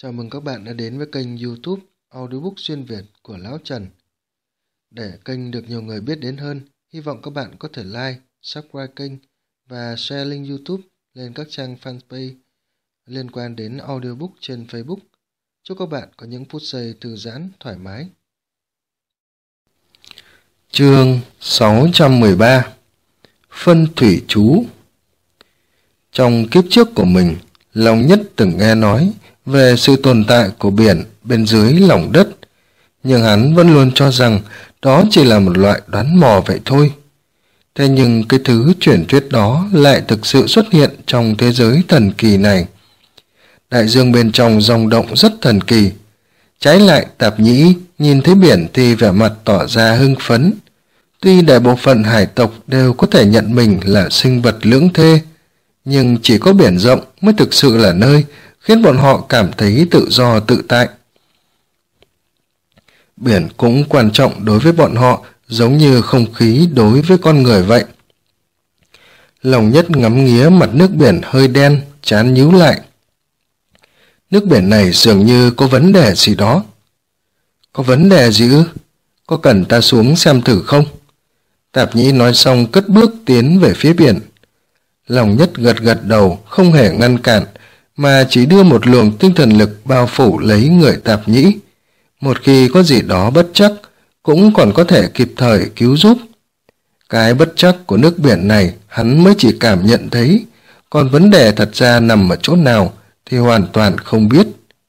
Chào mừng các bạn đã đến với kênh YouTube Audiobook xuyên Việt của Lão Trần. Để kênh được nhiều người biết đến hơn, hy vọng các bạn có thể like, subscribe kênh và share link YouTube lên các trang fanpage liên quan đến audiobook trên Facebook. Chúc các bạn có những phút giây thư giãn, thoải mái. Chương 613 Phân thủy chú. Trong kiếp trước của mình, Long Nhất từng nghe nói về sự tồn tại của biển bên dưới lòng đất, nhưng hắn vẫn luôn cho rằng đó chỉ là một loại đoán mò vậy thôi. Thế nhưng cái thứ truyền thuyết đó lại thực sự xuất hiện trong thế giới thần kỳ này. Đại dương bên trong dòng động rất thần kỳ. Trái lại, Tạp Nhĩ nhìn thấy biển thì vẻ mặt tỏ ra hưng phấn. Tuy đại bộ phận hải tộc đều có thể nhận mình là sinh vật lưỡng thê, nhưng chỉ có biển rộng mới thực sự là nơi khiến bọn họ cảm thấy tự do tự tại. Biển cũng quan trọng đối với bọn họ, giống như không khí đối với con người vậy. Lòng Nhất ngắm nghía mặt nước biển hơi đen, trán nhíu lại. Nước biển này dường như có vấn đề gì đó. Có vấn đề gì ư? Có cần ta xuống xem thử không? Tạp Nhĩ nói xong cất bước tiến về phía biển. Lòng Nhất gật gật đầu, không hề ngăn cản, mà chỉ đưa một luồng tinh thần lực bao phủ lấy người Tạp Nhĩ. Một khi có gì đó bất trắc, cũng còn có thể kịp thời cứu giúp. Cái bất trắc của nước biển này hắn mới chỉ cảm nhận thấy, còn vấn đề thật ra nằm ở chỗ nào thì hoàn toàn không biết.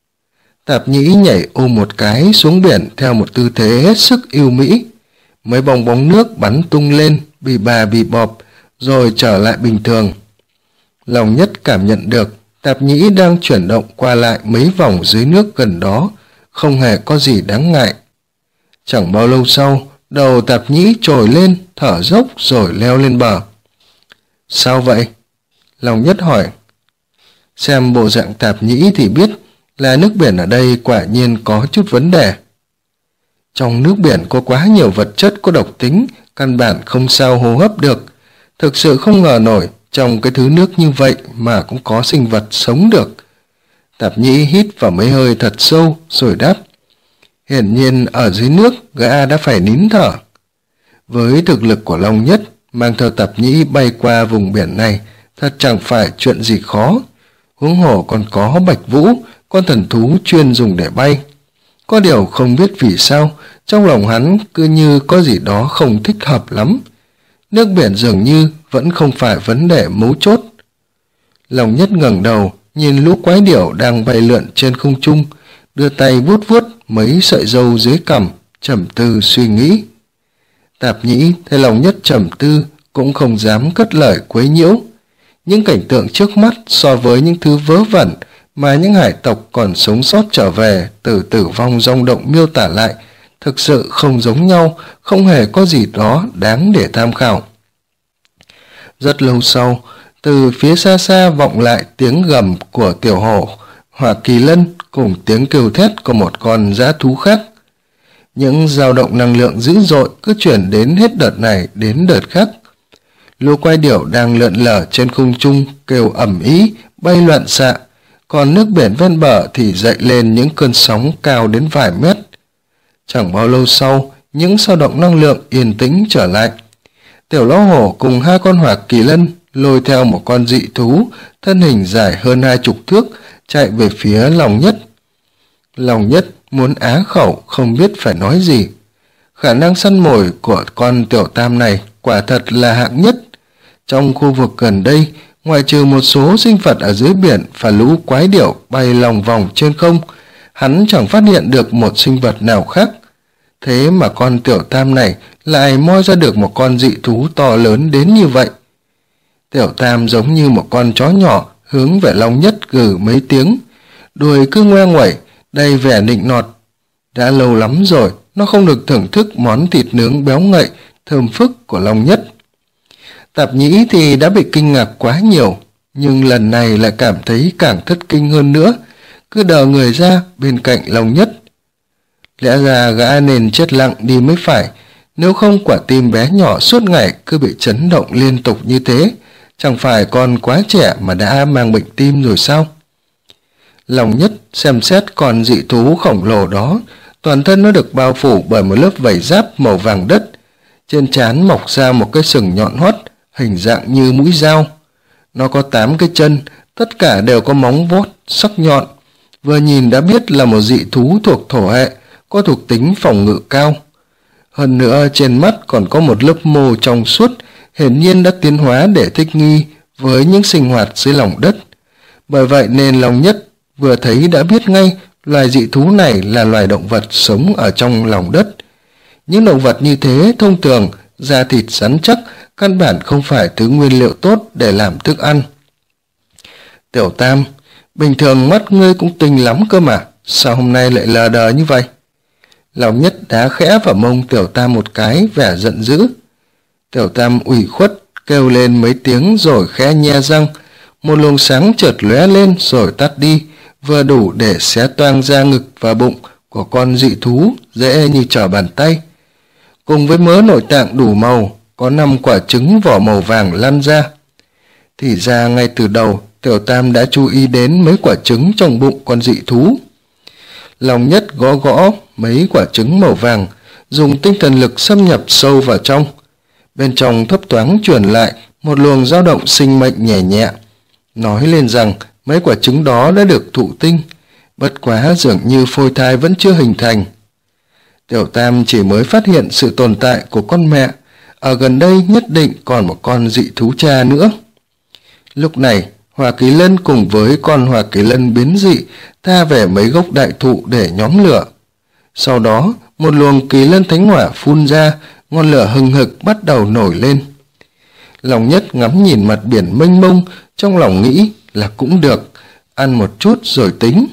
Tạp Nhĩ nhảy ôm một cái xuống biển theo một tư thế hết sức yêu mỹ. Mấy bong bóng nước bắn tung lên, bì bà bì bọp, rồi trở lại bình thường. Lòng Nhất cảm nhận được Tạp Nhĩ đang chuyển động qua lại mấy vòng dưới nước gần đó, không hề có gì đáng ngại. Chẳng bao lâu sau, đầu Tạp Nhĩ trồi lên, thở dốc rồi leo lên bờ. Sao vậy? Lòng Nhất hỏi. Xem bộ dạng Tạp Nhĩ thì biết là nước biển ở đây quả nhiên có chút vấn đề. Trong nước biển có quá nhiều vật chất có độc tính, căn bản không sao hô hấp được. Thực sự không ngờ nổi, trong cái thứ nước như vậy mà cũng có sinh vật sống được. Tạp Nhĩ hít vào mấy hơi thật sâu rồi đáp. Hiển nhiên ở dưới nước gã đã phải nín thở. Với thực lực của Long Nhất, mang theo Tạp Nhĩ bay qua vùng biển này thật chẳng phải chuyện gì khó. Huống hồ còn có Bạch Vũ, con thần thú chuyên dùng để bay. Có điều không biết vì sao, trong lòng hắn cứ như có gì đó không thích hợp lắm. Nước biển dường như vẫn không phải vấn đề mấu chốt. Lòng Nhất ngẩng đầu, nhìn lũ quái điểu đang bay lượn trên không trung, đưa tay vuốt vuốt mấy sợi râu dưới cằm, trầm tư suy nghĩ. Tạp Nhĩ thấy Lòng Nhất trầm tư, cũng không dám cất lời quấy nhiễu. Những cảnh tượng trước mắt so với những thứ vớ vẩn mà những hải tộc còn sống sót trở về từ tử vong dòng động miêu tả lại, thực sự không giống nhau, không hề có gì đó đáng để tham khảo. Rất lâu sau, từ phía xa xa vọng lại tiếng gầm của tiểu hổ, Hỏa Kỳ Lân cùng tiếng kêu thét của một con dã thú khác. Những dao động năng lượng dữ dội cứ chuyển đến hết đợt này đến đợt khác. Lũ quái điểu đang lượn lờ trên không trung kêu ầm ĩ, bay loạn xạ, còn nước biển ven bờ thì dậy lên những cơn sóng cao đến vài mét. Chẳng bao lâu sau, những dao động năng lượng yên tĩnh trở lại. Tiểu lão hổ cùng hai con Hỏa Kỳ Lân lôi theo một con dị thú, thân hình dài hơn 20 thước, chạy về phía Lòng Nhất. Lòng Nhất muốn á khẩu không biết phải nói gì. Khả năng săn mồi của con tiểu tam này quả thật là hạng nhất. Trong khu vực gần đây, ngoại trừ một số sinh vật ở dưới biển và lũ quái điểu bay lòng vòng trên không, hắn chẳng phát hiện được một sinh vật nào khác. Thế mà con tiểu tam này lại moi ra được một con dị thú to lớn đến như vậy. Tiểu tam giống như một con chó nhỏ hướng về Long Nhất gừ mấy tiếng, đuôi cứ ngoe nguẩy, đầy vẻ nịnh nọt. Đã lâu lắm rồi nó không được thưởng thức món thịt nướng béo ngậy, thơm phức của Long Nhất. Tạp Nhĩ thì đã bị kinh ngạc quá nhiều, nhưng lần này lại cảm thấy càng thất kinh hơn nữa, cứ đờ người ra bên cạnh Long Nhất. Lẽ ra gã nên chết lặng đi mới phải, nếu không quả tim bé nhỏ suốt ngày cứ bị chấn động liên tục như thế, chẳng phải còn quá trẻ mà đã mang bệnh tim rồi sao? Lòng Nhất xem xét con dị thú khổng lồ đó, toàn thân nó được bao phủ bởi một lớp vảy giáp màu vàng đất, trên trán mọc ra một cái sừng nhọn hoắt, hình dạng như mũi dao. Nó có 8 cái chân, tất cả đều có móng vuốt sắc nhọn, vừa nhìn đã biết là một dị thú thuộc thổ hệ, có thuộc tính phòng ngự cao. Hơn nữa trên mắt còn có một lớp mô trong suốt, hiển nhiên đã tiến hóa để thích nghi với những sinh hoạt dưới lòng đất. Bởi vậy nên Long Nhất vừa thấy đã biết ngay loài dị thú này là loài động vật sống ở trong lòng đất. Những động vật như thế thông thường da thịt rắn chắc, căn bản không phải thứ nguyên liệu tốt để làm thức ăn. Tiểu Tam, bình thường mắt ngươi cũng tinh lắm cơ mà, sao hôm nay lại lờ đờ như vậy? Long Nhất đá khẽ vào mông Tiểu Tam một cái, vẻ giận dữ. Tiểu Tam ủy khuất kêu lên mấy tiếng rồi khẽ nhe răng, một luồng sáng chợt lóe lên rồi tắt đi, vừa đủ để xé toang da ngực và bụng của con dị thú dễ như trở bàn tay. Cùng với mớ nội tạng đủ màu, có 5 quả trứng vỏ màu vàng lăn ra. Thì ra ngay từ đầu Tiểu Tam đã chú ý đến mấy quả trứng trong bụng con dị thú. Long Nhất gõ gõ mấy quả trứng màu vàng, dùng tinh thần lực xâm nhập sâu vào trong. Bên trong thấp thoáng truyền lại một luồng dao động sinh mệnh nhẹ nhẹ, nói lên rằng mấy quả trứng đó đã được thụ tinh, bất quá dường như phôi thai vẫn chưa hình thành. Tiểu Tam chỉ mới phát hiện sự tồn tại của con mẹ, ở gần đây nhất định còn một con dị thú cha nữa. Lúc này Hỏa Kỳ Lân cùng với con Hỏa Kỳ Lân biến dị tha về mấy gốc đại thụ để nhóm lửa. Sau đó một luồng Kỳ Lân thánh hỏa phun ra, ngọn lửa hừng hực bắt đầu nổi lên. Long Nhất ngắm nhìn mặt biển mênh mông, trong lòng nghĩ là cũng được, ăn một chút rồi tính.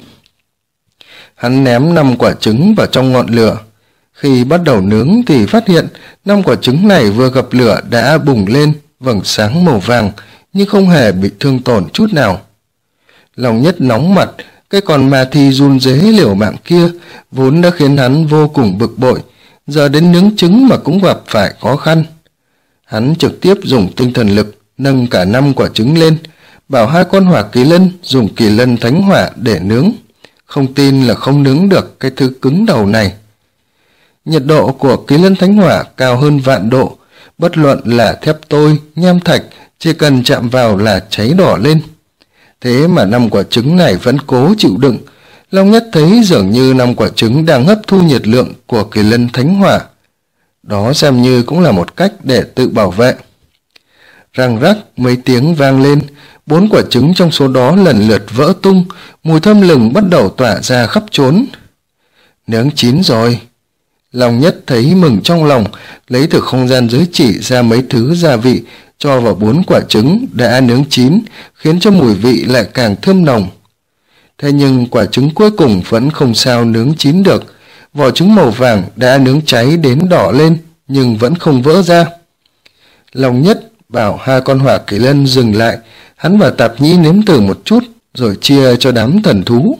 Hắn ném 5 quả trứng vào trong ngọn lửa. Khi bắt đầu nướng thì phát hiện 5 quả trứng này vừa gặp lửa đã bùng lên vầng sáng màu vàng, nhưng không hề bị thương tổn chút nào. Long Nhất nóng mặt, cái con ma thi run rế liều mạng kia vốn đã khiến hắn vô cùng bực bội, giờ đến nướng trứng mà cũng gặp phải khó khăn. Hắn trực tiếp dùng tinh thần lực nâng cả 5 quả trứng lên, bảo 2 con Hỏa Kỳ Lân dùng Kỳ Lân thánh hỏa để nướng, không tin là không nướng được cái thứ cứng đầu này. Nhiệt độ của Kỳ Lân thánh hỏa cao hơn vạn độ, bất luận là thép tôi, nham thạch, chỉ cần chạm vào là cháy đỏ lên. Thế mà 5 quả trứng này vẫn cố chịu đựng. Long Nhất thấy dường như 5 quả trứng đang hấp thu nhiệt lượng của Kỳ Lân thánh hỏa. Đó xem như cũng là một cách để tự bảo vệ. Răng rắc mấy tiếng vang lên, 4 quả trứng trong số đó lần lượt vỡ tung, mùi thơm lừng bắt đầu tỏa ra khắp trốn. Nướng chín rồi. Long Nhất thấy mừng trong lòng, lấy từ không gian giới chỉ ra mấy thứ gia vị, cho vào 4 quả trứng đã nướng chín, khiến cho mùi vị lại càng thơm nồng. Thế nhưng quả trứng cuối cùng vẫn không sao nướng chín được, vỏ trứng màu vàng đã nướng cháy đến đỏ lên nhưng vẫn không vỡ ra. Long Nhất bảo 2 con Hỏa Kỳ Lân dừng lại, hắn và Tạp Nhĩ nếm thử một chút rồi chia cho đám thần thú.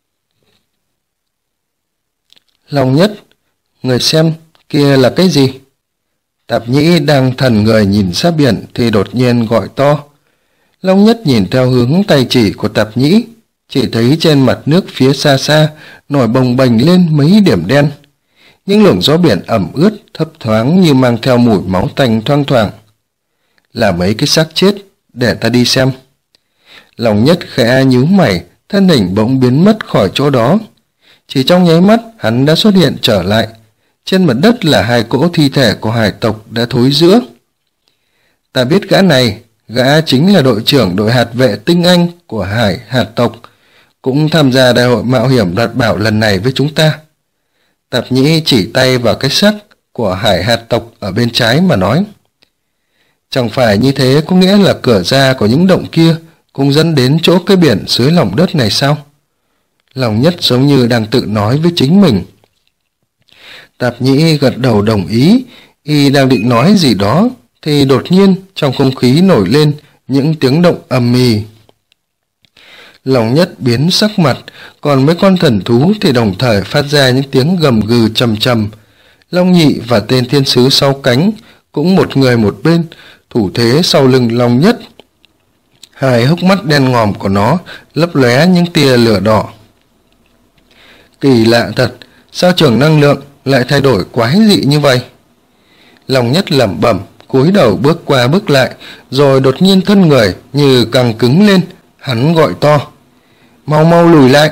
Long Nhất, người xem, kia là cái gì? Tạp Nhĩ đang thần người nhìn ra biển thì đột nhiên gọi to. Long Nhất nhìn theo hướng tay chỉ của Tạp Nhĩ, chỉ thấy trên mặt nước phía xa xa nổi bồng bềnh lên mấy điểm đen. Những luồng gió biển ẩm ướt thấp thoáng như mang theo mùi máu tanh thoang thoảng. Là mấy cái xác chết, để ta đi xem. Long Nhất khẽ nhíu mày, thân hình bỗng biến mất khỏi chỗ đó. Chỉ trong nháy mắt hắn đã xuất hiện trở lại. Trên mặt đất là 2 cỗ thi thể của hải tộc đã thối rữa. Ta biết gã này, gã chính là đội trưởng đội hạt vệ tinh anh của hải hạt tộc, cũng tham gia đại hội mạo hiểm đoạt bảo lần này với chúng ta. Tạp Nhĩ chỉ tay vào cái xác của hải hạt tộc ở bên trái mà nói. Chẳng phải như thế có nghĩa là cửa ra của những động kia cũng dẫn đến chỗ cái biển dưới lòng đất này sao? Long Nhất giống như đang tự nói với chính mình. Tạp Nhĩ gật đầu đồng ý, y đang định nói gì đó thì đột nhiên trong không khí nổi lên những tiếng động ầm ĩ. Long Nhất biến sắc mặt, còn mấy con thần thú thì đồng thời phát ra những tiếng gầm gừ trầm trầm. Long Nhị và tên thiên sứ 6 cánh cũng một người một bên, thủ thế sau lưng Long Nhất. Hai hốc mắt đen ngòm của nó lấp lóe những tia lửa đỏ. Kỳ lạ thật, sao trường năng lượng lại thay đổi quái dị như vậy? Long Nhất lẩm bẩm, cúi đầu bước qua bước lại, rồi đột nhiên thân người như căng cứng lên. Hắn gọi to, mau mau lùi lại.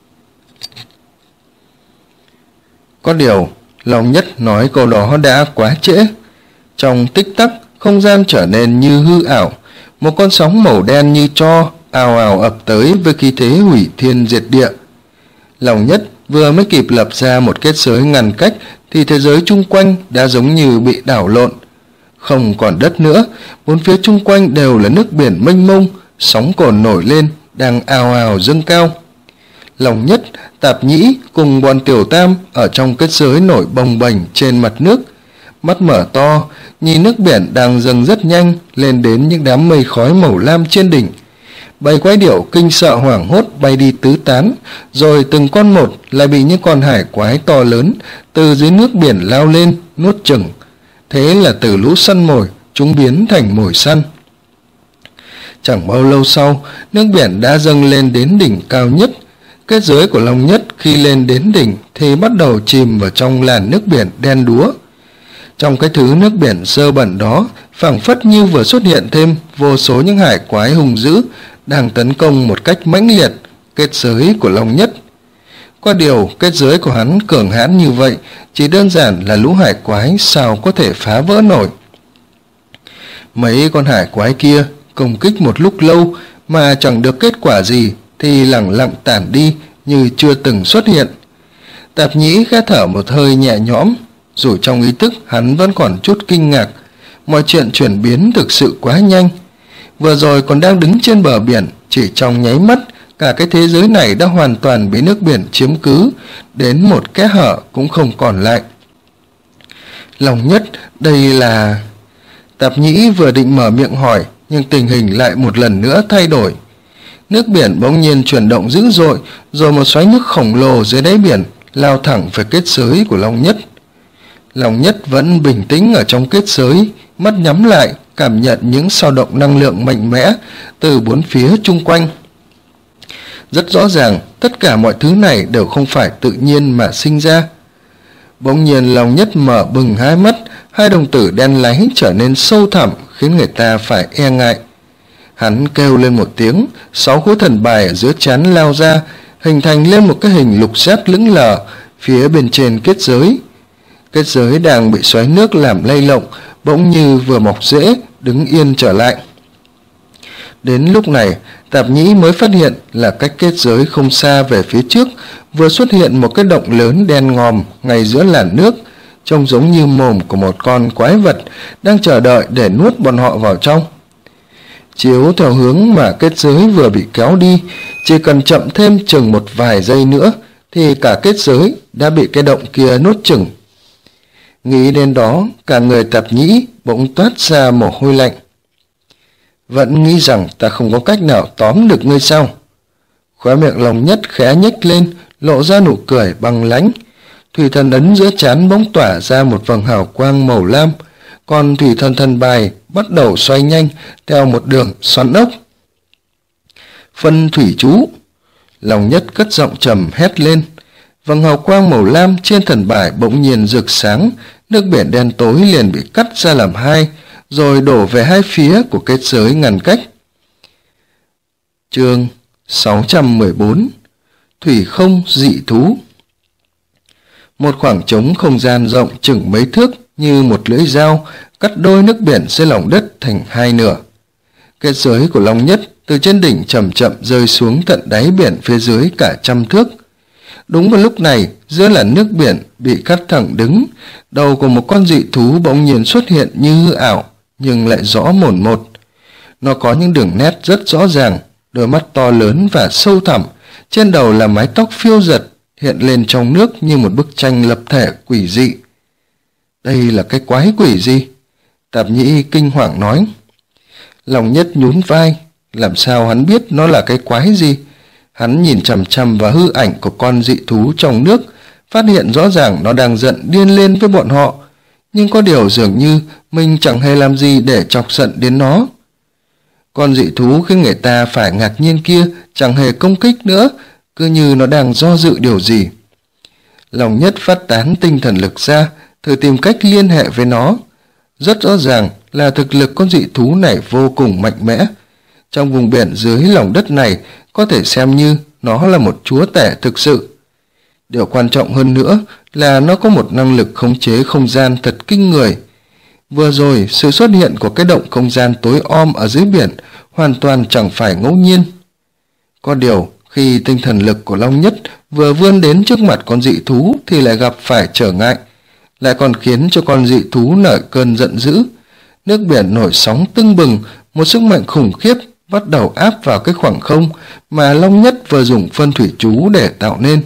Có điều, Long Nhất nói câu đó đã quá trễ. Trong tích tắc, không gian trở nên như hư ảo. Một con sóng màu đen như tro ào ào ập tới với khí thế hủy thiên diệt địa. Long Nhất vừa mới kịp lập ra một kết giới ngăn cách thì thế giới chung quanh đã giống như bị đảo lộn. Không còn đất nữa, bốn phía chung quanh đều là nước biển mênh mông, sóng cồn nổi lên, đang ào ào dâng cao. Long Nhất, Tạp Nhĩ cùng bọn Tiểu Tam ở trong kết giới nổi bồng bềnh trên mặt nước, mắt mở to, nhìn nước biển đang dâng rất nhanh lên đến những đám mây khói màu lam trên đỉnh. Bầy quái điểu kinh sợ hoảng hốt bay đi tứ tán, rồi từng con một lại bị những con hải quái to lớn từ dưới nước biển lao lên, nuốt chửng. Thế là từ lũ săn mồi, chúng biến thành mồi săn. Chẳng bao lâu sau, nước biển đã dâng lên đến đỉnh cao nhất. Kết giới của Long Nhất khi lên đến đỉnh thì bắt đầu chìm vào trong làn nước biển đen đúa. Trong cái thứ nước biển dơ bẩn đó, phảng phất như vừa xuất hiện thêm vô số những hải quái hung dữ đang tấn công một cách mãnh liệt kết giới của Long Nhất. Qua điều, kết giới của hắn cường hãn như vậy, chỉ đơn giản là lũ hải quái sao có thể phá vỡ nổi. Mấy con hải quái kia công kích một lúc lâu mà chẳng được kết quả gì thì lẳng lặng tản đi như chưa từng xuất hiện. Tạp Nhĩ khẽ thở một hơi nhẹ nhõm, dù trong ý thức hắn vẫn còn chút kinh ngạc. Mọi chuyện chuyển biến thực sự quá nhanh. Vừa rồi còn đang đứng trên bờ biển, chỉ trong nháy mắt, cả cái thế giới này đã hoàn toàn bị nước biển chiếm cứ, đến một kẽ hở cũng không còn lại. Long Nhất, đây là... Tạp Nhĩ vừa định mở miệng hỏi, nhưng tình hình lại một lần nữa thay đổi. Nước biển bỗng nhiên chuyển động dữ dội, rồi một xoáy nước khổng lồ dưới đáy biển lao thẳng về kết giới của Long Nhất. Long Nhất vẫn bình tĩnh ở trong kết giới, mắt nhắm lại, cảm nhận những dao động năng lượng mạnh mẽ từ bốn phía chung quanh. Rất rõ ràng, tất cả mọi thứ này đều không phải tự nhiên mà sinh ra. Bỗng nhiên Long Nhất mở bừng hai mắt, hai đồng tử đen láy trở nên sâu thẳm, khiến người ta phải e ngại. Hắn kêu lên một tiếng, 6 khối thần bài ở giữa trán lao ra, hình thành lên một cái hình lục giác lững lờ phía bên trên kết giới. Kết giới đang bị xoáy nước làm lay động, bỗng như vừa mọc rễ, đứng yên trở lại. Đến lúc này, Tạp Nhĩ mới phát hiện là cách kết giới không xa về phía trước, vừa xuất hiện một cái động lớn đen ngòm ngay giữa làn nước, trông giống như mồm của một con quái vật đang chờ đợi để nuốt bọn họ vào trong. Chiếu theo hướng mà kết giới vừa bị kéo đi, chỉ cần chậm thêm chừng một vài giây nữa thì cả kết giới đã bị cái động kia nuốt chửng. Nghĩ đến đó, cả người Tạp Nhĩ bỗng toát ra mồ hôi lạnh. Vẫn nghĩ rằng ta không có cách nào tóm được ngươi sao? Khóe miệng Long Nhất khẽ nhếch lên, lộ ra nụ cười băng lãnh. Thủy thần ấn giữa trán bỗng tỏa ra một vầng hào quang màu lam, còn thủy thần thần bài bắt đầu xoay nhanh theo một đường xoắn ốc. Phân thủy chú! Long Nhất cất giọng trầm hét lên. Vầng hào quang màu lam trên thần bài bỗng nhiên rực sáng, nước biển đen tối liền bị cắt ra làm hai, rồi đổ về hai phía của kết giới ngăn cách. Chương 614 Thủy không dị thú. Một khoảng trống không gian rộng chừng mấy thước như một lưỡi dao cắt đôi nước biển dưới lòng đất thành hai nửa. Kết giới của Long Nhất từ trên đỉnh chậm chậm rơi xuống tận đáy biển phía dưới cả trăm thước. Đúng vào lúc này, giữa làn nước biển bị cắt thẳng đứng, đầu của một con dị thú bỗng nhiên xuất hiện như hư ảo, nhưng lại rõ mồn một. Nó có những đường nét rất rõ ràng, đôi mắt to lớn và sâu thẳm, trên đầu là mái tóc phiêu giật, hiện lên trong nước như một bức tranh lập thể quỷ dị. Đây là cái quái quỷ gì? Tạp Nhĩ kinh hoàng nói. Long Nhất nhún vai, làm sao hắn biết nó là cái quái gì? Hắn nhìn chằm chằm vào hư ảnh của con dị thú trong nước, phát hiện rõ ràng nó đang giận điên lên với bọn họ, nhưng có điều dường như mình chẳng hề làm gì để chọc giận đến nó. Con dị thú khiến người ta phải ngạc nhiên kia chẳng hề công kích nữa, cứ như nó đang do dự điều gì. Lòng Nhất phát tán tinh thần lực ra, thử tìm cách liên hệ với nó. Rất rõ ràng là thực lực con dị thú này vô cùng mạnh mẽ. Trong vùng biển dưới lòng đất này có thể xem như nó là một chúa tể thực sự. Điều quan trọng hơn nữa là nó có một năng lực khống chế không gian thật kinh người. Vừa rồi, sự xuất hiện của cái động không gian tối om ở dưới biển hoàn toàn chẳng phải ngẫu nhiên. Có điều, khi tinh thần lực của Long Nhất vừa vươn đến trước mặt con dị thú thì lại gặp phải trở ngại, lại còn khiến cho con dị thú nổi cơn giận dữ. Nước biển nổi sóng tưng bừng, một sức mạnh khủng khiếp bắt đầu áp vào cái khoảng không mà Long Nhất vừa dùng phân thủy chú để tạo nên.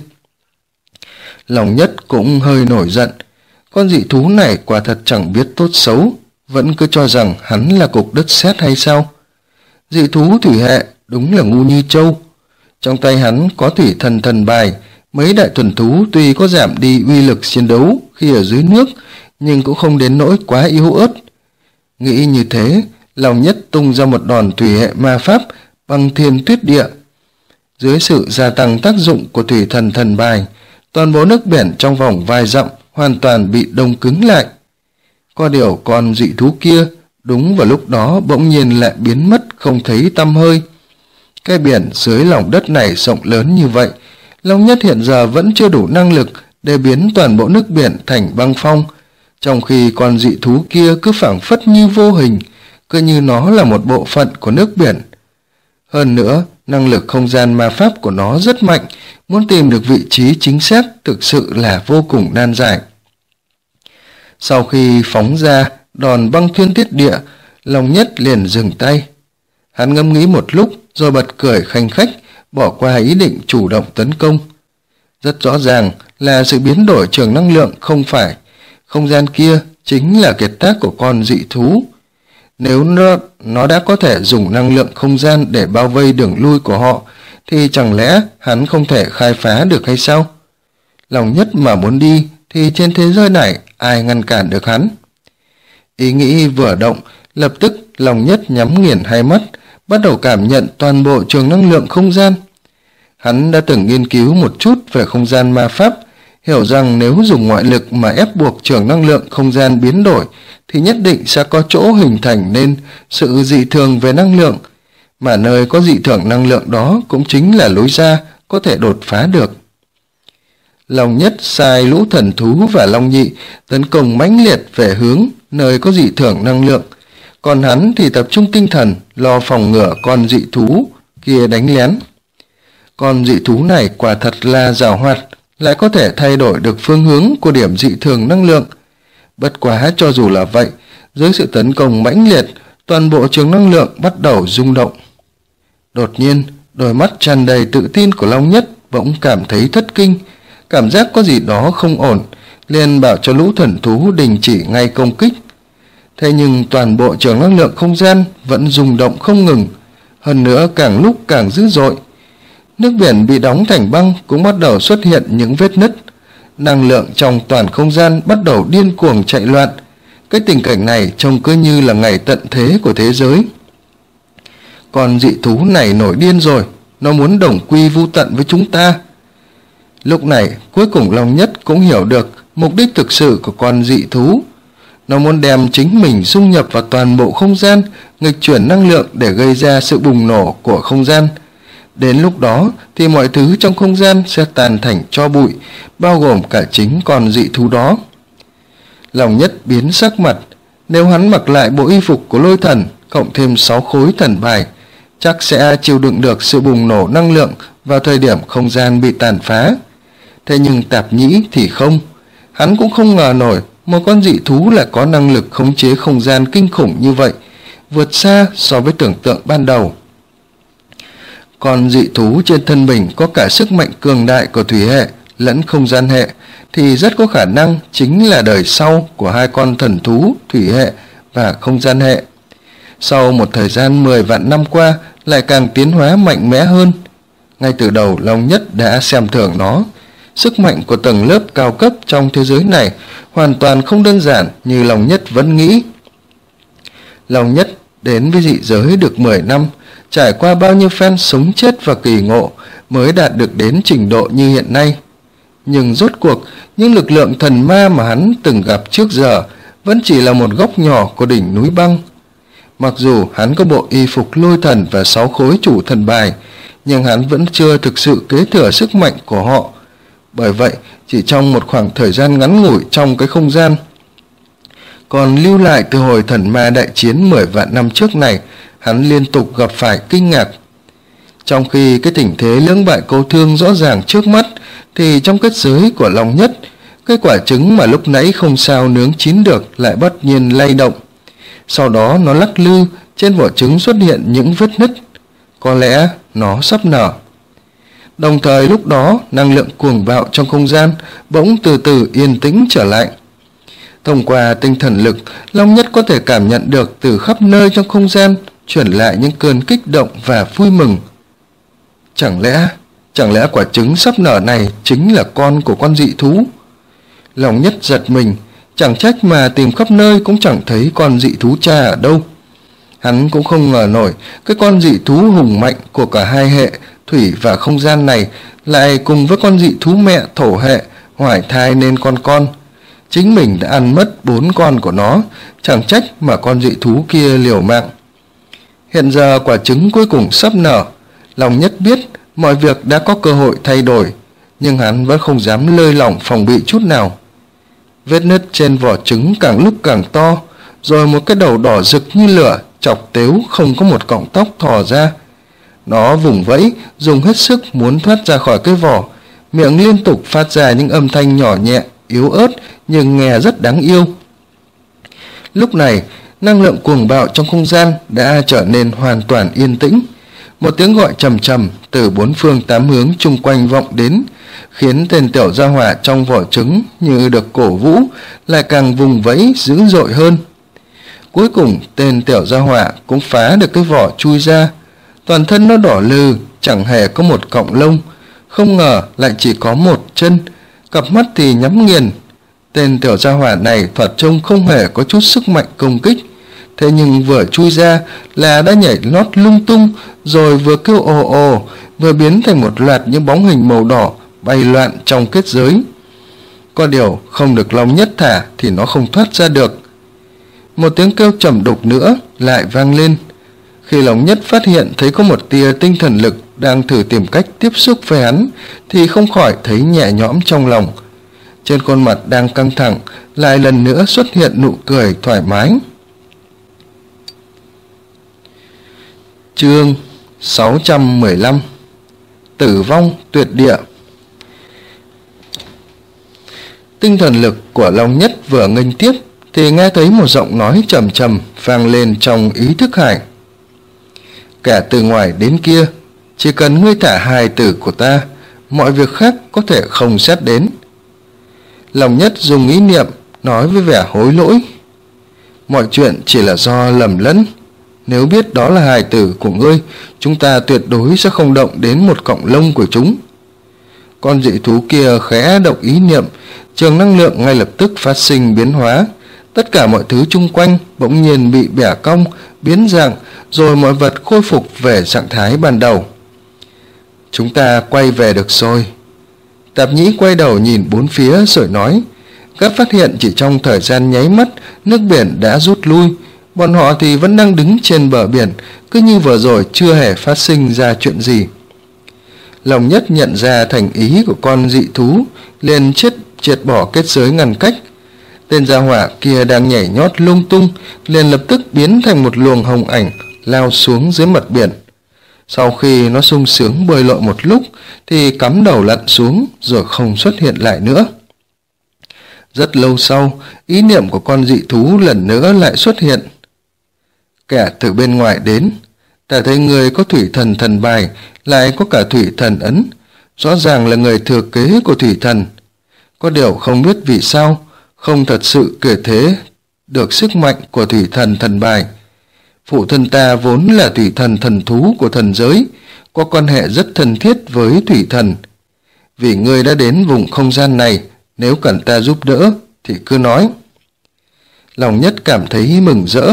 Long Nhất cũng hơi nổi giận. Con dị thú này quả thật chẳng biết tốt xấu, vẫn cứ cho rằng hắn là cục đất sét hay sao? Dị thú thủy hệ đúng là ngu như trâu. Trong tay hắn có thủy thần thần bài, mấy đại thuần thú tuy có giảm đi uy lực chiến đấu khi ở dưới nước, nhưng cũng không đến nỗi quá yếu ớt. Nghĩ như thế, Long Nhất tung ra một đòn thủy hệ ma pháp bằng thiên tuyết địa. Dưới sự gia tăng tác dụng của thủy thần thần bài, toàn bộ nước biển trong vòng vài dặm hoàn toàn bị đông cứng lại. Có điều con dị thú kia đúng vào lúc đó bỗng nhiên lại biến mất không thấy tăm hơi. Cái biển dưới lòng đất này rộng lớn như vậy, Long Nhất hiện giờ vẫn chưa đủ năng lực để biến toàn bộ nước biển thành băng phong, trong khi con dị thú kia cứ phảng phất như vô hình, cứ như nó là một bộ phận của nước biển. Hơn nữa, năng lực không gian ma pháp của nó rất mạnh, muốn tìm được vị trí chính xác thực sự là vô cùng nan giải. Sau khi phóng ra đòn băng thiên tiết địa, Long Nhất liền dừng tay. Hắn ngẫm nghĩ một lúc rồi bật cười khanh khách, bỏ qua ý định chủ động tấn công. Rất rõ ràng là sự biến đổi trường năng lượng không phải. Không gian kia chính là kiệt tác của con dị thú. Nếu nó đã có thể dùng năng lượng không gian để bao vây đường lui của họ, thì chẳng lẽ hắn không thể khai phá được hay sao? Long Nhất mà muốn đi thì trên thế giới này ai ngăn cản được hắn? Ý nghĩ vừa động, lập tức Long Nhất nhắm nghiền hai mắt, bắt đầu cảm nhận toàn bộ trường năng lượng không gian. Hắn đã từng nghiên cứu một chút về không gian ma pháp, hiểu rằng nếu dùng ngoại lực mà ép buộc trường năng lượng không gian biến đổi thì nhất định sẽ có chỗ hình thành nên sự dị thường về năng lượng, mà nơi có dị thường năng lượng đó cũng chính là lối ra có thể đột phá được. Long Nhất sai lũ thần thú và Long Nhị tấn công mãnh liệt về hướng nơi có dị thường năng lượng, còn hắn thì tập trung tinh thần lo phòng ngừa con dị thú kia đánh lén. Con dị thú này quả thật là giàu hoạt, lại có thể thay đổi được phương hướng của điểm dị thường năng lượng. Bất quá cho dù là vậy, dưới sự tấn công mãnh liệt, toàn bộ trường năng lượng bắt đầu rung động. Đột nhiên, đôi mắt tràn đầy tự tin của Long Nhất bỗng cảm thấy thất kinh, cảm giác có gì đó không ổn, liền bảo cho lũ thần thú đình chỉ ngay công kích. Thế nhưng toàn bộ trường năng lượng không gian vẫn rung động không ngừng, hơn nữa càng lúc càng dữ dội. Nước biển bị đóng thành băng cũng bắt đầu xuất hiện những vết nứt. Năng lượng trong toàn không gian bắt đầu điên cuồng chạy loạn. Cái tình cảnh này trông cứ như là ngày tận thế của thế giới. Con dị thú này nổi điên rồi, nó muốn đồng quy vu tận với chúng ta. Lúc này, cuối cùng Long Nhất cũng hiểu được mục đích thực sự của con dị thú. Nó muốn đem chính mình dung nhập vào toàn bộ không gian, nghịch chuyển năng lượng để gây ra sự bùng nổ của không gian. Đến lúc đó thì mọi thứ trong không gian sẽ tan thành tro bụi, bao gồm cả chính con dị thú đó. Long Nhất biến sắc mặt, nếu hắn mặc lại bộ y phục của lôi thần, cộng thêm 6 khối thần bài, chắc sẽ chịu đựng được sự bùng nổ năng lượng vào thời điểm không gian bị tàn phá. Thế nhưng Tạp Nhĩ thì không, hắn cũng không ngờ nổi một con dị thú lại có năng lực khống chế không gian kinh khủng như vậy, vượt xa so với tưởng tượng ban đầu. Còn dị thú trên thân mình có cả sức mạnh cường đại của thủy hệ lẫn không gian hệ, thì rất có khả năng chính là đời sau của hai con thần thú thủy hệ và không gian hệ. Sau một thời gian 10 vạn năm qua lại càng tiến hóa mạnh mẽ hơn. Ngay từ đầu Long Nhất đã xem thường nó. Sức mạnh của tầng lớp cao cấp trong thế giới này hoàn toàn không đơn giản như Long Nhất vẫn nghĩ. Long Nhất Đến với dị giới được 10 năm, trải qua bao nhiêu phen sống chết và kỳ ngộ mới đạt được đến trình độ như hiện nay. Nhưng rốt cuộc, những lực lượng thần ma mà hắn từng gặp trước giờ vẫn chỉ là một góc nhỏ của đỉnh núi băng. Mặc dù hắn có bộ y phục lôi thần và 6 khối chủ thần bài, nhưng hắn vẫn chưa thực sự kế thừa sức mạnh của họ. Bởi vậy, chỉ trong một khoảng thời gian ngắn ngủi trong cái không gian còn lưu lại từ hồi thần ma đại chiến 10 vạn năm trước này, hắn liên tục gặp phải kinh ngạc. Trong khi cái tình thế lưỡng bại câu thương rõ ràng trước mắt, thì trong kết giới của Long Nhất, cái quả trứng mà lúc nãy không sao nướng chín được lại bất nhiên lay động. Sau đó nó lắc lư, trên vỏ trứng xuất hiện những vết nứt. Có lẽ nó sắp nở. Đồng thời lúc đó, năng lượng cuồng bạo trong không gian bỗng từ từ yên tĩnh trở lại. Thông qua tinh thần lực, Long Nhất có thể cảm nhận được từ khắp nơi trong không gian truyền lại những cơn kích động và vui mừng. Chẳng lẽ quả trứng sắp nở này chính là con của con dị thú? Long Nhất giật mình, chẳng trách mà tìm khắp nơi cũng chẳng thấy con dị thú cha ở đâu. Hắn cũng không ngờ nổi cái con dị thú hùng mạnh của cả hai hệ thủy và không gian này lại cùng với con dị thú mẹ thổ hệ hoài thai nên con. Chính mình đã ăn mất 4 con của nó, chẳng trách mà con dị thú kia liều mạng. Hiện giờ quả trứng cuối cùng sắp nở, Long Nhất biết mọi việc đã có cơ hội thay đổi, nhưng hắn vẫn không dám lơi lỏng phòng bị chút nào. Vết nứt trên vỏ trứng càng lúc càng to, rồi một cái đầu đỏ rực như lửa chọc tếu không có một cọng tóc thò ra. Nó vùng vẫy, dùng hết sức muốn thoát ra khỏi cái vỏ, miệng liên tục phát ra những âm thanh nhỏ nhẹ, yếu ớt nhưng nghe rất đáng yêu. Lúc này, năng lượng cuồng bạo trong không gian đã trở nên hoàn toàn yên tĩnh. Một tiếng gọi trầm trầm từ 4 phương 8 hướng chung quanh vọng đến, khiến tên tiểu gia hỏa trong vỏ trứng như được cổ vũ, lại càng vùng vẫy dữ dội hơn. Cuối cùng, tên tiểu gia hỏa cũng phá được cái vỏ chui ra. Toàn thân nó đỏ lừ, chẳng hề có một cọng lông, không ngờ lại chỉ có một chân, cặp mắt thì nhắm nghiền. Tên tiểu gia hỏa này thoạt trông không hề có chút sức mạnh công kích, thế nhưng vừa chui ra là đã nhảy lót lung tung, rồi vừa kêu ồ ồ, vừa biến thành một loạt những bóng hình màu đỏ bay loạn trong kết giới. Có điều không được Long Nhất thả thì nó không thoát ra được. Một tiếng kêu trầm đục nữa lại vang lên. Khi Long Nhất phát hiện thấy có một tia tinh thần lực đang thử tìm cách tiếp xúc với hắn, thì không khỏi thấy nhẹ nhõm trong lòng. Trên khuôn mặt đang căng thẳng lại lần nữa xuất hiện nụ cười thoải mái. Chương 615 Tử vong tuyệt địa. Tinh thần lực của Long Nhất vừa nghênh tiếp thì nghe thấy một giọng nói trầm trầm vang lên trong ý thức hải. Kẻ từ ngoài đến kia, chỉ cần ngươi thả hài tử của ta, mọi việc khác có thể không xét đến. Long Nhất dùng ý niệm nói với vẻ hối lỗi. Mọi chuyện chỉ là do lầm lẫn. Nếu biết đó là hài tử của ngươi, chúng ta tuyệt đối sẽ không động đến một cọng lông của chúng. Con dị thú kia khẽ động ý niệm, trường năng lượng ngay lập tức phát sinh biến hóa. Tất cả mọi thứ chung quanh bỗng nhiên bị bẻ cong, biến dạng, rồi mọi vật khôi phục về trạng thái ban đầu. Chúng ta quay về được rồi. Tạp Nhĩ quay đầu nhìn bốn phía rồi nói. Gã phát hiện chỉ trong thời gian nháy mắt, nước biển đã rút lui. Bọn họ thì vẫn đang đứng trên bờ biển, cứ như vừa rồi chưa hề phát sinh ra chuyện gì. Long Nhất nhận ra thành ý của con dị thú, liền triệt bỏ kết giới ngăn cách. Tên gia hỏa kia đang nhảy nhót lung tung, liền lập tức biến thành một luồng hồng ảnh lao xuống dưới mặt biển. Sau khi nó sung sướng bơi lội một lúc thì cắm đầu lặn xuống rồi không xuất hiện lại nữa. Rất lâu sau, ý niệm của con dị thú lần nữa lại xuất hiện. Kẻ từ bên ngoài đến, ta thấy người có thủy thần thần bài, lại có cả thủy thần ấn, rõ ràng là người thừa kế của thủy thần. Có điều không biết vì sao, không thật sự kể thế được sức mạnh của thủy thần thần bài. Phụ thân ta vốn là thủy thần thần thú của thần giới, có quan hệ rất thân thiết với thủy thần. Vì ngươi đã đến vùng không gian này, nếu cần ta giúp đỡ thì cứ nói. Long Nhất cảm thấy mừng rỡ,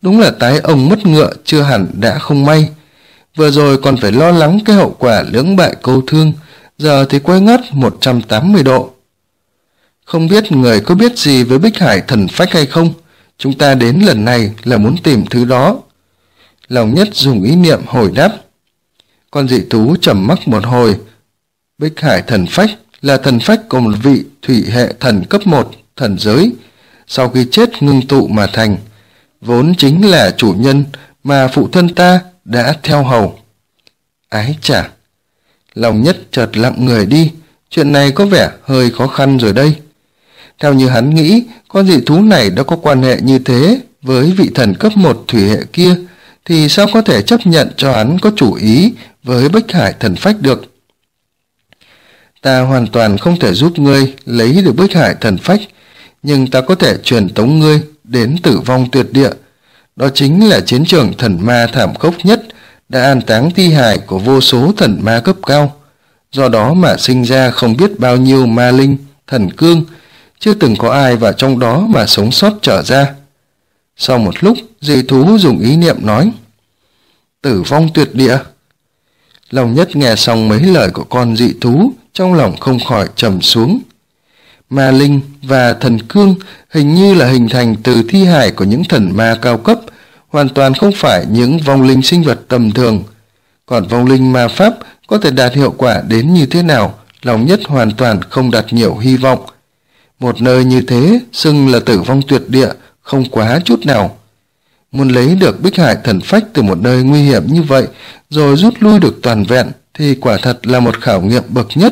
Đúng là tái ông mất ngựa chưa hẳn đã không may. Vừa rồi còn phải lo lắng cái hậu quả lưỡng bại câu thương, giờ thì quay ngắt 180 độ. Không biết người có biết gì với Bích Hải thần phách hay không? Chúng ta đến lần này là muốn tìm thứ đó. Lòng Nhất dùng ý niệm hồi đáp. Con dị thú trầm mặc một hồi. Bích Hải thần phách là thần phách của một vị thủy hệ thần cấp 1 thần giới, sau khi chết ngưng tụ mà thành, vốn chính là chủ nhân mà phụ thân ta đã theo hầu. Ái chà! Lòng Nhất chợt lặng người đi, chuyện này có vẻ hơi khó khăn rồi đây. Theo như hắn nghĩ, con dị thú này đã có quan hệ như thế với vị thần cấp 1 thủy hệ kia, thì sao có thể chấp nhận cho hắn có chủ ý với Bích Hải thần phách được. Ta hoàn toàn không thể giúp ngươi lấy được Bích Hải thần phách, nhưng ta có thể truyền tống ngươi đến Tử Vong Tuyệt Địa. Đó chính là chiến trường thần ma thảm khốc nhất, đã an táng thi hài của vô số thần ma cấp cao. Do đó mà sinh ra không biết bao nhiêu ma linh, thần cương, chưa từng có ai vào trong đó mà sống sót trở ra. Sau một lúc, dị thú dùng ý niệm nói. Tử Vong Tuyệt Địa. Lòng Nhất nghe xong mấy lời của con dị thú, trong lòng không khỏi trầm xuống. Ma linh và thần cương hình như là hình thành từ thi hài của những thần ma cao cấp, hoàn toàn không phải những vong linh sinh vật tầm thường. Còn vong linh ma pháp có thể đạt hiệu quả đến như thế nào, Lòng Nhất hoàn toàn không đặt nhiều hy vọng. Một nơi như thế xưng là Tử Vong Tuyệt Địa không quá chút nào. Muốn lấy được Bích Hải thần phách từ một nơi nguy hiểm như vậy rồi rút lui được toàn vẹn thì quả thật là một khảo nghiệm bậc nhất.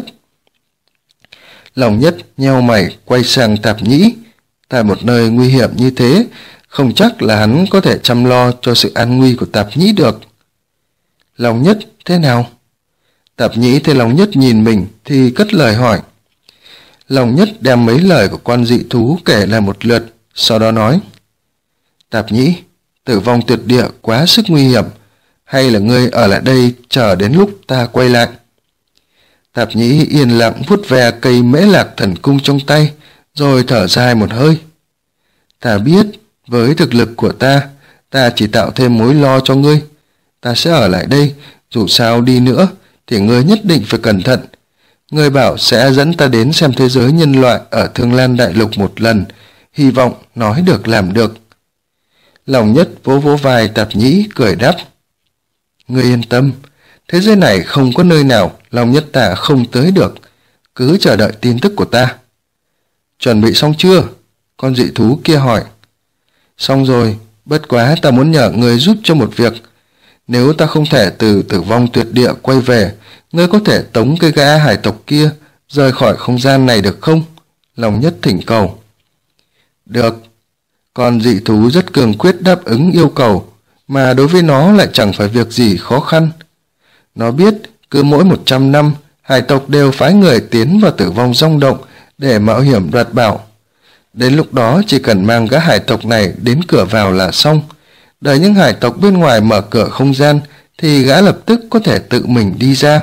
Lòng Nhất nheo mày quay sang Tạp Nhĩ. Tại một nơi nguy hiểm như thế, không chắc là hắn có thể chăm lo cho sự an nguy của Tạp Nhĩ được. Lòng Nhất thế nào? Tạp Nhĩ thấy Lòng Nhất nhìn mình thì cất lời hỏi. Lòng Nhất đem mấy lời của con dị thú kể lại một lượt, sau đó nói. Tạp Nhĩ, Tử Vong Tuyệt Địa quá sức nguy hiểm, hay là ngươi ở lại đây chờ đến lúc ta quay lại? Tạp Nhĩ yên lặng vuốt ve cây Mễ Lạc Thần Cung trong tay, rồi thở dài một hơi. Ta biết, với thực lực của ta chỉ tạo thêm mối lo cho ngươi. Ta sẽ ở lại đây, dù sao đi nữa, thì ngươi nhất định phải cẩn thận. Ngươi bảo sẽ dẫn ta đến xem thế giới nhân loại ở Thương Lan Đại Lục một lần, hy vọng nói được làm được. Lòng Nhất vỗ vỗ vai Tạp Nhĩ cười đáp. Ngươi yên tâm, thế giới này không có nơi nào Lòng Nhất ta không tới được, cứ chờ đợi tin tức của ta. Chuẩn bị xong chưa? Con dị thú kia hỏi. Xong rồi, bất quá ta muốn nhờ ngươi giúp cho một việc. Nếu ta không thể từ Tử Vong Tuyệt Địa quay về, ngươi có thể tống cái gã hải tộc kia rời khỏi không gian này được không? Lòng Nhất thỉnh cầu. Được. Con dị thú rất cường quyết đáp ứng yêu cầu, mà đối với nó lại chẳng phải việc gì khó khăn. Nó biết cứ mỗi 100 năm, hải tộc đều phái người tiến vào Tử Vong Rong Động để mạo hiểm đoạt bảo. Đến lúc đó chỉ cần mang gã hải tộc này đến cửa vào là xong. Đợi những hải tộc bên ngoài mở cửa không gian thì gã lập tức có thể tự mình đi ra.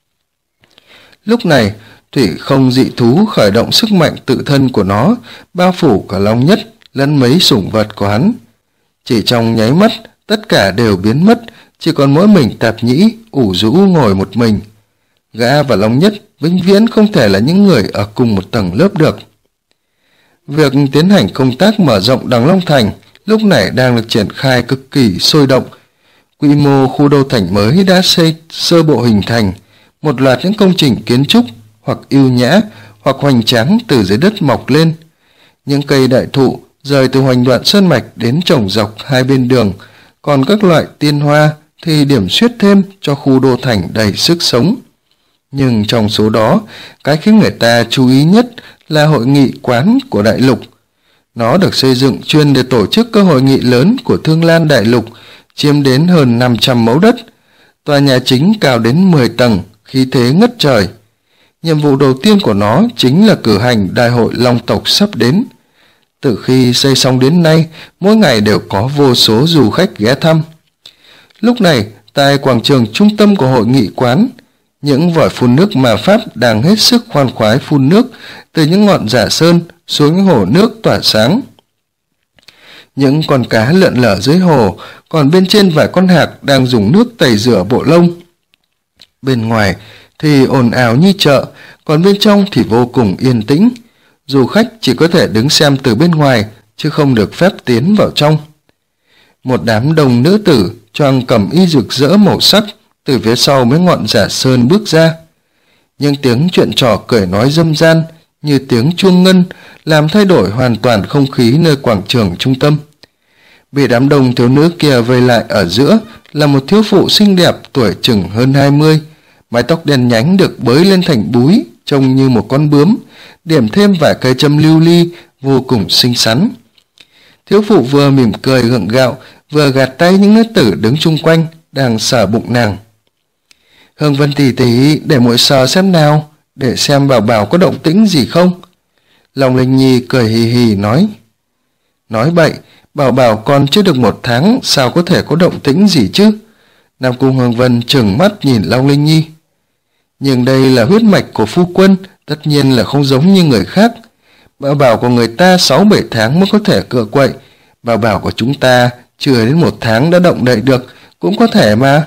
Lúc này, thủy không dị thú khởi động sức mạnh tự thân của nó, bao phủ cả Long Nhất lẫn mấy sủng vật của hắn. Chỉ trong nháy mắt, tất cả đều biến mất, chỉ còn mỗi mình Tạp Nhĩ ủ rũ ngồi một mình. Gã và Long Nhất vĩnh viễn không thể là những người ở cùng một tầng lớp được. Việc tiến hành công tác mở rộng Đằng Long Thành lúc này đang được triển khai cực kỳ sôi động. Quy mô khu đô thành mới đã xây sơ bộ hình thành, một loạt những công trình kiến trúc hoặc ưu nhã hoặc hoành tráng từ dưới đất mọc lên. Những cây đại thụ rời từ hoành đoạn sơn mạch đến trồng dọc hai bên đường, còn các loại tiên hoa thì điểm xuyết thêm cho khu đô thành đầy sức sống. Nhưng trong số đó, cái khiến người ta chú ý nhất là hội nghị quán của đại lục. Nó được xây dựng chuyên để tổ chức các hội nghị lớn của Thương Lan Đại Lục, chiếm đến hơn 500 mẫu đất. Tòa nhà chính cao đến 10 tầng, khí thế ngất trời. Nhiệm vụ đầu tiên của nó chính là cử hành đại hội Long tộc sắp đến. Từ khi xây xong đến nay, mỗi ngày đều có vô số du khách ghé thăm. Lúc này, tại quảng trường trung tâm của hội nghị quán, những vòi phun nước ma pháp đang hết sức khoan khoái phun nước từ những ngọn giả sơn xuống những hồ nước tỏa sáng. những con cá lượn lờ dưới hồ, còn bên trên vài con hạc đang dùng nước tẩy rửa bộ lông. Bên ngoài thì ồn ào như chợ, còn bên trong thì vô cùng yên tĩnh. Du khách chỉ có thể đứng xem từ bên ngoài, chứ không được phép tiến vào trong. Một đám đông nữ tử choàng cẩm y rực rỡ màu sắc từ phía sau mấy ngọn giả sơn bước ra. Những tiếng chuyện trò cười nói râm ran như tiếng chuông ngân làm thay đổi hoàn toàn không khí nơi quảng trường trung tâm. Bị đám đông thiếu nữ kia vây lại ở giữa là một thiếu phụ xinh đẹp tuổi chừng hơn 20, mái tóc đen nhánh được bới lên thành búi trông như một con bướm, điểm thêm vài cây châm lưu ly vô cùng xinh xắn. Thiếu phụ vừa mỉm cười gượng gạo, vừa gạt tay những nữ tử đứng chung quanh đang sờ bụng nàng. Hương Vân tỷ tỷ, để muội sờ xem nào, để xem Bảo Bảo có động tĩnh gì không. Long Linh Nhi cười hì hì nói. Nói bậy, Bảo Bảo còn chưa được 1 tháng, sao có thể có động tĩnh gì chứ? Nam Cung Hương Vân trừng mắt nhìn Long Linh Nhi. Nhưng đây là huyết mạch của phu quân, tất nhiên là không giống như người khác. Bảo Bảo của người ta 6-7 tháng mới có thể cựa quậy, Bảo Bảo của chúng ta chưa đến 1 tháng đã động đậy được, cũng có thể mà.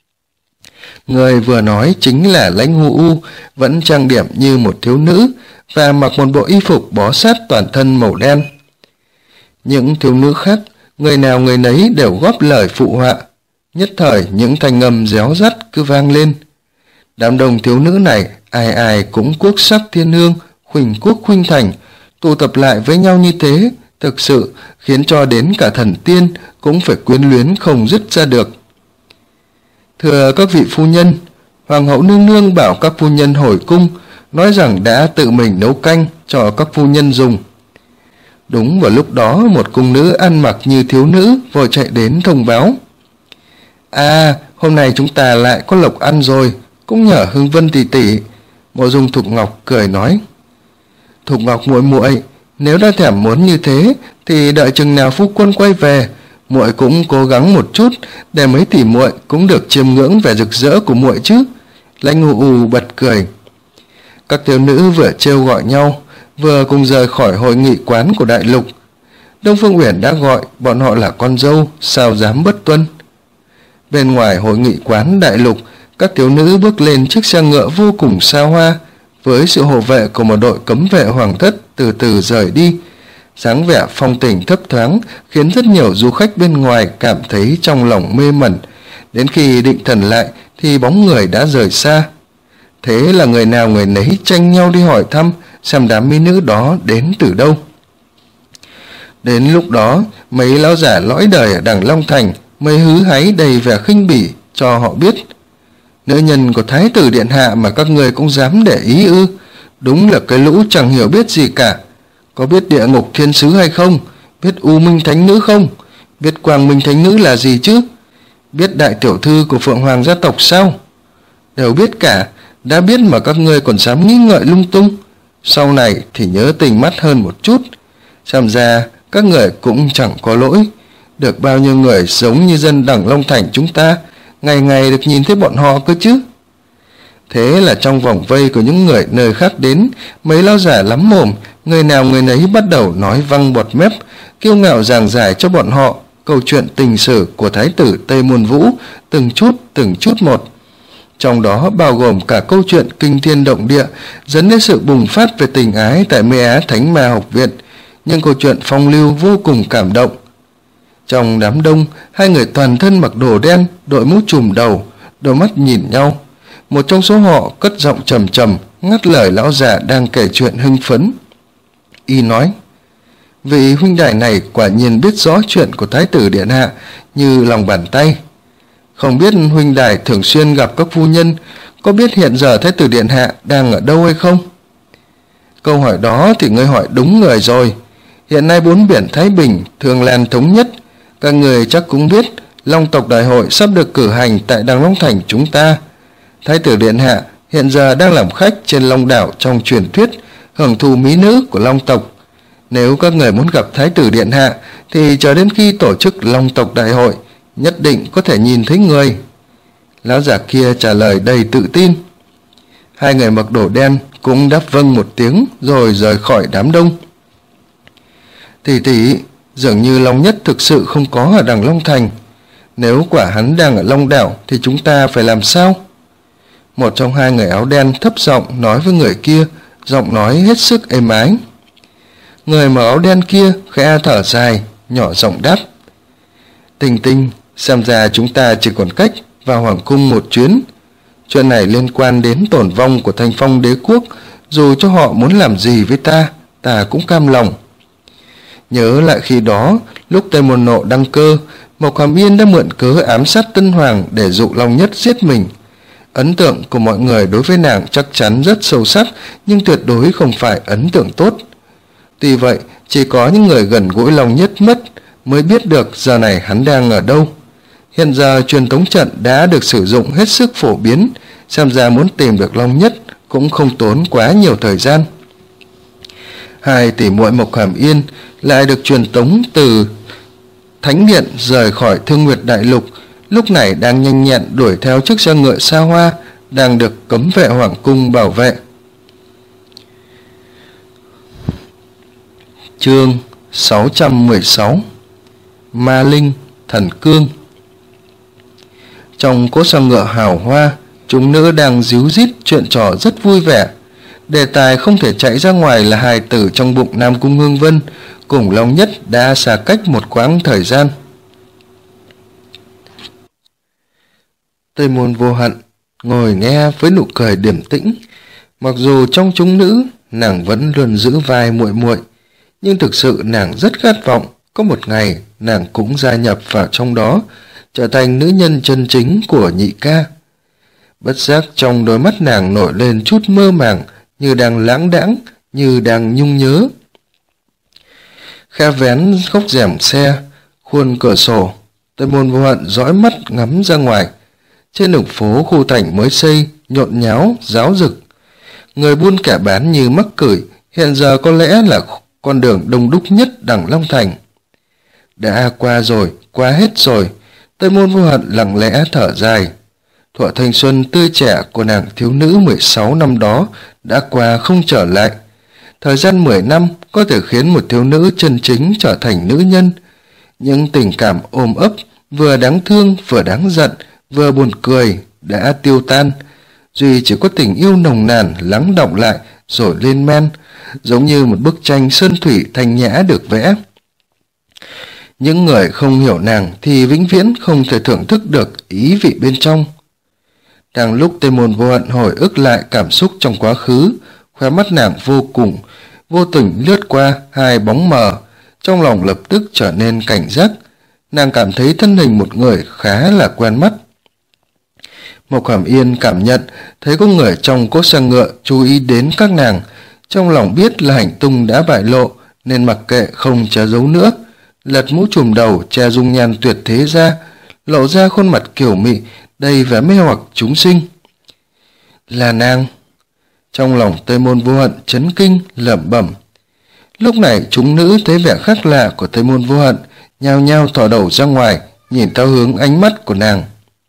Người vừa nói chính là Lãnh Hu U, vẫn trang điểm như một thiếu nữ và mặc một bộ y phục bó sát toàn thân màu đen. Những thiếu nữ khác, người nào người nấy đều góp lời phụ họa. Nhất thời những thanh âm réo rắt cứ vang lên. Đám đông thiếu nữ này ai ai cũng quốc sắc thiên hương, khuỳnh quốc khuynh thành, tụ tập lại với nhau như thế, thực sự khiến cho đến cả thần tiên cũng phải quyến luyến không dứt ra được. Thưa các vị phu nhân, Hoàng hậu nương nương bảo các phu nhân hồi cung, nói rằng đã tự mình nấu canh cho các phu nhân dùng. Đúng vào lúc đó, một cung nữ ăn mặc như thiếu nữ vội chạy đến thông báo. À, hôm nay chúng ta lại có lộc ăn rồi, cũng nhờ Hương Vân tỷ tỷ. Mộ Dung Thục Ngọc cười nói. Thục Ngọc muội muội, nếu đã thèm muốn như thế thì đợi chừng nào phu quân quay về, muội cũng cố gắng một chút để mấy tỷ muội cũng được chiêm ngưỡng vẻ rực rỡ của muội chứ. Lãnh Hu U bật cười. Các thiếu nữ vừa trêu gọi nhau, vừa cùng rời khỏi hội nghị quán của Đại Lục. Đông Phương Uyển đã gọi bọn họ là con dâu, sao dám bất tuân. Bên ngoài hội nghị quán Đại Lục, các thiếu nữ bước lên chiếc xe ngựa vô cùng xa hoa, với sự hộ vệ của một đội cấm vệ hoàng thất từ từ rời đi. Dáng vẻ phong tình thấp thoáng khiến rất nhiều du khách bên ngoài cảm thấy trong lòng mê mẩn. Đến khi định thần lại thì bóng người đã rời xa. Thế là người nào người nấy tranh nhau đi hỏi thăm xem đám mỹ nữ đó đến từ đâu. Đến lúc đó, mấy lão giả lõi đời ở đằng Long Thành mới hứ háy đầy vẻ khinh bỉ cho họ biết. Nữ nhân của Thái tử Điện Hạ mà các người cũng dám để ý ư? Đúng là cái lũ chẳng hiểu biết gì cả. Có biết Địa Ngục Thiên Sứ hay không? Biết U Minh Thánh Nữ không? Biết Quang Minh Thánh Nữ là gì chứ? Biết đại tiểu thư của Phượng Hoàng gia tộc sao? Đều biết cả. Đã biết mà các ngươi còn dám nghĩ ngợi lung tung. Sau này thì nhớ tình mắt hơn một chút. Xem ra các người cũng chẳng có lỗi. Được bao nhiêu người giống như dân đẳng Long Thành chúng ta, ngày ngày được nhìn thấy bọn họ cơ chứ. Thế là trong vòng vây của những người nơi khác đến, mấy lão giả lắm mồm, người nào người nấy bắt đầu nói văng bọt mép, kiêu ngạo giảng giải cho bọn họ câu chuyện tình sử của Thái tử Tây Môn Vũ từng chút một. Trong đó bao gồm cả câu chuyện kinh thiên động địa dẫn đến sự bùng phát về tình ái tại Mê Á Thánh Ma Học Viện, nhưng câu chuyện phong lưu vô cùng cảm động. Trong đám đông, hai người toàn thân mặc đồ đen, đội mũ trùm đầu, đôi mắt nhìn nhau. Một trong số họ cất giọng trầm trầm, ngắt lời lão già đang kể chuyện hưng phấn. Y nói, vị huynh đài này quả nhiên biết rõ chuyện của Thái tử Điện Hạ như lòng bàn tay. Không biết huynh đài thường xuyên gặp các phu nhân, có biết hiện giờ Thái tử Điện Hạ đang ở đâu hay không? Câu hỏi đó thì ngươi hỏi đúng người rồi. Hiện nay bốn biển Thái Bình, Thương Lan thống nhất. Các người chắc cũng biết Long tộc đại hội sắp được cử hành tại Đằng Long Thành chúng ta. Thái tử Điện Hạ hiện giờ đang làm khách trên Long Đảo trong truyền thuyết, hưởng thụ mỹ nữ của Long tộc. Nếu các người muốn gặp Thái tử Điện Hạ thì chờ đến khi tổ chức Long tộc đại hội, nhất định có thể nhìn thấy người. Lão giả kia trả lời đầy tự tin. Hai người mặc đồ đen cũng đáp vâng một tiếng rồi rời khỏi đám đông. Tỷ tỷ, Dường như Long Nhất thực sự không có ở đằng Long Thành. Nếu quả hắn đang ở Long Đảo thì chúng ta phải làm sao? Một trong hai người áo đen thấp giọng nói với người kia, giọng nói hết sức êm ái. Người mặc áo đen kia khẽ thở dài, nhỏ giọng đáp. Tình Tình, xem ra chúng ta chỉ còn cách vào Hoàng cung một chuyến. Chuyện này liên quan đến tổn vong của Thanh Phong đế quốc, dù cho họ muốn làm gì với ta cũng cam lòng. Nhớ lại khi đó, lúc Tây Môn Nộ đăng cơ, Mộc Hàm Yên đã mượn cớ ám sát Tân Hoàng để dụ Long Nhất giết mình. Ấn tượng của mọi người đối với nàng chắc chắn rất sâu sắc, nhưng tuyệt đối không phải ấn tượng tốt. Tuy vậy, chỉ có những người gần gũi Long Nhất mất mới biết được giờ này hắn đang ở đâu. Hiện giờ truyền tống trận đã được sử dụng hết sức phổ biến, xem ra muốn tìm được Long Nhất cũng không tốn quá nhiều thời gian. Hai tỷ muội Mộc Hàm Yên lại được truyền tống từ Thánh Điện rời khỏi Thương Nguyệt Đại Lục, lúc này đang nhanh nhẹn đuổi theo chiếc xe ngựa xa hoa đang được cấm vệ Hoàng cung bảo vệ. Chương 616 Ma Linh Thần Cương. Trong cỗ xe ngựa hào hoa, chúng nữ đang díu dít chuyện trò rất vui vẻ. Đề tài không thể chạy ra ngoài là hài tử trong bụng Nam Cung Hương Vân cùng Long Nhất đã xa cách một quãng thời gian. Tây Môn Vô Hận ngồi nghe với nụ cười điềm tĩnh. Mặc dù trong chúng nữ nàng vẫn luôn giữ vai muội muội, nhưng thực sự nàng rất khát vọng có một ngày nàng cũng gia nhập vào trong đó, trở thành nữ nhân chân chính của nhị ca. Bất giác trong đôi mắt nàng nổi lên chút mơ màng, như đang lãng đãng, như đang nhung nhớ. Khe vén góc rèm xe, khuôn cửa sổ, Tây Môn Vô Hận dõi mắt ngắm ra ngoài. Trên đường phố khu thành mới xây, nhộn nháo, ráo rực. Người buôn kẻ bán như mắc cửi, hiện giờ có lẽ là con đường đông đúc nhất đằng Long Thành. Đã qua rồi, qua hết rồi. Tây Môn Vô Hận lặng lẽ thở dài. Thuở thanh xuân tươi trẻ của nàng thiếu nữ 16 năm đó đã qua không trở lại. Thời gian 10 năm có thể khiến một thiếu nữ chân chính trở thành nữ nhân. Những tình cảm ôm ấp, vừa đáng thương, vừa đáng giận, vừa buồn cười, đã tiêu tan. Duy chỉ có tình yêu nồng nàn lắng đọng lại rồi lên men, giống như một bức tranh sơn thủy thanh nhã được vẽ. Những người không hiểu nàng thì vĩnh viễn không thể thưởng thức được ý vị bên trong. Đang lúc Tây Môn Vô Hận hồi ức lại cảm xúc trong quá khứ, khóe mắt nàng vô tình lướt qua hai bóng mờ, trong lòng lập tức trở nên cảnh giác. Nàng cảm thấy thân hình một người khá là quen mắt. Mộc Hàm Yên cảm nhận thấy có người trong cỗ xe ngựa chú ý đến các nàng, trong lòng biết là hành tung đã bại lộ nên mặc kệ không che giấu nữa, lật mũ trùm đầu che dung nhan tuyệt thế ra, lộ ra khuôn mặt kiều mị đầy vẻ mê hoặc chúng sinh. Là nàng. Trong lòng Tây Môn Vô Hận chấn kinh lẩm bẩm. Lúc này chúng nữ thấy vẻ khác lạ của Tây Môn Vô Hận, nhao nhao thò đầu ra ngoài nhìn theo hướng ánh mắt của nàng.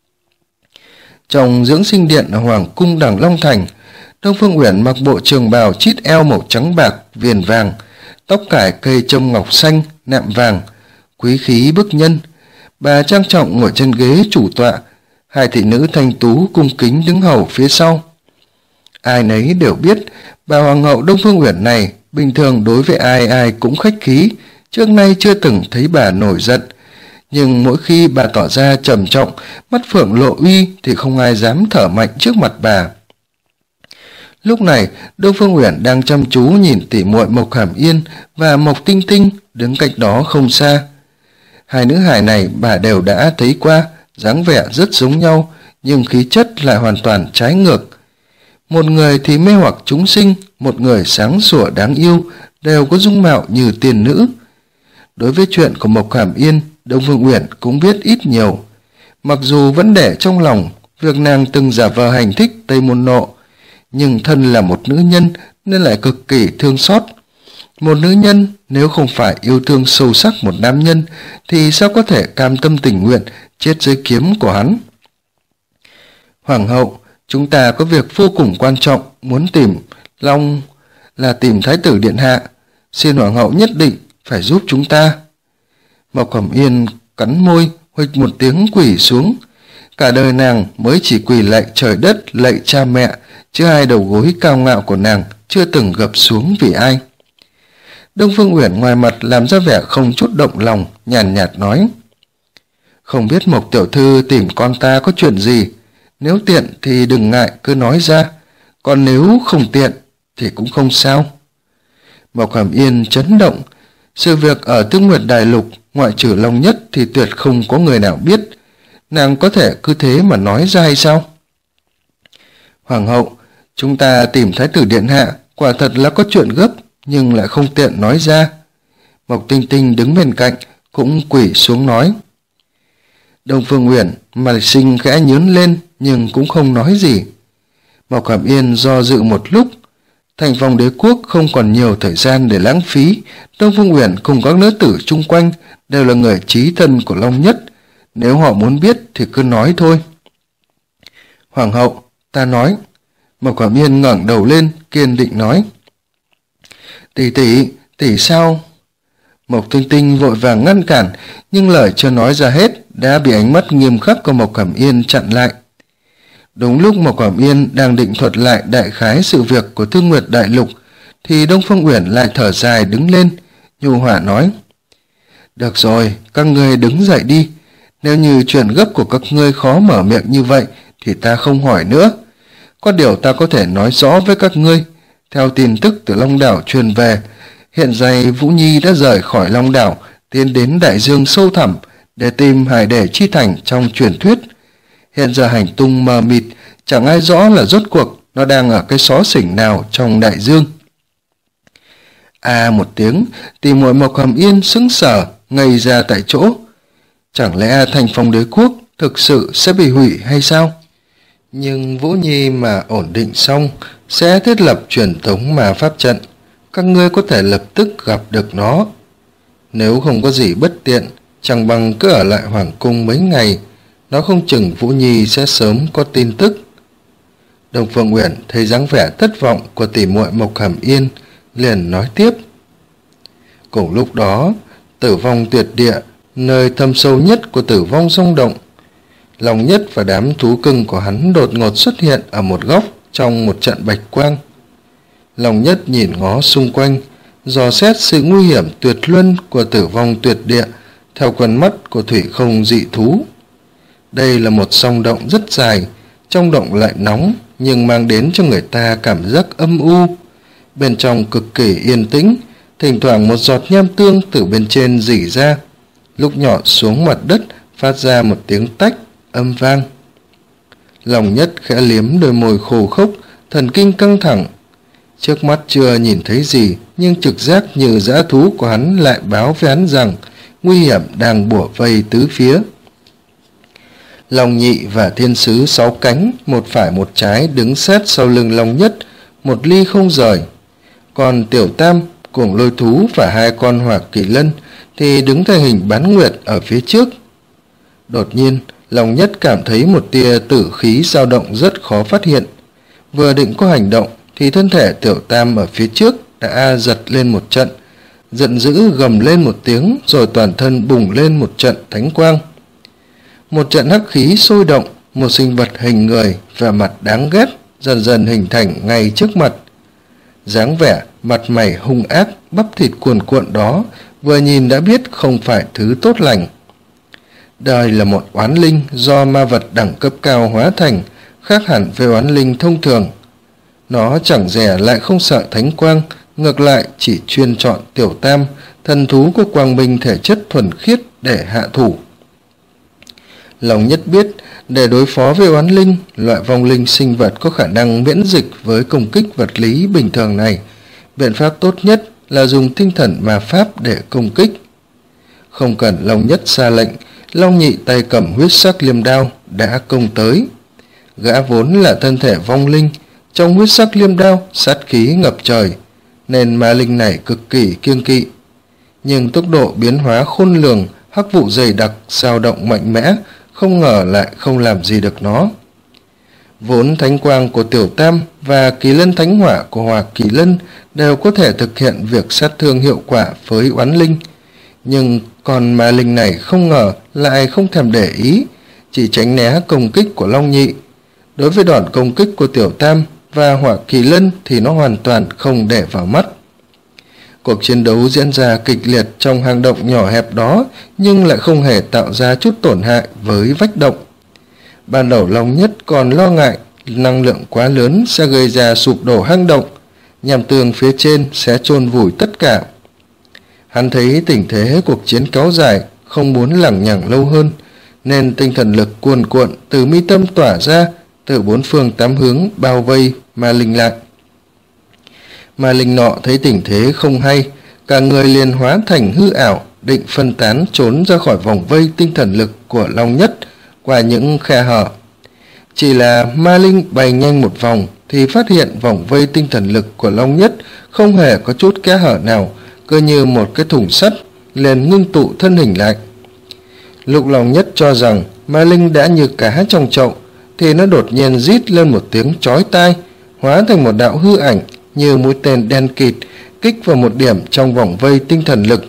Trong dưỡng sinh điện ở Hoàng cung đằng Long Thành, Đông Phương Uyển mặc bộ trường bào chít eo màu trắng bạc viền vàng, tóc cải cây châm ngọc xanh nạm vàng, quý khí bức nhân. Bà trang trọng ngồi trên ghế chủ tọa, hai thị nữ thanh tú cung kính đứng hầu phía sau. Ai nấy đều biết bà hoàng hậu Đông Phương Uyển này bình thường đối với ai ai cũng khách khí, trước nay chưa từng thấy bà nổi giận. Nhưng mỗi khi bà tỏ ra trầm trọng, mắt phượng lộ uy thì không ai dám thở mạnh trước mặt bà. Lúc này, Đông Phương Uyển đang chăm chú nhìn tỉ muội Mộc Hàm Yên và Mộc Tinh Tinh đứng cách đó không xa. Hai nữ hài này bà đều đã thấy qua, dáng vẻ rất giống nhau, nhưng khí chất lại hoàn toàn trái ngược. Một người thì mê hoặc chúng sinh, một người sáng sủa đáng yêu, đều có dung mạo như tiên nữ. Đối với chuyện của Mộc Hàm Yên, Đông Phương Uyển cũng biết ít nhiều. Mặc dù vẫn để trong lòng việc nàng từng giả vờ hành thích Tây Môn Nộ, nhưng thân là một nữ nhân nên lại cực kỳ thương xót. Một nữ nhân nếu không phải yêu thương sâu sắc một nam nhân thì sao có thể cam tâm tình nguyện chết dưới kiếm của hắn. Hoàng hậu, chúng ta có việc vô cùng quan trọng muốn tìm tìm Thái tử điện hạ. Xin Hoàng hậu nhất định phải giúp chúng ta. Mộc Cẩm Yên cắn môi, huỵch một tiếng quỳ xuống. Cả đời nàng mới chỉ quỳ lạy trời đất, lạy cha mẹ, chứ hai đầu gối cao ngạo của nàng chưa từng gập xuống vì ai. Đông Phương Uyển ngoài mặt làm ra vẻ không chút động lòng, nhàn nhạt nói: không biết Mộc tiểu thư tìm con ta có chuyện gì, nếu tiện thì đừng ngại cứ nói ra, còn nếu không tiện thì cũng không sao. Mộc Hàm Yên chấn động, sự việc ở Tứ Nguyệt Đại Lục ngoại trừ Long Nhất thì tuyệt không có người nào biết, nàng có thể cứ thế mà nói ra hay sao? Hoàng hậu, chúng ta tìm Thái tử điện hạ quả thật là có chuyện gấp, nhưng lại không tiện nói ra. Mộc Tinh Tinh đứng bên cạnh cũng quỳ xuống nói. Đông Phương Uyển mặt xinh khẽ nhướng lên nhưng cũng không nói gì. Mộc Hàm Yên do dự một lúc. Thành Phong Đế quốc không còn nhiều thời gian để lãng phí. Đông Phương Uyển cùng các nữ tử chung quanh đều là người chí thân của Long Nhất, nếu họ muốn biết thì cứ nói thôi. Hoàng hậu, ta nói. Mộc Hàm Yên ngẩng đầu lên kiên định nói. Tỷ sao? Mộc Tinh Tinh vội vàng ngăn cản, nhưng lời chưa nói ra hết đã bị ánh mắt nghiêm khắc của Mộc Hàm Yên chặn lại. Đúng lúc Mộc Hàm Yên đang định thuật lại đại khái sự việc của Tứ Nguyệt Đại Lục thì Đông Phương Uyển lại thở dài đứng lên, nhu hòa nói. Được rồi, các ngươi đứng dậy đi, nếu như chuyện gấp của các ngươi khó mở miệng như vậy thì ta không hỏi nữa. Có điều ta có thể nói rõ với các ngươi, theo tin tức từ Long Đảo truyền về, hiện nay Vũ Nhi đã rời khỏi Long Đảo tiến đến Đại Dương sâu thẳm để tìm Hải Đế Chi Thành trong truyền thuyết. Hiện giờ hành tung mờ mịt, chẳng ai rõ là rốt cuộc nó đang ở cái xó xỉnh nào trong đại dương. Một tiếng, tỷ muội Mộc Hàm Yên sững sờ ngây ra tại chỗ. Chẳng lẽ Thành Phong Đế quốc thực sự sẽ bị hủy hay sao? Nhưng Vũ Nhi mà ổn định xong sẽ thiết lập truyền thống mà pháp trận, các ngươi có thể lập tức gặp được nó. Nếu không có gì bất tiện, chẳng bằng cứ ở lại Hoàng cung mấy ngày, nó không chừng Vũ Nhi sẽ sớm có tin tức. Đông Phương Uyển thấy dáng vẻ thất vọng của tỷ muội Mộc Hàm Yên, liền nói tiếp. Cùng lúc đó, Tử Vong Tuyệt Địa, nơi thâm sâu nhất của Tử Vong Sông Động, Long Nhất và đám thú cưng của hắn đột ngột xuất hiện ở một góc trong một trận bạch quang. Long Nhất nhìn ngó xung quanh, dò xét sự nguy hiểm tuyệt luân của Tử Vong Tuyệt Địa theo con mắt của thủy không dị thú. Đây là một sông động rất dài, trong động lại nóng nhưng mang đến cho người ta cảm giác âm u. Bên trong cực kỳ yên tĩnh, thỉnh thoảng một giọt nham tương từ bên trên rỉ ra, lúc nhỏ xuống mặt đất phát ra một tiếng tách âm vang. Long Nhất khẽ liếm đôi môi khô khốc, thần kinh căng thẳng. Trước mắt chưa nhìn thấy gì, nhưng trực giác như dã thú của hắn lại báo với hắn rằng nguy hiểm đang bủa vây tứ phía. Long Nhị và Thiên Sứ 6 cánh, một phải một trái đứng sát sau lưng Long Nhất, một ly không rời. Còn Tiểu Tam cùng Lôi Thú và 2 con Hỏa Kỳ Lân thì đứng theo hình bán nguyệt ở phía trước. Đột nhiên, Long Nhất cảm thấy một tia tử khí dao động rất khó phát hiện. Vừa định có hành động thì thân thể Tiểu Tam ở phía trước đã giật lên một trận, giận dữ gầm lên một tiếng, rồi toàn thân bùng lên một trận thánh quang. Một trận hắc khí sôi động, một sinh vật hình người và mặt đáng ghét dần dần hình thành ngay trước mặt. Dáng vẻ mặt mày hung ác, bắp thịt cuồn cuộn đó vừa nhìn đã biết không phải thứ tốt lành. Đây là một oán linh do ma vật đẳng cấp cao hóa thành, khác hẳn với oán linh thông thường. Nó chẳng dè lại không sợ thánh quang, ngược lại chỉ chuyên chọn Tiểu Tam, thần thú của quang minh thể chất thuần khiết để hạ thủ. Long Nhất biết, để đối phó với oán linh, loại vong linh sinh vật có khả năng miễn dịch với công kích vật lý bình thường này, biện pháp tốt nhất là dùng tinh thần ma pháp để công kích. Không cần Long Nhất ra lệnh, Long Nhị tay cầm huyết sắc liêm đao đã công tới. Gã vốn là thân thể vong linh, trong huyết sắc liêm đao sát khí ngập trời, nên ma linh này cực kỳ kiêng kỵ. Nhưng tốc độ biến hóa khôn lường, hắc vụ dày đặc, dao động mạnh mẽ, không ngờ lại không làm gì được nó. Vốn thánh quang của Tiểu Tam và Kỳ Lân thánh hỏa của Hỏa Kỳ Lân đều có thể thực hiện việc sát thương hiệu quả với oán linh, nhưng Còn ma linh này không ngờ lại không thèm để ý, chỉ tránh né công kích của Long Nhị. Đối với đòn công kích của Tiểu Tam và Hỏa Kỳ Lân thì nó hoàn toàn không để vào mắt. Cuộc chiến đấu diễn ra kịch liệt trong hang động nhỏ hẹp đó, nhưng lại không hề tạo ra chút tổn hại với vách động. Ban đầu Long Nhất còn lo ngại năng lượng quá lớn sẽ gây ra sụp đổ hang động, nhằm tường phía trên sẽ chôn vùi tất cả. Hắn thấy tình thế cuộc chiến kéo dài, không muốn lằng nhằng lâu hơn, nên tinh thần lực cuồn cuộn từ mi tâm tỏa ra, từ bốn phương tám hướng bao vây ma linh lại. Ma linh nọ thấy tình thế không hay, cả người liền hóa thành hư ảo, định phân tán trốn ra khỏi vòng vây tinh thần lực của Long Nhất qua những khe hở. Chỉ là ma linh bay nhanh một vòng thì phát hiện vòng vây tinh thần lực của Long Nhất không hề có chút kẽ hở nào, cứ như một cái thùng sắt, liền ngưng tụ thân hình lại. Lúc Long Nhất cho rằng ma linh đã như cá trong chậu, thì nó đột nhiên rít lên một tiếng chói tai, hóa thành một đạo hư ảnh như mũi tên đen kịt, kích vào một điểm trong vòng vây tinh thần lực.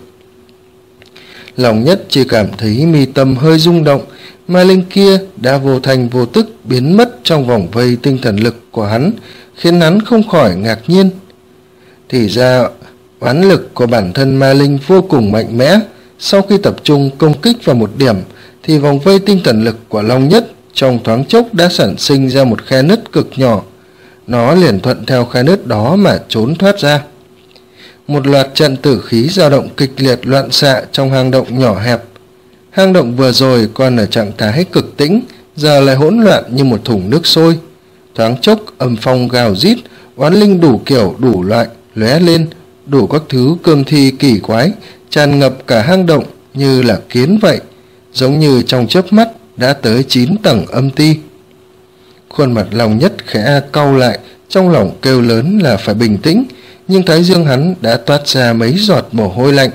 Long Nhất chỉ cảm thấy mi tâm hơi rung động, ma linh kia đã vô thành vô tức biến mất trong vòng vây tinh thần lực của hắn, khiến hắn không khỏi ngạc nhiên. Thì ra oán lực của bản thân ma linh vô cùng mạnh mẽ, sau khi tập trung công kích vào một điểm thì vòng vây tinh thần lực của Long Nhất trong thoáng chốc đã sản sinh ra một khe nứt cực nhỏ. Nó liền thuận theo khe nứt đó mà trốn thoát ra. Một loạt trận tử khí dao động kịch liệt loạn xạ trong hang động nhỏ hẹp. Hang động vừa rồi còn ở trạng thái cực tĩnh, giờ lại hỗn loạn như một thùng nước sôi. Thoáng chốc âm phong gào rít, oán linh đủ kiểu đủ loại lóe lên, đủ các thứ cương thi kỳ quái tràn ngập cả hang động như là kiến vậy, giống như trong chớp mắt đã tới 9 tầng âm ti. Khuôn mặt Long Nhất khẽ cau lại, trong lòng kêu lớn là phải bình tĩnh, nhưng thái dương hắn đã toát ra mấy giọt mồ hôi lạnh.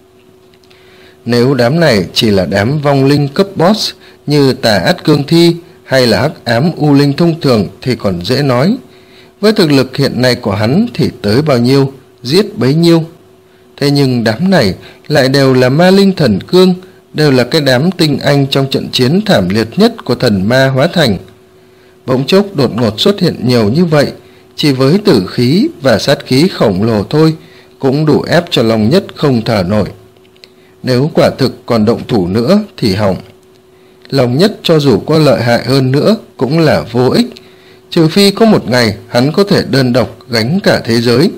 Nếu đám này chỉ là đám vong linh cấp boss như tà ác cương thi hay là hắc ám u linh thông thường thì còn dễ nói. Với thực lực hiện nay của hắn thì tới bao nhiêu, giết bấy nhiêu. Thế nhưng đám này lại đều là ma linh thần cương, đều là cái đám tinh anh trong trận chiến thảm liệt nhất của thần ma hóa thành. Bỗng chốc đột ngột xuất hiện nhiều như vậy, chỉ với tử khí và sát khí khổng lồ thôi cũng đủ ép cho Long Nhất không thở nổi. Nếu quả thực còn động thủ nữa thì hỏng. Long Nhất cho dù có lợi hại hơn nữa cũng là vô ích, trừ phi có một ngày hắn có thể đơn độc gánh cả thế giới.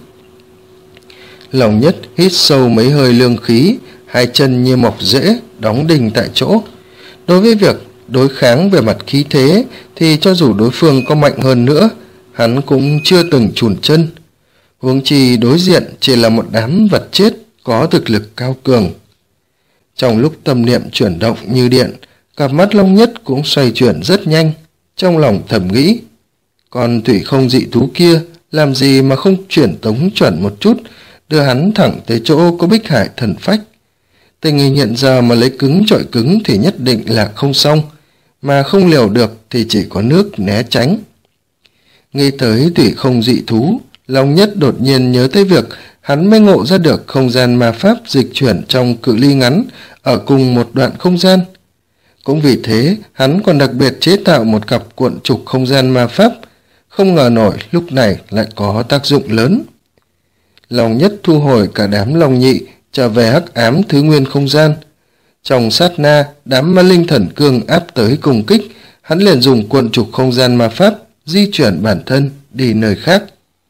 Long Nhất hít sâu mấy hơi lương khí, hai chân như mọc rễ đóng đinh tại chỗ. Đối với việc đối kháng về mặt khí thế thì cho dù đối phương có mạnh hơn nữa, hắn cũng chưa từng chùn chân. Huống chi đối diện chỉ là một đám vật chết có thực lực cao cường. Trong lúc tâm niệm chuyển động như điện, cặp mắt Long Nhất cũng xoay chuyển rất nhanh, trong lòng thầm nghĩ, còn thủy không dị thú kia làm gì mà không chuyển tống chuẩn một chút, đưa hắn thẳng tới chỗ có Bích Hải thần phách. Tình hình hiện giờ mà lấy cứng chọi cứng thì nhất định là không xong, mà không liều được thì chỉ có nước né tránh. Nghĩ tới thủy không dị thú, Long Nhất đột nhiên nhớ tới việc hắn mới ngộ ra được không gian ma pháp dịch chuyển trong cự ly ngắn ở cùng một đoạn không gian. Cũng vì thế, hắn còn đặc biệt chế tạo một cặp cuộn trục không gian ma pháp, không ngờ nổi lúc này lại có tác dụng lớn. Long Nhất thu hồi cả đám Long Nhị, trở về hắc ám thứ nguyên không gian. Trong sát na, đám ma linh thần cương áp tới cùng kích, hắn liền dùng cuộn trục không gian ma pháp di chuyển bản thân đi nơi khác.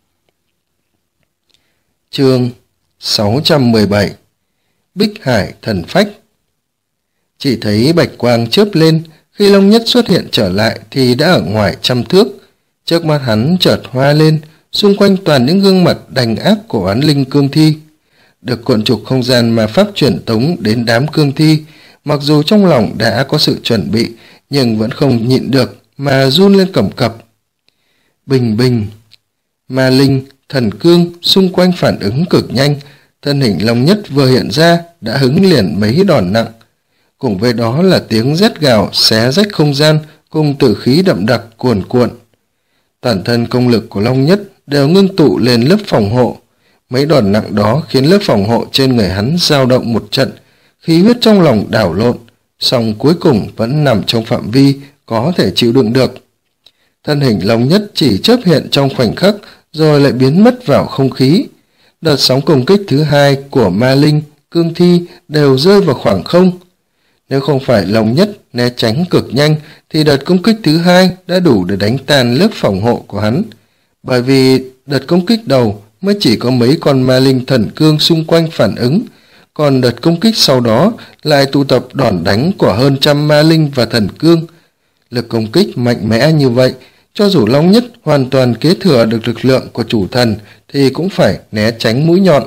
Chương 617 Bích Hải thần phách. Chỉ thấy bạch quang chớp lên, khi Long Nhất xuất hiện trở lại thì đã ở ngoài 100 thước. Trước mắt hắn chợt hoa lên, xung quanh toàn những gương mặt đành ác của oán linh cương thi. Được cuộn trục không gian mà pháp truyền tống đến đám cương thi, mặc dù trong lòng đã có sự chuẩn bị, nhưng vẫn không nhịn được mà run lên cầm cập. Bình bình, ma linh, thần cương xung quanh phản ứng cực nhanh, thân hình Long Nhất vừa hiện ra đã hứng liền mấy đòn nặng. Cùng với đó là tiếng rét gào xé rách không gian cùng tử khí đậm đặc cuồn cuộn. Toàn thân công lực của Long Nhất đều ngưng tụ lên lớp phòng hộ. Mấy đòn nặng đó khiến lớp phòng hộ trên người hắn dao động một trận, khí huyết trong lòng đảo lộn, song cuối cùng vẫn nằm trong phạm vi có thể chịu đựng được. Thân hình Long Nhất chỉ chớp hiện trong khoảnh khắc rồi lại biến mất vào không khí. Đợt sóng công kích thứ hai của ma linh, cương thi đều rơi vào khoảng không. Nếu không phải Long Nhất né tránh cực nhanh thì đợt công kích thứ hai đã đủ để đánh tan lớp phòng hộ của hắn. Bởi vì đợt công kích đầu mới chỉ có mấy con ma linh thần cương xung quanh phản ứng, còn đợt công kích sau đó lại tụ tập đòn đánh của hơn trăm ma linh và thần cương. Lực công kích mạnh mẽ như vậy, cho dù Long Nhất hoàn toàn kế thừa được lực lượng của chủ thần thì cũng phải né tránh mũi nhọn.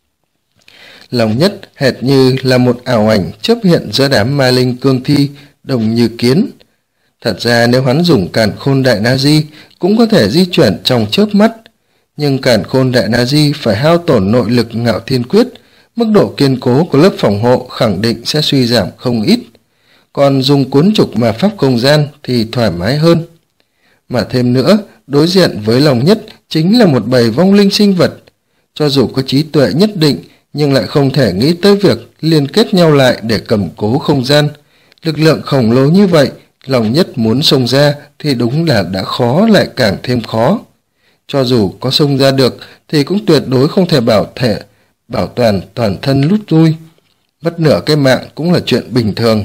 Long Nhất hệt như là một ảo ảnh chớp hiện giữa đám ma linh cương thi đồng như kiến. Thật ra nếu hắn dùng Càn Khôn Đại Na Di cũng có thể di chuyển trong chớp mắt, nhưng Càn Khôn Đại Na Di phải hao tổn nội lực Ngạo Thiên Quyết, mức độ kiên cố của lớp phòng hộ khẳng định sẽ suy giảm không ít. Còn dùng cuốn trục ma pháp không gian thì thoải mái hơn. Mà thêm nữa, đối diện với Long Nhất chính là một bầy vong linh sinh vật. Cho dù có trí tuệ nhất định, nhưng lại không thể nghĩ tới việc liên kết nhau lại để cầm cố không gian. Lực lượng khổng lồ như vậy, Long Nhất muốn xông ra thì đúng là đã khó lại càng thêm khó. Cho dù có xông ra được thì cũng tuyệt đối không thể bảo toàn toàn thân rút lui. Mất nửa cái mạng cũng là chuyện bình thường.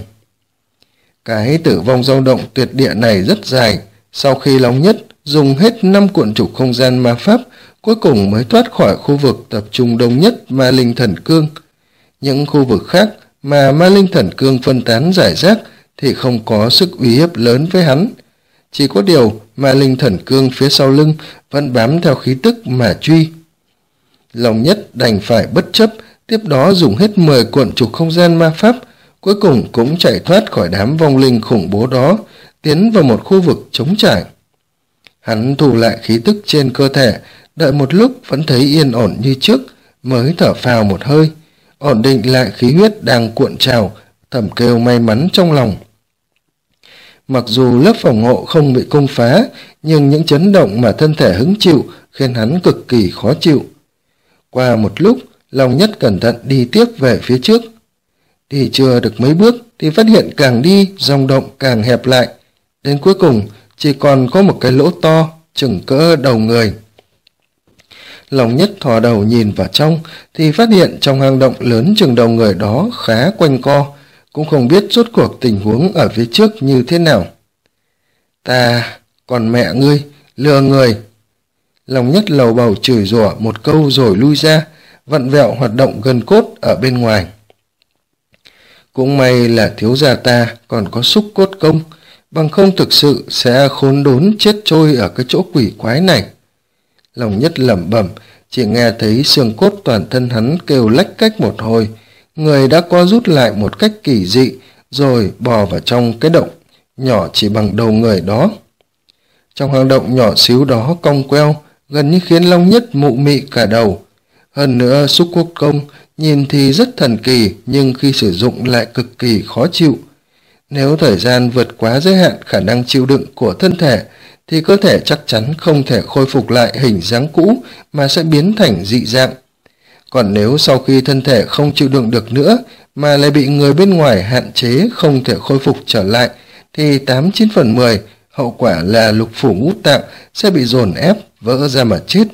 Cái tử vong dao động tuyệt địa này rất dài. Sau khi Long Nhất dùng hết 5 cuộn trục không gian ma pháp, cuối cùng mới thoát khỏi khu vực tập trung đông nhất ma linh thần cương. Những khu vực khác mà ma linh thần cương phân tán rải rác thì không có sức uy hiếp lớn với hắn. Chỉ có điều ma linh thần cương phía sau lưng vẫn bám theo khí tức mà truy. Long Nhất đành phải bất chấp, tiếp đó dùng hết 10 cuộn trục không gian ma pháp, cuối cùng cũng chạy thoát khỏi đám vong linh khủng bố đó, tiến vào một khu vực trống trải. Hắn thu lại khí tức trên cơ thể, đợi một lúc vẫn thấy yên ổn như trước, mới thở phào một hơi, ổn định lại khí huyết đang cuộn trào, thầm kêu may mắn trong lòng. Mặc dù lớp phòng hộ không bị công phá, nhưng những chấn động mà thân thể hứng chịu khiến hắn cực kỳ khó chịu. Qua một lúc, Long Nhất cẩn thận đi tiếp về phía trước. Đi chưa được mấy bước thì phát hiện càng đi, dòng động càng hẹp lại. Đến cuối cùng, chỉ còn có một cái lỗ to, chừng cỡ đầu người. Long Nhất thò đầu nhìn vào trong, thì phát hiện trong hang động lớn chừng đầu người đó khá quanh co, cũng không biết rốt cuộc tình huống ở phía trước như thế nào. Ta, còn mẹ ngươi, lừa người. Long Nhất lầu bầu chửi rủa một câu rồi lui ra, vặn vẹo hoạt động gân cốt ở bên ngoài. Cũng may là thiếu gia ta còn có xúc cốt công, bằng không thực sự sẽ khốn đốn chết trôi ở cái chỗ quỷ quái này. Long Nhất lẩm bẩm, chỉ nghe thấy xương cốt toàn thân hắn kêu lách cách một hồi, người đã co rút lại một cách kỳ dị, rồi bò vào trong cái động nhỏ chỉ bằng đầu người đó. Trong hang động nhỏ xíu đó cong queo, gần như khiến Long Nhất mụ mị cả đầu. Hơn nữa xúc cốt công nhìn thì rất thần kỳ, nhưng khi sử dụng lại cực kỳ khó chịu. Nếu thời gian vượt quá giới hạn khả năng chịu đựng của thân thể, thì cơ thể chắc chắn không thể khôi phục lại hình dáng cũ mà sẽ biến thành dị dạng. Còn nếu sau khi thân thể không chịu đựng được nữa mà lại bị người bên ngoài hạn chế không thể khôi phục trở lại, thì 8/9 phần 10 hậu quả là lục phủ ngũ tạng sẽ bị dồn ép vỡ ra mà chết.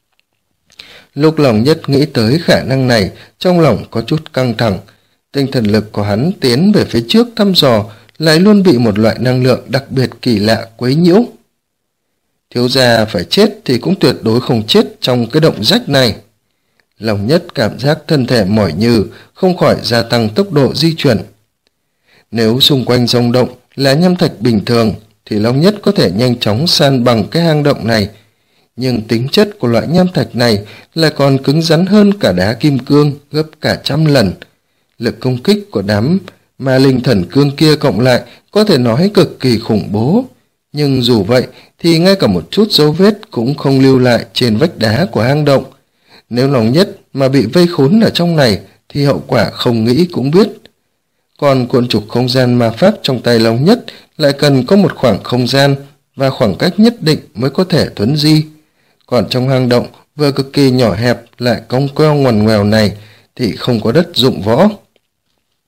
Lúc Long Nhất nghĩ tới khả năng này, trong lòng có chút căng thẳng. Tinh thần lực của hắn tiến về phía trước thăm dò lại luôn bị một loại năng lượng đặc biệt kỳ lạ quấy nhiễu. Thiếu gia phải chết thì cũng tuyệt đối không chết trong cái động rách này. Long Nhất cảm giác thân thể mỏi nhừ, không khỏi gia tăng tốc độ di chuyển. Nếu xung quanh rung động là nham thạch bình thường thì Long Nhất có thể nhanh chóng san bằng cái hang động này. Nhưng tính chất của loại nham thạch này lại còn cứng rắn hơn cả đá kim cương gấp cả 100 lần. Lực công kích của đám ma linh thần cương kia cộng lại có thể nói cực kỳ khủng bố. Nhưng dù vậy thì ngay cả một chút dấu vết cũng không lưu lại trên vách đá của hang động. Nếu Long Nhất mà bị vây khốn ở trong này thì hậu quả không nghĩ cũng biết. Còn cuộn trục không gian ma pháp trong tay Long Nhất lại cần có một khoảng không gian và khoảng cách nhất định mới có thể thuấn di. Còn trong hang động vừa cực kỳ nhỏ hẹp lại cong queo ngoằn ngoèo này thì không có đất dụng võ.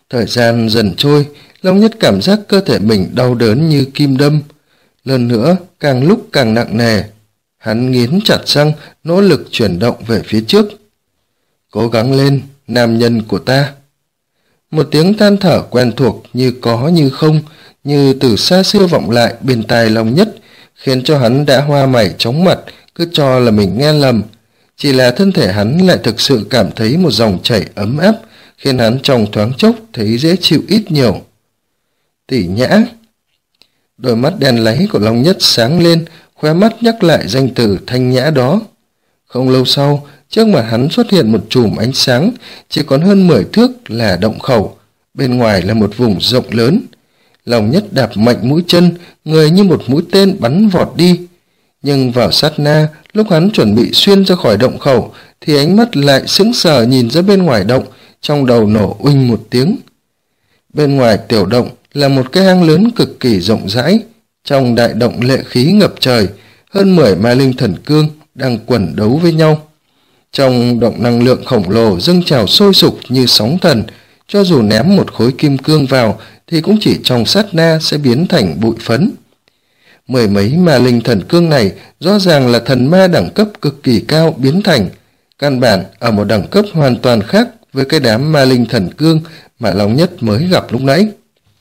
Thời gian dần trôi, Long Nhất cảm giác cơ thể mình đau đớn như kim đâm. Lần nữa, càng lúc càng nặng nề. Hắn nghiến chặt răng, nỗ lực chuyển động về phía trước. Cố gắng lên, nam nhân của ta. Một tiếng than thở quen thuộc như có như không, như từ xa xưa vọng lại bên tai Long Nhất, khiến cho hắn đã hoa mày chóng mặt, cứ cho là mình nghe lầm. Chỉ là thân thể hắn lại thực sự cảm thấy một dòng chảy ấm áp, khiến hắn trong thoáng chốc thấy dễ chịu ít nhiều. Tỷ Nhã. Đôi mắt đen láy của Long Nhất sáng lên, khóe mắt nhắc lại danh từ thanh nhã đó. Không lâu sau, trước mặt hắn xuất hiện một chùm ánh sáng, chỉ còn hơn 10 thước là động khẩu, bên ngoài là một vùng rộng lớn. Long Nhất đạp mạnh mũi chân, người như một mũi tên bắn vọt đi. Nhưng vào sát na, lúc hắn chuẩn bị xuyên ra khỏi động khẩu, thì ánh mắt lại sững sờ nhìn ra bên ngoài động, trong đầu nổ uỳnh một tiếng. Bên ngoài tiểu động là một cái hang lớn cực kỳ rộng rãi, trong đại động lệ khí ngập trời, hơn 10 ma linh thần cương đang quần đấu với nhau. Trong động năng lượng khổng lồ dâng trào sôi sục như sóng thần, cho dù ném một khối kim cương vào thì cũng chỉ trong sát na sẽ biến thành bụi phấn. Mười mấy ma linh thần cương này rõ ràng là thần ma đẳng cấp cực kỳ cao biến thành, căn bản ở một đẳng cấp hoàn toàn khác với cái đám ma linh thần cương mà Long Nhất mới gặp lúc nãy.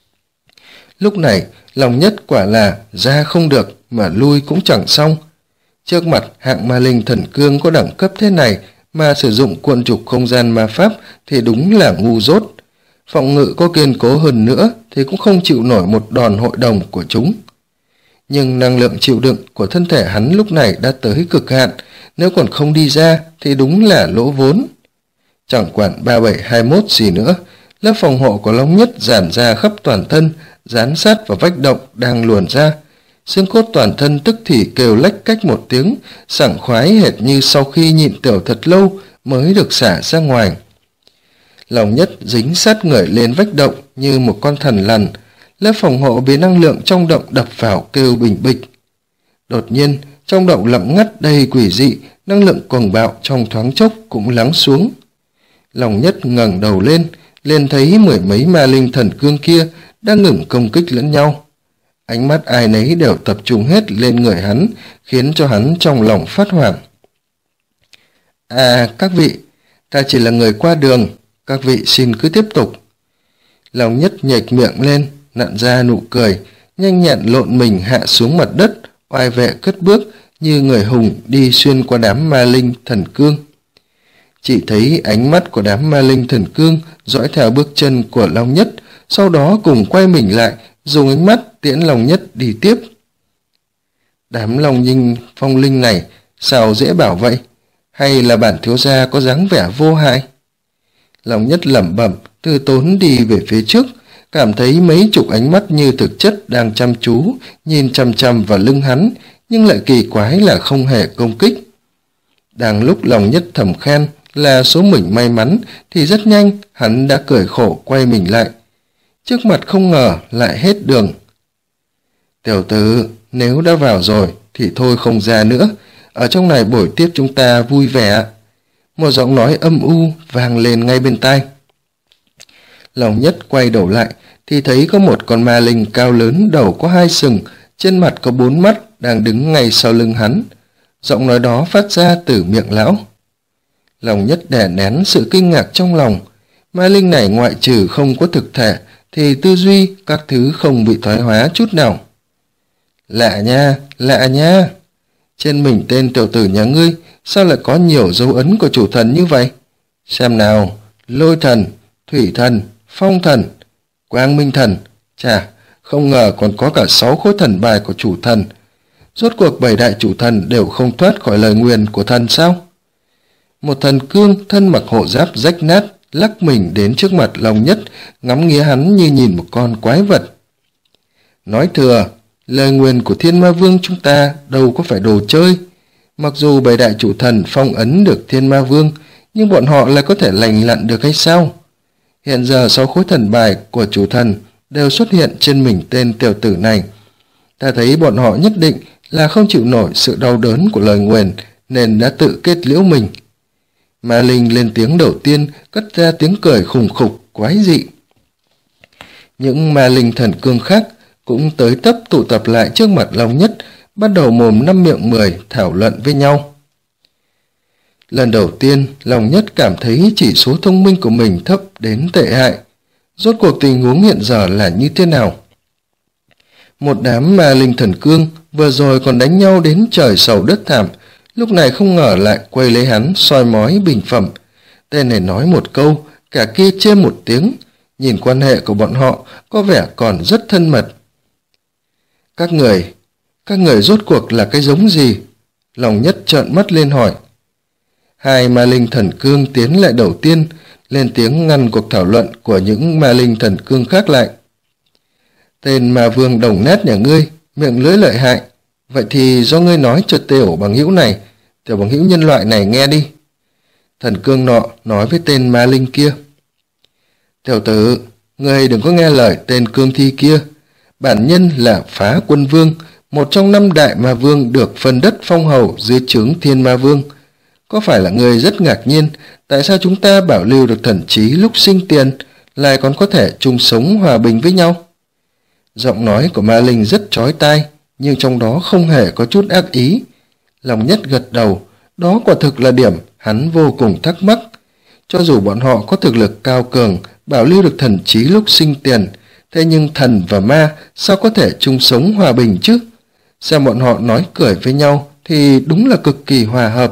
Lúc này, Long Nhất quả là ra không được mà lui cũng chẳng xong. Trước mặt hạng ma linh thần cương có đẳng cấp thế này mà sử dụng cuộn trục không gian ma pháp thì đúng là ngu dốt. Phòng ngự có kiên cố hơn nữa thì cũng không chịu nổi một đòn hội đồng của chúng. Nhưng năng lượng chịu đựng của thân thể hắn lúc này đã tới cực hạn, nếu còn không đi ra thì đúng là lỗ vốn. Chẳng quản 3721 gì nữa, lớp phòng hộ của Long Nhất dàn ra khắp toàn thân, dán sát vào vách động đang luồn ra. Xương cốt toàn thân tức thì kêu lách cách một tiếng, sảng khoái hệt như sau khi nhịn tiểu thật lâu mới được xả ra ngoài. Long Nhất dính sát người lên vách động như một con thần lằn, lớp phòng hộ bị năng lượng trong động đập vào kêu bình bịch. Đột nhiên, trong động lặng ngắt đầy quỷ dị, năng lượng cuồng bạo trong thoáng chốc cũng lắng xuống. Long Nhất ngẩng đầu lên, liền thấy mười mấy ma linh thần cương kia đang ngừng công kích lẫn nhau. Ánh mắt ai nấy đều tập trung hết lên người hắn, khiến cho hắn trong lòng phát hoảng. À, các vị, ta chỉ là người qua đường, các vị xin cứ tiếp tục. Long Nhất nhếch miệng lên, nặn ra nụ cười, nhanh nhẹn lộn mình hạ xuống mặt đất, oai vệ cất bước như người hùng đi xuyên qua đám ma linh thần cương. Chỉ thấy ánh mắt của đám ma linh thần cương dõi theo bước chân của Long Nhất, sau đó cùng quay mình lại, dùng ánh mắt tiễn Long Nhất đi tiếp. Đám phong linh này sao dễ bảo vậy? Hay là bản thiếu gia có dáng vẻ vô hại? Long Nhất lẩm bẩm, từ tốn đi về phía trước, cảm thấy mấy chục ánh mắt như thực chất đang chăm chú, nhìn chằm chằm vào lưng hắn, nhưng lại kỳ quái là không hề công kích. Đang lúc Long Nhất thầm khen là số mình may mắn, thì rất nhanh hắn đã cười khổ quay mình lại. Trước mặt không ngờ lại hết đường. Tiểu tử, nếu đã vào rồi thì thôi không ra nữa, ở trong này buổi tiếp chúng ta vui vẻ. Một giọng nói âm u vang lên ngay bên tai. Long Nhất quay đầu lại thì thấy có một con ma linh cao lớn, đầu có 2 sừng, trên mặt có 4 mắt đang đứng ngay sau lưng hắn. Giọng nói đó phát ra từ miệng lão. Long Nhất đè nén sự kinh ngạc trong lòng. Ma linh này ngoại trừ không có thực thể thì tư duy các thứ không bị thoái hóa chút nào. Lạ nha, lạ nha. Trên mình tên tiểu tử nhà ngươi sao lại có nhiều dấu ấn của chủ thần như vậy? Xem nào, lôi thần, thủy thần, phong thần, quang minh thần. Chà, không ngờ còn có cả 6 khối thần bài của chủ thần. Rốt cuộc 7 đại chủ thần đều không thoát khỏi lời nguyền của thần sao? Một thần cương thân mặc hộ giáp rách nát lắc mình đến trước mặt Long Nhất, ngắm nghía hắn như nhìn một con quái vật. Nói thừa, lời nguyền của Thiên Ma Vương chúng ta đâu có phải đồ chơi. Mặc dù 7 đại chủ thần phong ấn được Thiên Ma Vương, nhưng bọn họ lại có thể lành lặn được hay sao? Hiện giờ 6 khối thần bài của chủ thần đều xuất hiện trên mình tên tiểu tử này. Ta thấy bọn họ nhất định là không chịu nổi sự đau đớn của lời nguyền nên đã tự kết liễu mình. Ma linh lên tiếng đầu tiên, cất ra tiếng cười khủng khục quái dị. Những ma linh thần cương khác cũng tới tấp tụ tập lại trước mặt Long Nhất, bắt đầu mồm năm miệng mười thảo luận với nhau. Lần đầu tiên, Long Nhất cảm thấy chỉ số thông minh của mình thấp đến tệ hại. Rốt cuộc tình huống hiện giờ là như thế nào? Một đám ma linh thần cương vừa rồi còn đánh nhau đến trời sầu đất thảm, lúc này không ngờ lại quay lấy hắn soi mói bình phẩm. Tên này nói một câu, cả kia chêm một tiếng, nhìn quan hệ của bọn họ có vẻ còn rất thân mật. Các người rốt cuộc là cái giống gì? Long Nhất trợn mắt lên hỏi. Hai ma linh thần cương tiến lại đầu tiên, lên tiếng ngăn cuộc thảo luận của những ma linh thần cương khác lại. Tên ma vương đồng nát nhà ngươi, miệng lưỡi lợi hại, vậy thì do ngươi nói cho tiểu bằng hữu nhân loại này nghe đi. Thần cương nọ nói với tên ma linh kia. Tiểu tử, ngươi đừng có nghe lời tên cương thi kia. Bản nhân là Phá Quân Vương, một trong 5 đại ma vương được phân đất phong hầu dưới trướng Thiên Ma Vương. Có phải là ngươi rất ngạc nhiên tại sao chúng ta bảo lưu được thần trí lúc sinh tiền, lại còn có thể chung sống hòa bình với nhau? Giọng nói của ma linh rất chói tai, nhưng trong đó không hề có chút ác ý. Long Nhất gật đầu, đó quả thực là điểm hắn vô cùng thắc mắc. Cho dù bọn họ có thực lực cao cường, bảo lưu được thần trí lúc sinh tiền, thế nhưng thần và ma sao có thể chung sống hòa bình chứ? Xem bọn họ nói cười với nhau thì đúng là cực kỳ hòa hợp.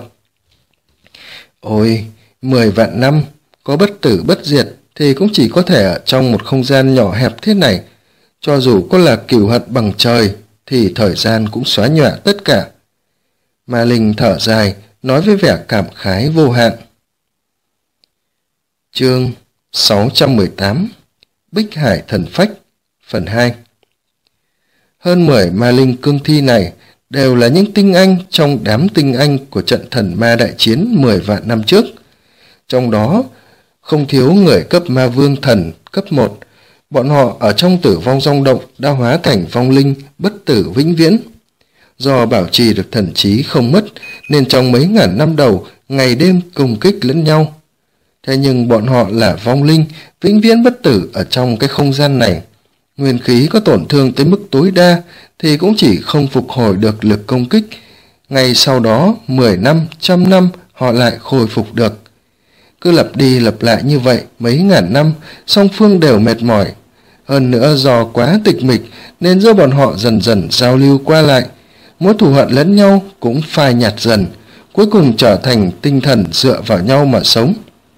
Ôi, 10 vạn năm, có bất tử bất diệt thì cũng chỉ có thể ở trong một không gian nhỏ hẹp thế này. Cho dù có là cừu hận bằng trời thì thời gian cũng xóa nhòa tất cả. Ma linh thở dài, nói với vẻ cảm khái vô hạn. Chương 618 Bích Hải Thần Phách Phần 2. Hơn 10 ma linh cương thi này đều là những tinh anh trong đám tinh anh của trận thần ma đại chiến 10 vạn năm trước. Trong đó không thiếu người cấp ma vương thần cấp 1. Bọn họ ở trong tử vong dòng động đã hóa thành vong linh bất tử vĩnh viễn. Do bảo trì được thần trí không mất nên trong mấy ngàn năm đầu ngày đêm công kích lẫn nhau. Thế nhưng bọn họ là vong linh vĩnh viễn bất tử ở trong cái không gian này. Nguyên khí có tổn thương tới mức tối đa thì cũng chỉ không phục hồi được lực công kích. Ngày sau đó 10 năm, 100 năm họ lại khôi phục được. Cứ lặp đi lặp lại như vậy mấy ngàn năm, song phương đều mệt mỏi. Hơn nữa do quá tịch mịch nên giữa bọn họ dần dần giao lưu qua lại. Mối thù hận lẫn nhau cũng phai nhạt dần, cuối cùng trở thành tinh thần dựa vào nhau mà sống.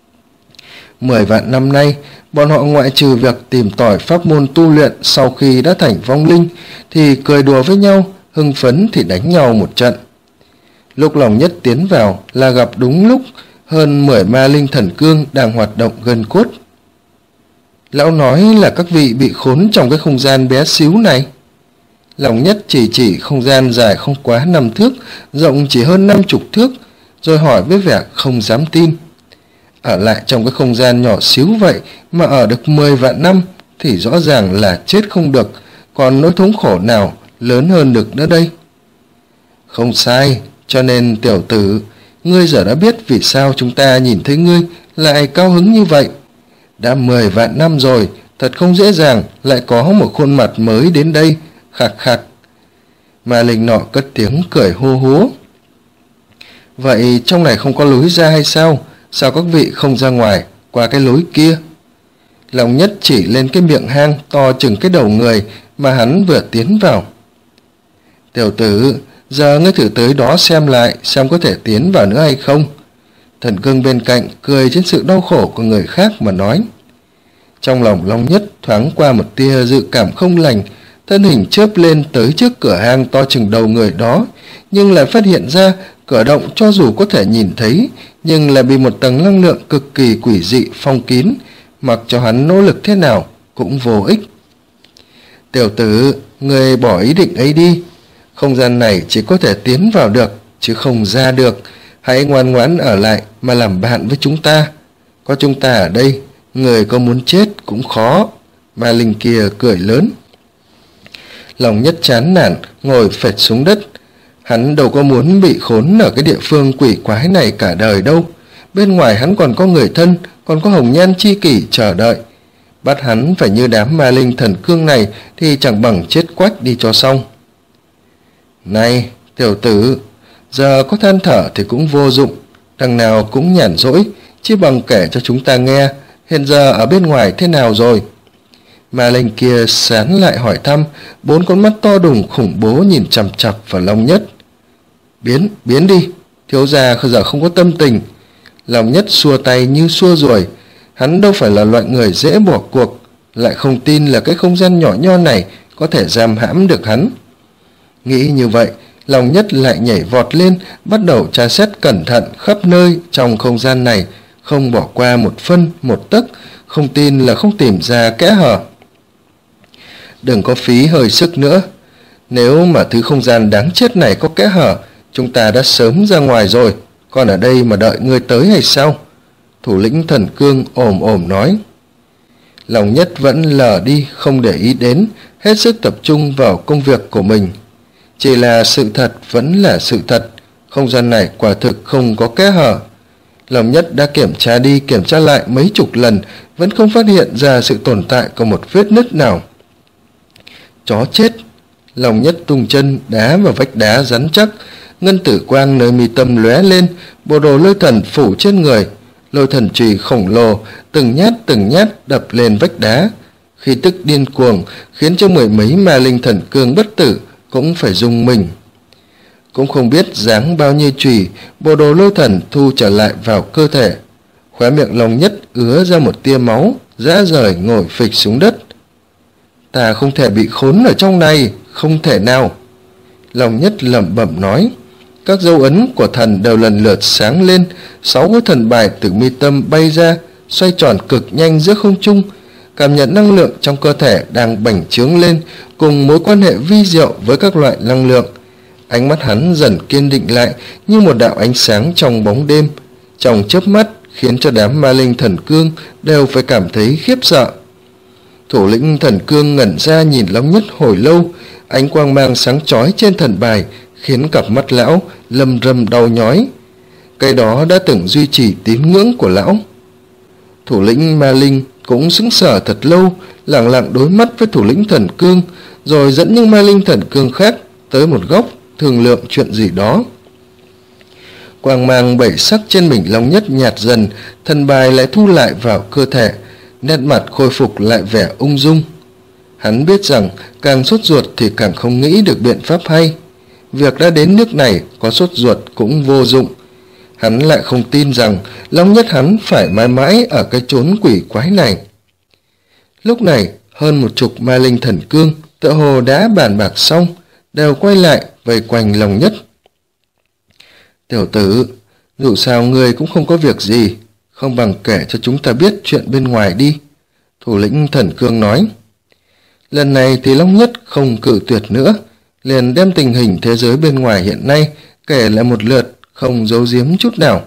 10 vạn năm nay, bọn họ ngoại trừ việc tìm tòi pháp môn tu luyện sau khi đã thành vong linh, thì cười đùa với nhau, hưng phấn thì đánh nhau một trận. Lúc Long Nhất tiến vào là gặp đúng lúc hơn 10 ma linh thần cương đang hoạt động gần cốt. Lão nói là các vị bị khốn trong cái không gian bé xíu này. Long Nhất chỉ không gian dài không quá 5 thước, rộng chỉ hơn 50 thước, rồi hỏi với vẻ không dám tin. Ở lại trong cái không gian nhỏ xíu vậy mà ở được 10 vạn năm thì rõ ràng là chết không được, còn nỗi thống khổ nào lớn hơn được nữa đây? Không sai, cho nên tiểu tử, ngươi giờ đã biết vì sao chúng ta nhìn thấy ngươi lại cao hứng như vậy. Đã 10 vạn năm rồi, thật không dễ dàng lại có một khuôn mặt mới đến đây, khạc khạc. Ma linh nọ cất tiếng cười hô hố. Vậy trong này không có lối ra hay sao? Sao các vị không ra ngoài qua cái lối kia? Long Nhất chỉ lên cái miệng hang to chừng cái đầu người mà hắn vừa tiến vào. Tiểu tử, giờ ngươi thử tới đó xem lại xem có thể tiến vào nữa hay không. Thần cương bên cạnh cười trên sự đau khổ của người khác mà nói. Trong lòng Long Nhất thoáng qua một tia dự cảm không lành, thân hình chớp lên tới trước cửa hang to chừng đầu người đó, nhưng lại phát hiện ra cửa động cho dù có thể nhìn thấy nhưng lại bị một tầng năng lượng cực kỳ quỷ dị phong kín, mặc cho hắn nỗ lực thế nào cũng vô ích. Tiểu tử, người bỏ ý định ấy đi, không gian này chỉ có thể tiến vào được chứ không ra được. Hãy ngoan ngoãn ở lại mà làm bạn với chúng ta. Có chúng ta ở đây, người có muốn chết cũng khó. Ma linh kia cười lớn. Long Nhất chán nản ngồi phệt xuống đất. Hắn đâu có muốn bị khốn ở cái địa phương quỷ quái này cả đời đâu. Bên ngoài hắn còn có người thân, còn có hồng nhan chi kỷ chờ đợi. Bắt hắn phải như đám ma linh thần cương này thì chẳng bằng chết quách đi cho xong. Này, tiểu tử, giờ có than thở thì cũng vô dụng, đằng nào cũng nhàn rỗi, chỉ bằng kể cho chúng ta nghe, hiện giờ ở bên ngoài thế nào rồi? Ma linh kia sán lại hỏi thăm, bốn con mắt to đùng khủng bố nhìn chằm chằm vào Long Nhất. Biến đi, thiếu gia giờ không có tâm tình. Long Nhất xua tay như xua ruồi, hắn đâu phải là loại người dễ bỏ cuộc, lại không tin là cái không gian nhỏ nho này có thể giam hãm được hắn. Nghĩ như vậy, Long Nhất lại nhảy vọt lên, bắt đầu tra xét cẩn thận khắp nơi trong không gian này, không bỏ qua một phân một tấc, không tin là không tìm ra kẽ hở. Đừng có phí hơi sức nữa, nếu mà thứ không gian đáng chết này có kẽ hở, chúng ta đã sớm ra ngoài rồi, còn ở đây mà đợi ngươi tới hay sao? Thủ lĩnh thần cương ồm ồm nói. Long Nhất vẫn lờ đi, không để ý đến, hết sức tập trung vào công việc của mình. Chỉ là sự thật vẫn là sự thật, không gian này quả thực không có kẽ hở. Long Nhất đã kiểm tra đi kiểm tra lại mấy chục lần, vẫn không phát hiện ra sự tồn tại của một vết nứt nào. Chó chết! Long Nhất tung chân đá vào vách đá rắn chắc, ngân tử quang nơi mi tâm lóe lên, bộ đồ lôi thần phủ trên người, lôi thần chùy khổng lồ từng nhát đập lên vách đá, khí tức điên cuồng khiến cho mười mấy ma linh thần cương bất tử cũng phải rung mình. Cũng không biết giáng bao nhiêu chùy, bộ đồ lôi thần thu trở lại vào cơ thể. Khóe miệng Long Nhất ứa ra một tia máu, rã rời ngồi phịch xuống đất. Ta không thể bị khốn ở trong này, không thể nào. Long Nhất lẩm bẩm nói. Các dấu ấn của thần đều lần lượt sáng lên, 6 cái thần bài từ mi tâm bay ra, xoay tròn cực nhanh giữa không trung, cảm nhận năng lượng trong cơ thể đang bành trướng lên, cùng mối quan hệ vi diệu với các loại năng lượng. Ánh mắt hắn dần kiên định lại như một đạo ánh sáng trong bóng đêm, trong chớp mắt khiến cho đám ma linh thần cương đều phải cảm thấy khiếp sợ. Thủ lĩnh thần cương ngẩn ra nhìn Long Nhất hồi lâu, ánh quang mang sáng chói trên thần bài khiến cặp mắt lão lầm rầm đau nhói. Cái đó đã từng duy trì tín ngưỡng của lão. Thủ lĩnh ma linh cũng sững sờ thật lâu, lặng lặng đối mắt với thủ lĩnh thần cương, rồi dẫn những ma linh thần cương khác tới một góc thương lượng chuyện gì đó. Quang mang bảy sắc trên mình Long Nhất nhạt dần, thần bài lại thu lại vào cơ thể, nét mặt khôi phục lại vẻ ung dung. Hắn biết rằng càng sốt ruột thì càng không nghĩ được biện pháp hay. Việc đã đến nước này, có sốt ruột cũng vô dụng. Hắn lại không tin rằng Long Nhất hắn phải mãi mãi ở cái chốn quỷ quái này. Lúc này, hơn 10 ma linh thần cương tựa hồ đã bàn bạc xong, đều quay lại vây quanh Long Nhất. Tiểu tử, dù sao ngươi cũng không có việc gì, không bằng kể cho chúng ta biết chuyện bên ngoài đi. Thủ lĩnh thần cương nói. Lần này thì Long Nhất không cự tuyệt nữa, liền đem tình hình thế giới bên ngoài hiện nay kể lại một lượt, không giấu giếm chút nào.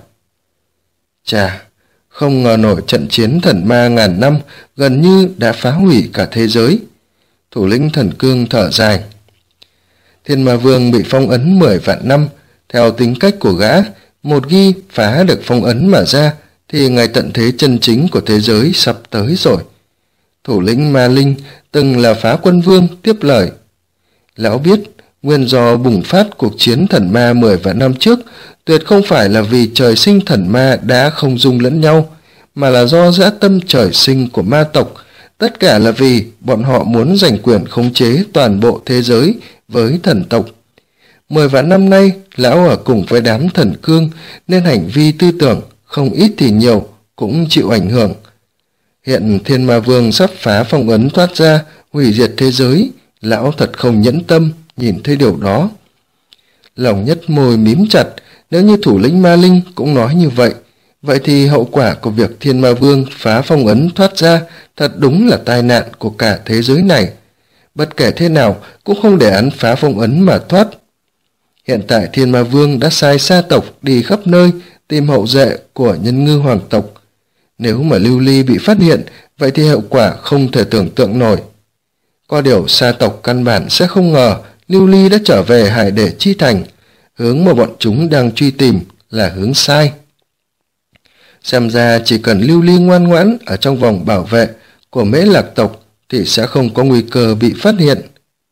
Chà, không ngờ nổi trận chiến thần ma ngàn năm gần như đã phá hủy cả thế giới. Thủ lĩnh thần cương thở dài. Thiên Ma Vương bị phong ấn 10 vạn năm, theo tính cách của gã, một khi phá được phong ấn mà ra thì ngày tận thế chân chính của thế giới sắp tới rồi. Thủ lĩnh ma linh từng là Phá Quân Vương tiếp lời. Lão biết nguyên do bùng phát cuộc chiến thần ma 10 vạn năm trước tuyệt không phải là vì trời sinh thần ma đã không dung lẫn nhau, mà là do dã tâm trời sinh của ma tộc. Tất cả là vì bọn họ muốn giành quyền khống chế toàn bộ thế giới với thần tộc. 10 vạn năm nay, lão ở cùng với đám thần cương nên hành vi tư tưởng không ít thì nhiều cũng chịu ảnh hưởng. Hiện Thiên Ma Vương sắp phá phong ấn thoát ra, hủy diệt thế giới, lão thật không nhẫn tâm nhìn thấy điều đó. Lòng Nhất môi mím chặt, nếu như thủ lĩnh ma linh cũng nói như vậy, vậy thì hậu quả của việc Thiên Ma Vương phá phong ấn thoát ra thật đúng là tai nạn của cả thế giới này. Bất kể thế nào cũng không để hắn phá phong ấn mà thoát. Hiện tại Thiên Ma Vương đã sai sa tộc đi khắp nơi tìm hậu duệ của nhân ngư hoàng tộc. Nếu mà Lưu Ly bị phát hiện, vậy thì hậu quả không thể tưởng tượng nổi. Có điều sa tộc căn bản sẽ không ngờ Lưu Ly đã trở về Hải Để Chi Thành, hướng mà bọn chúng đang truy tìm là hướng sai. Xem ra chỉ cần Lưu Ly ngoan ngoãn ở trong vòng bảo vệ của Mễ Lạc tộc thì sẽ không có nguy cơ bị phát hiện.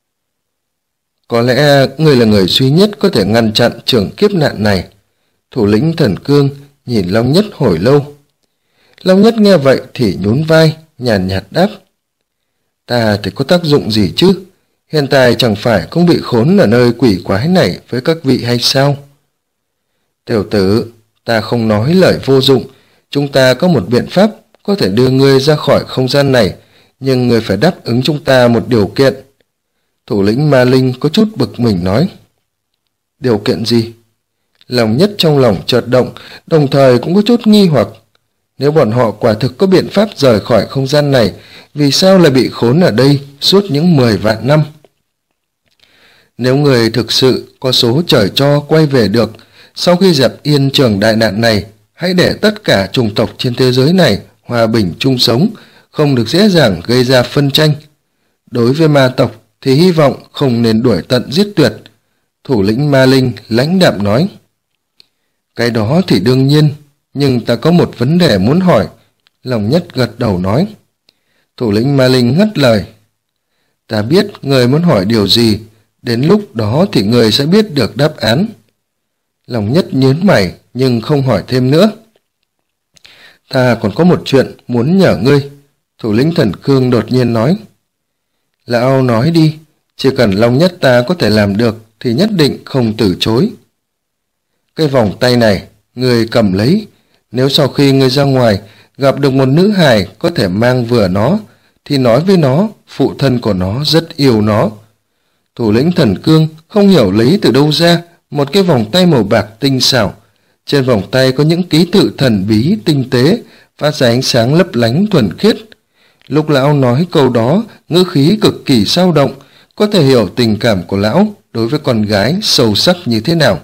Có lẽ ngươi là người duy nhất có thể ngăn chặn trường kiếp nạn này. Thủ lĩnh Thần Cương nhìn Long Nhất hồi lâu. Long Nhất nghe vậy thì nhún vai, nhàn nhạt đáp. Ta thì có tác dụng gì chứ? Hiện tại chẳng phải cũng bị khốn ở nơi quỷ quái này với các vị hay sao? Tiểu tử, ta không nói lời vô dụng. Chúng ta có một biện pháp có thể đưa ngươi ra khỏi không gian này, nhưng ngươi phải đáp ứng chúng ta một điều kiện. Thủ lĩnh Ma Linh có chút bực mình nói. Điều kiện gì? Lòng Nhất trong lòng chợt động, đồng thời cũng có chút nghi hoặc. Nếu bọn họ quả thực có biện pháp rời khỏi không gian này, vì sao lại bị khốn ở đây suốt những 10 vạn năm? Nếu người thực sự có số trời cho quay về được, sau khi dẹp yên trường đại nạn này, hãy để tất cả chủng tộc trên thế giới này hòa bình chung sống, không được dễ dàng gây ra phân tranh. Đối với ma tộc thì hy vọng không nên đuổi tận giết tuyệt. Thủ lĩnh Ma Linh lãnh đạm nói. Cái đó thì đương nhiên, nhưng ta có một vấn đề muốn hỏi. Lòng Nhất gật đầu nói. Thủ lĩnh Ma Linh ngắt lời. Ta biết người muốn hỏi điều gì, đến lúc đó thì người sẽ biết được đáp án. Lòng Nhất nhớn mày nhưng không hỏi thêm nữa. Ta còn có một chuyện muốn nhờ ngươi. Thủ lĩnh Thần Cương đột nhiên nói. Lão nói đi, chỉ cần Long Nhất ta có thể làm được thì nhất định không từ chối. Cái vòng tay này, ngươi cầm lấy. Nếu sau khi ngươi ra ngoài gặp được một nữ hài có thể mang vừa nó, thì nói với nó, phụ thân của nó rất yêu nó. Thủ lĩnh Thần Cương không hiểu lấy từ đâu ra một cái vòng tay màu bạc tinh xảo. Trên vòng tay có những ký tự thần bí tinh tế, phát ra ánh sáng lấp lánh thuần khiết. Lúc lão nói câu đó, ngữ khí cực kỳ sao động, có thể hiểu tình cảm của lão đối với con gái sâu sắc như thế nào.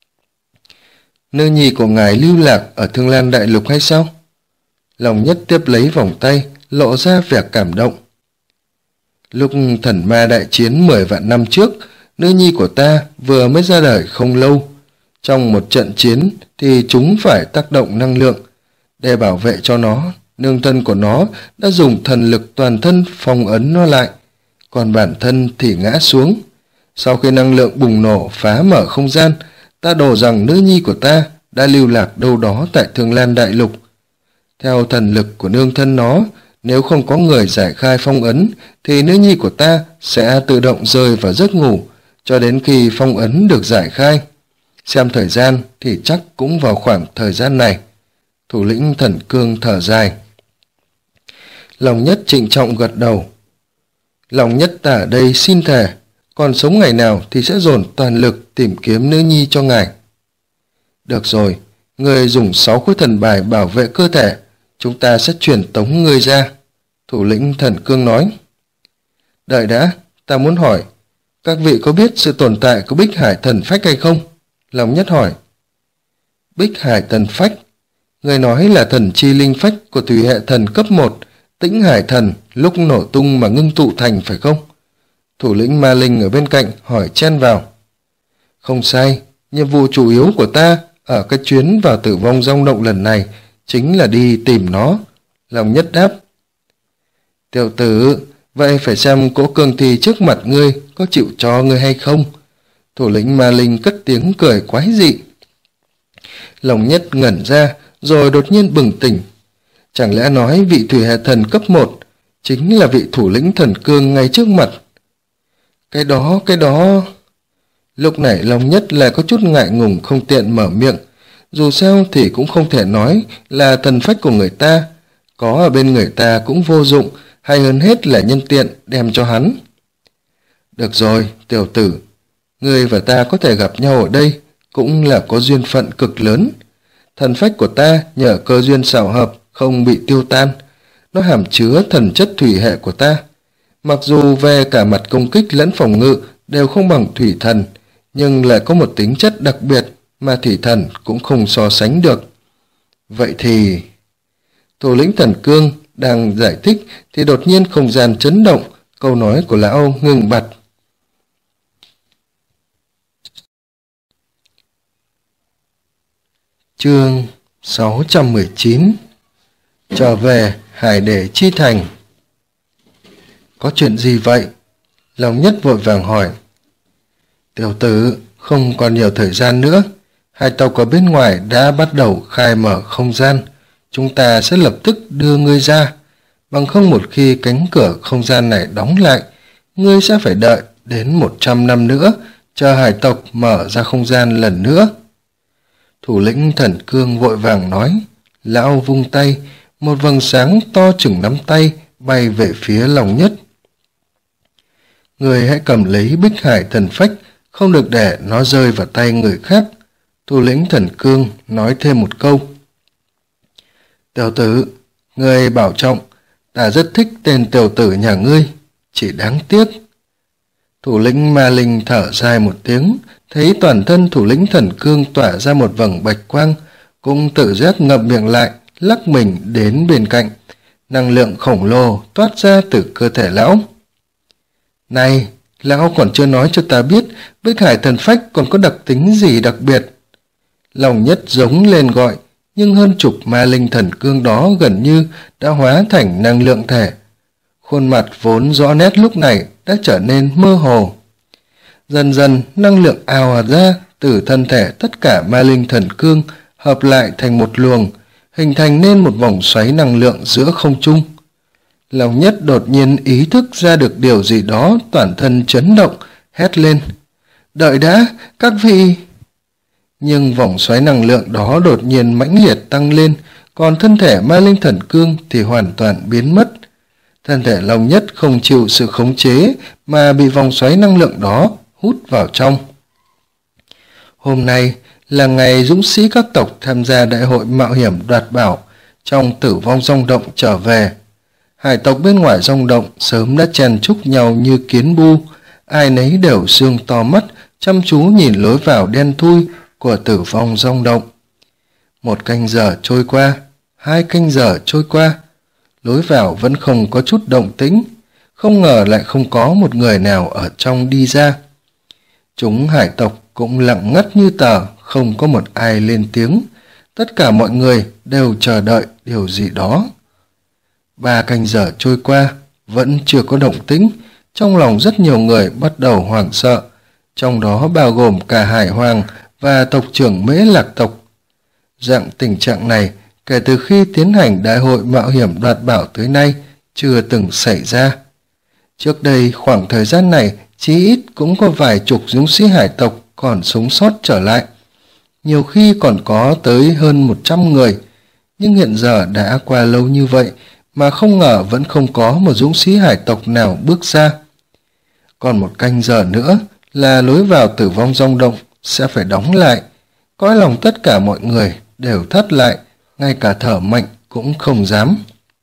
Nữ nhi của ngài lưu lạc ở Thương Lan Đại Lục hay sao? Lòng Nhất tiếp lấy vòng tay, lộ ra vẻ cảm động. Lúc thần ma đại chiến 10 vạn năm trước, nữ nhi của ta vừa mới ra đời không lâu. Trong một trận chiến thì chúng phải tác động năng lượng. Để bảo vệ cho nó, nương thân của nó đã dùng thần lực toàn thân phong ấn nó lại, còn bản thân thì ngã xuống. Sau khi năng lượng bùng nổ phá mở không gian, ta đổ rằng nữ nhi của ta đã lưu lạc đâu đó tại Thương Lan Đại Lục. Theo thần lực của nương thân nó, nếu không có người giải khai phong ấn, thì nữ nhi của ta sẽ tự động rơi vào giấc ngủ, cho đến khi phong ấn được giải khai. Xem thời gian thì chắc cũng vào khoảng thời gian này. Thủ lĩnh Thần Cương thở dài. Lòng Nhất trịnh trọng gật đầu. Lòng Nhất ta ở đây xin thề, còn sống ngày nào thì sẽ dồn toàn lực tìm kiếm nữ nhi cho ngài. Được rồi, người dùng 6 khối thần bài bảo vệ cơ thể, chúng ta sẽ truyền tống người ra. Thủ lĩnh Thần Cương nói. Đợi đã, ta muốn hỏi, các vị có biết sự tồn tại của Bích Hải Thần Phách hay không? Lòng Nhất hỏi. Bích Hải Thần Phách? Người nói là thần chi linh phách của thủy hệ thần cấp 1, Tĩnh Hải Thần lúc nổ tung mà ngưng tụ thành phải không? Thủ lĩnh Ma Linh ở bên cạnh hỏi chen vào. Không sai, nhiệm vụ chủ yếu của ta ở cái chuyến vào tử vong dòng động lần này chính là đi tìm nó. Lòng Nhất đáp. Tiểu tử, vậy phải xem cỗ cương thi trước mặt ngươi có chịu cho ngươi hay không? Thủ lĩnh Ma Linh cất tiếng cười quái dị. Lòng Nhất ngẩn ra rồi đột nhiên bừng tỉnh. Chẳng lẽ nói vị thủy hệ thần cấp 1 chính là vị thủ lĩnh Thần Cương ngay trước mặt? Cái đó... Lúc này Long Nhất lại có chút ngại ngùng không tiện mở miệng. Dù sao thì cũng không thể nói là thần phách của người ta. Có ở bên người ta cũng vô dụng, hay hơn hết là nhân tiện đem cho hắn. Được rồi, tiểu tử, ngươi và ta có thể gặp nhau ở đây cũng là có duyên phận cực lớn. Thần phách của ta nhờ cơ duyên xảo hợp không bị tiêu tan. Nó hàm chứa thần chất thủy hệ của ta. Mặc dù về cả mặt công kích lẫn phòng ngự đều không bằng thủy thần, nhưng lại có một tính chất đặc biệt mà thủy thần cũng không so sánh được. Vậy thì... Thủ lĩnh Thần Cương đang giải thích thì đột nhiên không gian chấn động, câu nói của lão ngừng bặt. Chương 619. Trở về Hải Để Chi Thành. Có chuyện gì vậy? Long Nhất vội vàng hỏi. Tiểu tử, không còn nhiều thời gian nữa. Hải tộc ở bên ngoài đã bắt đầu khai mở không gian. Chúng ta sẽ lập tức đưa ngươi ra. Bằng không một khi cánh cửa không gian này đóng lại, ngươi sẽ phải đợi đến 100 năm nữa, chờ hải tộc mở ra không gian lần nữa. Thủ lĩnh Thần Cương vội vàng nói. Lão vung tay, một vầng sáng to chừng nắm tay bay về phía Long Nhất. Người hãy cầm lấy Bích Hải Thần Phách, không được để nó rơi vào tay người khác. Thủ lĩnh Thần Cương nói thêm một câu. Tiểu tử, ngươi bảo trọng, ta rất thích tên tiểu tử nhà ngươi, chỉ đáng tiếc. Thủ lĩnh Ma Linh thở dài một tiếng, thấy toàn thân thủ lĩnh Thần Cương tỏa ra một vầng bạch quang, cũng tự giác ngậm miệng lại, lắc mình đến bên cạnh. Năng lượng khổng lồ toát ra từ cơ thể lão. Này, lão còn chưa nói cho ta biết Bích Hải Thần Phách còn có đặc tính gì đặc biệt. Long Nhất giống lên gọi, nhưng hơn chục Ma Linh Thần Cương đó gần như đã hóa thành năng lượng thể. Khuôn mặt vốn rõ nét lúc này đã trở nên mơ hồ. Dần dần năng lượng ào ra từ thân thể tất cả Ma Linh Thần Cương hợp lại thành một luồng, hình thành nên một vòng xoáy năng lượng giữa không trung. Long Nhất đột nhiên ý thức ra được điều gì đó, toàn thân chấn động, hét lên. Đợi đã, các vị! Nhưng vòng xoáy năng lượng đó đột nhiên mãnh liệt tăng lên, còn thân thể Ma Linh Thần Cương thì hoàn toàn biến mất. Thân thể Long Nhất không chịu sự khống chế mà bị vòng xoáy năng lượng đó hút vào trong. Hôm nay là ngày dũng sĩ các tộc tham gia đại hội mạo hiểm đoạt bảo trong Tử Vong Rong Động trở về. Hải tộc bên ngoài rong động sớm đã chen chúc nhau như kiến bu, ai nấy đều sương to mắt, chăm chú nhìn lối vào đen thui của Tử Vong Rong Động. 1 canh giờ trôi qua, 2 canh giờ trôi qua, lối vào vẫn không có chút động tĩnh, không ngờ lại không có một người nào ở trong đi ra. Chúng hải tộc cũng lặng ngắt như tờ, không có một ai lên tiếng, tất cả mọi người đều chờ đợi điều gì đó. 3 canh giờ trôi qua, vẫn chưa có động tĩnh, trong lòng rất nhiều người bắt đầu hoảng sợ, trong đó bao gồm cả Hải Hoàng và tộc trưởng Mễ Lạc tộc. Dạng tình trạng này kể từ khi tiến hành đại hội mạo hiểm đoạt bảo tới nay chưa từng xảy ra. Trước đây khoảng thời gian này chí ít cũng có vài chục dũng sĩ hải tộc còn sống sót trở lại, nhiều khi còn có tới hơn 100 người, nhưng hiện giờ đã qua lâu như vậy mà không ngờ vẫn không có một dũng sĩ hải tộc nào bước ra. Còn 1 canh giờ nữa là lối vào Tử Vong Rong Động sẽ phải đóng lại. Cõi lòng tất cả mọi người đều thắt lại, ngay cả thở mạnh cũng không dám.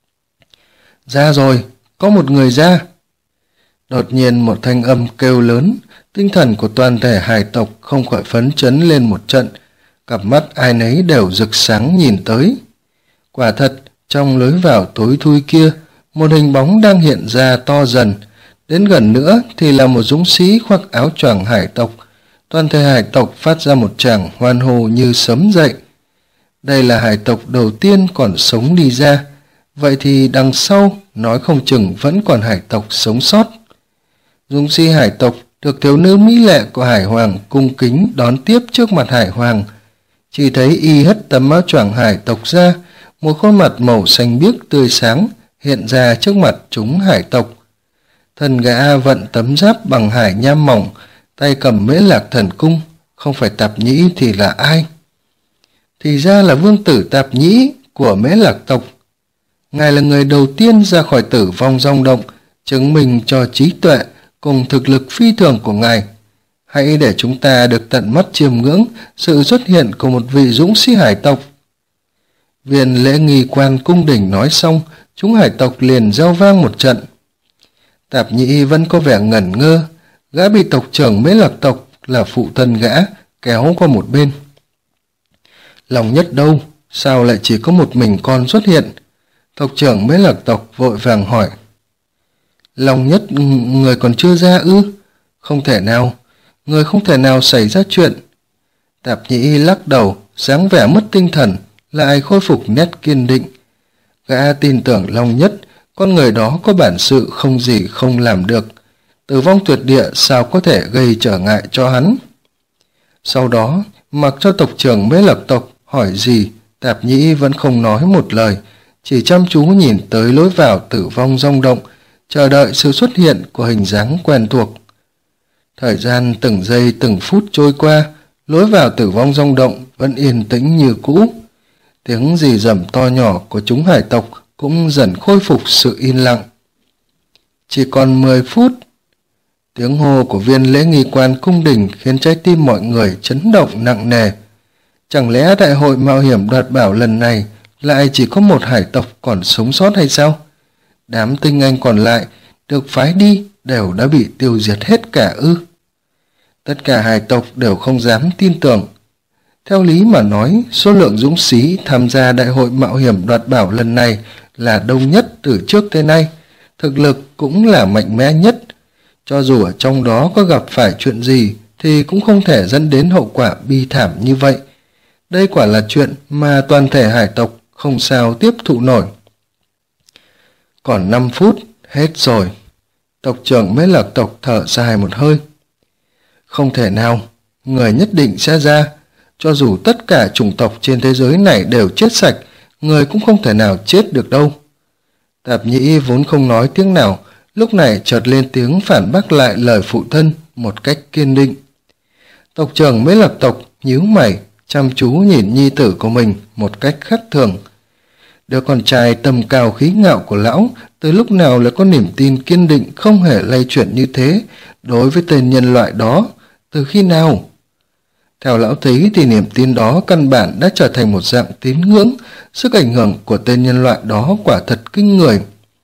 Ra rồi, có một người ra. Đột nhiên một thanh âm kêu lớn, tinh thần của toàn thể hải tộc không khỏi phấn chấn lên một trận, cặp mắt ai nấy đều rực sáng nhìn tới. Quả thật, trong lối vào tối thui kia, một hình bóng đang hiện ra to dần, đến gần nữa thì là một dũng sĩ khoác áo choàng hải tộc. Toàn thể hải tộc phát ra một tràng hoan hô như sấm dậy. Đây là hải tộc đầu tiên còn sống đi ra, vậy thì đằng sau nói không chừng vẫn còn hải tộc sống sót. Dũng sĩ hải tộc được thiếu nữ mỹ lệ của Hải Hoàng cung kính đón tiếp trước mặt Hải Hoàng. Chỉ thấy y hất tấm áo choàng hải tộc ra, một khuôn mặt màu xanh biếc tươi sáng hiện ra trước mặt chúng hải tộc. Thần gã vận tấm giáp bằng hải nham mỏng, tay cầm Mễ Lạc Thần Cung, không phải Tạp Nhĩ thì là ai? Thì ra là vương tử Tạp Nhĩ của Mễ Lạc tộc. Ngài là người đầu tiên ra khỏi Tử Vong Rong Động, chứng minh cho trí tuệ cùng thực lực phi thường của ngài. Hãy để chúng ta được tận mắt chiêm ngưỡng sự xuất hiện của một vị dũng sĩ hải tộc. Viên lễ nghi quan cung đình nói xong, chúng hải tộc liền reo vang một trận. Tạp Nhĩ vẫn có vẻ ngẩn ngơ, gã bị tộc trưởng Mễ Lạc tộc là phụ thân gã kéo qua một bên. Long Nhất đâu? Sao lại chỉ có một mình con xuất hiện? Tộc trưởng Mễ Lạc tộc vội vàng hỏi. Long Nhất, người còn chưa ra ư? Không thể nào, người không thể nào xảy ra chuyện. Tạp Nhĩ lắc đầu, dáng vẻ mất tinh thần, lại khôi phục nét kiên định. Gã tin tưởng Long Nhất con người đó có bản sự không gì không làm được. Tử vong tuyệt địa sao có thể gây trở ngại cho hắn. Sau đó, mặc cho tộc trưởng Mễ Lạc tộc hỏi gì, Tạp Nhĩ vẫn không nói một lời, chỉ chăm chú nhìn tới lối vào tử vong rong động, chờ đợi sự xuất hiện của hình dáng quen thuộc. Thời gian từng giây từng phút trôi qua, lối vào tử vong rong động vẫn yên tĩnh như cũ. Tiếng rì rầm to nhỏ của chúng hải tộc cũng dần khôi phục sự yên lặng. Chỉ còn 10 phút. Tiếng hô của viên lễ nghi quan cung đình khiến trái tim mọi người chấn động nặng nề. Chẳng lẽ đại hội mạo hiểm đoạt bảo lần này lại chỉ có một hải tộc còn sống sót hay sao? Đám tinh anh còn lại được phái đi đều đã bị tiêu diệt hết cả ư? Tất cả hải tộc đều không dám tin tưởng. Theo lý mà nói, số lượng dũng sĩ tham gia đại hội mạo hiểm đoạt bảo lần này là đông nhất từ trước tới nay, thực lực cũng là mạnh mẽ nhất. Cho dù ở trong đó có gặp phải chuyện gì thì cũng không thể dẫn đến hậu quả bi thảm như vậy. Đây quả là chuyện mà toàn thể hải tộc không sao tiếp thụ nổi. Còn 5 phút, hết rồi. Tộc trưởng Mễ Lạc tộc thở dài một hơi. Không thể nào, người nhất định sẽ ra. Cho dù tất cả chủng tộc trên thế giới này đều chết sạch, người cũng không thể nào chết được đâu. Tạp Nhĩ vốn không nói tiếng nào, lúc này chợt lên tiếng phản bác lại lời phụ thân một cách kiên định. Tộc trưởng Mễ Lạc tộc nhíu mày, chăm chú nhìn nhi tử của mình một cách khác thường. Đứa con trai tầm cao khí ngạo của lão từ lúc nào lại có niềm tin kiên định không hề lay chuyển như thế đối với tên nhân loại đó, từ khi nào? Theo lão thấy thì niềm tin đó căn bản đã trở thành một dạng tín ngưỡng, sức ảnh hưởng của tên nhân loại đó quả thật kinh người.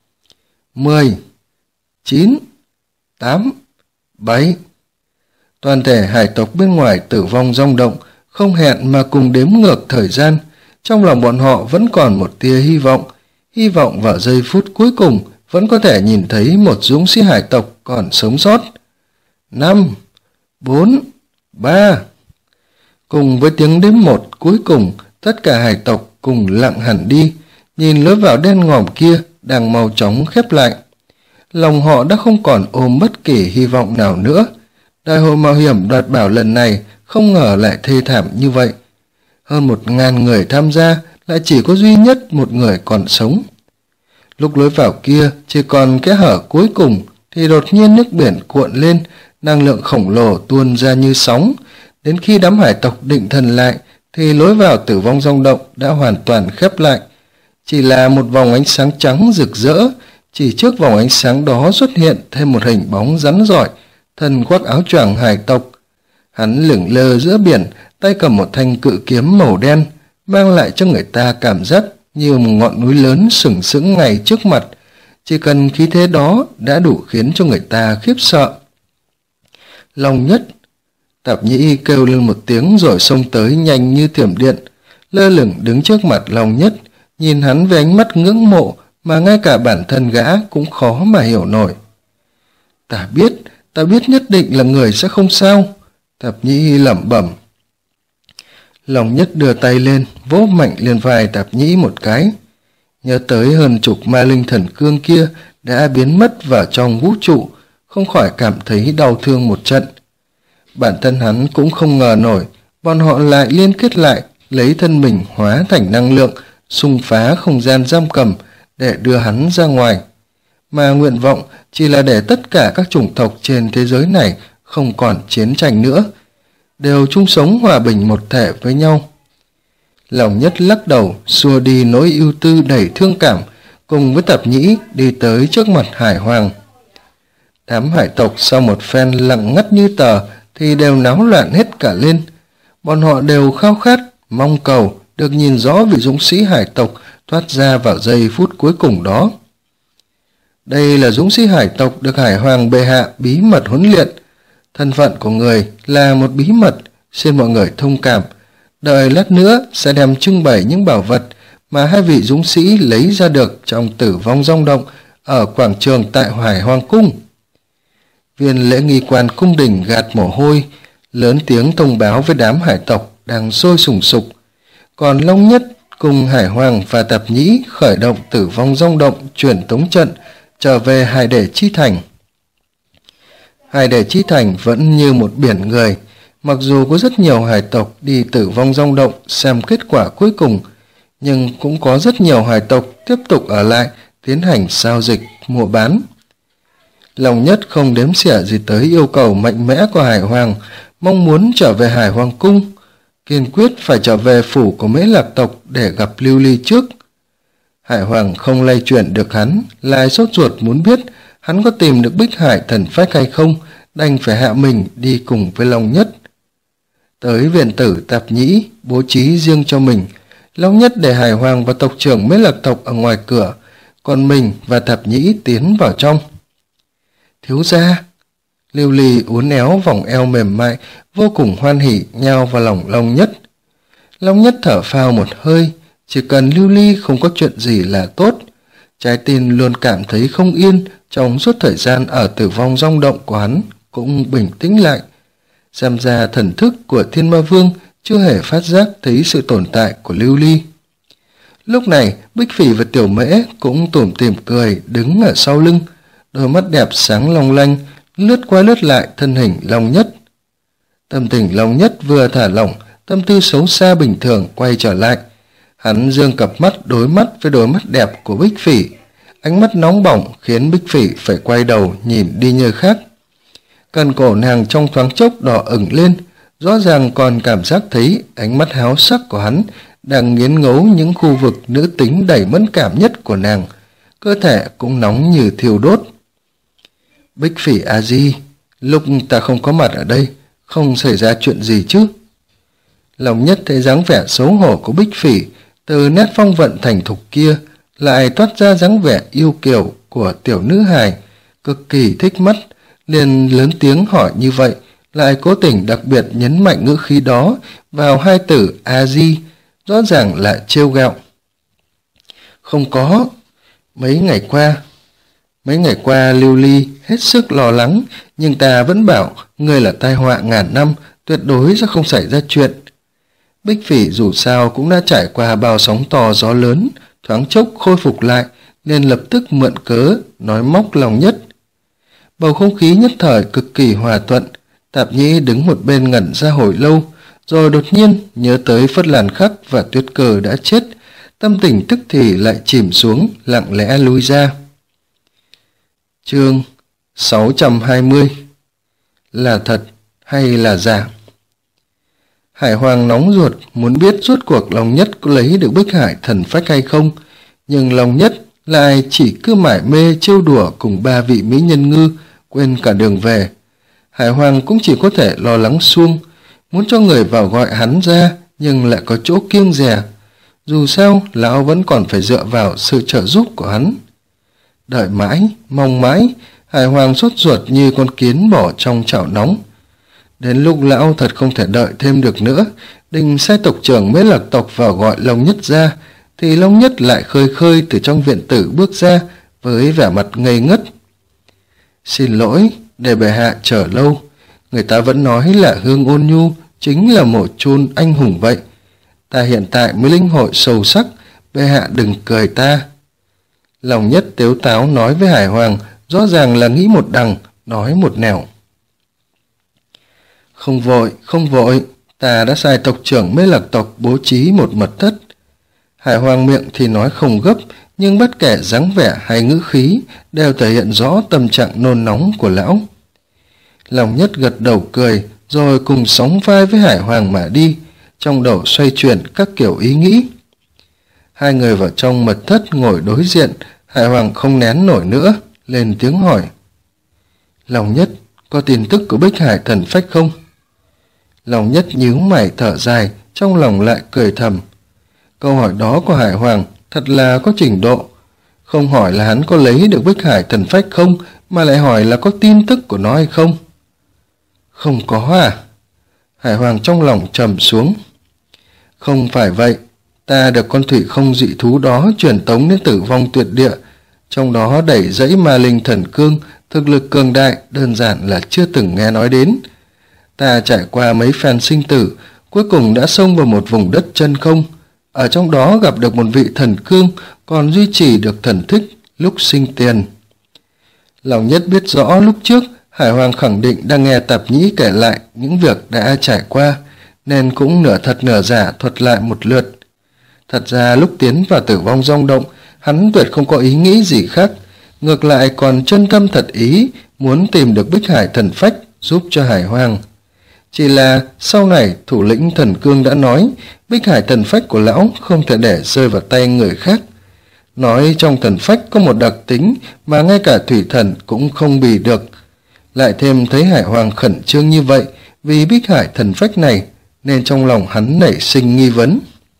10, 9, 8, 7. Toàn thể hải tộc bên ngoài tử vong rong động, không hẹn mà cùng đếm ngược thời gian. Trong lòng bọn họ vẫn còn một tia hy vọng vào giây phút cuối cùng vẫn có thể nhìn thấy một dũng sĩ hải tộc còn sống sót. 5, 4, 3. Cùng với tiếng đếm 1 cuối cùng, tất cả hải tộc cùng lặng hẳn đi, nhìn lối vào đen ngòm kia đang mau chóng khép lại. Lòng họ đã không còn ôm bất kỳ hy vọng nào nữa. Đại hội mạo hiểm đoạt bảo lần này không ngờ lại thê thảm như vậy. Hơn 1000 người tham gia, lại chỉ có duy nhất một người còn sống. Lúc lối vào kia chỉ còn kẽ hở cuối cùng thì đột nhiên nước biển cuộn lên, năng lượng khổng lồ tuôn ra như sóng. Đến khi đám hải tộc định thần lại thì lối vào tử vong rong động đã hoàn toàn khép lại. Chỉ là một vòng ánh sáng trắng rực rỡ, chỉ trước vòng ánh sáng đó xuất hiện thêm một hình bóng rắn rỏi, thân khoác áo choàng hải tộc. Hắn lững lờ giữa biển, tay cầm một thanh cự kiếm màu đen, mang lại cho người ta cảm giác như một ngọn núi lớn sừng sững ngay trước mặt. Chỉ cần khí thế đó đã đủ khiến cho người ta khiếp sợ. Long Nhất. Tạp Nhĩ kêu lên một tiếng rồi xông tới nhanh như thiểm điện, lơ lửng đứng trước mặt Long Nhất, nhìn hắn với ánh mắt ngưỡng mộ mà ngay cả bản thân gã cũng khó mà hiểu nổi. Ta biết nhất định là người sẽ không sao. Tạp Nhĩ lẩm bẩm. Long Nhất đưa tay lên, vỗ mạnh lên vai Tạp Nhĩ một cái. Nhớ tới hơn chục ma linh thần cương kia đã biến mất vào trong vũ trụ, không khỏi cảm thấy đau thương một trận. Bản thân hắn cũng không ngờ nổi, bọn họ lại liên kết lại, lấy thân mình hóa thành năng lượng, xung phá không gian giam cầm để đưa hắn ra ngoài. Mà nguyện vọng chỉ là để tất cả các chủng tộc trên thế giới này không còn chiến tranh nữa, đều chung sống hòa bình một thể với nhau. Long Nhất lắc đầu, xua đi nỗi ưu tư đầy thương cảm, cùng với Tạp Nhĩ đi tới trước mặt Hải Hoàng. Đám hải tộc sau một phen lặng ngắt như tờ thì đều náo loạn hết cả lên. Bọn họ đều khao khát, mong cầu được nhìn rõ vị dũng sĩ hải tộc thoát ra vào giây phút cuối cùng đó. Đây là dũng sĩ hải tộc được Hải Hoàng bệ hạ bí mật huấn luyện. Thân phận của người là một bí mật, xin mọi người thông cảm. Đợi lát nữa sẽ đem trưng bày những bảo vật mà hai vị dũng sĩ lấy ra được trong tử vong rong động ở quảng trường tại Hải Hoàng cung. Viên lễ nghi quan cung đình gạt mồ hôi, lớn tiếng thông báo với đám hải tộc đang sôi sùng sục. Còn Long Nhất cùng Hải Hoàng và Tạp Nhĩ khởi động Tử Vong Dông Động truyền tống trận trở về Hải Để Chi Thành. Hải Để Chi Thành vẫn như một biển người, mặc dù có rất nhiều hải tộc đi Tử Vong Dông Động xem kết quả cuối cùng, nhưng cũng có rất nhiều hải tộc tiếp tục ở lại tiến hành giao dịch, mua bán. Long Nhất không đếm xỉa gì tới yêu cầu mạnh mẽ của Hải Hoàng, mong muốn trở về Hải Hoàng Cung, kiên quyết phải trở về phủ của Mễ Lạc tộc để gặp Lưu Ly trước. Hải Hoàng không lay chuyển được hắn, lại sốt ruột muốn biết hắn có tìm được Bích Hải thần phách hay không, đành phải hạ mình đi cùng với Long Nhất. Tới viện tử Tạp Nhĩ bố trí riêng cho mình, Long Nhất để Hải Hoàng và tộc trưởng Mễ Lạc tộc ở ngoài cửa, còn mình và Tạp Nhĩ tiến vào trong. Thiếu gia, Lưu Ly uốn éo vòng eo mềm mại, vô cùng hoan hỉ nhào vào lòng Long Nhất. Long Nhất thở phào một hơi, chỉ cần Lưu Ly không có chuyện gì là tốt. Trái tim luôn cảm thấy không yên trong suốt thời gian ở Tử Vong Dông Động của hắn cũng bình tĩnh lại. Xem ra thần thức của Thiên Ma Vương chưa hề phát giác thấy sự tồn tại của Lưu Ly. Lúc này, Bích Phỉ và Tiểu Mễ cũng tủm tỉm cười đứng ở sau lưng, đôi mắt đẹp sáng long lanh lướt qua lướt lại thân hình Long Nhất. Tâm tình Long Nhất vừa thả lỏng, tâm tư xấu xa bình thường quay trở lại. Hắn dương cặp mắt đối mắt với đôi mắt đẹp của Bích Phỉ, ánh mắt nóng bỏng khiến Bích Phỉ phải quay đầu nhìn đi nơi khác. Cần cổ nàng trong thoáng chốc đỏ ửng lên, rõ ràng còn cảm giác thấy ánh mắt háo sắc của hắn đang nghiến ngấu những khu vực nữ tính đầy mẫn cảm nhất của nàng, cơ thể cũng nóng như thiêu đốt. Bích Phỉ a di, lúc ta không có mặt ở đây, không xảy ra chuyện gì chứ? Long Nhất thấy dáng vẻ xấu hổ của Bích Phỉ, từ nét phong vận thành thục kia lại toát ra dáng vẻ yêu kiều của tiểu nữ hài, cực kỳ thích mắt, liền lớn tiếng hỏi như vậy, lại cố tình đặc biệt nhấn mạnh ngữ khí đó vào hai từ a di, rõ ràng là trêu ghẹo. Không có, mấy ngày qua Lưu Ly hết sức lo lắng, nhưng ta vẫn bảo ngươi là tai họa ngàn năm, tuyệt đối sẽ không xảy ra chuyện. Bích Phỉ dù sao cũng đã trải qua bao sóng to gió lớn, thoáng chốc khôi phục lại, nên lập tức mượn cớ nói móc Long Nhất. Bầu không khí nhất thời cực kỳ hòa thuận. Tạp Nhĩ đứng một bên ngẩn ra hồi lâu, rồi đột nhiên nhớ tới Phất Lan Khắc và Tuyết Cờ đã chết, tâm tình tức thì lại chìm xuống, lặng lẽ lui ra. Chương 620. Là thật hay là giả? Hải Hoàng nóng ruột muốn biết rốt cuộc Long Nhất có lấy được Bích Hải thần phách hay không, nhưng Long Nhất lại chỉ cứ mải mê trêu đùa cùng ba vị mỹ nhân ngư, quên cả đường về. Hải Hoàng cũng chỉ có thể lo lắng suông, muốn cho người vào gọi hắn ra, nhưng lại có chỗ kiêng dè. Dù sao, lão vẫn còn phải dựa vào sự trợ giúp của hắn. Đợi mãi, mong mãi, Hải Hoàng sốt ruột như con kiến bỏ trong chảo nóng. Đến lúc lão thật không thể đợi thêm được nữa, định sai tộc trưởng Mễ Lạc tộc vào gọi Long Nhất ra, thì Long Nhất lại khơi khơi từ trong viện tử bước ra với vẻ mặt ngây ngất. Xin lỗi, để bệ hạ chờ lâu. Người ta vẫn nói là Hương Ôn Nhu chính là mộ chôn anh hùng vậy. Ta hiện tại mới linh hội sâu sắc, bệ hạ đừng cười ta. Long Nhất tếu táo nói với Hải Hoàng, rõ ràng là nghĩ một đằng, nói một nẻo. Không vội, ta đã sai tộc trưởng Mễ Lạc tộc bố trí một mật thất. Hải Hoàng miệng thì nói không gấp, nhưng bất kể dáng vẻ hay ngữ khí đều thể hiện rõ tâm trạng nôn nóng của lão. Long Nhất gật đầu cười, rồi cùng sóng vai với Hải Hoàng mà đi, trong đầu xoay chuyển các kiểu ý nghĩ. Hai người vào trong mật thất ngồi đối diện, Hải Hoàng không nén nổi nữa, lên tiếng hỏi. Long Nhất, có tin tức của Bích Hải thần phách không? Long Nhất nhíu mày thở dài, trong lòng lại cười thầm. Câu hỏi đó của Hải Hoàng thật là có trình độ. Không hỏi là hắn có lấy được Bích Hải thần phách không, mà lại hỏi là có tin tức của nó hay không. Không có à? Hải Hoàng trong lòng trầm xuống. Không phải vậy, ta được con thủy không dị thú đó truyền tống đến Tử Vong Tuyệt Địa, trong đó đẩy dãy ma linh thần cương, thực lực cường đại đơn giản là chưa từng nghe nói đến. Ta trải qua mấy phen sinh tử, cuối cùng đã xông vào một vùng đất chân không. ở trong đó gặp được một vị thần cương còn duy trì được thần thích lúc sinh tiền. Lòng Nhất biết rõ lúc trước Hải Hoàng khẳng định đang nghe Tạp Nhĩ kể lại những việc đã trải qua, nên cũng nửa thật nửa giả thuật lại một lượt. Thật ra lúc tiến vào Tử Vong Dông Động, hắn tuyệt không có ý nghĩ gì khác, ngược lại còn chân tâm thật ý muốn tìm được Bích Hải thần phách giúp cho Hải Hoàng. Chỉ là sau này thủ lĩnh thần cương đã nói Bích Hải thần phách của lão không thể để rơi vào tay người khác. Nói trong thần phách có một đặc tính mà ngay cả thủy thần cũng không bì được. Lại thêm thấy Hải Hoàng khẩn trương như vậy vì Bích Hải thần phách này, nên trong lòng hắn nảy sinh nghi vấn.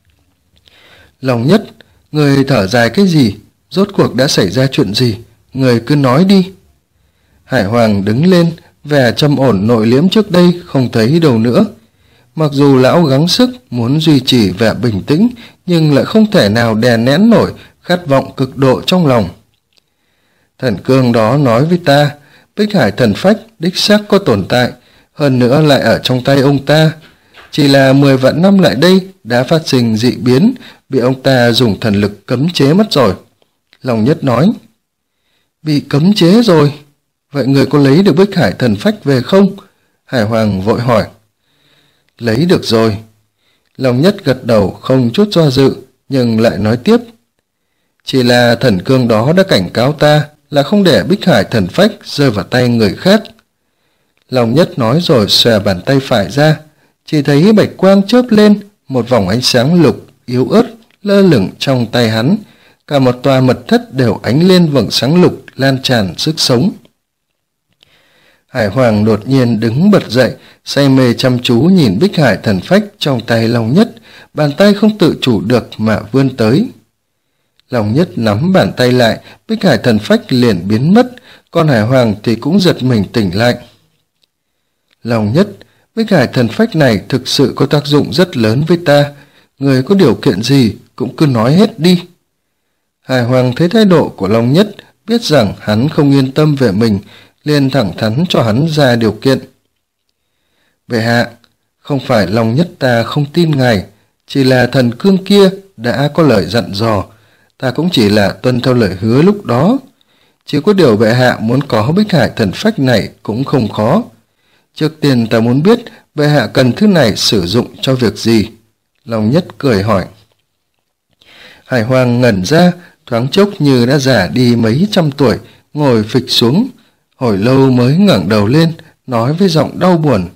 Lòng Nhất, người thở dài cái gì? Rốt cuộc đã xảy ra chuyện gì? Người cứ nói đi. Hải Hoàng đứng lên, vẻ trầm ổn nội liễm trước đây không thấy đâu nữa. Mặc dù lão gắng sức muốn duy trì vẻ bình tĩnh, nhưng lại không thể nào đè nén nổi khát vọng cực độ trong lòng. Thần cương đó nói với ta, Bích Hải thần phách đích xác có tồn tại, hơn nữa lại ở trong tay ông ta. Chỉ là 10 vạn năm lại đây đã phát sinh dị biến, bị ông ta dùng thần lực cấm chế mất rồi. Lòng Nhất nói, bị cấm chế rồi? Vậy người có lấy được Bích Hải thần phách về không? Hải Hoàng vội hỏi. Lấy được rồi. Lòng Nhất gật đầu không chút do dự, nhưng lại nói tiếp. Chỉ là thần cương đó đã cảnh cáo ta là không để Bích Hải thần phách rơi vào tay người khác. Lòng Nhất nói rồi xòe bàn tay phải ra, chỉ thấy bạch quang chớp lên, một vòng ánh sáng lục yếu ớt lơ lửng trong tay hắn, cả một tòa mật thất đều ánh lên vầng sáng lục lan tràn sức sống. Hải Hoàng đột nhiên đứng bật dậy, say mê chăm chú nhìn Bích Hải thần phách trong tay Lòng Nhất, bàn tay không tự chủ được mà vươn tới. Lòng Nhất nắm bàn tay lại, Bích Hải thần phách liền biến mất, còn Hải Hoàng thì cũng giật mình tỉnh lại. Lòng Nhất, Bích Hải thần phách này thực sự có tác dụng rất lớn với ta, người có điều kiện gì cũng cứ nói hết đi. Hải Hoàng thấy thái độ của Long Nhất, biết rằng hắn không yên tâm về mình, liền thẳng thắn cho hắn ra điều kiện. Bệ hạ, không phải Long Nhất ta không tin ngài, chỉ là thần cương kia đã có lời dặn dò, ta cũng chỉ là tuân theo lời hứa lúc đó. Chỉ có điều bệ hạ muốn có Bích Hải thần phách này cũng không khó. Trước tiên ta muốn biết bệ hạ cần thứ này sử dụng cho việc gì? Long Nhất cười hỏi. Hải Hoàng ngẩn ra, thoáng chốc như đã già đi mấy trăm tuổi, ngồi phịch xuống, hồi lâu mới ngẩng đầu lên, nói với giọng đau buồn.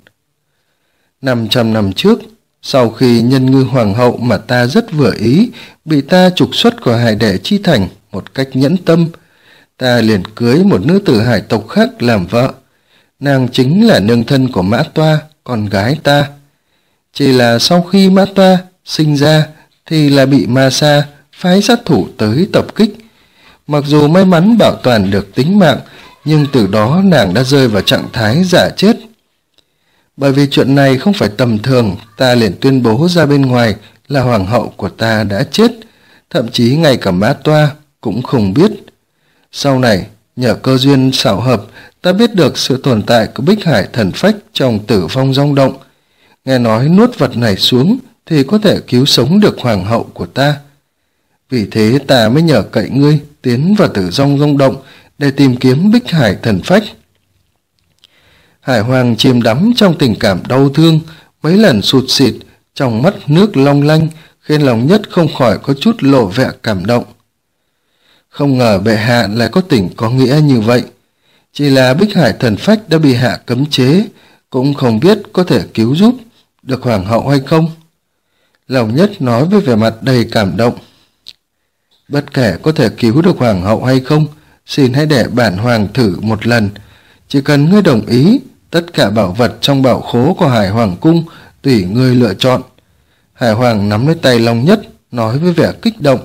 500 năm trước, sau khi Nhân Ngư Hoàng hậu mà ta rất vừa ý, bị ta trục xuất khỏi Hải Đệ Chi Thành một cách nhẫn tâm, ta liền cưới một nữ tử hải tộc khác làm vợ. Nàng chính là nương thân của Mã Toa, con gái ta. Chỉ là sau khi Mã Toa sinh ra thì là bị Ma Sa phái sát thủ tới tập kích. Mặc dù may mắn bảo toàn được tính mạng, nhưng từ đó nàng đã rơi vào trạng thái giả chết. Bởi vì chuyện này không phải tầm thường, ta liền tuyên bố ra bên ngoài là hoàng hậu của ta đã chết, thậm chí ngay cả Mã Toa cũng không biết. Sau này, nhờ cơ duyên xảo hợp, ta biết được sự tồn tại của Bích Hải thần phách trong Tử Vong Dông Động. Nghe nói nuốt vật này xuống thì có thể cứu sống được hoàng hậu của ta. Vì thế ta mới nhờ cậy ngươi tiến vào Tử Vong Dông Động để tìm kiếm Bích Hải thần phách. Hải Hoàng chìm đắm trong tình cảm đau thương, mấy lần sụt sịt, trong mắt nước long lanh, khiến Lòng Nhất không khỏi có chút lộ vẻ cảm động. Không ngờ bệ hạ lại có tình có nghĩa như vậy. Chỉ là Bích Hải thần phách đã bị hạ cấm chế, cũng không biết có thể cứu giúp được hoàng hậu hay không. Lòng Nhất nói với vẻ mặt đầy cảm động. Bất kể có thể cứu được hoàng hậu hay không, xin hãy để bản hoàng thử một lần. Chỉ cần ngươi đồng ý, tất cả bảo vật trong bảo khố của Hải Hoàng cung tùy ngươi lựa chọn. Hải Hoàng nắm lấy tay Long Nhất, nói với vẻ kích động.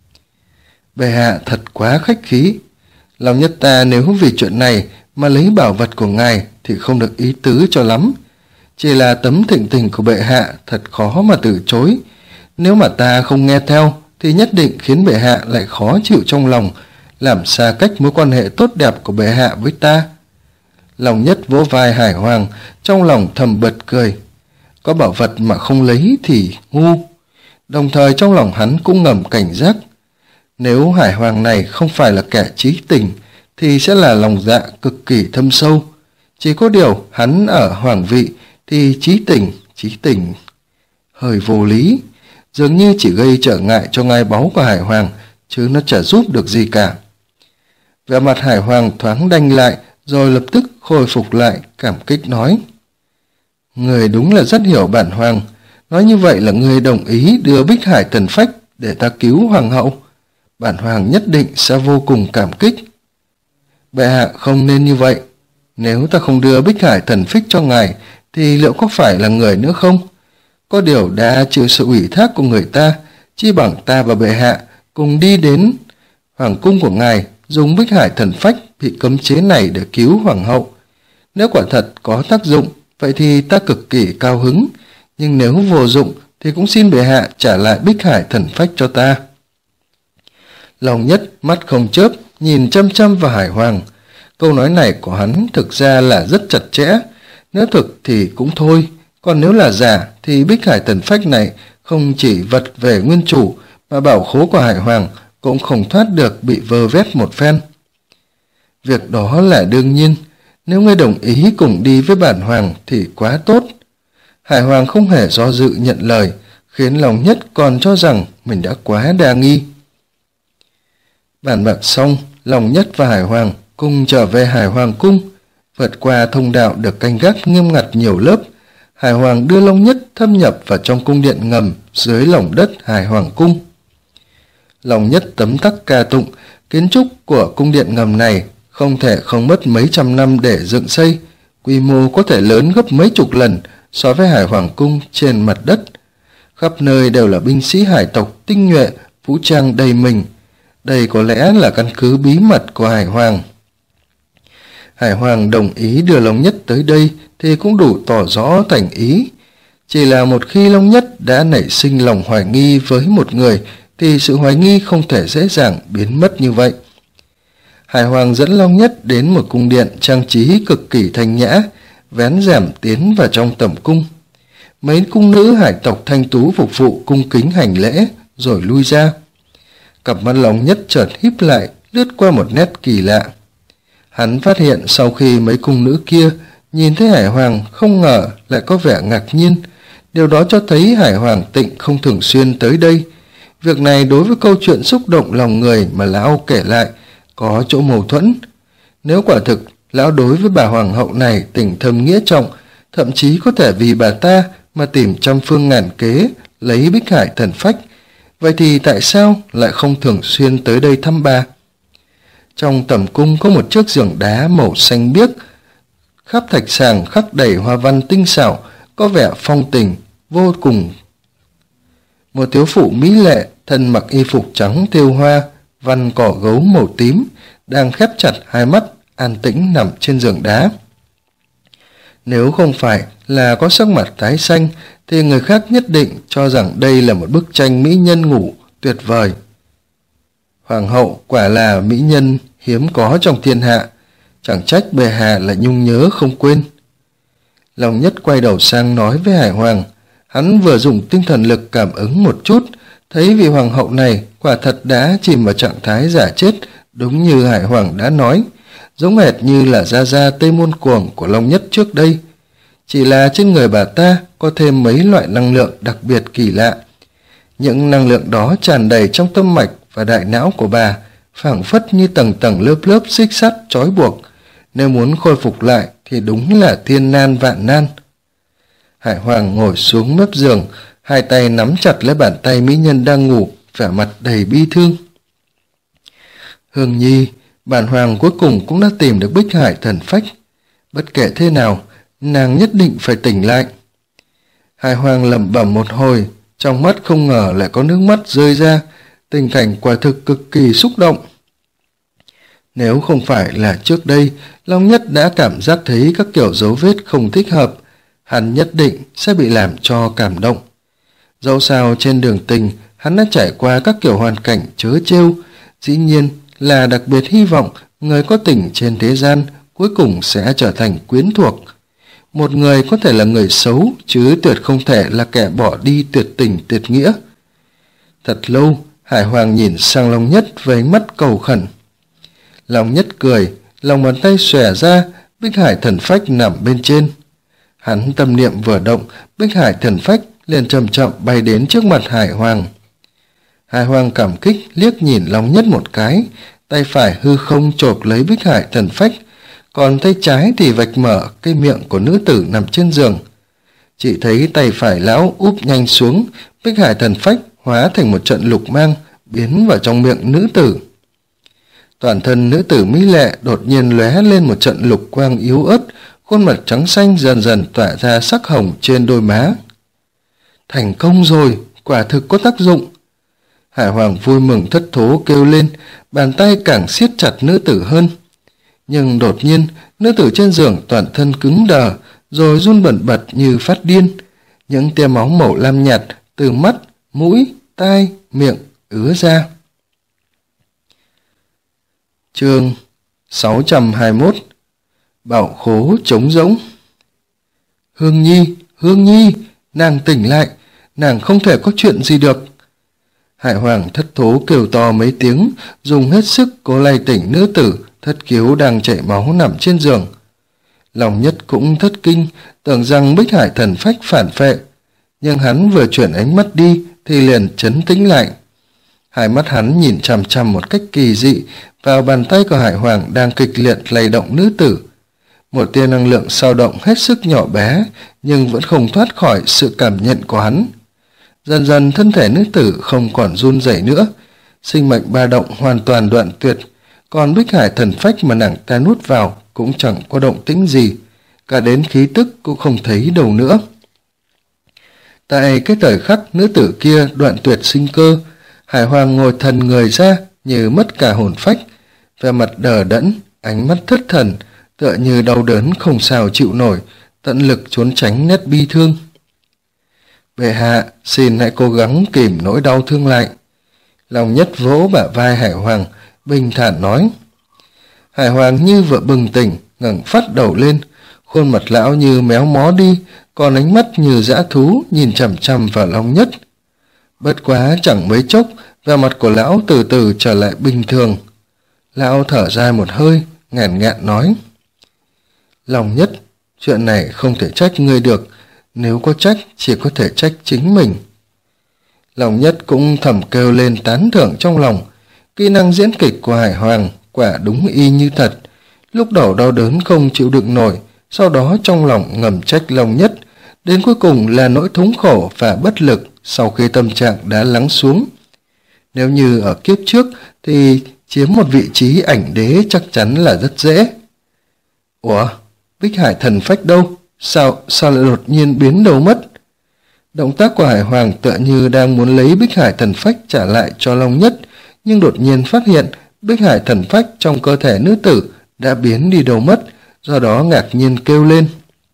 Bệ hạ thật quá khách khí. Long Nhất ta nếu vì chuyện này mà lấy bảo vật của ngài thì không được ý tứ cho lắm. Chỉ là tấm thịnh tình của bệ hạ thật khó mà từ chối. Nếu mà ta không nghe theo thì nhất định khiến bệ hạ lại khó chịu trong lòng, làm xa cách mối quan hệ tốt đẹp của bệ hạ với ta. Lòng Nhất vỗ vai Hải Hoàng, trong lòng thầm bật cười. Có bảo vật mà không lấy thì ngu. đồng thời trong lòng hắn cũng ngầm cảnh giác. Nếu Hải Hoàng này không phải là kẻ trí tình, thì sẽ là lòng dạ cực kỳ thâm sâu. Chỉ có điều hắn ở hoàng vị thì trí tình hơi vô lý, dường như chỉ gây trở ngại cho ngai báu của Hải Hoàng, chứ nó chả giúp được gì cả. Vẻ mặt Hải Hoàng thoáng đanh lại, rồi lập tức khôi phục lại, cảm kích nói: Người đúng là rất hiểu bản Hoàng, nói như vậy là người đồng ý đưa Bích Hải Thần Phách để ta cứu Hoàng hậu. Bản Hoàng nhất định sẽ vô cùng cảm kích. Bệ hạ không nên như vậy, nếu ta không đưa Bích Hải Thần Phích cho ngài, thì liệu có phải là người nữa không? Có điều đã chịu sự ủy thác của người ta, chi bằng ta và bệ hạ cùng đi đến hoàng cung của ngài, dùng Bích Hải Thần Phách bị cấm chế này để cứu Hoàng hậu. Nếu quả thật có tác dụng, vậy thì ta cực kỳ cao hứng, nhưng nếu vô dụng thì cũng xin bệ hạ trả lại Bích Hải Thần Phách cho ta. Long Nhất mắt không chớp nhìn chăm chăm vào Hải Hoàng. Câu nói này của hắn thực ra là rất chặt chẽ, nếu thực thì cũng thôi, còn nếu là giả thì Bích Hải Thần Phách này không chỉ vật về nguyên chủ, mà bảo khố của Hải Hoàng cũng không thoát được bị vơ vét một phen. Việc đó là đương nhiên, nếu ngươi đồng ý cùng đi với bản Hoàng thì quá tốt. Hải Hoàng không hề do dự nhận lời, khiến Long Nhất còn cho rằng mình đã quá đa nghi. Bàn bạc xong, Long Nhất và Hải Hoàng cùng trở về Hải Hoàng cung. Vượt qua thông đạo được canh gác nghiêm ngặt nhiều lớp, Hải Hoàng đưa Long Nhất thâm nhập vào trong cung điện ngầm dưới lòng đất Hải Hoàng cung. Long Nhất tấm tắc ca tụng, kiến trúc của cung điện ngầm này không thể không mất mấy trăm năm để dựng xây, quy mô có thể lớn gấp mấy chục lần so với Hải Hoàng cung trên mặt đất. Khắp nơi đều là binh sĩ hải tộc tinh nhuệ, vũ trang đầy mình. Đây có lẽ là căn cứ bí mật của Hải Hoàng. Hải Hoàng đồng ý đưa Long Nhất tới đây thì cũng đủ tỏ rõ thành ý. Chỉ là một khi Long Nhất đã nảy sinh lòng hoài nghi với một người thì sự hoài nghi không thể dễ dàng biến mất như vậy. Hải Hoàng dẫn Long Nhất đến một cung điện trang trí cực kỳ thanh nhã, vén rèm tiến vào trong tẩm cung. Mấy cung nữ hải tộc thanh tú phục vụ cung kính hành lễ rồi lui ra. Cặp mắt Long Nhất chợt híp lại, lướt qua một nét kỳ lạ. Hắn phát hiện sau khi mấy cung nữ kia nhìn thấy Hải Hoàng không ngờ lại có vẻ ngạc nhiên. Điều đó cho thấy Hải Hoàng Tịnh không thường xuyên tới đây. Việc này đối với câu chuyện xúc động lòng người mà lão kể lại có chỗ mâu thuẫn. Nếu quả thực lão đối với bà Hoàng hậu này tình thâm nghĩa trọng, thậm chí có thể vì bà ta mà tìm trăm phương ngàn kế lấy Bích Hải Thần Phách, vậy thì tại sao lại không thường xuyên tới đây thăm bà? Trong tẩm cung có một chiếc giường đá màu xanh biếc, khắp thạch sàng khắc đầy hoa văn tinh xảo, có vẻ phong tình vô cùng. Một thiếu phụ mỹ lệ, thân mặc y phục trắng thêu hoa, văn cỏ gấu màu tím, đang khép chặt hai mắt, an tĩnh nằm trên giường đá. Nếu không phải là có sắc mặt tái xanh, thì người khác nhất định cho rằng đây là một bức tranh mỹ nhân ngủ tuyệt vời. Hoàng hậu quả là mỹ nhân hiếm có trong thiên hạ, chẳng trách bệ hạ lại nhung nhớ không quên. Long Nhất quay đầu sang nói với Hải Hoàng. Hắn vừa dùng tinh thần lực cảm ứng một chút, thấy vị hoàng hậu này quả thật đã chìm vào trạng thái giả chết, đúng như Hải Hoàng đã nói, giống hệt như là gia gia Tây Môn Cuồng của Long Nhất trước đây. Chỉ là trên người bà ta có thêm mấy loại năng lượng đặc biệt kỳ lạ. Những năng lượng đó tràn đầy trong tâm mạch và đại não của bà, phảng phất như tầng tầng lớp lớp xích sắt trói buộc. Nếu muốn khôi phục lại thì đúng là thiên nan vạn nan. Hải Hoàng ngồi xuống mép giường, hai tay nắm chặt lấy bàn tay mỹ nhân đang ngủ, vẻ mặt đầy bi thương. Hương Nhi, bản Hoàng cuối cùng cũng đã tìm được Bích Hải Thần Phách. Bất kể thế nào, nàng nhất định phải tỉnh lại. Hải Hoàng lẩm bẩm một hồi, trong mắt không ngờ lại có nước mắt rơi ra, tình cảnh quả thực cực kỳ xúc động. Nếu không phải là trước đây, Long Nhất đã cảm giác thấy các kiểu dấu vết không thích hợp, hắn nhất định sẽ bị làm cho cảm động. Dẫu sao trên đường tình, hắn đã trải qua các kiểu hoàn cảnh trớ trêu, dĩ nhiên là đặc biệt hy vọng người có tình trên thế gian cuối cùng sẽ trở thành quyến thuộc. Một người có thể là người xấu, chứ tuyệt không thể là kẻ bỏ đi tuyệt tình tuyệt nghĩa. Thật lâu, Hải Hoàng nhìn sang Long Nhất với ánh mắt cầu khẩn. Long Nhất cười, lòng bàn tay xòe ra, Bích Hải Thần Phách nằm bên trên. Hắn tâm niệm vừa động, Bích Hải Thần Phách liền chậm chậm bay đến trước mặt Hải Hoàng. Hải Hoàng cảm kích liếc nhìn Long Nhất một cái, tay phải hư không chộp lấy Bích Hải Thần Phách, còn tay trái thì vạch mở cái miệng của nữ tử nằm trên giường. Chỉ thấy tay phải lão úp nhanh xuống, Bích Hải Thần Phách hóa thành một trận lục mang, biến vào trong miệng nữ tử. Toàn thân nữ tử mỹ lệ đột nhiên lóe lên một trận lục quang yếu ớt, khuôn mặt trắng xanh dần dần tỏa ra sắc hồng trên đôi má. Thành công rồi, quả thực có tác dụng. Hải Hoàng vui mừng thất thố kêu lên, bàn tay càng siết chặt nữ tử hơn. Nhưng đột nhiên, nữ tử trên giường toàn thân cứng đờ, rồi run bần bật như phát điên. Những tia máu màu lam nhạt từ mắt, mũi, tai, miệng ứa ra. Chương 621. Bảo khố trống rỗng. Hương Nhi, nàng tỉnh lại, nàng không thể có chuyện gì được. Hải Hoàng thất thố kêu to mấy tiếng, dùng hết sức cố lay tỉnh nữ tử thất khiếu đang chảy máu nằm trên giường. Long Nhất cũng thất kinh, tưởng rằng Bích Hải Thần Phách phản phệ, nhưng hắn vừa chuyển ánh mắt đi thì liền trấn tĩnh lại. Hai mắt hắn nhìn chằm chằm một cách kỳ dị vào bàn tay của Hải Hoàng đang kịch liệt lay động nữ tử. Một tia năng lượng dao động hết sức nhỏ bé, nhưng vẫn không thoát khỏi sự cảm nhận của hắn. Dần dần thân thể nữ tử không còn run rẩy nữa, sinh mệnh ba động hoàn toàn đoạn tuyệt, còn Bích Hải Thần Phách mà nàng ta nuốt vào cũng chẳng có động tĩnh gì, cả đến khí tức cũng không thấy đâu nữa. Tại cái thời khắc nữ tử kia đoạn tuyệt sinh cơ, Hải Hoàng ngồi thần người ra như mất cả hồn phách, vẻ mặt đờ đẫn, ánh mắt thất thần, tựa như đau đớn không sao chịu nổi, tận lực trốn tránh nét bi thương. Bệ hạ, xin hãy cố gắng kìm nỗi đau thương lại. Long Nhất vỗ bả vai Hải Hoàng, bình thản nói. Hải Hoàng như vừa bừng tỉnh, ngẩng phát đầu lên, khuôn mặt lão như méo mó đi, còn ánh mắt như dã thú nhìn chằm chằm vào Long Nhất. Bất quá chẳng mấy chốc, vẻ mặt của lão từ từ trở lại bình thường. Lão thở dài một hơi, ngàn ngạn nói. Long Nhất, chuyện này không thể trách ngươi được, nếu có trách chỉ có thể trách chính mình. Long Nhất cũng thầm kêu lên tán thưởng trong lòng, kỹ năng diễn kịch của Hải Hoàng quả đúng y như thật. Lúc đầu đau đớn không chịu đựng nổi, sau đó trong lòng ngầm trách Long Nhất, đến cuối cùng là nỗi thống khổ và bất lực sau khi tâm trạng đã lắng xuống. Nếu như ở kiếp trước thì chiếm một vị trí ảnh đế chắc chắn là rất dễ. Ủa, Bích Hải Thần Phách đâu? Sao lại đột nhiên biến đâu mất? Động tác của Hải Hoàng tựa như đang muốn lấy Bích Hải Thần Phách trả lại cho Long Nhất, nhưng đột nhiên phát hiện Bích Hải Thần Phách trong cơ thể nữ tử đã biến đi đâu mất, do đó ngạc nhiên kêu lên.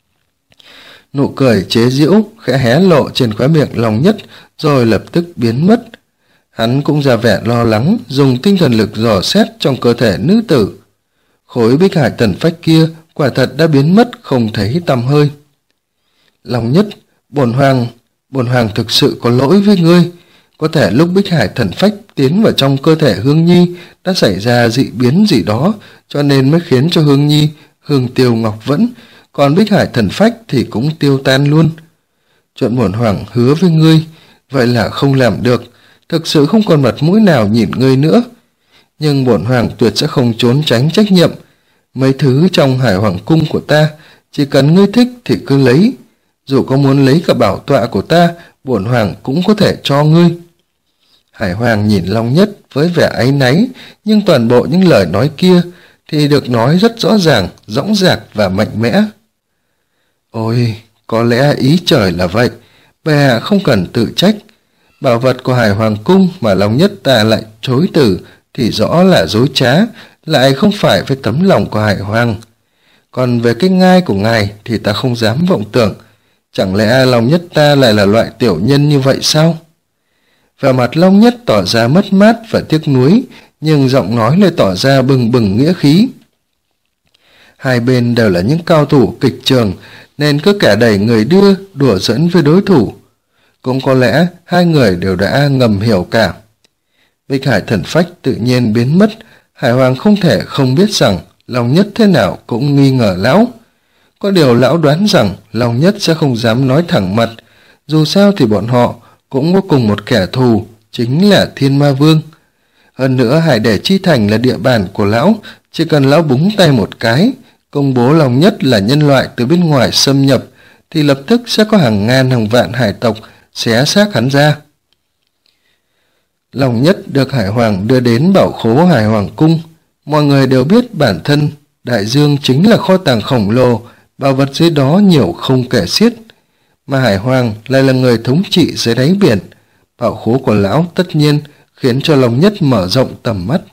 Nụ cười chế giễu khẽ hé lộ trên khóe miệng Long Nhất, rồi lập tức biến mất. Hắn cũng ra vẻ lo lắng, dùng tinh thần lực dò xét trong cơ thể nữ tử. Khối Bích Hải Thần Phách kia quả thật đã biến mất không thấy tăm hơi. Long Nhất, bổn hoàng thực sự có lỗi với ngươi. Có thể lúc Bích Hải Thần Phách tiến vào trong cơ thể Hương Nhi đã xảy ra dị biến gì đó, cho nên mới khiến cho Hương Nhi hương tiêu ngọc vẫn, còn Bích Hải Thần Phách thì cũng tiêu tan luôn. Chuyện bổn hoàng hứa với ngươi, vậy là không làm được, thực sự không còn mặt mũi nào nhìn ngươi nữa. Nhưng bổn hoàng tuyệt sẽ không trốn tránh trách nhiệm. Mấy thứ trong Hải Hoàng cung của ta, chỉ cần ngươi thích thì cứ lấy. Dù có muốn lấy cả bảo tọa của ta, bổn hoàng cũng có thể cho ngươi. Hải Hoàng nhìn Long Nhất với vẻ áy náy, nhưng toàn bộ những lời nói kia thì được nói rất rõ ràng, dõng dạc và mạnh mẽ. Ôi, có lẽ ý trời là vậy, bệ hạ không cần tự trách. Bảo vật của Hải Hoàng cung mà Long Nhất ta lại chối từ thì rõ là dối trá, lại không phải với tấm lòng của Hải Hoàng. Còn về cái ngai của ngài thì ta không dám vọng tưởng. Chẳng lẽ Long Nhất ta lại là loại tiểu nhân như vậy sao? Vẻ mặt Long Nhất tỏ ra mất mát và tiếc nuối, nhưng giọng nói lại tỏ ra bừng bừng nghĩa khí. Hai bên đều là những cao thủ kịch trường, nên cứ kẻ đẩy người đưa, đùa giỡn với đối thủ. cũng có lẽ hai người đều đã ngầm hiểu cả. Bích Hải thần phách tự nhiên biến mất, Hải Hoàng không thể không biết rằng Long Nhất thế nào cũng nghi ngờ lão. Có điều lão đoán rằng Long Nhất sẽ không dám nói thẳng mặt, dù sao thì bọn họ cũng có cùng một kẻ thù, chính là Thiên Ma Vương. Hơn nữa Hải Đẻ Chi Thành là địa bàn của lão, chỉ cần lão búng tay một cái, công bố Long Nhất là nhân loại từ bên ngoài xâm nhập, thì lập tức sẽ có hàng ngàn hàng vạn hải tộc xé xác hắn ra. Long Nhất được Hải Hoàng đưa đến bảo khố Hải Hoàng Cung. Mọi người đều biết bản thân đại dương chính là kho tàng khổng lồ, bảo vật dưới đó nhiều không kể xiết. Mà Hải Hoàng lại là người thống trị dưới đáy biển. Bảo khố của lão tất nhiên khiến cho Long Nhất mở rộng tầm mắt.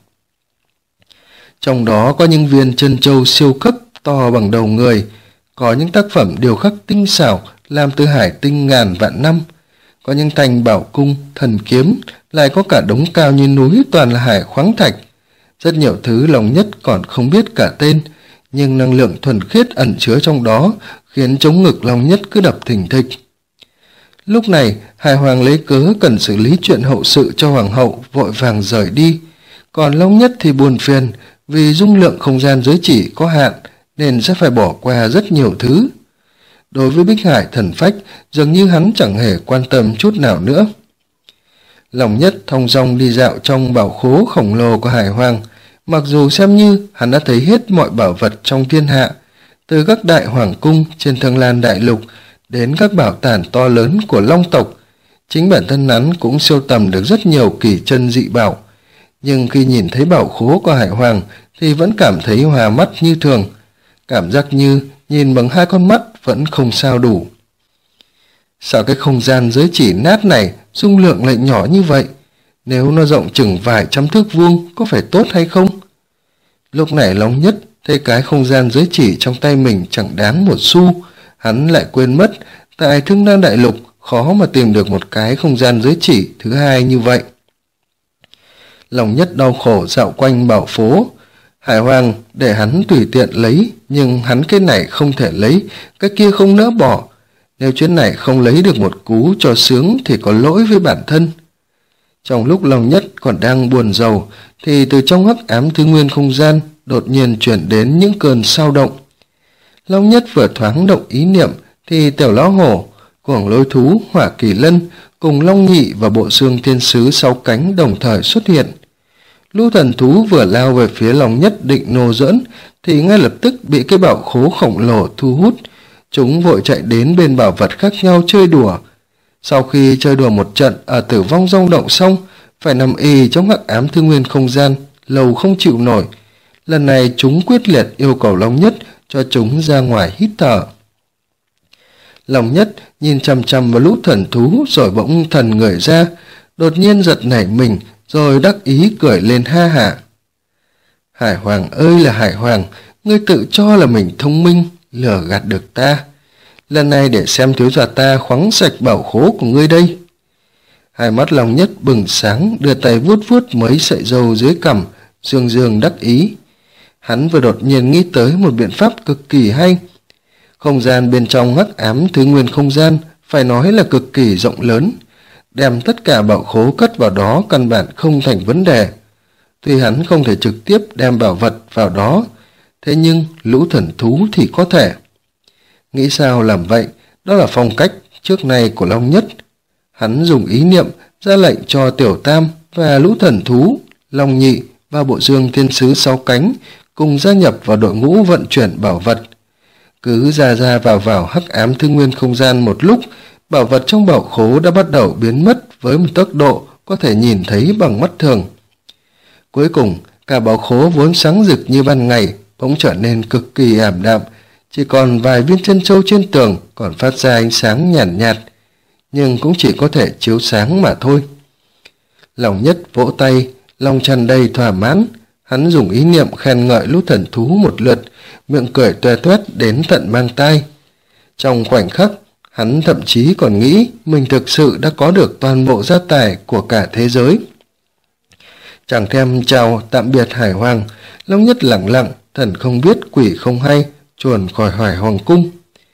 Trong đó có những viên chân châu siêu cấp to bằng đầu người, có những tác phẩm điêu khắc tinh xảo làm từ hải tinh ngàn vạn năm, có những thanh bảo cung, thần kiếm, lại có cả đống cao như núi toàn là hải khoáng thạch. Rất nhiều thứ Long Nhất còn không biết cả tên, nhưng năng lượng thuần khiết ẩn chứa trong đó khiến trống ngực Long Nhất cứ đập thình thịch. Lúc này, Hải Hoàng lấy cớ cần xử lý chuyện hậu sự cho Hoàng hậu, vội vàng rời đi. Còn Long Nhất thì buồn phiền, vì dung lượng không gian giới chỉ có hạn, nên sẽ phải bỏ qua rất nhiều thứ. Đối với Bích Hải thần phách, dường như hắn chẳng hề quan tâm chút nào nữa. Long Nhất thong dong đi dạo trong bảo khố khổng lồ của Hải Hoàng, mặc dù xem như hắn đã thấy hết mọi bảo vật trong thiên hạ, từ các đại hoàng cung trên Thương Lan đại lục đến các bảo tàng to lớn của Long tộc. Chính bản thân hắn cũng sưu tầm được rất nhiều kỳ chân dị bảo, nhưng khi nhìn thấy bảo khố của Hải Hoàng thì vẫn cảm thấy hòa mắt như thường, cảm giác như nhìn bằng hai con mắt vẫn không sao đủ. Sao cái không gian giới chỉ nát này dung lượng lại nhỏ như vậy? Nếu nó rộng chừng vài trăm thước vuông có phải tốt hay không? Lúc này Long Nhất thấy cái không gian giới chỉ trong tay mình chẳng đáng một xu, hắn lại quên mất tại Thương Lan đại lục khó mà tìm được một cái không gian giới chỉ thứ hai như vậy. Long Nhất đau khổ dạo quanh bảo phố. Hải Hoàng để hắn tùy tiện lấy, nhưng hắn cái này không thể lấy, cái kia không nỡ bỏ. Nếu chuyến này không lấy được một cú cho sướng thì có lỗi với bản thân. Trong lúc Long Nhất còn đang buồn rầu, thì từ trong hắc ám thứ nguyên không gian đột nhiên chuyển đến những cơn sao động. Long Nhất vừa thoáng động ý niệm thì Tiểu Lão Hổ, Cuồng Lôi Thú, Hỏa Kỳ Lân cùng Long Nhị và bộ xương thiên sứ 6 cánh đồng thời xuất hiện. Lũ thần thú vừa lao về phía Long Nhất định nô giỡn thì ngay lập tức bị cái bảo khố khổng lồ thu hút. Chúng vội chạy đến bên bảo vật khác nhau chơi đùa. Sau khi chơi đùa một trận ở Tử Vong Rong Động xong, phải nằm ì trong hắc ám thứ nguyên không gian lâu không chịu nổi. Lần này chúng quyết liệt yêu cầu Long Nhất cho chúng ra ngoài hít thở. Long Nhất nhìn chằm chằm vào lũ thần thú rồi bỗng thần người ra, đột nhiên giật nảy mình rồi đắc ý cười lên ha hả. Hải Hoàng ơi là Hải Hoàng, ngươi tự cho là mình thông minh, lừa gạt được ta. Lần này để xem thiếu gia ta khoáng sạch bảo khố của ngươi đây. Hai mắt Long Nhất bừng sáng, đưa tay vuốt vuốt mấy sợi râu dưới cằm, dương dương đắc ý. Hắn vừa đột nhiên nghĩ tới một biện pháp cực kỳ hay. Không gian bên trong hắc ám thứ nguyên không gian phải nói là cực kỳ rộng lớn, đem tất cả bảo khố cất vào đó căn bản không thành vấn đề. Tuy hắn không thể trực tiếp đem bảo vật vào đó, thế nhưng lũ thần thú thì có thể. Nghĩ sao làm vậy, đó là phong cách trước nay của Long Nhất. Hắn dùng ý niệm ra lệnh cho Tiểu Tam và lũ thần thú, Long Nhị và bộ xương thiên sứ 6 cánh cùng gia nhập vào đội ngũ vận chuyển bảo vật. Cứ ra vào hắc ám thứ nguyên không gian một lúc, bảo vật trong bảo khố đã bắt đầu biến mất với một tốc độ có thể nhìn thấy bằng mắt thường. Cuối cùng, cả bảo khố vốn sáng rực như ban ngày bỗng trở nên cực kỳ ảm đạm, chỉ còn vài viên chân châu trên tường còn phát ra ánh sáng nhàn nhạt, nhưng cũng chỉ có thể chiếu sáng mà thôi. Long Nhất vỗ tay, lòng tràn đầy thỏa mãn, hắn dùng ý niệm khen ngợi lũ thần thú một lượt, miệng cười toe toét đến tận mang tai. Trong khoảnh khắc, hắn thậm chí còn nghĩ mình thực sự đã có được toàn bộ gia tài của cả thế giới. Chẳng thèm chào tạm biệt Hải Hoàng, Long Nhất lặng lặng, thần không biết quỷ không hay, chuồn khỏi Hải Hoàng cung.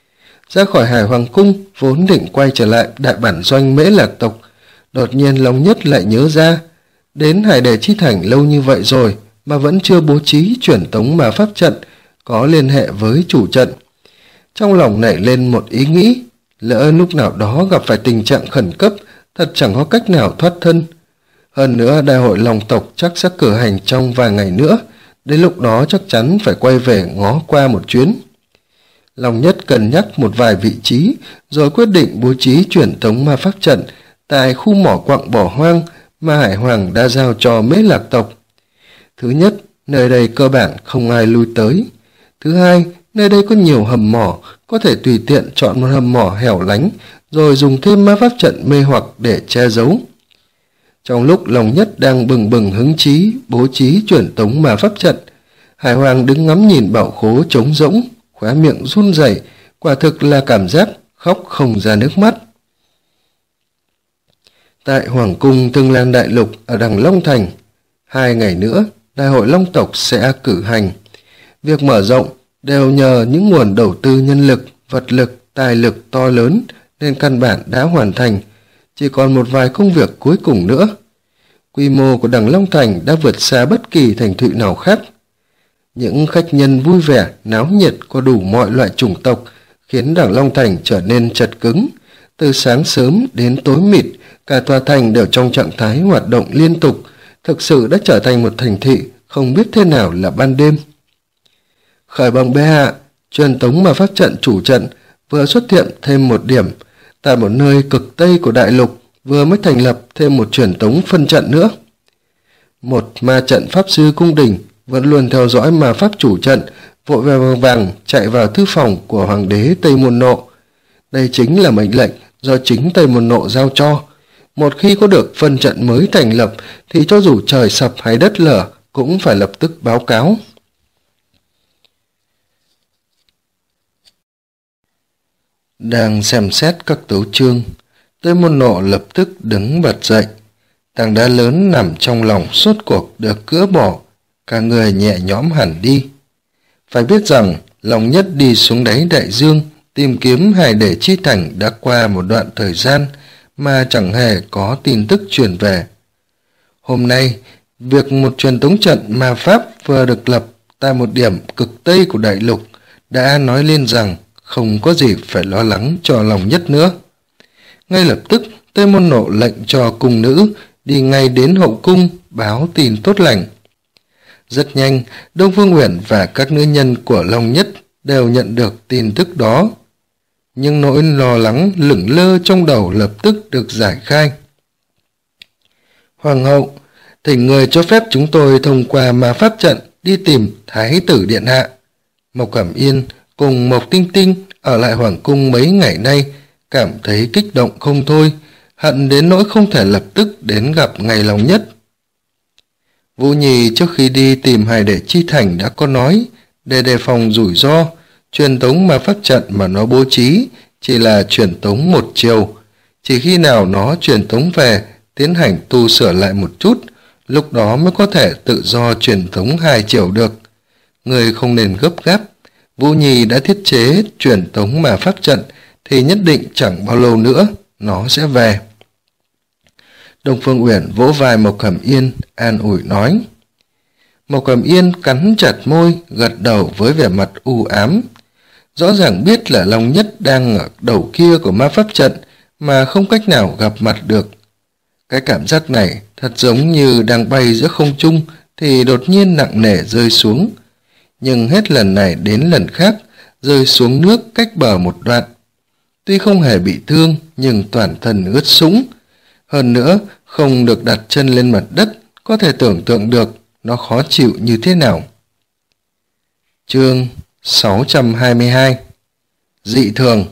Ra khỏi Hải Hoàng cung, vốn định quay trở lại đại bản doanh Mễ Lạc tộc, đột nhiên Long Nhất lại nhớ ra, đến Hải Đề Chi Thành lâu như vậy rồi mà vẫn chưa bố trí truyền tống ma pháp trận có liên hệ với chủ trận. Trong lòng nảy lên một ý nghĩ, lỡ lúc nào đó gặp phải tình trạng khẩn cấp, thật chẳng có cách nào thoát thân. Hơn nữa đại hội Long tộc chắc sẽ cử hành trong vài ngày nữa, đến lúc đó chắc chắn phải quay về ngó qua một chuyến. Long Nhất cân nhắc một vài vị trí, rồi quyết định bố trí truyền tống ma pháp trận tại khu mỏ quặng bỏ hoang mà Hải Hoàng đã giao cho Mễ Lạc tộc. Thứ nhất, nơi đây cơ bản không ai lui tới. Thứ hai, nơi đây có nhiều hầm mỏ, có thể tùy tiện chọn một hầm mỏ hẻo lánh, rồi dùng thêm ma pháp trận mê hoặc để che giấu. Trong lúc Long Nhất đang bừng bừng hứng chí bố trí truyền tống ma pháp trận, Hải Hoàng đứng ngắm nhìn bảo khố trống rỗng, khóe miệng run rẩy, quả thực là cảm giác khóc không ra nước mắt. Tại Hoàng cung Thương Lan Đại Lục ở đằng Long Thành, 2 ngày nữa đại hội Long tộc sẽ cử hành. Việc mở rộng đều nhờ những nguồn đầu tư nhân lực, vật lực, tài lực to lớn nên căn bản đã hoàn thành, chỉ còn một vài công việc cuối cùng nữa. Quy mô của đằng Long Thành đã vượt xa bất kỳ thành thị nào khác. Những khách nhân vui vẻ, náo nhiệt có đủ mọi loại chủng tộc, khiến đằng Long Thành trở nên chật cứng. Từ sáng sớm đến tối mịt, cả tòa thành đều trong trạng thái hoạt động liên tục, thực sự đã trở thành một thành thị không biết thế nào là ban đêm. Khởi bẩm bệ hạ, truyền tống ma pháp trận chủ trận vừa xuất hiện thêm một điểm. Tại một nơi cực tây của đại lục vừa mới thành lập thêm một truyền tống phân trận nữa. Một ma trận pháp sư cung đình vẫn luôn theo dõi ma pháp chủ trận, vội vàng chạy vào thư phòng của hoàng đế Tây Môn Nộ. Đây chính là mệnh lệnh do chính Tây Môn Nộ giao cho. Một khi có được phân trận mới thành lập thì cho dù trời sập hay đất lở cũng phải lập tức báo cáo. Đang xem xét các tấu chương, Tây Môn Nộ lập tức đứng bật dậy. Tảng đá lớn nằm trong lòng suốt cuộc được gỡ bỏ, cả người nhẹ nhõm hẳn đi. Phải biết rằng Long Nhất đi xuống đáy đại dương tìm kiếm Hải Đề Chi Thành đã qua một đoạn thời gian mà chẳng hề có tin tức truyền về. Hôm nay, việc một truyền tống trận ma pháp vừa được lập tại một điểm cực tây của đại lục đã nói lên rằng không có gì phải lo lắng cho Long Nhất nữa. Ngay lập tức, Tây Môn Nộ lệnh cho cung nữ đi ngay đến hậu cung báo tin tốt lành. Rất nhanh, Đông Phương Uyển và các nữ nhân của Long Nhất đều nhận được tin tức đó. Nhưng nỗi lo lắng lửng lơ trong đầu lập tức được giải khai. Hoàng hậu, thỉnh người cho phép chúng tôi thông qua ma pháp trận đi tìm Thái tử điện hạ. Mộc Cẩm Yên cùng Mộc Tinh Tinh ở lại hoàng cung mấy ngày nay cảm thấy kích động không thôi, hận đến nỗi không thể lập tức đến gặp ngày Long Nhất. Vũ Nhi trước khi đi tìm Hải Đề Chi Thành đã có nói, để đề phòng rủi ro, truyền tống ma pháp trận mà nó bố trí chỉ là truyền tống một chiều. Chỉ khi nào nó truyền tống về, tiến hành tu sửa lại một chút, lúc đó mới có thể tự do truyền tống 2 chiều được. Người không nên gấp gáp. Vũ Nhi đã thiết chế truyền tống ma pháp trận thì nhất định chẳng bao lâu nữa nó sẽ về. Đông Phương Uyển vỗ vai Mộc Cẩm Yên, an ủi nói. Mộc Cẩm Yên cắn chặt môi, gật đầu với vẻ mặt u ám. Rõ ràng biết là Long Nhất đang ở đầu kia của ma pháp trận mà không cách nào gặp mặt được. Cái cảm giác này thật giống như đang bay giữa không trung thì đột nhiên nặng nề rơi xuống. Nhưng hết lần này đến lần khác, rơi xuống nước cách bờ một đoạn. Tuy không hề bị thương nhưng toàn thân ướt sũng. Hơn nữa, không được đặt chân lên mặt đất, có thể tưởng tượng được nó khó chịu như thế nào. Chương 622 Dị thường.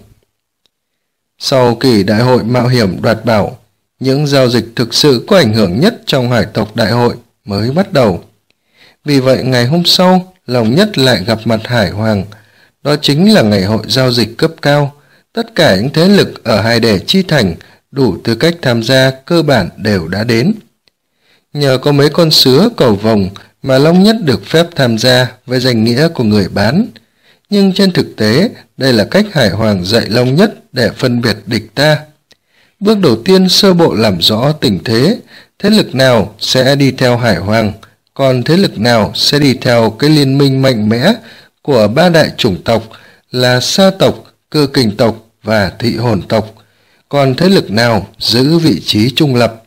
Sau kỳ đại hội mạo hiểm đoạt bảo, những giao dịch thực sự có ảnh hưởng nhất trong hải tộc đại hội mới bắt đầu. Vì vậy ngày hôm sau, Long Nhất lại gặp mặt Hải Hoàng. Đó chính là ngày hội giao dịch cấp cao. Tất cả những thế lực ở Hải Đề Chi Thành đủ tư cách tham gia cơ bản đều đã đến. Nhờ có mấy con sứa cầu vồng mà Long Nhất được phép tham gia với danh nghĩa của người bán. nhưng trên thực tế đây là cách Hải Hoàng dạy Long Nhất để phân biệt địch ta. Bước đầu tiên sơ bộ làm rõ tình thế, thế lực nào sẽ đi theo Hải Hoàng, còn thế lực nào sẽ đi theo cái liên minh mạnh mẽ của ba đại chủng tộc là Sa tộc, Cơ Kình tộc và Thị Hồn tộc, còn thế lực nào giữ vị trí trung lập.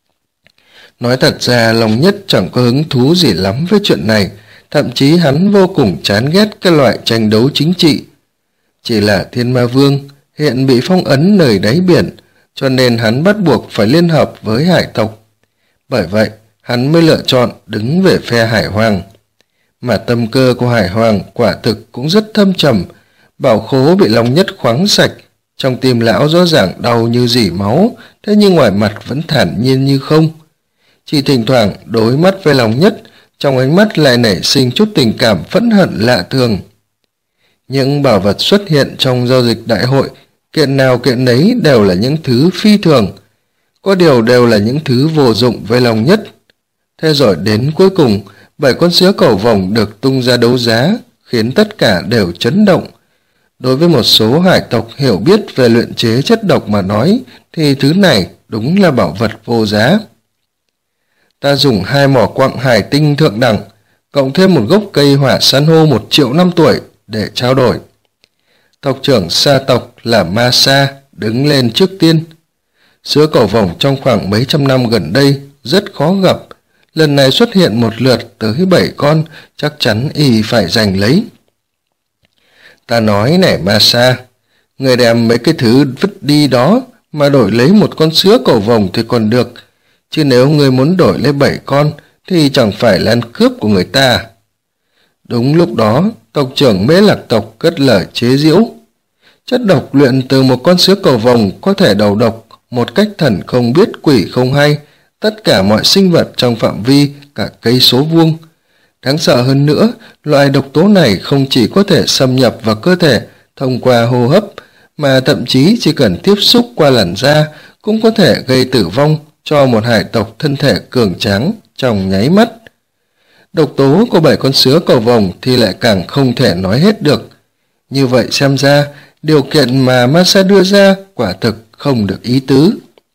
Nói thật ra Long Nhất chẳng có hứng thú gì lắm với chuyện này, thậm chí hắn vô cùng chán ghét cái loại tranh đấu chính trị. Chỉ là Thiên Ma Vương hiện bị phong ấn nơi đáy biển, cho nên hắn bắt buộc phải liên hợp với hải tộc. Bởi vậy, hắn mới lựa chọn đứng về phe Hải Hoàng. Mà tâm cơ của Hải Hoàng quả thực cũng rất thâm trầm, bảo khố bị Long Nhất khoáng sạch, trong tim lão rõ ràng đau như rỉ máu, thế nhưng ngoài mặt vẫn thản nhiên như không. Chỉ thỉnh thoảng đối mắt với Long Nhất, trong ánh mắt lại nảy sinh chút tình cảm phẫn hận lạ thường. Những bảo vật xuất hiện trong giao dịch đại hội, kiện nào kiện nấy đều là những thứ phi thường, có điều đều là những thứ vô dụng với Long Nhất. Thế rồi đến cuối cùng, 7 con sứa cầu vồng được tung ra đấu giá, khiến tất cả đều chấn động. Đối với một số hải tộc hiểu biết về luyện chế chất độc mà nói, thì thứ này đúng là bảo vật vô giá. Ta dùng 2 mỏ quặng hải tinh thượng đẳng, cộng thêm một gốc cây hỏa san hô 1 triệu năm tuổi để trao đổi. Tộc trưởng Sa tộc là Ma Sa đứng lên trước tiên. Sứa cầu vồng trong khoảng mấy trăm năm gần đây rất khó gặp, lần này xuất hiện một lượt tới 7 con, chắc chắn y phải giành lấy. Ta nói này Ma Sa, người đem mấy cái thứ vứt đi đó mà đổi lấy một con sứa cầu vồng thì còn được, chứ nếu người muốn đổi lấy 7 con thì chẳng phải là ăn cướp của người ta. Đúng lúc đó, tộc trưởng Mễ Lạc tộc cất lời chế giễu. Chất độc luyện từ một con sứa cầu vồng có thể đầu độc một cách thần không biết quỷ không hay tất cả mọi sinh vật trong phạm vi cả cây số vuông. Đáng sợ hơn nữa, loại độc tố này không chỉ có thể xâm nhập vào cơ thể thông qua hô hấp, mà thậm chí chỉ cần tiếp xúc qua làn da cũng có thể gây tử vong cho một hải tộc thân thể cường tráng trong nháy mắt. Độc tố của 7 con sứa cầu vồng thì lại càng không thể nói hết được. Như vậy xem ra, điều kiện mà Ma Sa đưa ra quả thực không được ý tứ.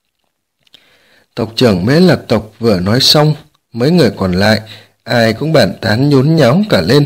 Tộc trưởng Mễ Lạc tộc vừa nói xong, mấy người còn lại ai cũng bàn tán nhốn nháo cả lên.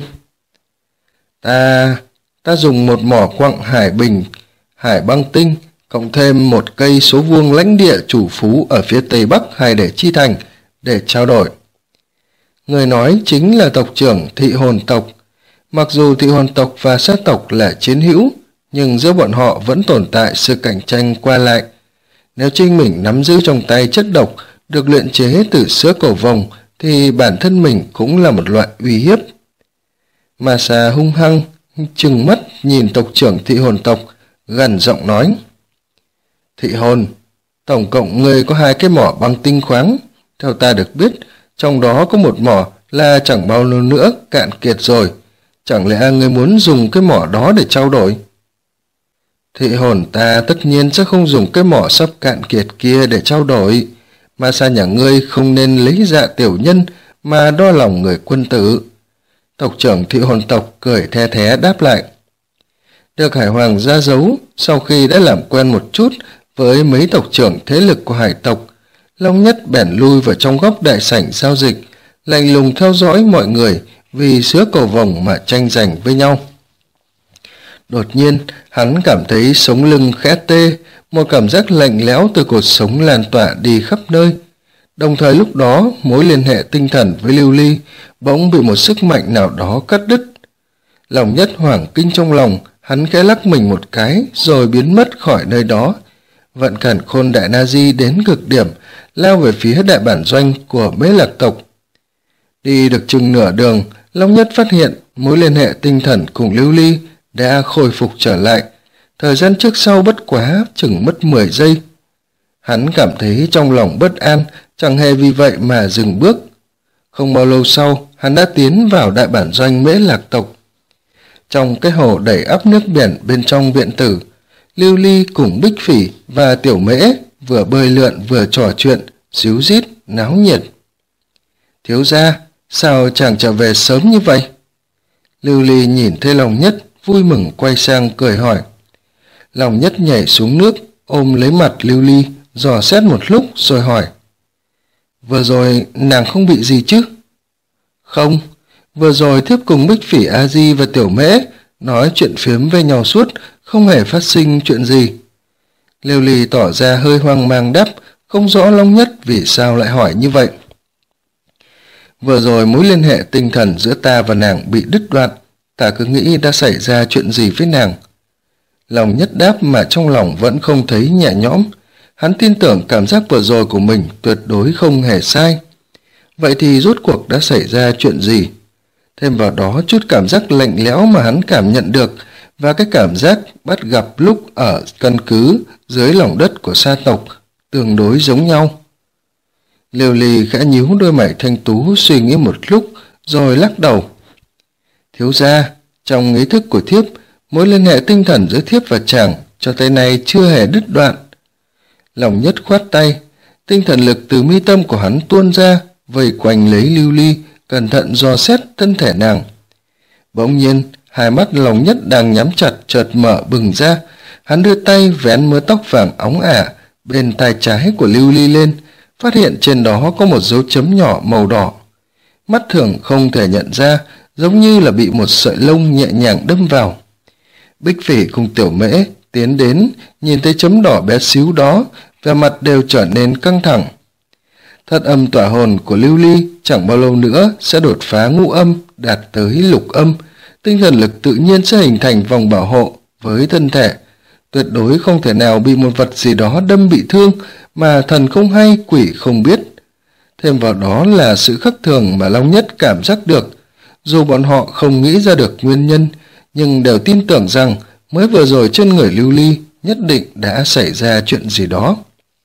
Ta dùng một mỏ quặng hải bình, hải băng tinh, cộng thêm một cây số vuông lãnh địa chủ phú ở phía tây bắc Hải Để Chi Thành để trao đổi. Người nói chính là tộc trưởng Thị Hồn tộc. Mặc dù Thị Hồn tộc và Sát tộc là chiến hữu, nhưng giữa bọn họ vẫn tồn tại sự cạnh tranh qua lại. Nếu chính mình nắm giữ trong tay chất độc được luyện chế từ sứa cầu vồng thì bản thân mình cũng là một loại uy hiếp. Ma Sa hung hăng trừng mắt nhìn tộc trưởng Thị Hồn tộc, gằn giọng nói: Thị Hồn, tổng cộng người có 2 cái mỏ băng tinh khoáng, theo ta được biết trong đó có một mỏ là chẳng bao lâu nữa cạn kiệt rồi, chẳng lẽ người muốn dùng cái mỏ đó để trao đổi? Thị Hồn ta tất nhiên sẽ không dùng cái mỏ sắp cạn kiệt kia để trao đổi, mà sao nhà ngươi không nên lấy dạ tiểu nhân mà đo lòng người quân tử? Tộc trưởng Thị Hồn tộc cười the thé đáp lại. Được Hải Hoàng ra dấu, sau khi đã làm quen một chút với mấy tộc trưởng thế lực của hải tộc, Long Nhất bèn lui vào trong góc đại sảnh giao dịch, lạnh lùng theo dõi mọi người vì sứa cầu vồng mà tranh giành với nhau. Đột nhiên, hắn cảm thấy sống lưng khẽ tê, một cảm giác lạnh lẽo từ cột sống lan tỏa đi khắp nơi. Đồng thời lúc đó, mối liên hệ tinh thần với Lưu Ly bỗng bị một sức mạnh nào đó cắt đứt. Lòng Nhất hoảng kinh trong lòng, hắn khẽ lắc mình một cái rồi biến mất khỏi nơi đó. Vận càn khôn đại na di đến cực điểm, lao về phía đại bản doanh của Mễ Lạc tộc. Đi được chừng nửa đường, Long Nhất phát hiện mối liên hệ tinh thần cùng Lưu Ly đã khôi phục trở lại. Thời gian trước sau bất quá chừng mất 10 giây. Hắn cảm thấy trong lòng bất an, chẳng hề vì vậy mà dừng bước. Không bao lâu sau, hắn đã tiến vào đại bản doanh Mễ Lạc tộc. Trong cái hồ đầy ắp nước biển bên trong viện tử, Lưu Ly cùng Bích Phỉ và Tiểu Mễ vừa bơi lượn vừa trò chuyện, ríu rít, náo nhiệt. Thiếu gia, sao chàng trở về sớm như vậy? Lưu Ly nhìn thấy Long Nhất, vui mừng quay sang cười hỏi. Lòng Nhất nhảy xuống nước, ôm lấy mặt Lưu Ly, dò xét một lúc rồi hỏi. Vừa rồi nàng không bị gì chứ? Không, vừa rồi thiếp cùng Bích Phỉ A Di và Tiểu Mễ nói chuyện phiếm với nhau suốt, không hề phát sinh chuyện gì. Lưu Ly tỏ ra hơi hoang mang đáp, không rõ Long Nhất vì sao lại hỏi như vậy. Vừa rồi mối liên hệ tinh thần giữa ta và nàng bị đứt đoạn, ta cứ nghĩ đã xảy ra chuyện gì với nàng. Long Nhất đáp mà trong lòng vẫn không thấy nhẹ nhõm. Hắn tin tưởng cảm giác vừa rồi của mình tuyệt đối không hề sai. Vậy thì rốt cuộc đã xảy ra chuyện gì? Thêm vào đó chút cảm giác lạnh lẽo mà hắn cảm nhận được và cái cảm giác bắt gặp lúc ở căn cứ dưới lòng đất của sa tộc tương đối giống nhau. Liều Lì khẽ nhíu đôi mày thanh tú suy nghĩ một lúc rồi lắc đầu. Thiếu gia, trong ý thức của thiếp, mối liên hệ tinh thần giữa thiếp và chàng cho tới nay chưa hề đứt đoạn. Lòng Nhất khoát tay, tinh thần lực từ mi tâm của hắn tuôn ra, vây quanh lấy Lưu Ly, cẩn thận dò xét thân thể nàng. Bỗng nhiên, hai mắt Lòng Nhất đang nhắm chặt chợt mở bừng ra, hắn đưa tay vén mớ tóc vàng óng ả bên tai trái của Lưu Ly lên, phát hiện trên đó có một dấu chấm nhỏ màu đỏ. Mắt thường không thể nhận ra, giống như là bị một sợi lông nhẹ nhàng đâm vào. Bích Phỉ cùng Tiểu Mễ tiến đến, nhìn thấy chấm đỏ bé xíu đó, vẻ mặt đều trở nên căng thẳng. Thất âm tỏa hồn của Lưu Ly chẳng bao lâu nữa sẽ đột phá ngũ âm, đạt tới lục âm, tinh thần lực tự nhiên sẽ hình thành vòng bảo hộ với thân thể, tuyệt đối không thể nào bị một vật gì đó đâm bị thương mà thần không hay quỷ không biết. Thêm vào đó là sự khắc thường mà Long Nhất cảm giác được, dù bọn họ không nghĩ ra được nguyên nhân, nhưng đều tin tưởng rằng mới vừa rồi trên người Lưu Ly nhất định đã xảy ra chuyện gì đó.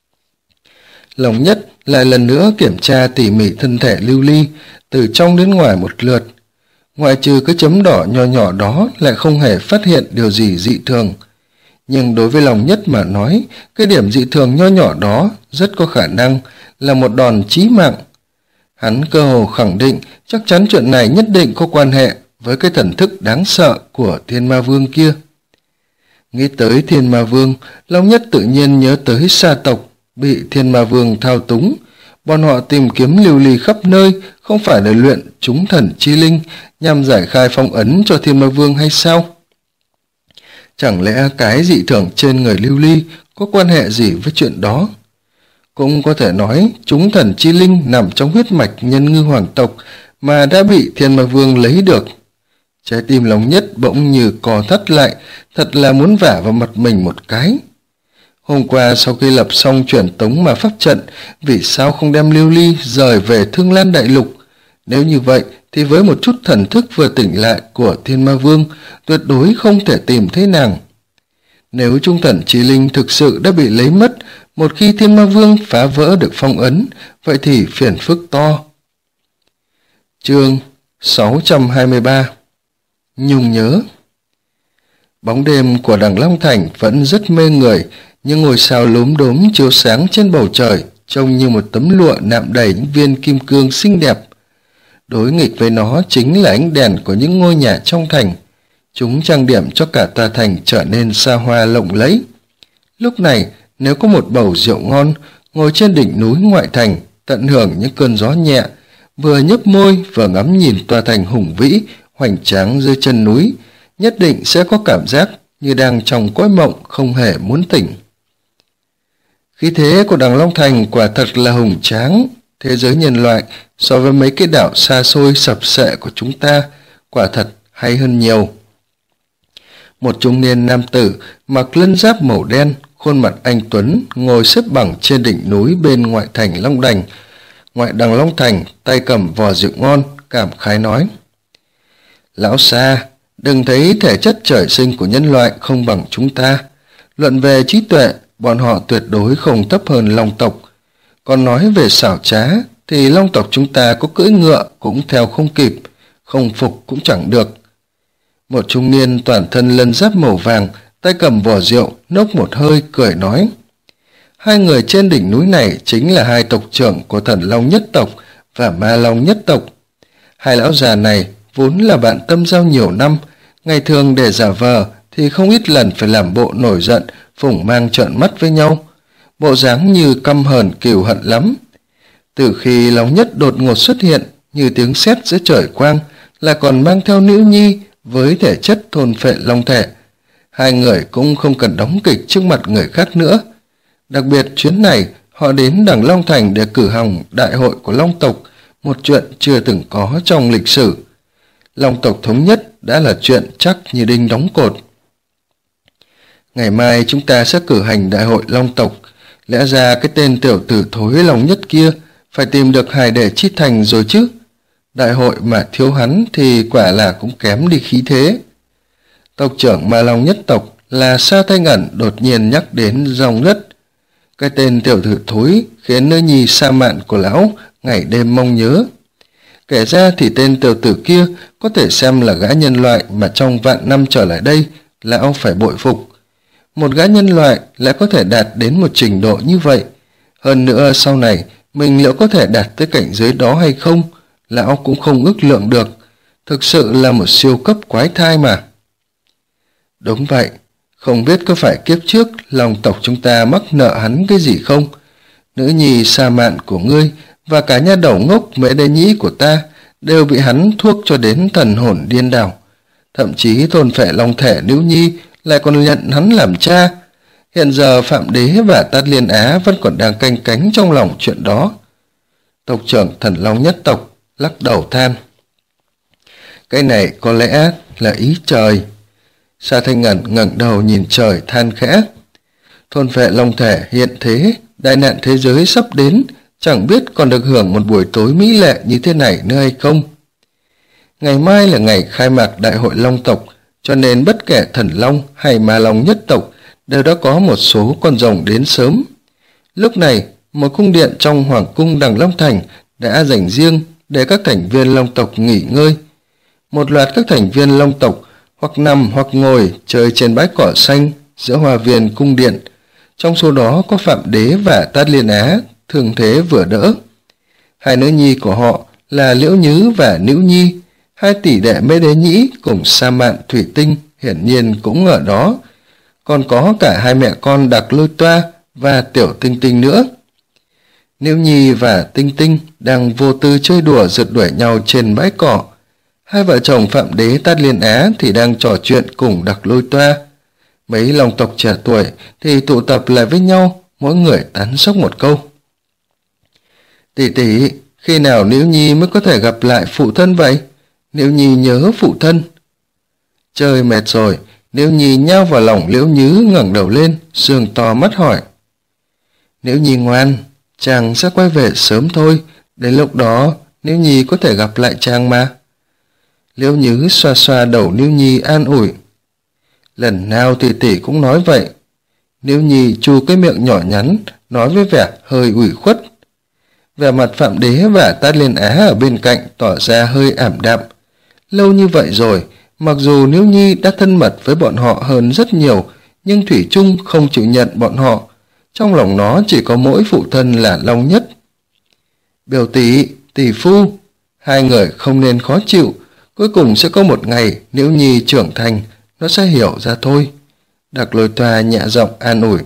Long Nhất lại lần nữa kiểm tra tỉ mỉ thân thể Lưu Ly từ trong đến ngoài một lượt. Ngoại trừ cái chấm đỏ nho nhỏ đó lại không hề phát hiện điều gì dị thường. Nhưng đối với Long Nhất mà nói, cái điểm dị thường nho nhỏ đó rất có khả năng là một đòn chí mạng. Hắn cơ hồ khẳng định chắc chắn chuyện này nhất định có quan hệ với cái thần thức đáng sợ của Thiên Ma Vương kia. Nghĩ tới Thiên Ma Vương, Long Nhất tự nhiên nhớ tới sa tộc bị Thiên Ma Vương thao túng. Bọn họ tìm kiếm Lưu Ly khắp nơi, không phải để luyện chúng thần chi linh nhằm giải khai phong ấn cho Thiên Ma Vương hay sao? Chẳng lẽ cái dị thường trên người Lưu Ly có quan hệ gì với chuyện đó? Cũng có thể nói chúng thần chi linh nằm trong huyết mạch nhân ngư hoàng tộc mà đã bị Thiên Ma Vương lấy được. Trái tim Long Nhất bỗng như co thắt lại, thật là muốn vả vào mặt mình một cái. Hôm qua sau khi lập xong truyền tống mà pháp trận, vì sao không đem Lưu Ly rời về Thương Lan Đại Lục? Nếu như vậy thì với một chút thần thức vừa tỉnh lại của Thiên Ma Vương, tuyệt đối không thể tìm thấy nàng. Nếu trung thần chi linh thực sự đã bị lấy mất, một khi Thiên Ma Vương phá vỡ được phong ấn, vậy thì phiền phức to. Chương 623 Nhung nhớ. Bóng đêm của Đằng Long Thành vẫn rất mê người, nhưng ngôi sao lốm đốm chiếu sáng trên bầu trời trông như một tấm lụa nạm đầy những viên kim cương xinh đẹp. Đối nghịch với nó chính là ánh đèn của những ngôi nhà trong thành. Chúng trang điểm cho cả tòa thành trở nên xa hoa lộng lẫy. Lúc này, nếu có một bầu rượu ngon, ngồi trên đỉnh núi ngoại thành, tận hưởng những cơn gió nhẹ, vừa nhấp môi vừa ngắm nhìn tòa thành hùng vĩ, hoành tráng dưới chân núi, nhất định sẽ có cảm giác như đang trong cõi mộng không hề muốn tỉnh. Khí thế của Đằng Long Thành quả thật là hùng tráng. Thế giới nhân loại so với mấy cái đảo xa xôi sập sệ của chúng ta quả thật hay hơn nhiều. Một trung niên nam tử mặc lân giáp màu đen, khuôn mặt anh tuấn, ngồi xếp bằng trên đỉnh núi bên ngoại thành Long Đành. Ngoại Đằng Long Thành tay cầm vò rượu ngon, cảm khái nói: Lão Sa, đừng thấy thể chất trời sinh của nhân loại không bằng chúng ta. Luận về trí tuệ, bọn họ tuyệt đối không thấp hơn Long tộc. Còn nói về xảo trá, thì Long tộc chúng ta có cưỡi ngựa cũng theo không kịp, không phục cũng chẳng được. Một trung niên toàn thân lân giáp màu vàng, tay cầm vò rượu, nốc một hơi, cười nói: Hai người trên đỉnh núi này chính là hai tộc trưởng của Thần Long nhất tộc và Ma Long nhất tộc. Hai lão già này vốn là bạn tâm giao nhiều năm, Ngày thường để giả vờ thì không ít lần phải làm bộ nổi giận, phủng mang trợn mắt với nhau, bộ dáng như căm hờn cừu hận lắm. Từ khi Long Nhất đột ngột xuất hiện như tiếng sét giữa trời quang, là còn mang theo Nữ Nhi với thể chất thôn phệ long thể, hai người cũng không cần đóng kịch trước mặt người khác nữa. Đặc biệt chuyến này họ đến Đằng Long Thành để cử hành đại hội của Long tộc, một chuyện chưa từng có trong lịch sử. Long tộc thống nhất đã là chuyện chắc như đinh đóng cột. Ngày mai chúng ta sẽ cử hành đại hội Long tộc, lẽ ra cái tên tiểu tử thối Long Nhất kia phải tìm được hài đệ chi thành rồi chứ. Đại hội mà thiếu hắn thì quả là cũng kém đi khí thế. Tộc trưởng Ma Long nhất tộc là Sa Thanh Ẩn đột nhiên nhắc đến Long Nhất. Cái tên tiểu tử thối khiến nữ nhi Sa Mạn của lão ngày đêm mong nhớ. Kể ra thì tên tiểu tử kia có thể xem là gã nhân loại mà trong vạn năm trở lại đây lão phải bội phục. Một gã nhân loại lại có thể đạt đến một trình độ như vậy. Hơn nữa sau này mình liệu có thể đạt tới cảnh giới đó hay không, lão cũng không ước lượng được. Thực sự là một siêu cấp quái thai mà. Đúng vậy, không biết có phải kiếp trước Long tộc chúng ta mắc nợ hắn cái gì không? Nữ nhi Sa Mạn của ngươi và cả nha đầu ngốc Mễ Đế Nhĩ của ta đều bị hắn thuốc cho đến thần hồn điên đảo. Thậm chí thôn phệ long thể Nữ Nhi lại còn nhận hắn làm cha. Hiện giờ Phạm Đế và Tát Liên Á vẫn còn đang canh cánh trong lòng chuyện đó. Tộc trưởng Thần Long nhất tộc lắc đầu than. Cái này có lẽ là ý trời. Sa Thanh Ẩn ngẩng đầu nhìn trời than khẽ. Thôn phệ long thể hiện thế, đại nạn thế giới sắp đến, chẳng biết còn được hưởng một buổi tối mỹ lệ như thế này nữa hay không. Ngày mai là ngày khai mạc đại hội Long tộc, cho nên bất kể Thần Long hay Ma Long nhất tộc đều đã có một số con rồng đến sớm. Lúc này, một cung điện trong Hoàng cung Đằng Long Thành đã dành riêng để các thành viên Long tộc nghỉ ngơi. Một loạt các thành viên Long tộc hoặc nằm hoặc ngồi chơi trên bãi cỏ xanh giữa hoa viên cung điện. Trong số đó có Phạm Đế và Tát Liên Á, thương thế vừa đỡ. Hai nữ nhi của họ là Liễu Nhứ và Nữ Nhi, hai tỷ đệ Mễ Đế Nhĩ cùng Sa Mạn Thủy Tinh hiển nhiên cũng ở đó. Còn có cả hai mẹ con Đặc Lôi Toa và Tiểu Tinh Tinh nữa. Nữ Nhi và Tinh Tinh đang vô tư chơi đùa rượt đuổi nhau trên bãi cỏ. Hai vợ chồng Phạm Đế Tát Liên Á thì đang trò chuyện cùng Đặc Lôi Toa. Mấy Long tộc trẻ tuổi thì tụ tập lại với nhau, mỗi người tán sốc một câu. Tỷ tỷ, khi nào Nữ Nhi mới có thể gặp lại phụ thân vậy? Nữ Nhi nhớ phụ thân. Trời mệt rồi, Nữ Nhi nhao vào lòng Liễu Nhứ ngẩng đầu lên, sương to mắt hỏi. Nữ Nhi ngoan, chàng sẽ quay về sớm thôi, đến lúc đó Nữ Nhi có thể gặp lại chàng mà. Liễu Nhứ xoa xoa đầu Nữ Nhi an ủi. Lần nào tỷ tỷ cũng nói vậy. Nữ Nhi chu cái miệng nhỏ nhắn, nói với vẻ hơi ủy khuất. Vẻ mặt Phạm Đế và Tát Liên Á ở bên cạnh tỏ ra hơi ảm đạm. Lâu như vậy rồi, mặc dù Nữ Nhi đã thân mật với bọn họ hơn rất nhiều, nhưng thủy chung không chịu nhận bọn họ. Trong lòng nó chỉ có mỗi phụ thân là Long Nhất. Biểu tỷ, tỷ phu, hai người không nên khó chịu. Cuối cùng sẽ có một ngày Nữ Nhi trưởng thành, nó sẽ hiểu ra thôi. Đặc Lôi Toa nhẹ giọng an ủi.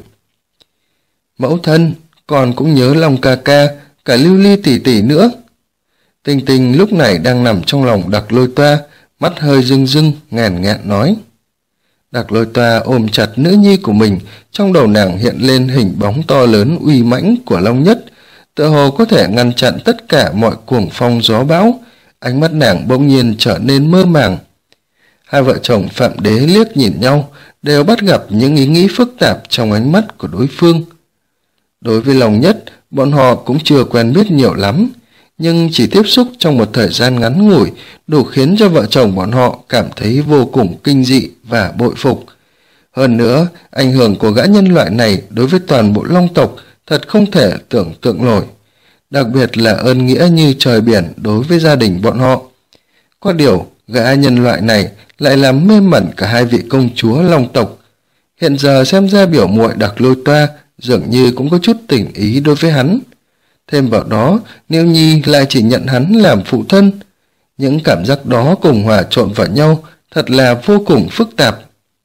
Mẫu thân, con cũng nhớ Long ca ca, cả Lưu Ly tỷ tỷ nữa. Tinh Tinh lúc này đang nằm trong lòng Đặc Lôi Toa, mắt hơi rưng rưng, nghẹn nghẹn nói. Đặc Lôi Toa ôm chặt nữ nhi của mình, trong đầu nàng hiện lên hình bóng to lớn uy mãnh của Long Nhất, tựa hồ có thể ngăn chặn tất cả mọi cuồng phong gió bão. Ánh mắt nàng bỗng nhiên trở nên mơ màng. Hai vợ chồng Phạm Đế liếc nhìn nhau, đều bắt gặp những ý nghĩ phức tạp trong ánh mắt của đối phương. Đối với Long Nhất, bọn họ cũng chưa quen biết nhiều lắm, nhưng chỉ tiếp xúc trong một thời gian ngắn ngủi đủ khiến cho vợ chồng bọn họ cảm thấy vô cùng kinh dị và bội phục. Hơn nữa, ảnh hưởng của gã nhân loại này đối với toàn bộ Long tộc thật không thể tưởng tượng nổi, đặc biệt là ơn nghĩa như trời biển đối với gia đình bọn họ. Có điều, gã nhân loại này lại làm mê mẩn cả hai vị công chúa Long tộc. Hiện giờ xem ra biểu muội Đặc Lôi Toa dường như cũng có chút tình ý đối với hắn. Thêm vào đó, Niêu Nhi lại chỉ nhận hắn làm phụ thân. Những cảm giác đó cùng hòa trộn vào nhau, thật là vô cùng phức tạp.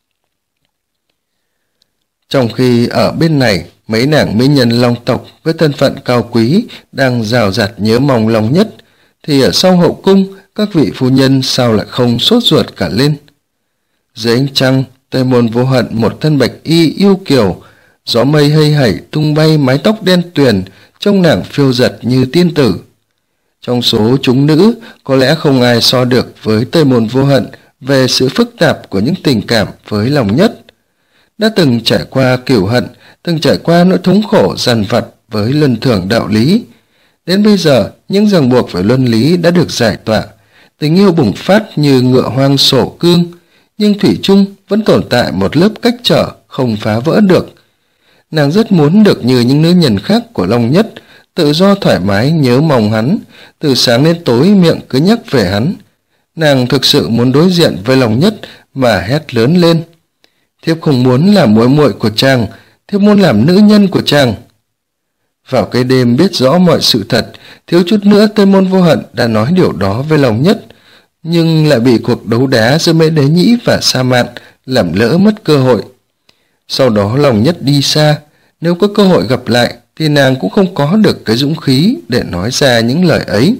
Trong khi ở bên này, mấy nàng mỹ nhân Long tộc với thân phận cao quý đang rào rạt nhớ mong Long Nhất, thì ở sau hậu cung, các vị phu nhân sao lại không sốt ruột cả lên. Dưới ánh trăng, Tây Môn Vô Hận một thân bạch y yêu kiều, gió mây hây hẩy tung bay mái tóc đen tuyền, trông nàng phiêu dật như tiên tử. Trong số chúng nữ, có lẽ không ai so được với Tây Môn Vô Hận về sự phức tạp của những tình cảm với Long Nhất. Đã từng trải qua cửu hận, từng trải qua nỗi thống khổ dằn vặt với luân thường đạo lý. Đến bây giờ, những ràng buộc về luân lý đã được giải tỏa, tình yêu bùng phát như ngựa hoang sổ cương, nhưng thủy chung vẫn tồn tại một lớp cách trở không phá vỡ được. Nàng rất muốn được như những nữ nhân khác của Long Nhất, tự do thoải mái nhớ mong hắn, từ sáng đến tối miệng cứ nhắc về hắn. Nàng thực sự muốn đối diện với Long Nhất mà hét lớn lên: thiếp không muốn làm muội muội của chàng, thiếp muốn làm nữ nhân của chàng. Vào cái đêm biết rõ mọi sự thật, thiếu chút nữa Tây Môn Vô Hận đã nói điều đó với Long Nhất, nhưng lại bị cuộc đấu đá giữa Mễ Đế Nhĩ và Sa Mạn làm lỡ mất cơ hội. Sau đó Long Nhất đi xa, nếu có cơ hội gặp lại thì nàng cũng không có được cái dũng khí để nói ra những lời ấy.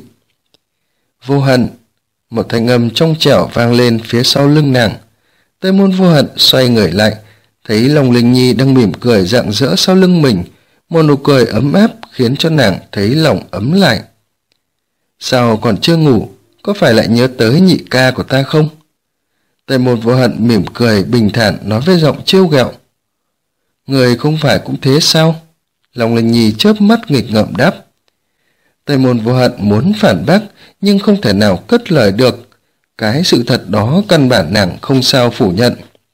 Vô Hận, một thanh âm trong trẻo vang lên phía sau lưng nàng. Tây Môn Vô Hận xoay người lại, thấy Long Linh Nhi đang mỉm cười rạng rỡ sau lưng mình, một nụ cười ấm áp khiến cho nàng thấy lòng ấm lại. Sao còn chưa ngủ, có phải lại nhớ tới nhị ca của ta không? Tây Môn Vô Hận mỉm cười bình thản nói với giọng trêu ghẹo. Người không phải cũng thế sao? Long Linh Nhi chớp mắt nghịch ngợm đáp. Tây Môn Vô Hận muốn phản bác nhưng không thể nào cất lời được. Cái sự thật đó căn bản nàng không sao phủ nhận.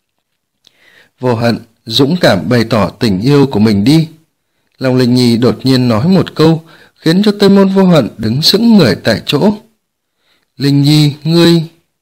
Vô Hận, dũng cảm bày tỏ tình yêu của mình đi. Long Linh Nhi đột nhiên nói một câu khiến cho Tây Môn Vô Hận đứng sững người tại chỗ. Linh Nhi, ngươi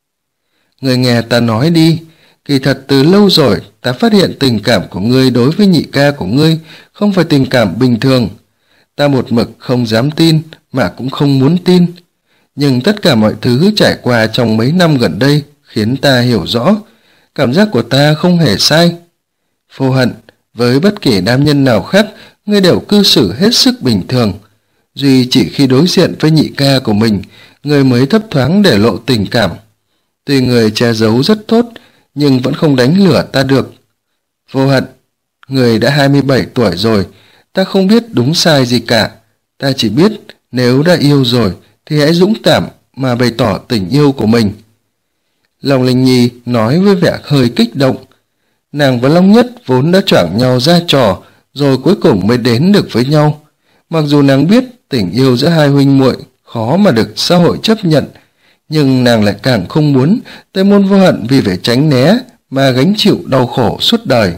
nghe ta nói đi. Kỳ thật từ lâu rồi ta phát hiện tình cảm của ngươi đối với nhị ca của ngươi không phải tình cảm bình thường. Ta một mực không dám tin mà cũng không muốn tin. Nhưng tất cả mọi thứ trải qua trong mấy năm gần đây khiến ta hiểu rõ. Cảm giác của ta không hề sai. Vô Hận, với bất kỳ nam nhân nào khác, ngươi đều cư xử hết sức bình thường. Duy chỉ khi đối diện với nhị ca của mình, ngươi mới thấp thoáng để lộ tình cảm. Tuy người che giấu rất tốt, nhưng vẫn không đánh lửa ta được. Vô Hận, người đã 27 tuổi rồi, ta không biết đúng sai gì cả. Ta chỉ biết nếu đã yêu rồi thì hãy dũng cảm mà bày tỏ tình yêu của mình. Long Linh Nhi nói với vẻ hơi kích động. Nàng và Long Nhất vốn đã choảng nhau ra trò, rồi cuối cùng mới đến được với nhau. Mặc dù nàng biết tình yêu giữa hai huynh muội khó mà được xã hội chấp nhận, nhưng nàng lại càng không muốn Tây Môn Vô Hận vì phải tránh né mà gánh chịu đau khổ suốt đời.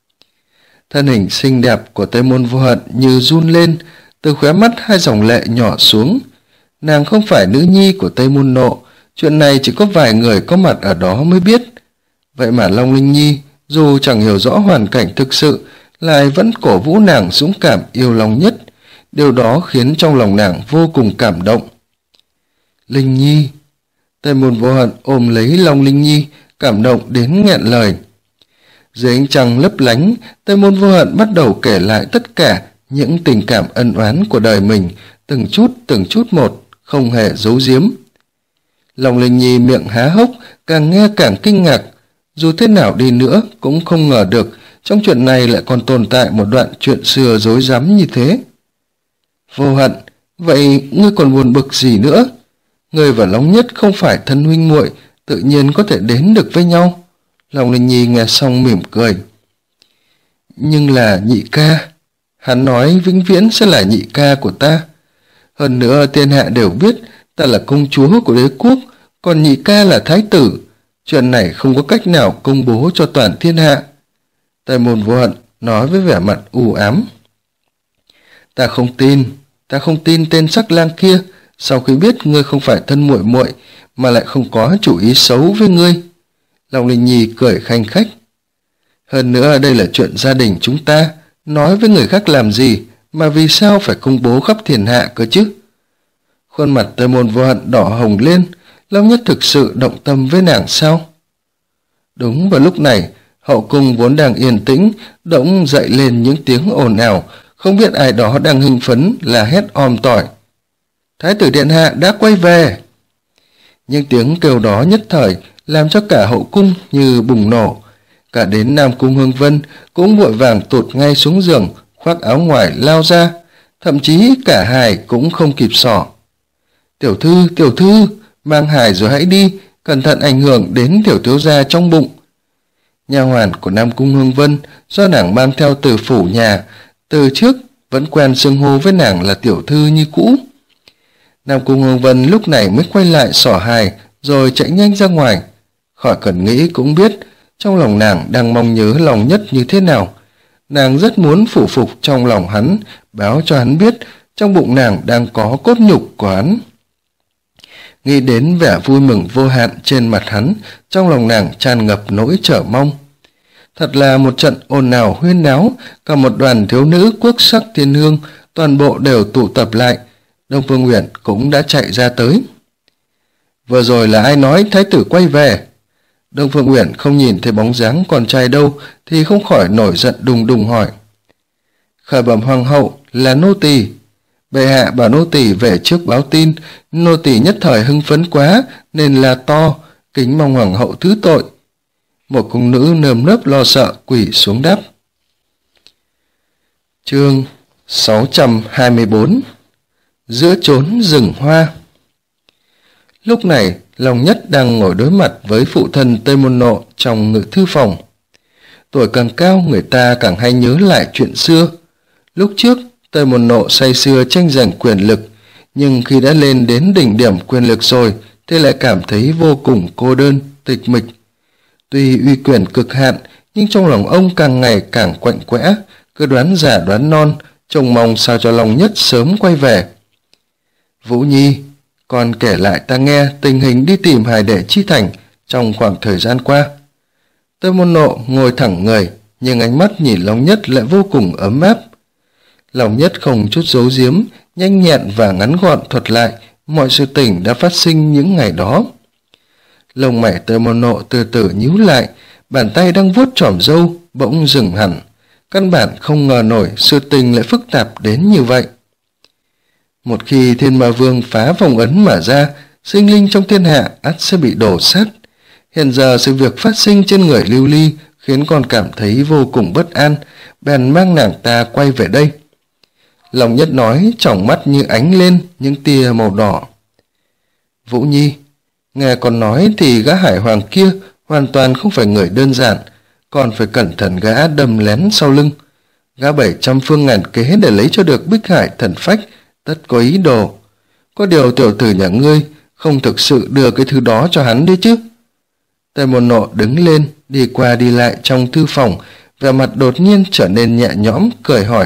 Thân hình xinh đẹp của Tây Môn Vô Hận như run lên, từ khóe mắt hai dòng lệ nhỏ xuống. Nàng không phải nữ nhi của Tây Môn Nộ, chuyện này chỉ có vài người có mặt ở đó mới biết. Vậy mà Long Linh Nhi, dù chẳng hiểu rõ hoàn cảnh thực sự, lại vẫn cổ vũ nàng dũng cảm yêu Long Nhất. Điều đó khiến trong lòng nàng vô cùng cảm động. Linh Nhi. Tây Môn Vô Hận ôm lấy Long Linh Nhi, cảm động đến nghẹn lời. Dưới ánh trăng lấp lánh, Tây Môn Vô Hận bắt đầu kể lại tất cả những tình cảm ân oán của đời mình, từng chút một, không hề giấu giếm. Long Linh Nhi miệng há hốc, càng nghe càng kinh ngạc. Dù thế nào đi nữa cũng không ngờ được trong chuyện này lại còn tồn tại một đoạn chuyện xưa rối rắm như thế. Vô Hận, vậy ngươi còn buồn bực gì nữa? Ngươi và Long Nhất không phải thân huynh muội, tự nhiên có thể đến được với nhau. Long Linh Nhi nghe xong mỉm cười. Nhưng là nhị ca. Hắn nói vĩnh viễn sẽ là nhị ca của ta. Hơn nữa thiên hạ đều biết ta là công chúa của đế quốc, còn nhị ca là thái tử. Chuyện này không có cách nào công bố cho toàn thiên hạ. Tây Môn Vô Hận nói với vẻ mặt u ám. Ta không tin tên sắc lang kia, sau khi biết ngươi không phải thân muội muội mà lại không có chủ ý xấu với ngươi. Long Linh Nhi cười khanh khách. Hơn nữa đây là chuyện gia đình chúng ta, nói với người khác làm gì mà vì sao phải công bố khắp thiên hạ cơ chứ? Khuôn mặt Tây Môn Vô Hận đỏ hồng lên. Long Nhất thực sự động tâm với nàng sao? Đúng vào lúc này, hậu cung vốn đang yên tĩnh, bỗng dậy lên những tiếng ồn ào, không biết ai đó đang hưng phấn là hét om tỏi. Thái tử điện hạ đã quay về! Những tiếng kêu đó nhất thời làm cho cả hậu cung như bùng nổ. Cả đến Nam Cung Hương Vân cũng vội vàng tụt ngay xuống giường, khoác áo ngoài lao ra, thậm chí cả hài cũng không kịp xỏ. Tiểu thư, mang hài rồi hãy đi, cẩn thận ảnh hưởng đến tiểu thiếu gia trong bụng. Nha hoàn của Nam Cung Hương Vân do nàng mang theo từ phủ nhà, từ trước vẫn quen xưng hô với nàng là tiểu thư như cũ. Nam Cung Hương Vân lúc này mới quay lại xỏ hài rồi chạy nhanh ra ngoài. Khỏi cần nghĩ cũng biết trong lòng nàng đang mong nhớ Lòng Nhất như thế nào. Nàng rất muốn phủ phục trong lòng hắn, báo cho hắn biết trong bụng nàng đang có cốt nhục của hắn. Nghĩ đến vẻ vui mừng vô hạn trên mặt hắn, trong lòng nàng tràn ngập nỗi chờ mong. Thật là một trận ồn ào huyên náo, cả một đoàn thiếu nữ quốc sắc thiên hương toàn bộ đều tụ tập lại. Đông Phương Uyển cũng đã chạy ra tới. Vừa rồi là ai nói thái tử quay về? Đông Phương Uyển không nhìn thấy bóng dáng con trai đâu thì không khỏi nổi giận đùng đùng hỏi. Khởi bẩm hoàng hậu, là nô tỳ. Bệ hạ bảo nô tỳ về trước báo tin, nô tỳ nhất thời hưng phấn quá nên là to, kính mong hoàng hậu thứ tội. Một cung nữ nơm nớp lo sợ quỳ xuống đáp. Chương 624. Giữa chốn rừng hoa. Lúc này Long Nhất đang ngồi đối mặt với phụ thân Tây Môn Nộ trong ngự thư phòng. Tuổi càng cao người ta càng hay nhớ lại chuyện xưa. Lúc trước Tây Môn Nộ say sưa tranh giành quyền lực, nhưng khi đã lên đến đỉnh điểm quyền lực rồi thì lại cảm thấy vô cùng cô đơn, tịch mịch. Tuy uy quyền cực hạn nhưng trong lòng ông càng ngày càng quạnh quẽ, cứ đoán già đoán non, trông mong sao cho Long Nhất sớm quay về. Vũ Nhi, con kể lại ta nghe tình hình đi tìm Hải Đệ Chi Thành trong khoảng thời gian qua. Tây Môn Nộ ngồi thẳng người, nhưng ánh mắt nhìn Long Nhất lại vô cùng ấm áp. Long Nhất không chút giấu giếm, nhanh nhẹn và ngắn gọn thuật lại mọi sự tình đã phát sinh những ngày đó. Lông mày Tây Môn Nộ từ từ nhíu lại, bàn tay đang vuốt chòm râu bỗng dừng hẳn. Căn bản không ngờ nổi sự tình lại phức tạp đến như vậy. Một khi Thiên Ma Vương phá vòng ấn mà ra, sinh linh trong thiên hạ ắt sẽ bị đổ sát. Hiện giờ sự việc phát sinh trên người Lưu Ly khiến con cảm thấy vô cùng bất an, bèn mang nàng ta quay về đây. Long Nhất nói, tròng mắt như ánh lên những tia màu đỏ. Vũ Nhi, nghe con nói thì gã Hải Hoàng kia hoàn toàn không phải người đơn giản, còn phải cẩn thận gã đâm lén sau lưng. Gã 700 phương ngàn kế để lấy cho được Bích Hải thần phách, tất có ý đồ. Có điều tiểu tử nhà ngươi không thực sự đưa cái thứ đó cho hắn đấy chứ? Tây Môn Nộ đứng lên, đi qua đi lại trong thư phòng, vẻ mặt đột nhiên trở nên nhẹ nhõm, cười hỏi.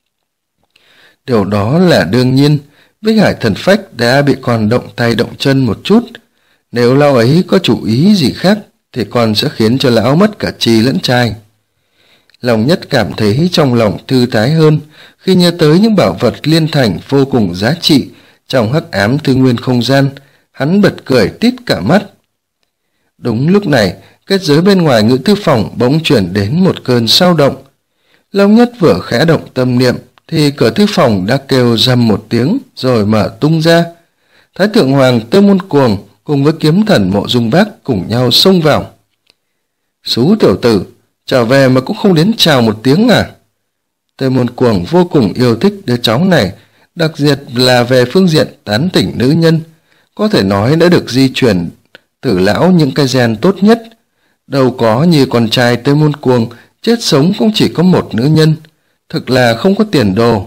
Điều đó là đương nhiên, Bích Hải thần phách đã bị con động tay động chân một chút. Nếu lão ấy có chủ ý gì khác, thì con sẽ khiến cho lão mất cả chi lẫn trai. Long Nhất cảm thấy trong lòng thư thái hơn khi nhớ tới những bảo vật liên thành vô cùng giá trị trong hắc ám tư nguyên không gian. Hắn bật cười tít cả mắt. Đúng lúc này, kết giới bên ngoài ngự thư phòng bỗng chuyển đến một cơn sao động. Long Nhất vừa khẽ động tâm niệm thì cửa thư phòng đã kêu rầm một tiếng rồi mở tung ra. Thái thượng hoàng Tây Môn Cuồng cùng với kiếm thần Mộ Dung Bác cùng nhau xông vào. Xú tiểu tử, trở về mà cũng không đến chào một tiếng à? Tây Môn Cuồng vô cùng yêu thích đứa cháu này, đặc biệt là về phương diện tán tỉnh nữ nhân, có thể nói đã được di truyền từ lão những cái gen tốt nhất. Đâu có như con trai Tây Môn Cuồng chết sống cũng chỉ có một nữ nhân, thực là không có tiền đồ.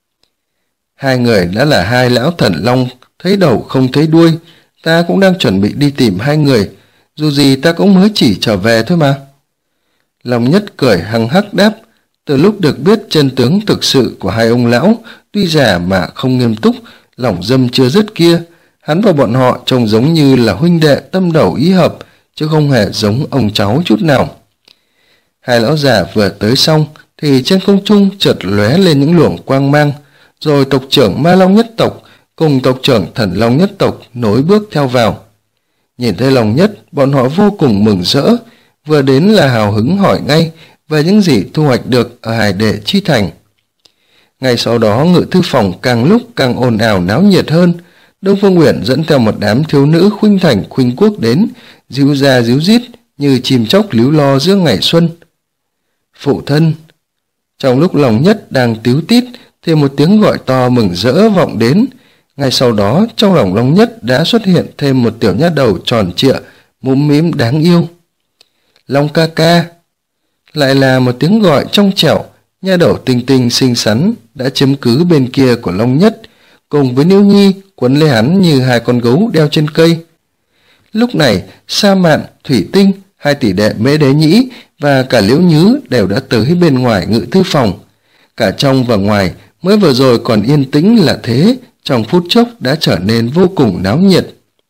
Hai người đã là hai lão thần long, thấy đầu không thấy đuôi, ta cũng đang chuẩn bị đi tìm hai người, dù gì ta cũng mới chỉ trở về thôi mà. Long Nhất cười hăng hắc đáp, từ lúc được biết chân tướng thực sự của hai ông lão, tuy già mà không nghiêm túc, lòng dâm chưa dứt kia, hắn và bọn họ trông giống như là huynh đệ tâm đầu ý hợp, chứ không hề giống ông cháu chút nào. Hai lão già vừa tới xong, thì trên không trung chợt lóe lên những luồng quang mang, rồi tộc trưởng Ma Long nhất tộc cùng tộc trưởng Thần Long nhất tộc nối bước theo vào. Nhìn thấy Long Nhất, bọn họ vô cùng mừng rỡ, vừa đến là hào hứng hỏi ngay về những gì thu hoạch được ở Hải Đệ Chi Thành. Ngay sau đó ngự thư phòng càng lúc càng ồn ào náo nhiệt hơn. Đông Phương Uyển dẫn theo một đám thiếu nữ khuynh thành khuynh quốc đến, ríu ra ríu rít như chim chóc líu lo giữa ngày xuân. Phụ thân! Trong lúc Long Nhất đang tíu tít thì một tiếng gọi to mừng rỡ vọng đến. Ngay sau đó trong lòng Long Nhất đã xuất hiện thêm một tiểu nha đầu tròn trịa, mũm mĩm đáng yêu. Long ca ca! Lại là một tiếng gọi trong trẻo. Nha đầu tinh tinh xinh xắn đã chiếm cứ bên kia của Long Nhất, cùng với Niêu Nhi quấn lấy hắn như hai con gấu đeo trên cây. Lúc này Sa Mạn, Thủy Tinh, hai tỷ đệ Mễ Đế Nhĩ và cả Liễu Nhứ đều đã tới bên ngoài ngự thư phòng. Cả trong và ngoài mới vừa rồi còn yên tĩnh là thế, trong phút chốc đã trở nên vô cùng náo nhiệt.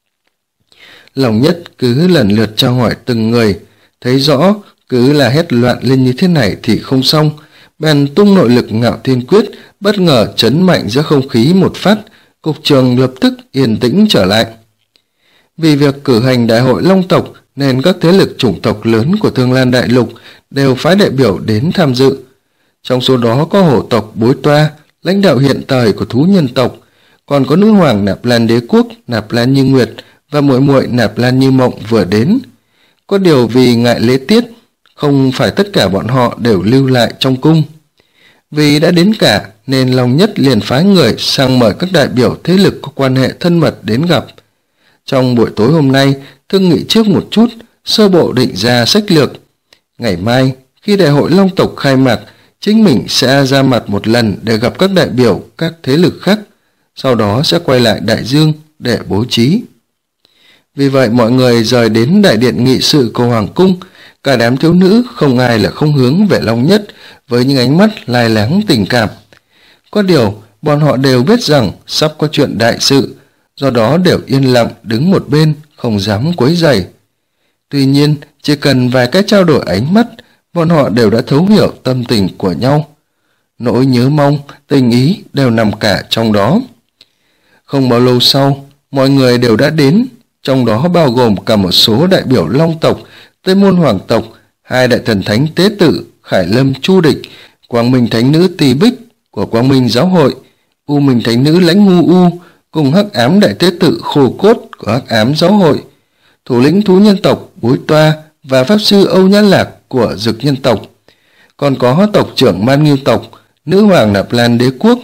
Long Nhất cứ lần lượt tra hỏi từng người, thấy rõ cứ là hét loạn lên như thế này thì không xong, bèn tung nội lực Ngạo Thiên Quyết, bất ngờ chấn mạnh giữa không khí một phát, cục trường lập tức yên tĩnh trở lại. Vì việc cử hành đại hội Long tộc nên các thế lực chủng tộc lớn của Thương Lan Đại Lục đều phái đại biểu đến tham dự. Trong số đó có hổ tộc Bối Toa, lãnh đạo hiện thời của thú nhân tộc, còn có nữ hoàng Nạp Lan Đế Quốc, Nạp Lan Như Nguyệt và muội muội Nạp Lan Như Mộng vừa đến. Có điều vì ngại lễ tiết, không phải tất cả bọn họ đều lưu lại trong cung. Vì đã đến cả nên Long Nhất liền phái người sang mời các đại biểu thế lực có quan hệ thân mật đến gặp. Trong buổi tối hôm nay, thương nghị trước một chút, sơ bộ định ra sách lược. Ngày mai, khi đại hội Long tộc khai mạc, chính mình sẽ ra mặt một lần để gặp các đại biểu các thế lực khác, sau đó sẽ quay lại Đại Dương để bố trí. Vì vậy mọi người rời đến đại điện nghị sự của Hoàng cung, cả đám thiếu nữ không ai là không hướng về Long Nhất với những ánh mắt lai láng tình cảm. Có điều, bọn họ đều biết rằng sắp có chuyện đại sự, do đó đều yên lặng đứng một bên, không dám quấy rầy. Tuy nhiên, chỉ cần vài cái trao đổi ánh mắt, bọn họ đều đã thấu hiểu tâm tình của nhau. Nỗi nhớ mong, tình ý đều nằm cả trong đó. Không bao lâu sau, mọi người đều đã đến, trong đó bao gồm cả một số đại biểu Long tộc, Tây Môn Hoàng tộc, hai đại thần thánh Tế Tự, Khải Lâm Chu Địch, Quang Minh Thánh Nữ Tỳ Bích của Quang Minh Giáo hội, U Minh Thánh Nữ Lãnh Ngu U, cùng Hắc Ám Đại Tế Tự Khổ Cốt của Hắc Ám Giáo hội, thủ lĩnh thú nhân tộc Bối Toa và pháp sư Âu Nhã Lạc của Dực nhân tộc. Còn có tộc trưởng Man Nghiêu tộc, nữ hoàng Nạp Lan Đế Quốc,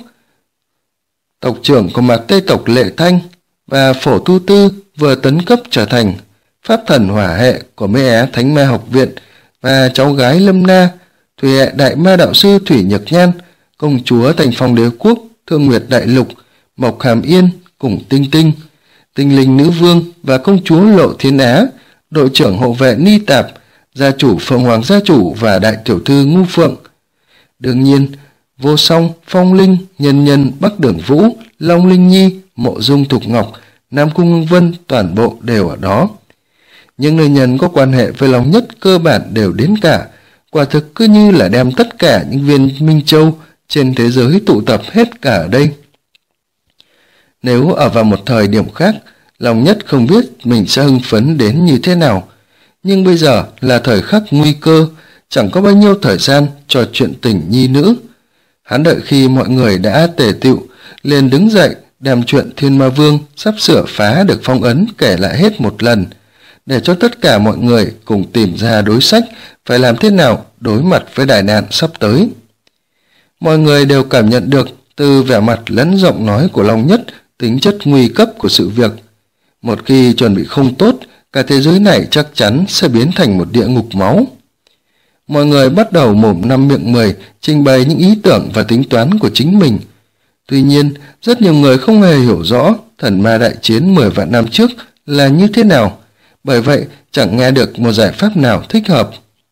tộc trưởng của Mạc Tây tộc Lệ Thanh và Phổ Tu Tư vừa tấn cấp trở thành pháp thần hỏa hệ của Mê Á Thánh Ma Học Viện, và cháu gái Lâm Na, thủy hệ đại ma đạo sư Thủy Nhược Nhan, công chúa Thành Phong Đế Quốc, Thương Nguyệt Đại Lục, Mộc Hàm Yên cùng Tinh Tinh, Tinh Linh Nữ Vương và công chúa Lộ Thiên Á, đội trưởng hộ vệ Ni Tạp, gia chủ Phượng Hoàng gia chủ và đại tiểu thư Ngu Phượng. Đương nhiên, Vô Song, Phong Linh, Nhân Nhân, Bắc Đường Vũ, Long Linh Nhi, Mộ Dung Thục Ngọc, Nam Cung Ngưng Vân toàn bộ đều ở đó. Những nữ nhân có quan hệ với Long Nhất cơ bản đều đến cả, quả thực cứ như là đem tất cả những viên minh châu trên thế giới tụ tập hết cả ở đây. Nếu ở vào một thời điểm khác, Long Nhất không biết mình sẽ hưng phấn đến như thế nào, nhưng bây giờ là thời khắc nguy cơ, chẳng có bao nhiêu thời gian cho chuyện tình nhi nữ. Hắn đợi khi mọi người đã tề tựu, liền đứng dậy đem chuyện Thiên Ma Vương sắp sửa phá được phong ấn kể lại hết một lần, để cho tất cả mọi người cùng tìm ra đối sách phải làm thế nào đối mặt với đại nạn sắp tới. Mọi người đều cảm nhận được từ vẻ mặt lẫn giọng nói của Long Nhất tính chất nguy cấp của sự việc. Một khi chuẩn bị không tốt, cả thế giới này chắc chắn sẽ biến thành một địa ngục máu. Mọi người bắt đầu mồm năm miệng mười trình bày những ý tưởng và tính toán của chính mình. Tuy nhiên, rất nhiều người không hề hiểu rõ thần ma đại chiến 10 vạn năm trước là như thế nào, bởi vậy chẳng nghe được một giải pháp nào thích hợp.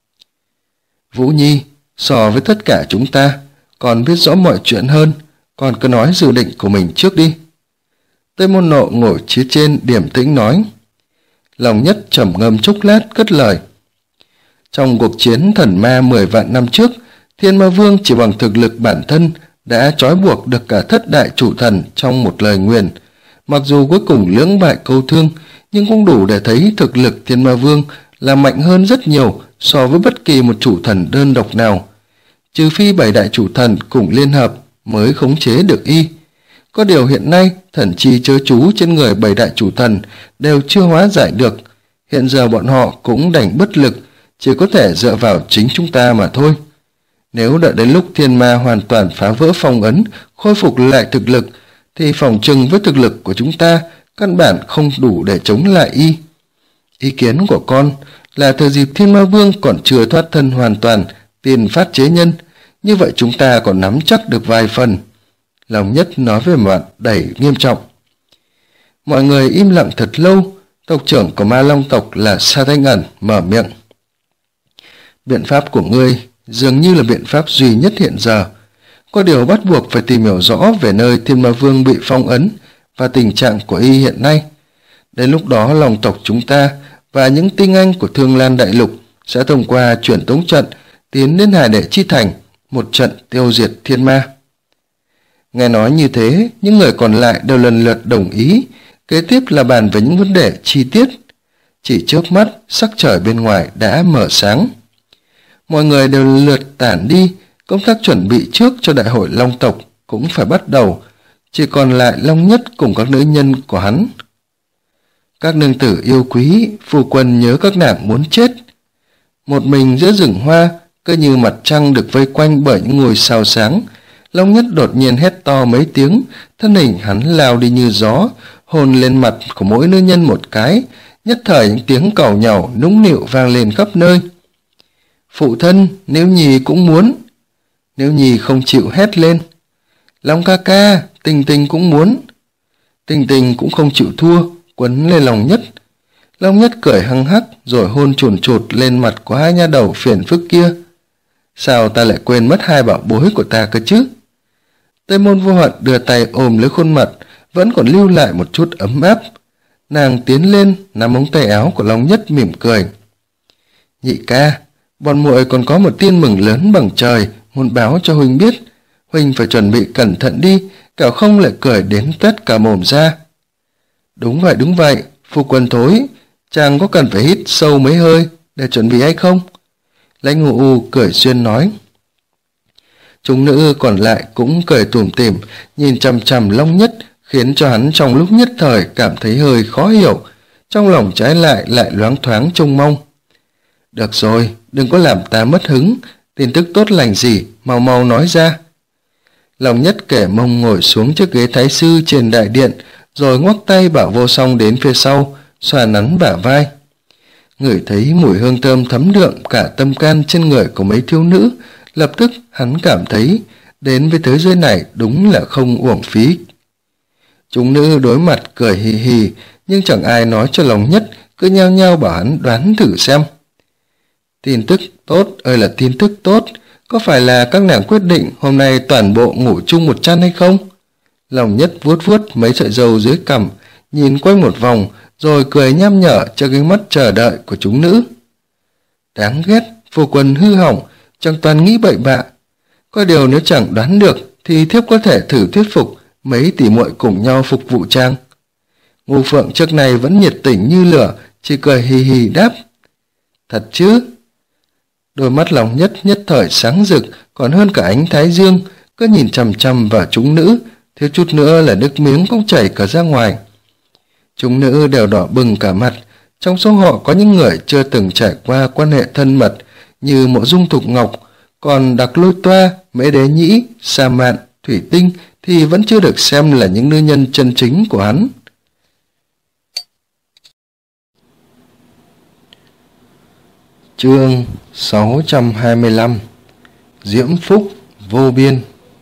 Vũ Nhi, so với tất cả chúng ta, còn biết rõ mọi chuyện hơn, còn cứ nói dự định của mình trước đi. Tây Môn Nộ ngồi phía trên điềm tĩnh nói. Long Nhất trầm ngâm chốc lát cất lời. Trong cuộc chiến thần ma 10 vạn năm trước, Thiên Ma Vương chỉ bằng thực lực bản thân đã trói buộc được cả thất đại chủ thần trong một lời nguyền. Mặc dù cuối cùng lưỡng bại câu thương, nhưng cũng đủ để thấy thực lực Thiên Ma Vương là mạnh hơn rất nhiều so với bất kỳ một chủ thần đơn độc nào, trừ phi 7 đại chủ thần cùng liên hợp mới khống chế được y. Có điều hiện nay thần chi chớ chú trên người 7 đại chủ thần đều chưa hóa giải được, hiện giờ bọn họ cũng đành bất lực, chỉ có thể dựa vào chính chúng ta mà thôi. Nếu đợi đến lúc thiên ma hoàn toàn phá vỡ phong ấn, khôi phục lại thực lực, thì phỏng chừng với thực lực của chúng ta căn bản không đủ để chống lại y. Ý kiến của con là thời dịp Thiên Ma Vương còn chưa thoát thân hoàn toàn, tiền phát chế nhân, như vậy chúng ta còn nắm chắc được vài phần. Lòng Nhất nói với mặt đầy nghiêm trọng. Mọi người im lặng thật lâu. Tộc trưởng của Ma Long tộc là Sa Thanh Ẩn mở miệng. Biện pháp của ngươi dường như là biện pháp duy nhất hiện giờ. Có điều bắt buộc phải tìm hiểu rõ về nơi Thiên Ma Vương bị phong ấn và tình trạng của y hiện nay. Đến lúc đó lòng tộc chúng ta và những tinh anh của Thương Lan Đại Lục sẽ thông qua truyền tống trận tiến đến Hải Đệ Chi Thành, một trận tiêu diệt thiên ma. Nghe nói như thế, những người còn lại đều lần lượt đồng ý, kế tiếp là bàn về những vấn đề chi tiết. Chỉ trước mắt, sắc trời bên ngoài đã mở sáng. Mọi người đều lượt tản đi, công tác chuẩn bị trước cho đại hội Long tộc cũng phải bắt đầu, chỉ còn lại Long Nhất cùng các nữ nhân của hắn. Các nương tử yêu quý, phu quân nhớ các nàng muốn chết. Một mình giữa rừng hoa, cứ như mặt trăng được vây quanh bởi những ngôi sao sáng, Long Nhất đột nhiên hét to mấy tiếng, thân hình hắn lao đi như gió, hôn lên mặt của mỗi nữ nhân một cái, nhất thời những tiếng càu nhàu nũng nịu vang lên khắp nơi. Phụ thân, Nếu Nhi cũng muốn. Nếu Nhi không chịu hét lên. Long ca ca, Tình Tình cũng muốn. Tình Tình cũng không chịu thua, quấn lên Long Nhất. Long Nhất cười hăng hắc rồi hôn chùn chụt lên mặt của hai nha đầu phiền phức kia. Sao ta lại quên mất hai bảo bối của ta cơ chứ? Tây Môn Vô Hận đưa tay ôm lấy khuôn mặt, vẫn còn lưu lại một chút ấm áp. Nàng tiến lên nắm ống tay áo của Long Nhất mỉm cười. Nhị ca, bọn muội còn có một tin mừng lớn bằng trời muốn báo cho huynh biết. Huynh phải chuẩn bị cẩn thận đi, kẻo không lại cười đến tét cả mồm ra. Đúng vậy, phu quân thối, chàng có cần phải hít sâu mấy hơi để chuẩn bị hay không? Lãnh Ngụ U cười xuyên nói. Chúng nữ còn lại cũng cười tủm tỉm, nhìn chằm chằm Long Nhất, khiến cho hắn trong lúc nhất thời cảm thấy hơi khó hiểu, trong lòng trái lại loáng thoáng trông mong. Được rồi, đừng có làm ta mất hứng, tin tức tốt lành gì, mau mau nói ra. Long Nhất kể mông ngồi xuống chiếc ghế thái sư trên đại điện, rồi ngoắc tay bảo Vô Song đến phía sau, xoa nắn bả vai. Ngửi thấy mùi hương thơm thấm đượm cả tâm can trên người của mấy thiếu nữ, lập tức hắn cảm thấy đến với thế giới này đúng là không uổng phí. Chúng nữ đối mặt cười hì hì, nhưng chẳng ai nói cho Long Nhất, cứ nhao nhao bảo hắn đoán thử xem. Tin tức tốt ơi là tin tức tốt, có phải là các nàng quyết định hôm nay toàn bộ ngủ chung một chăn hay không? Long Nhất vuốt vuốt mấy sợi râu dưới cằm, nhìn quanh một vòng, rồi cười nham nhở cho cái mắt chờ đợi của chúng nữ. Đáng ghét, phu quân hư hỏng, chẳng toàn nghĩ bậy bạ. Có điều nếu chẳng đoán được, thì thiếp có thể thử thuyết phục mấy tỷ muội cùng nhau phục vụ trang. Ngô Phượng trước này vẫn nhiệt tình như lửa, chỉ cười hì hì đáp. Thật chứ? Đôi mắt Long Nhất nhất thời sáng rực, còn hơn cả ánh thái dương, cứ nhìn chằm chằm vào chúng nữ, thiếu chút nữa là nước miếng cũng chảy cả ra ngoài. Chúng nữ đều đỏ bừng cả mặt, trong số họ có những người chưa từng trải qua quan hệ thân mật như Mộ Dung Thục Ngọc, còn Đặc Lôi Toa, Mễ Đế Nhĩ, Sa Mạn, Thủy Tinh thì vẫn chưa được xem là những nữ nhân chân chính của hắn. Chương 625 Diễm Phúc Vô Biên.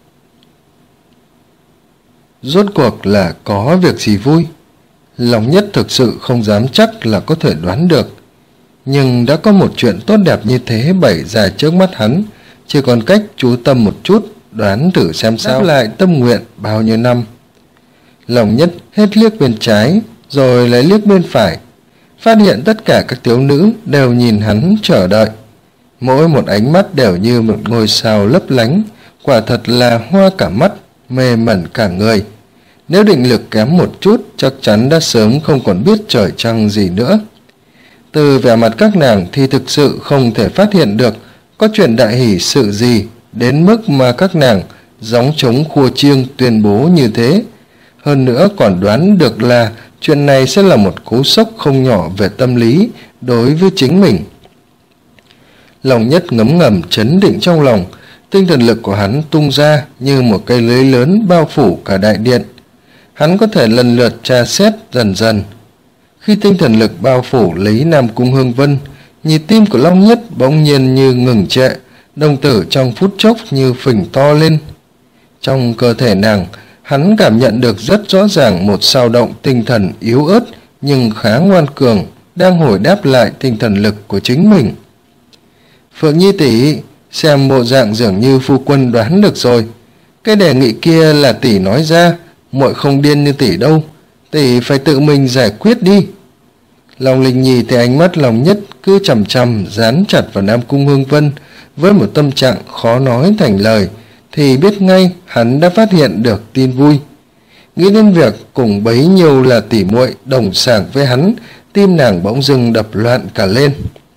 Rốt cuộc là có việc gì vui? Long Nhất thực sự không dám chắc là có thể đoán được, nhưng đã có một chuyện tốt đẹp như thế bày ra trước mắt hắn, chỉ còn cách chú tâm một chút, đoán thử xem sao. Đáp lại tâm nguyện bao nhiêu năm. Long Nhất hết liếc bên trái rồi lại liếc bên phải, phát hiện tất cả các thiếu nữ đều nhìn hắn chờ đợi, mỗi một ánh mắt đều như một ngôi sao lấp lánh, quả thật là hoa cả mắt, mê mẩn cả người. Nếu định lực kém một chút, chắc chắn đã sớm không còn biết trời trăng gì nữa. Từ vẻ mặt các nàng thì thực sự không thể phát hiện được có chuyện đại hỷ sự gì đến mức mà các nàng gióng trống khua chiêng tuyên bố như thế. Hơn nữa còn đoán được là chuyện này sẽ là một cú sốc không nhỏ về tâm lý đối với chính mình. Lòng Nhất ngấm ngầm chấn định trong lòng, tinh thần lực của hắn tung ra như một cây lưới lớn bao phủ cả đại điện. Hắn có thể lần lượt tra xét dần dần. Khi tinh thần lực bao phủ lấy Nam Cung Hương Vân, nhịp tim của Long Nhất bỗng nhiên như ngừng trệ, đồng tử trong phút chốc như phình to lên. Trong cơ thể nàng, hắn cảm nhận được rất rõ ràng một dao động tinh thần yếu ớt nhưng khá ngoan cường đang hồi đáp lại tinh thần lực của chính mình. Phượng Nhi tỷ, xem bộ dạng dường như phu quân đoán được rồi. Cái đề nghị kia là tỷ nói ra, muội không điên như tỷ đâu, tỷ phải tự mình giải quyết đi. Long Linh Nhi thì ánh mắt Long Nhất cứ chằm chằm dán chặt vào Nam Cung Hương Vân với một tâm trạng khó nói thành lời, thì biết ngay hắn đã phát hiện được tin vui. Nghĩ đến việc cùng bấy nhiêu là tỷ muội đồng sảng với hắn, tim nàng bỗng dưng đập loạn cả lên.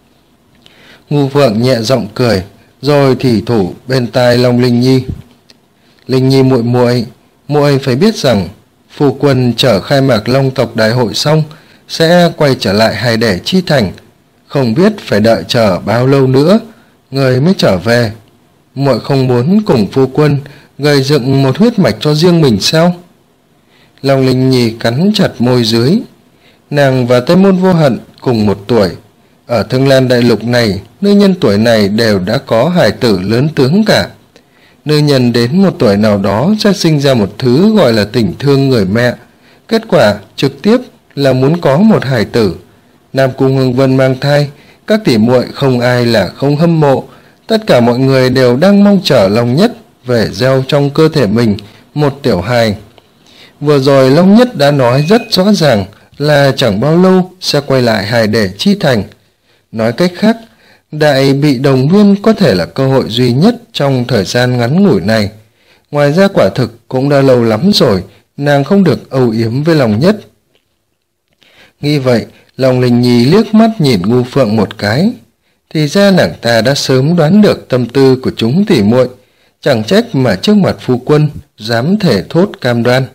Ngu Phượng nhẹ giọng cười, rồi thì thủ bên tai Long Linh Nhi. Linh Nhi muội muội, muội phải biết rằng phu quân chờ khai mạc Long tộc đại hội xong sẽ quay trở lại Hải Đẻ Chi Thành, không biết phải đợi chờ bao lâu nữa người mới trở về. Muội không muốn cùng phu quân gây dựng một huyết mạch cho riêng mình sao? Long Linh Nhi cắn chặt môi dưới. Nàng và Tây Môn Vô Hận cùng một tuổi. Ở Thương Lan Đại Lục này, nữ nhân tuổi này đều đã có hài tử lớn tướng cả. Nữ nhân đến một tuổi nào đó sẽ sinh ra một thứ gọi là tình thương người mẹ. Kết quả trực tiếp là muốn có một hài tử. Nam Cung Hương Vân mang thai, các tỷ muội không ai là không hâm mộ. Tất cả mọi người đều đang mong chờ Long Nhất về gieo trong cơ thể mình một tiểu hài. Vừa rồi Long Nhất đã nói rất rõ ràng là chẳng bao lâu sẽ quay lại Hải Đẻ Chi Thành. Nói cách khác, Đại Bị Đồng Nguyên có thể là cơ hội duy nhất trong thời gian ngắn ngủi này. Ngoài ra quả thực cũng đã lâu lắm rồi, nàng không được âu yếm với Long Nhất. Nghĩ vậy, Long Linh Nhi liếc mắt nhìn Ngu Phượng một cái. Thì ra nàng ta đã sớm đoán được tâm tư của chúng tỷ muội, chẳng trách mà trước mặt phu quân dám thể thốt cam đoan.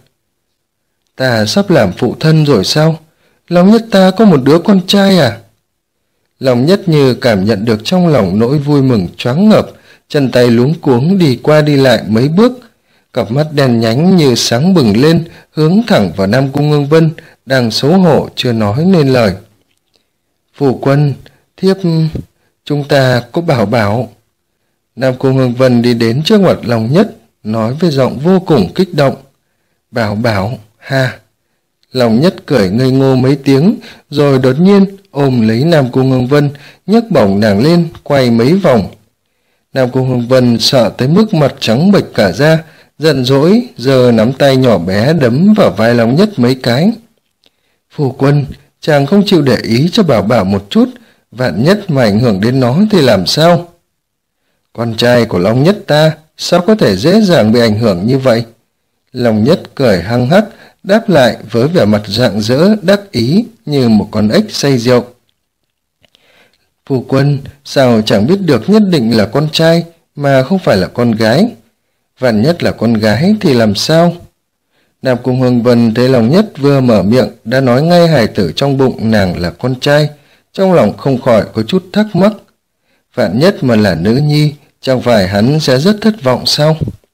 Ta sắp làm phụ thân rồi sao? Long Nhất ta có một đứa con trai à? Long Nhất như cảm nhận được trong lòng nỗi vui mừng choáng ngợp, chân tay luống cuống đi qua đi lại mấy bước, cặp mắt đen nhánh như sáng bừng lên, hướng thẳng vào Nam Cung Hương Vân đang xấu hổ chưa nói nên lời. Phu quân, thiếp, chúng ta có bảo bảo. Nam Cung Hương Vân đi đến trước mặt Long Nhất, nói với giọng vô cùng kích động. Bảo bảo, ha. Long Nhất cười ngây ngô mấy tiếng, rồi đột nhiên ôm lấy Nam Cung Hương Vân, nhấc bổng nàng lên, quay mấy vòng. Nam Cung Hương Vân sợ tới mức mặt trắng bệch cả ra, giận dỗi, giờ nắm tay nhỏ bé đấm vào vai Long Nhất mấy cái. Phu quân, chàng không chịu để ý cho bảo bảo một chút, vạn nhất mà ảnh hưởng đến nó thì làm sao? Con trai của Long Nhất ta sao có thể dễ dàng bị ảnh hưởng như vậy? Long Nhất cười hăng hắc, đáp lại với vẻ mặt rạng rỡ đắc ý như một con ếch say rượu. Phu quân, sao chẳng biết được nhất định là con trai mà không phải là con gái? Vạn nhất là con gái thì làm sao? Nam Cung Hương Vân thấy Long Nhất vừa mở miệng đã nói ngay hài tử trong bụng nàng là con trai, trong lòng không khỏi có chút thắc mắc. Vạn nhất mà là nữ nhi, chẳng phải hắn sẽ rất thất vọng sao?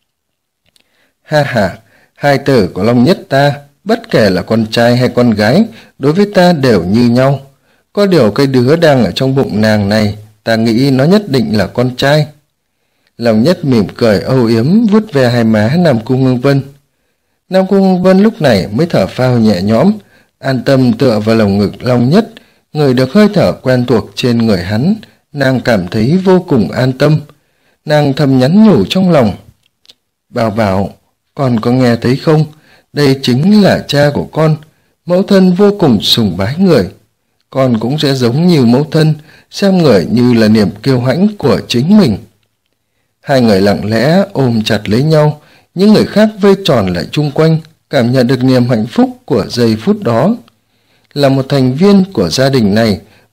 Ha ha, hài tử của Long Nhất ta, bất kể là con trai hay con gái, đối với ta đều như nhau. Có điều cái đứa đang ở trong bụng nàng này, ta nghĩ nó nhất định là con trai. Long Nhất mỉm cười âu yếm vuốt ve hai má Nam Cung Hương Vân. Nam Cung Hương Vân lúc này mới thở phào nhẹ nhõm, an tâm tựa vào lồng ngực Long Nhất, ngửi được hơi thở quen thuộc trên người hắn, nàng cảm thấy vô cùng an tâm. Nàng thầm nhắn nhủ trong lòng. Bảo bảo, con có nghe thấy không? Đây chính là cha của con, mẫu thân vô cùng sùng bái người. Con cũng sẽ giống như mẫu thân, xem người như là niềm kiêu hãnh của chính mình. Hai người lặng lẽ ôm chặt lấy nhau, những người khác vây tròn lại chung quanh, cảm nhận được niềm hạnh phúc của giây phút đó. Là một thành viên của gia đình này,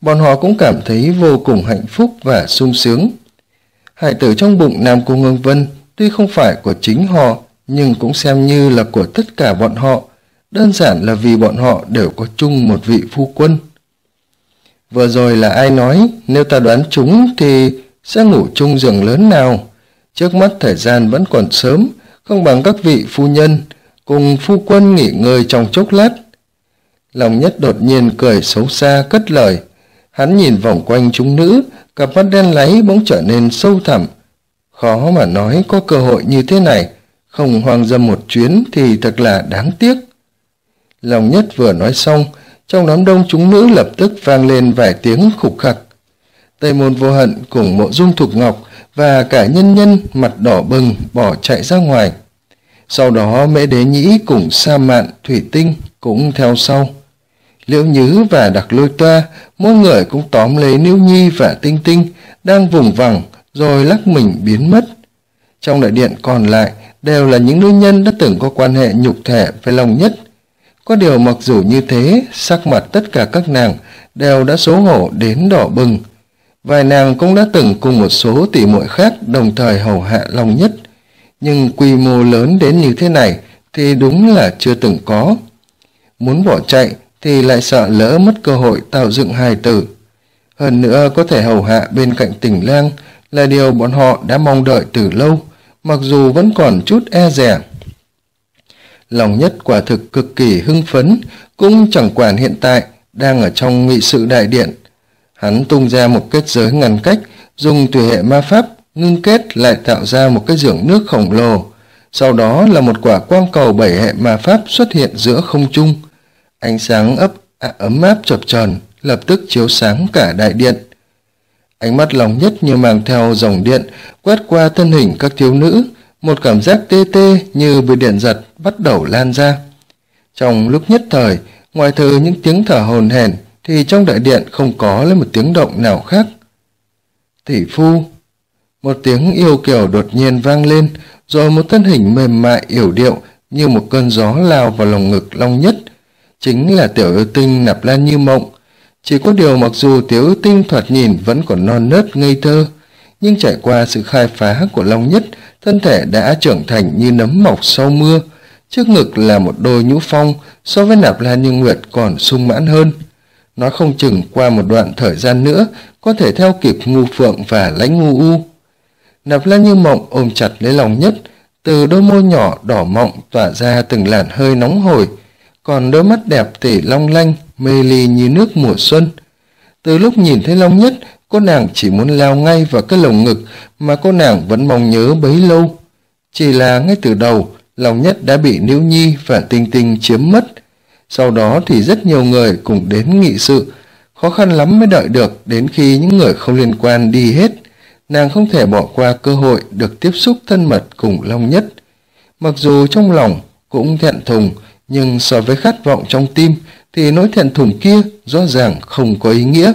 bọn họ cũng cảm thấy vô cùng hạnh phúc và sung sướng. Hải tử trong bụng Nam Cung Ngưng Vân tuy không phải của chính họ, nhưng cũng xem như là của tất cả bọn họ, đơn giản là vì bọn họ đều có chung một vị phu quân. Vừa rồi là ai nói, nếu ta đoán chúng thì sẽ ngủ chung giường lớn nào? Trước mắt thời gian vẫn còn sớm, không bằng các vị phu nhân cùng phu quân nghỉ ngơi trong chốc lát. Long Nhất đột nhiên cười xấu xa cất lời. Hắn nhìn vòng quanh chúng nữ, cặp mắt đen láy bỗng trở nên sâu thẳm. Khó mà nói có cơ hội như thế này, không hoang dâm một chuyến thì thật là đáng tiếc. Long Nhất vừa nói xong, trong đám đông chúng nữ lập tức vang lên vài tiếng khục khặc. Tây Môn Vô Hận cùng Mộ Dung Thục Ngọc và cả nhân nhân mặt đỏ bừng bỏ chạy ra ngoài. Sau đó Mễ Đế Nhĩ cùng Sa Mạn, Thủy Tinh cũng theo sau. Liễu Nhứ và Đặc Lôi Toa mỗi người cũng tóm lấy Niêu Nhi và Tinh Tinh đang vùng vằng rồi lắc mình biến mất. Trong đại điện còn lại đều là những nữ nhân đã từng có quan hệ nhục thể với Long Nhất. Có điều mặc dù như thế, sắc mặt tất cả các nàng đều đã xấu hổ đến đỏ bừng. Vài nàng cũng đã từng cùng một số tỷ muội khác đồng thời hầu hạ Long Nhất, nhưng quy mô lớn đến như thế này thì đúng là chưa từng có. Muốn bỏ chạy thì lại sợ lỡ mất cơ hội tạo dựng hài tử. Hơn nữa có thể hầu hạ bên cạnh Tình Lang là điều bọn họ đã mong đợi từ lâu, mặc dù vẫn còn chút e dè. Long Nhất quả thực cực kỳ hưng phấn, cũng chẳng quản hiện tại đang ở trong nghị sự đại điện. Hắn tung ra một kết giới ngăn cách, dùng thủy hệ ma pháp ngưng kết lại tạo ra một cái giường nước khổng lồ. Sau đó là một quả quang cầu 7 hệ ma pháp xuất hiện giữa không trung. Ánh sáng ấm áp chập chờn lập tức chiếu sáng cả đại điện. Ánh mắt Long Nhất như mang theo dòng điện quét qua thân hình các thiếu nữ, một cảm giác tê tê như bị điện giật bắt đầu lan ra. Trong lúc nhất thời, ngoài trừ những tiếng thở hổn hển thì trong đại điện không có lấy một tiếng động nào khác. Tỷ phu, một tiếng yêu kiều đột nhiên vang lên, rồi một thân hình mềm mại yểu điệu như một cơn gió lao vào lồng ngực Long Nhất. Chính là tiểu yêu tinh Nạp Lan Như Mộng. Chỉ có điều mặc dù tiểu yêu tinh thoạt nhìn vẫn còn non nớt ngây thơ, nhưng trải qua sự khai phá của Long Nhất, thân thể đã trưởng thành như nấm mọc sau mưa. Trước ngực là một đôi nhũ phong, so với Nạp Lan Như Nguyệt còn sung mãn hơn. Nó không chừng qua một đoạn thời gian nữa có thể theo kịp Ngu Phượng và Lãnh Ngu U. Nạp Lan Như Mộng ôm chặt lấy Long Nhất, từ đôi môi nhỏ đỏ mọng tỏa ra từng làn hơi nóng hổi, còn đôi mắt đẹp tỉ long lanh mê ly như nước mùa xuân. Từ lúc nhìn thấy Long Nhất, cô nàng chỉ muốn lao ngay vào cái lồng ngực mà cô nàng vẫn mong nhớ bấy lâu. Chỉ là ngay từ đầu, Long Nhất đã bị Niễu Nhi và Tinh Tinh chiếm mất. Sau đó thì rất nhiều người cùng đến nghị sự, khó khăn lắm mới đợi được đến khi những người không liên quan đi hết. Nàng không thể bỏ qua cơ hội được tiếp xúc thân mật cùng Long Nhất. Mặc dù trong lòng cũng thẹn thùng, nhưng so với khát vọng trong tim thì nỗi thẹn thùng kia rõ ràng không có ý nghĩa.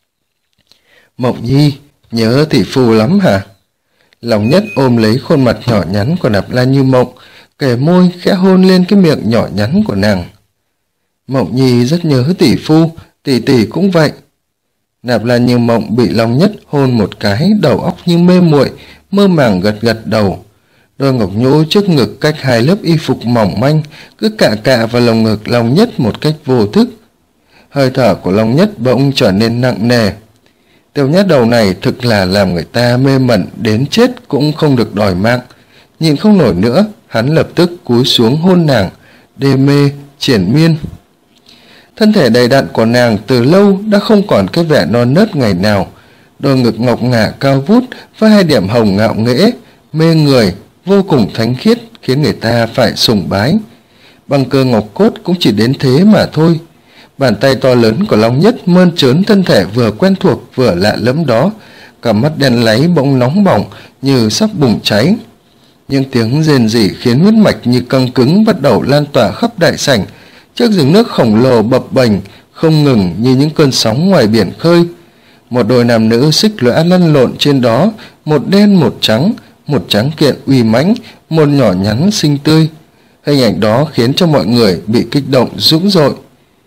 Mộng Nhi, nhớ tỷ phu lắm hả? Long Nhất ôm lấy khuôn mặt nhỏ nhắn của Nạp Lan Như Mộng, kề môi khẽ hôn lên cái miệng nhỏ nhắn của nàng. Mộng Nhi rất nhớ tỷ phu, tỷ tỷ cũng vậy. Nạp Lan Như Mộng bị Long Nhất hôn một cái, đầu óc như mê muội, mơ màng gật gật đầu. Đôi ngọc nhũ trước ngực cách hai lớp y phục mỏng manh cứ cạ cạ vào lồng ngực Long Nhất một cách vô thức. Hơi thở của Long Nhất bỗng trở nên nặng nề. Tiểu nhát đầu này thực là làm người ta mê mẩn đến chết cũng không được đòi mạng. Nhìn không nổi nữa, hắn lập tức cúi xuống hôn nàng, đê mê triển miên. Thân thể đầy đặn của nàng từ lâu đã không còn cái vẻ non nớt ngày nào. Đôi ngực ngọc ngà cao vút với hai điểm hồng ngạo nghễ, mê người, vô cùng thánh khiết, khiến người ta phải sùng bái. Băng cơ ngọc cốt cũng chỉ đến thế mà thôi. Bàn tay to lớn của Long Nhất mơn trớn thân thể vừa quen thuộc vừa lạ lẫm đó, cả mắt đen láy bỗng nóng bỏng như sắp bùng cháy. Những tiếng rền rỉ khiến huyết mạch như căng cứng bắt đầu lan tỏa khắp đại sảnh. Chiếc giếng nước khổng lồ bập bềnh không ngừng như những cơn sóng ngoài biển khơi. Một đôi nam nữ xích lõa lăn lộn trên đó, một đen một trắng kiện uy mãnh, một nhỏ nhắn xinh tươi. Hình ảnh đó khiến cho mọi người bị kích động dữ dội.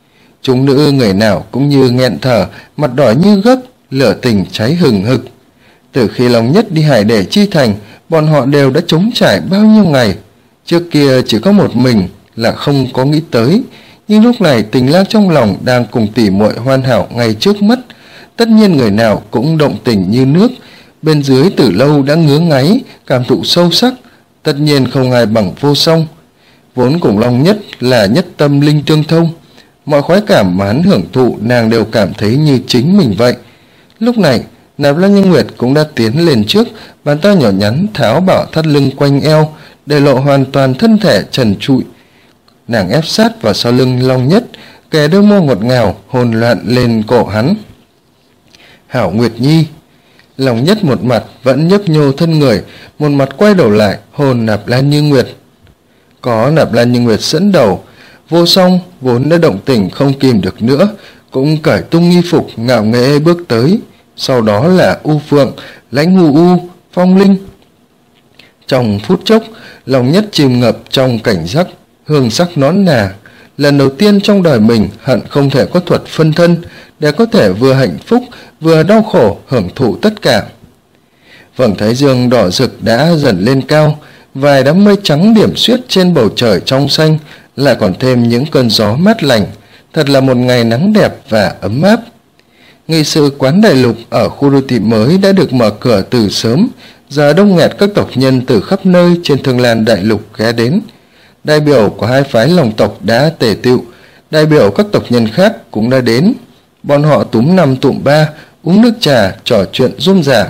Chúng nữ người nào cũng như nghẹn thở, mặt đỏ như gấc, lửa tình cháy hừng hực. Từ khi Long Nhất đi Hải Để Chi Thành, bọn họ đều đã trống trải bao nhiêu ngày. Trước kia chỉ có một mình là không có nghĩ tới, nhưng lúc này tình lang trong lòng đang cùng tỉ muội hoàn hảo ngay trước mắt. Tất nhiên người nào cũng động tình như nước, bên dưới từ lâu đã ngứa ngáy, cảm thụ sâu sắc, tất nhiên không ai bằng Vô Song. Vốn cùng Long Nhất là nhất tâm linh tương thông, mọi khoái cảm mà hắn hưởng thụ nàng đều cảm thấy như chính mình vậy. Lúc này, Nạp Lan Như Nguyệt cũng đã tiến lên trước, bàn tay nhỏ nhắn tháo bảo thắt lưng quanh eo, để lộ hoàn toàn thân thể trần trụi. Nàng ép sát vào sau lưng Long Nhất, kề đôi môi ngọt ngào hôn loạn lên cổ hắn. Hảo Nguyệt Nhi. Long Nhất một mặt vẫn nhấp nhô thân người, một mặt quay đầu lại hôn Nạp Lan Như Nguyệt. Có Nạp Lan Như Nguyệt dẫn đầu, Vô Song vốn đã động tình không kìm được nữa, cũng cởi tung nghi phục ngạo nghễ bước tới. Sau đó là U Phượng, Lãnh Hù U, Phong Linh. Trong phút chốc, Long Nhất chìm ngập trong cảnh giác hương sắc nón nà. Lần đầu tiên trong đời mình hận không thể có thuật phân thân để có thể vừa hạnh phúc vừa đau khổ hưởng thụ tất cả. Vầng thái dương đỏ rực đã dần lên cao, vài đám mây trắng điểm xuyết trên bầu trời trong xanh, lại còn thêm những cơn gió mát lành. Thật là một ngày nắng đẹp và ấm áp. Nghị sự quán Đại Lục ở khu đô thị mới đã được mở cửa từ sớm, giờ đông nghẹt các tộc nhân từ khắp nơi trên Thương Lan Đại Lục ghé đến. Đại biểu của hai phái Long tộc đã tề tựu, đại biểu các tộc nhân khác cũng đã đến. Bọn họ túm năm tụm ba, uống nước trà, trò chuyện rôm rả.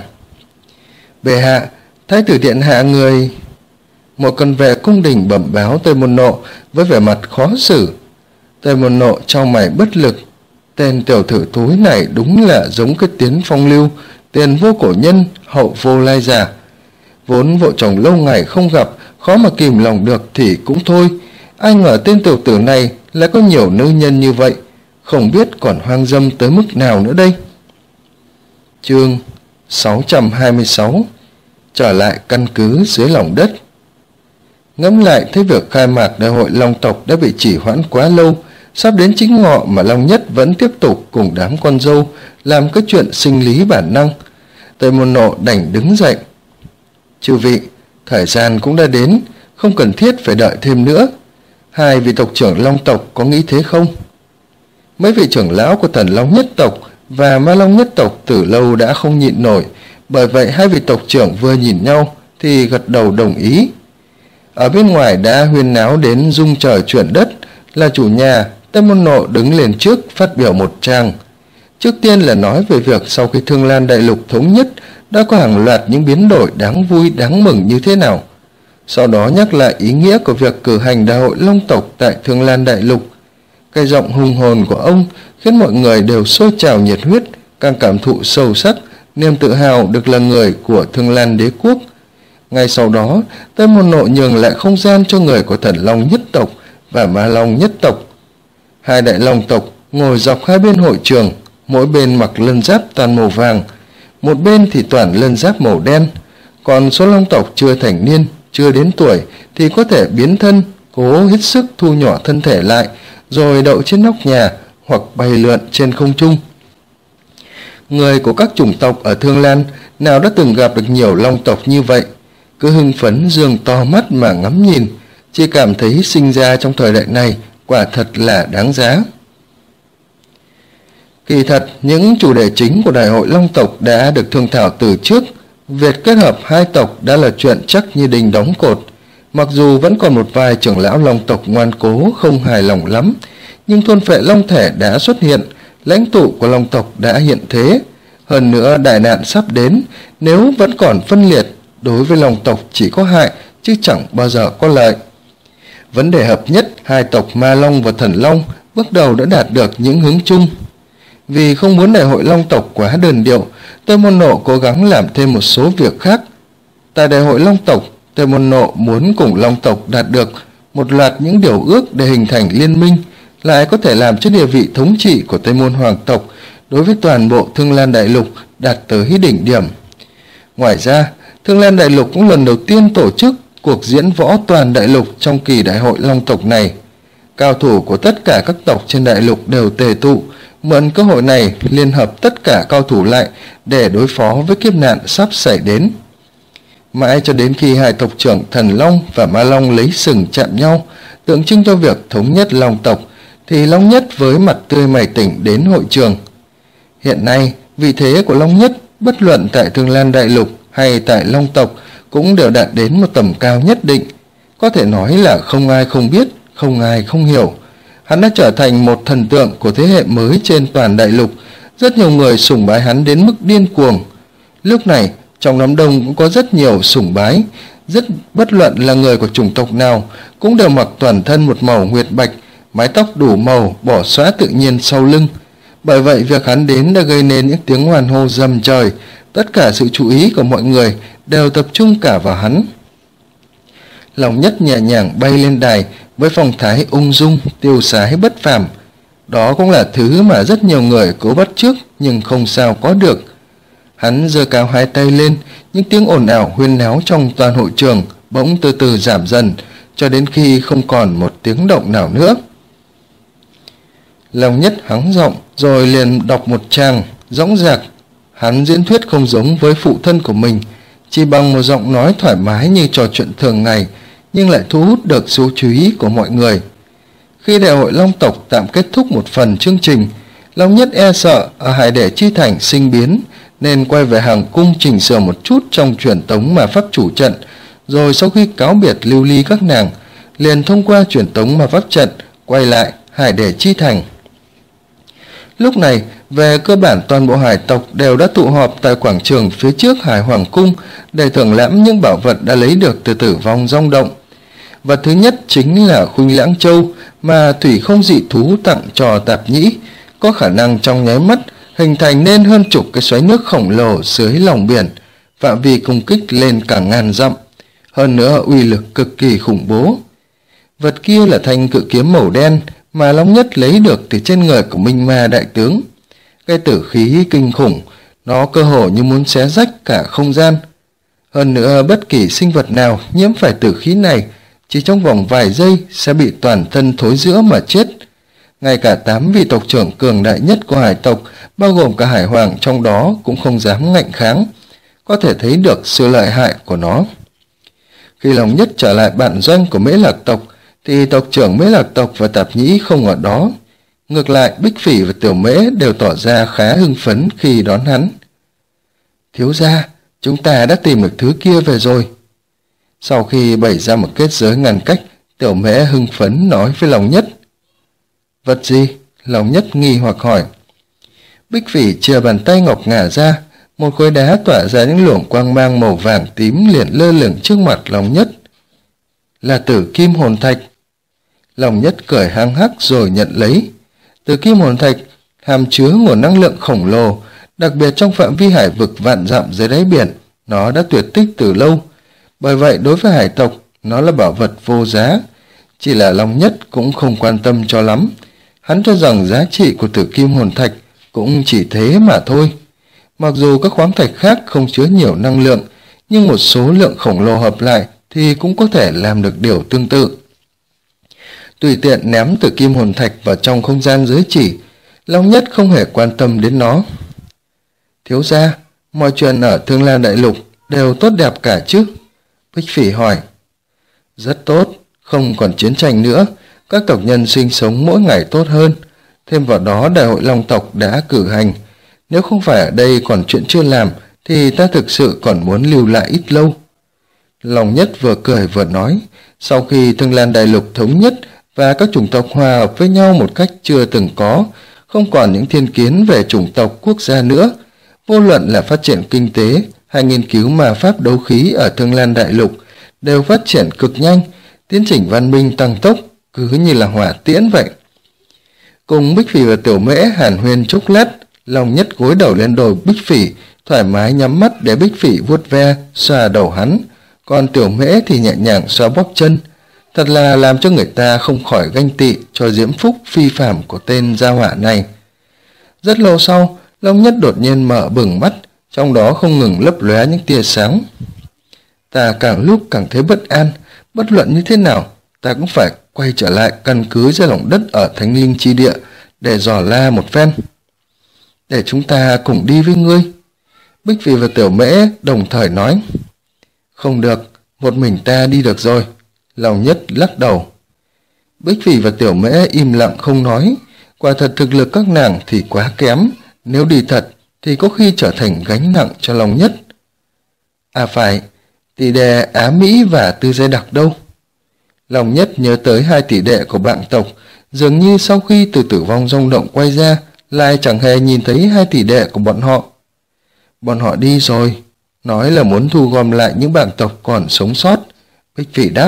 Bệ hạ, thái tử điện hạ người... Một con vệ cung đình bẩm báo Tây Môn Nộ với vẻ mặt khó xử. Tây Môn Nộ trao mày bất lực. Tên tiểu thử thúi này đúng là giống cái Tiến Phong Lưu, tiền vô cổ nhân, hậu vô lai giả. Vốn vợ chồng lâu ngày không gặp, khó mà kìm lòng được thì cũng thôi. Ai ngờ tên tiểu tử này lại có nhiều nữ nhân như vậy, không biết còn hoang dâm tới mức nào nữa đây. Chương 626. Trở lại căn cứ dưới lòng đất. Ngẫm lại thấy việc khai mạc đại hội Long tộc đã bị trì hoãn quá lâu, sắp đến chính ngọ mà Long Nhất vẫn tiếp tục cùng đám con dâu làm cái chuyện sinh lý bản năng. Tây Môn Nộ đành đứng dậy. Chư vị, thời gian cũng đã đến, không cần thiết phải đợi thêm nữa. Hai vị tộc trưởng Long tộc có nghĩ thế không? Mấy vị trưởng lão của Thần Long nhất tộc và Ma Long nhất tộc từ lâu đã không nhịn nổi, bởi vậy hai vị tộc trưởng vừa nhìn nhau thì gật đầu đồng ý. Ở bên ngoài đã huyên náo đến rung trời chuyển đất, là chủ nhà Tây Môn Nộ đứng lên trước phát biểu một tràng. Trước tiên là nói về việc sau khi Thương Lan Đại Lục thống nhất đã có hàng loạt những biến đổi đáng vui đáng mừng như thế nào. Sau đó nhắc lại ý nghĩa của việc cử hành đại hội Long tộc tại Thương Lan Đại Lục. Cái giọng hùng hồn của ông khiến mọi người đều sôi trào nhiệt huyết, càng cảm thụ sâu sắc niềm tự hào được là người của Thương Lan Đế quốc. Ngay sau đó, Tây Môn Nộ nhường lại không gian cho người của Thần Long nhất tộc và Ma Long nhất tộc. Hai đại long tộc ngồi dọc hai bên hội trường, mỗi bên mặc lân giáp toàn màu vàng, một bên thì toàn lân giáp màu đen. Còn số long tộc chưa thành niên, chưa đến tuổi thì có thể biến thân, cố hết sức thu nhỏ thân thể lại, rồi đậu trên nóc nhà hoặc bay lượn trên không trung. Người của các chủng tộc ở Thương Lan nào đã từng gặp được nhiều long tộc như vậy, cứ hưng phấn dương to mắt mà ngắm nhìn, chỉ cảm thấy sinh ra trong thời đại này quả thật là đáng giá. Kỳ thật, những chủ đề chính của đại hội Long tộc đã được thương thảo từ trước. Việc kết hợp hai tộc đã là chuyện chắc như đình đóng cột. Mặc dù vẫn còn một vài trưởng lão Long tộc ngoan cố không hài lòng lắm, nhưng thôn phệ Long thể đã xuất hiện, lãnh tụ của Long tộc đã hiện thế. Hơn nữa đại nạn sắp đến, nếu vẫn còn phân liệt, đối với Long tộc chỉ có hại chứ chẳng bao giờ có lợi. Vấn đề hợp nhất hai tộc Ma Long và Thần Long bước đầu đã đạt được những hướng chung. Vì không muốn đại hội Long tộc quá đơn điệu, Tây Môn Nộ cố gắng làm thêm một số việc khác. Tại đại hội Long tộc, Tây Môn Nộ muốn cùng Long tộc đạt được một loạt những điều ước để hình thành liên minh, lại có thể làm cho địa vị thống trị của Tây Môn Hoàng tộc đối với toàn bộ Thương Lan Đại Lục đạt tới đỉnh điểm. Ngoài ra, Thương Lan Đại Lục cũng lần đầu tiên tổ chức cuộc diễn võ toàn đại lục trong kỳ đại hội Long tộc này. Cao thủ của tất cả các tộc trên đại lục đều tề tụ, mượn cơ hội này liên hợp tất cả cao thủ lại để đối phó với kiếp nạn sắp xảy đến. Mãi cho đến khi hai tộc trưởng Thần Long và Ma Long lấy sừng chạm nhau, tượng trưng cho việc thống nhất Long tộc, thì Long Nhất với mặt tươi mày tỉnh đến hội trường. Hiện nay, vị thế của Long Nhất bất luận tại Thương Lan Đại Lục hay tại Long tộc cũng đều đạt đến một tầm cao nhất định. Có thể nói là không ai không biết, không ai không hiểu. Hắn đã trở thành một thần tượng của thế hệ mới trên toàn đại lục. Rất nhiều người sùng bái hắn đến mức điên cuồng. Lúc này, trong đám đông cũng có rất nhiều sùng bái. Bất luận là người của chủng tộc nào, cũng đều mặc toàn thân một màu nguyệt bạch, mái tóc đủ màu bỏ xõa tự nhiên sau lưng. Bởi vậy việc hắn đến đã gây nên những tiếng hoan hô rầm trời. Tất cả sự chú ý của mọi người đều tập trung cả vào hắn. Long Nhất nhẹ nhàng bay lên đài với phong thái ung dung, tiêu sái bất phàm. Đó cũng là thứ mà rất nhiều người cố bắt chước nhưng không sao có được. Hắn giơ cao hai tay lên, những tiếng ồn ào huyên náo trong toàn hội trường bỗng từ từ giảm dần, cho đến khi không còn một tiếng động nào nữa. Long Nhất hắng giọng rồi liền đọc một tràng dõng dạc. Hắn diễn thuyết không giống với phụ thân của mình, chỉ bằng một giọng nói thoải mái như trò chuyện thường ngày, nhưng lại thu hút được sự chú ý của mọi người. Khi đại hội Long tộc tạm kết thúc một phần chương trình, Long Nhất e sợ ở Hải Để Chi Thành sinh biến, nên quay về Hoàng cung chỉnh sửa một chút trong truyền tống mà pháp chủ trận, rồi sau khi cáo biệt lưu ly các nàng, liền thông qua truyền tống mà pháp trận quay lại Hải Để Chi Thành. Lúc này, về cơ bản toàn bộ hải tộc đều đã tụ họp tại quảng trường phía trước Hải Hoàng cung để thưởng lãm những bảo vật đã lấy được từ Tử Vong Rong Động. Vật thứ nhất chính là Khuynh Lãng Châu mà Thủy Không Dị Thú tặng cho Tạp Nhĩ, có khả năng trong nháy mắt hình thành nên hơn chục cái xoáy nước khổng lồ dưới lòng biển, phạm vi công kích lên cả ngàn dặm, hơn nữa uy lực cực kỳ khủng bố. Vật kia là thanh cự kiếm màu đen mà Long Nhất lấy được từ trên người của Minh Ma đại tướng. Cái tử khí kinh khủng, nó cơ hồ như muốn xé rách cả không gian. Hơn nữa, bất kỳ sinh vật nào nhiễm phải tử khí này chỉ trong vòng vài giây sẽ bị toàn thân thối rữa mà chết. Ngay cả 8 vị tộc trưởng cường đại nhất của hải tộc, bao gồm cả Hải Hoàng trong đó, cũng không dám ngạnh kháng. Có thể thấy được sự lợi hại của nó. Khi Long Nhất trở lại bản doanh của Mễ Lạc tộc, thì tộc trưởng Mễ Lạc tộc và Tạp Nhĩ không ở đó. Ngược lại, Bích Phỉ và Tiểu Mễ đều tỏ ra khá hưng phấn khi đón hắn. Thiếu gia, chúng ta đã tìm được thứ kia về rồi. Sau khi bày ra một kết giới ngăn cách, Tiểu Mễ hưng phấn nói với Long Nhất. Vật gì? Long Nhất nghi hoặc hỏi. Bích Phỉ chìa bàn tay ngọc ngà ra, một khối đá tỏa ra những luồng quang mang màu vàng tím liền lơ lửng trước mặt Long Nhất. Là Tử Kim Hồn Thạch. Long Nhất cười hăng hắc rồi nhận lấy. Tử Kim Hồn Thạch hàm chứa nguồn năng lượng khổng lồ, đặc biệt trong phạm vi hải vực vạn dặm dưới đáy biển, nó đã tuyệt tích từ lâu. Bởi vậy đối với hải tộc, nó là bảo vật vô giá. Chỉ là Long Nhất cũng không quan tâm cho lắm. Hắn cho rằng giá trị của Tử Kim Hồn Thạch cũng chỉ thế mà thôi. Mặc dù các khoáng thạch khác không chứa nhiều năng lượng, nhưng một số lượng khổng lồ hợp lại thì cũng có thể làm được điều tương tự. Tùy tiện ném Tử Kim Hồn Thạch vào trong không gian giới chỉ, Long Nhất không hề quan tâm đến nó. Thiếu gia, mọi chuyện ở Thương Lan Đại Lục đều tốt đẹp cả chứ? Bích Phỉ hỏi. Rất tốt, không còn chiến tranh nữa, các tộc nhân sinh sống mỗi ngày tốt hơn. Thêm vào đó Đại hội Long tộc đã cử hành. Nếu không phải ở đây còn chuyện chưa làm, thì ta thực sự còn muốn lưu lại ít lâu. Long Nhất vừa cười vừa nói, sau khi Thương Lan Đại Lục thống nhất và các chủng tộc hòa hợp với nhau một cách chưa từng có, không còn những thiên kiến về chủng tộc quốc gia nữa, vô luận là phát triển kinh tế hay nghiên cứu ma pháp đấu khí ở Thương Lan Đại Lục đều phát triển cực nhanh, tiến trình văn minh tăng tốc cứ như là hỏa tiễn vậy. Cùng Bích Phỉ và Tiểu Mễ hàn huyên chốc lát, Long Nhất gối đầu lên đồi Bích Phỉ, thoải mái nhắm mắt để Bích Phỉ vuốt ve xoa đầu hắn, còn Tiểu Mễ thì nhẹ nhàng xoa bóp chân. Thật là làm cho người ta không khỏi ganh tị cho diễm phúc phi phàm của tên gia hỏa này. Rất lâu sau, Long Nhất đột nhiên mở bừng mắt, trong đó không ngừng lấp lóe những tia sáng. Ta càng lúc càng thấy bất an, bất luận như thế nào, ta cũng phải quay trở lại căn cứ dưới lòng đất ở Thánh Linh Chi Địa để dò la một phen. Để chúng ta cùng đi với ngươi. Bích Phỉ và Tiểu Mễ đồng thời nói. Không được, một mình ta đi được rồi. Lòng Nhất lắc đầu. Bích Phỉ và Tiểu Mễ im lặng không nói. Quả thật thực lực các nàng thì quá kém, nếu đi thật thì có khi trở thành gánh nặng cho Lòng Nhất. À phải, tỷ đệ Á Mỹ và Tư Giai Đặc đâu? Lòng Nhất nhớ tới hai tỷ đệ của bạn tộc, dường như sau khi từ Tử Vong Rung Động quay ra, lại chẳng hề nhìn thấy hai tỷ đệ của bọn họ. Bọn họ đi rồi, nói là muốn thu gom lại những bạn tộc còn sống sót. Bích Phỉ đáp.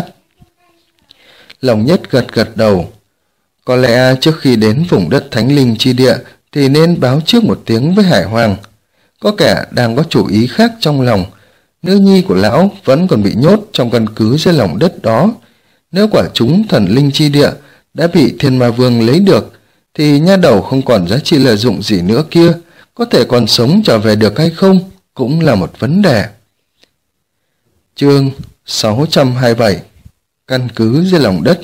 Lòng Nhất gật gật đầu. Có lẽ trước khi đến vùng đất Thánh Linh Chi Địa thì nên báo trước một tiếng với Hải Hoàng. Có kẻ đang có chủ ý khác trong lòng. Nữ nhi của lão vẫn còn bị nhốt trong căn cứ dưới lòng đất đó. Nếu quả chúng Thần Linh Chi Địa đã bị Thiên Ma Vương lấy được thì nha đầu không còn giá trị lợi dụng gì nữa kia, có thể còn sống trở về được hay không cũng là một vấn đề. Chương 627 Căn cứ dưới lòng đất.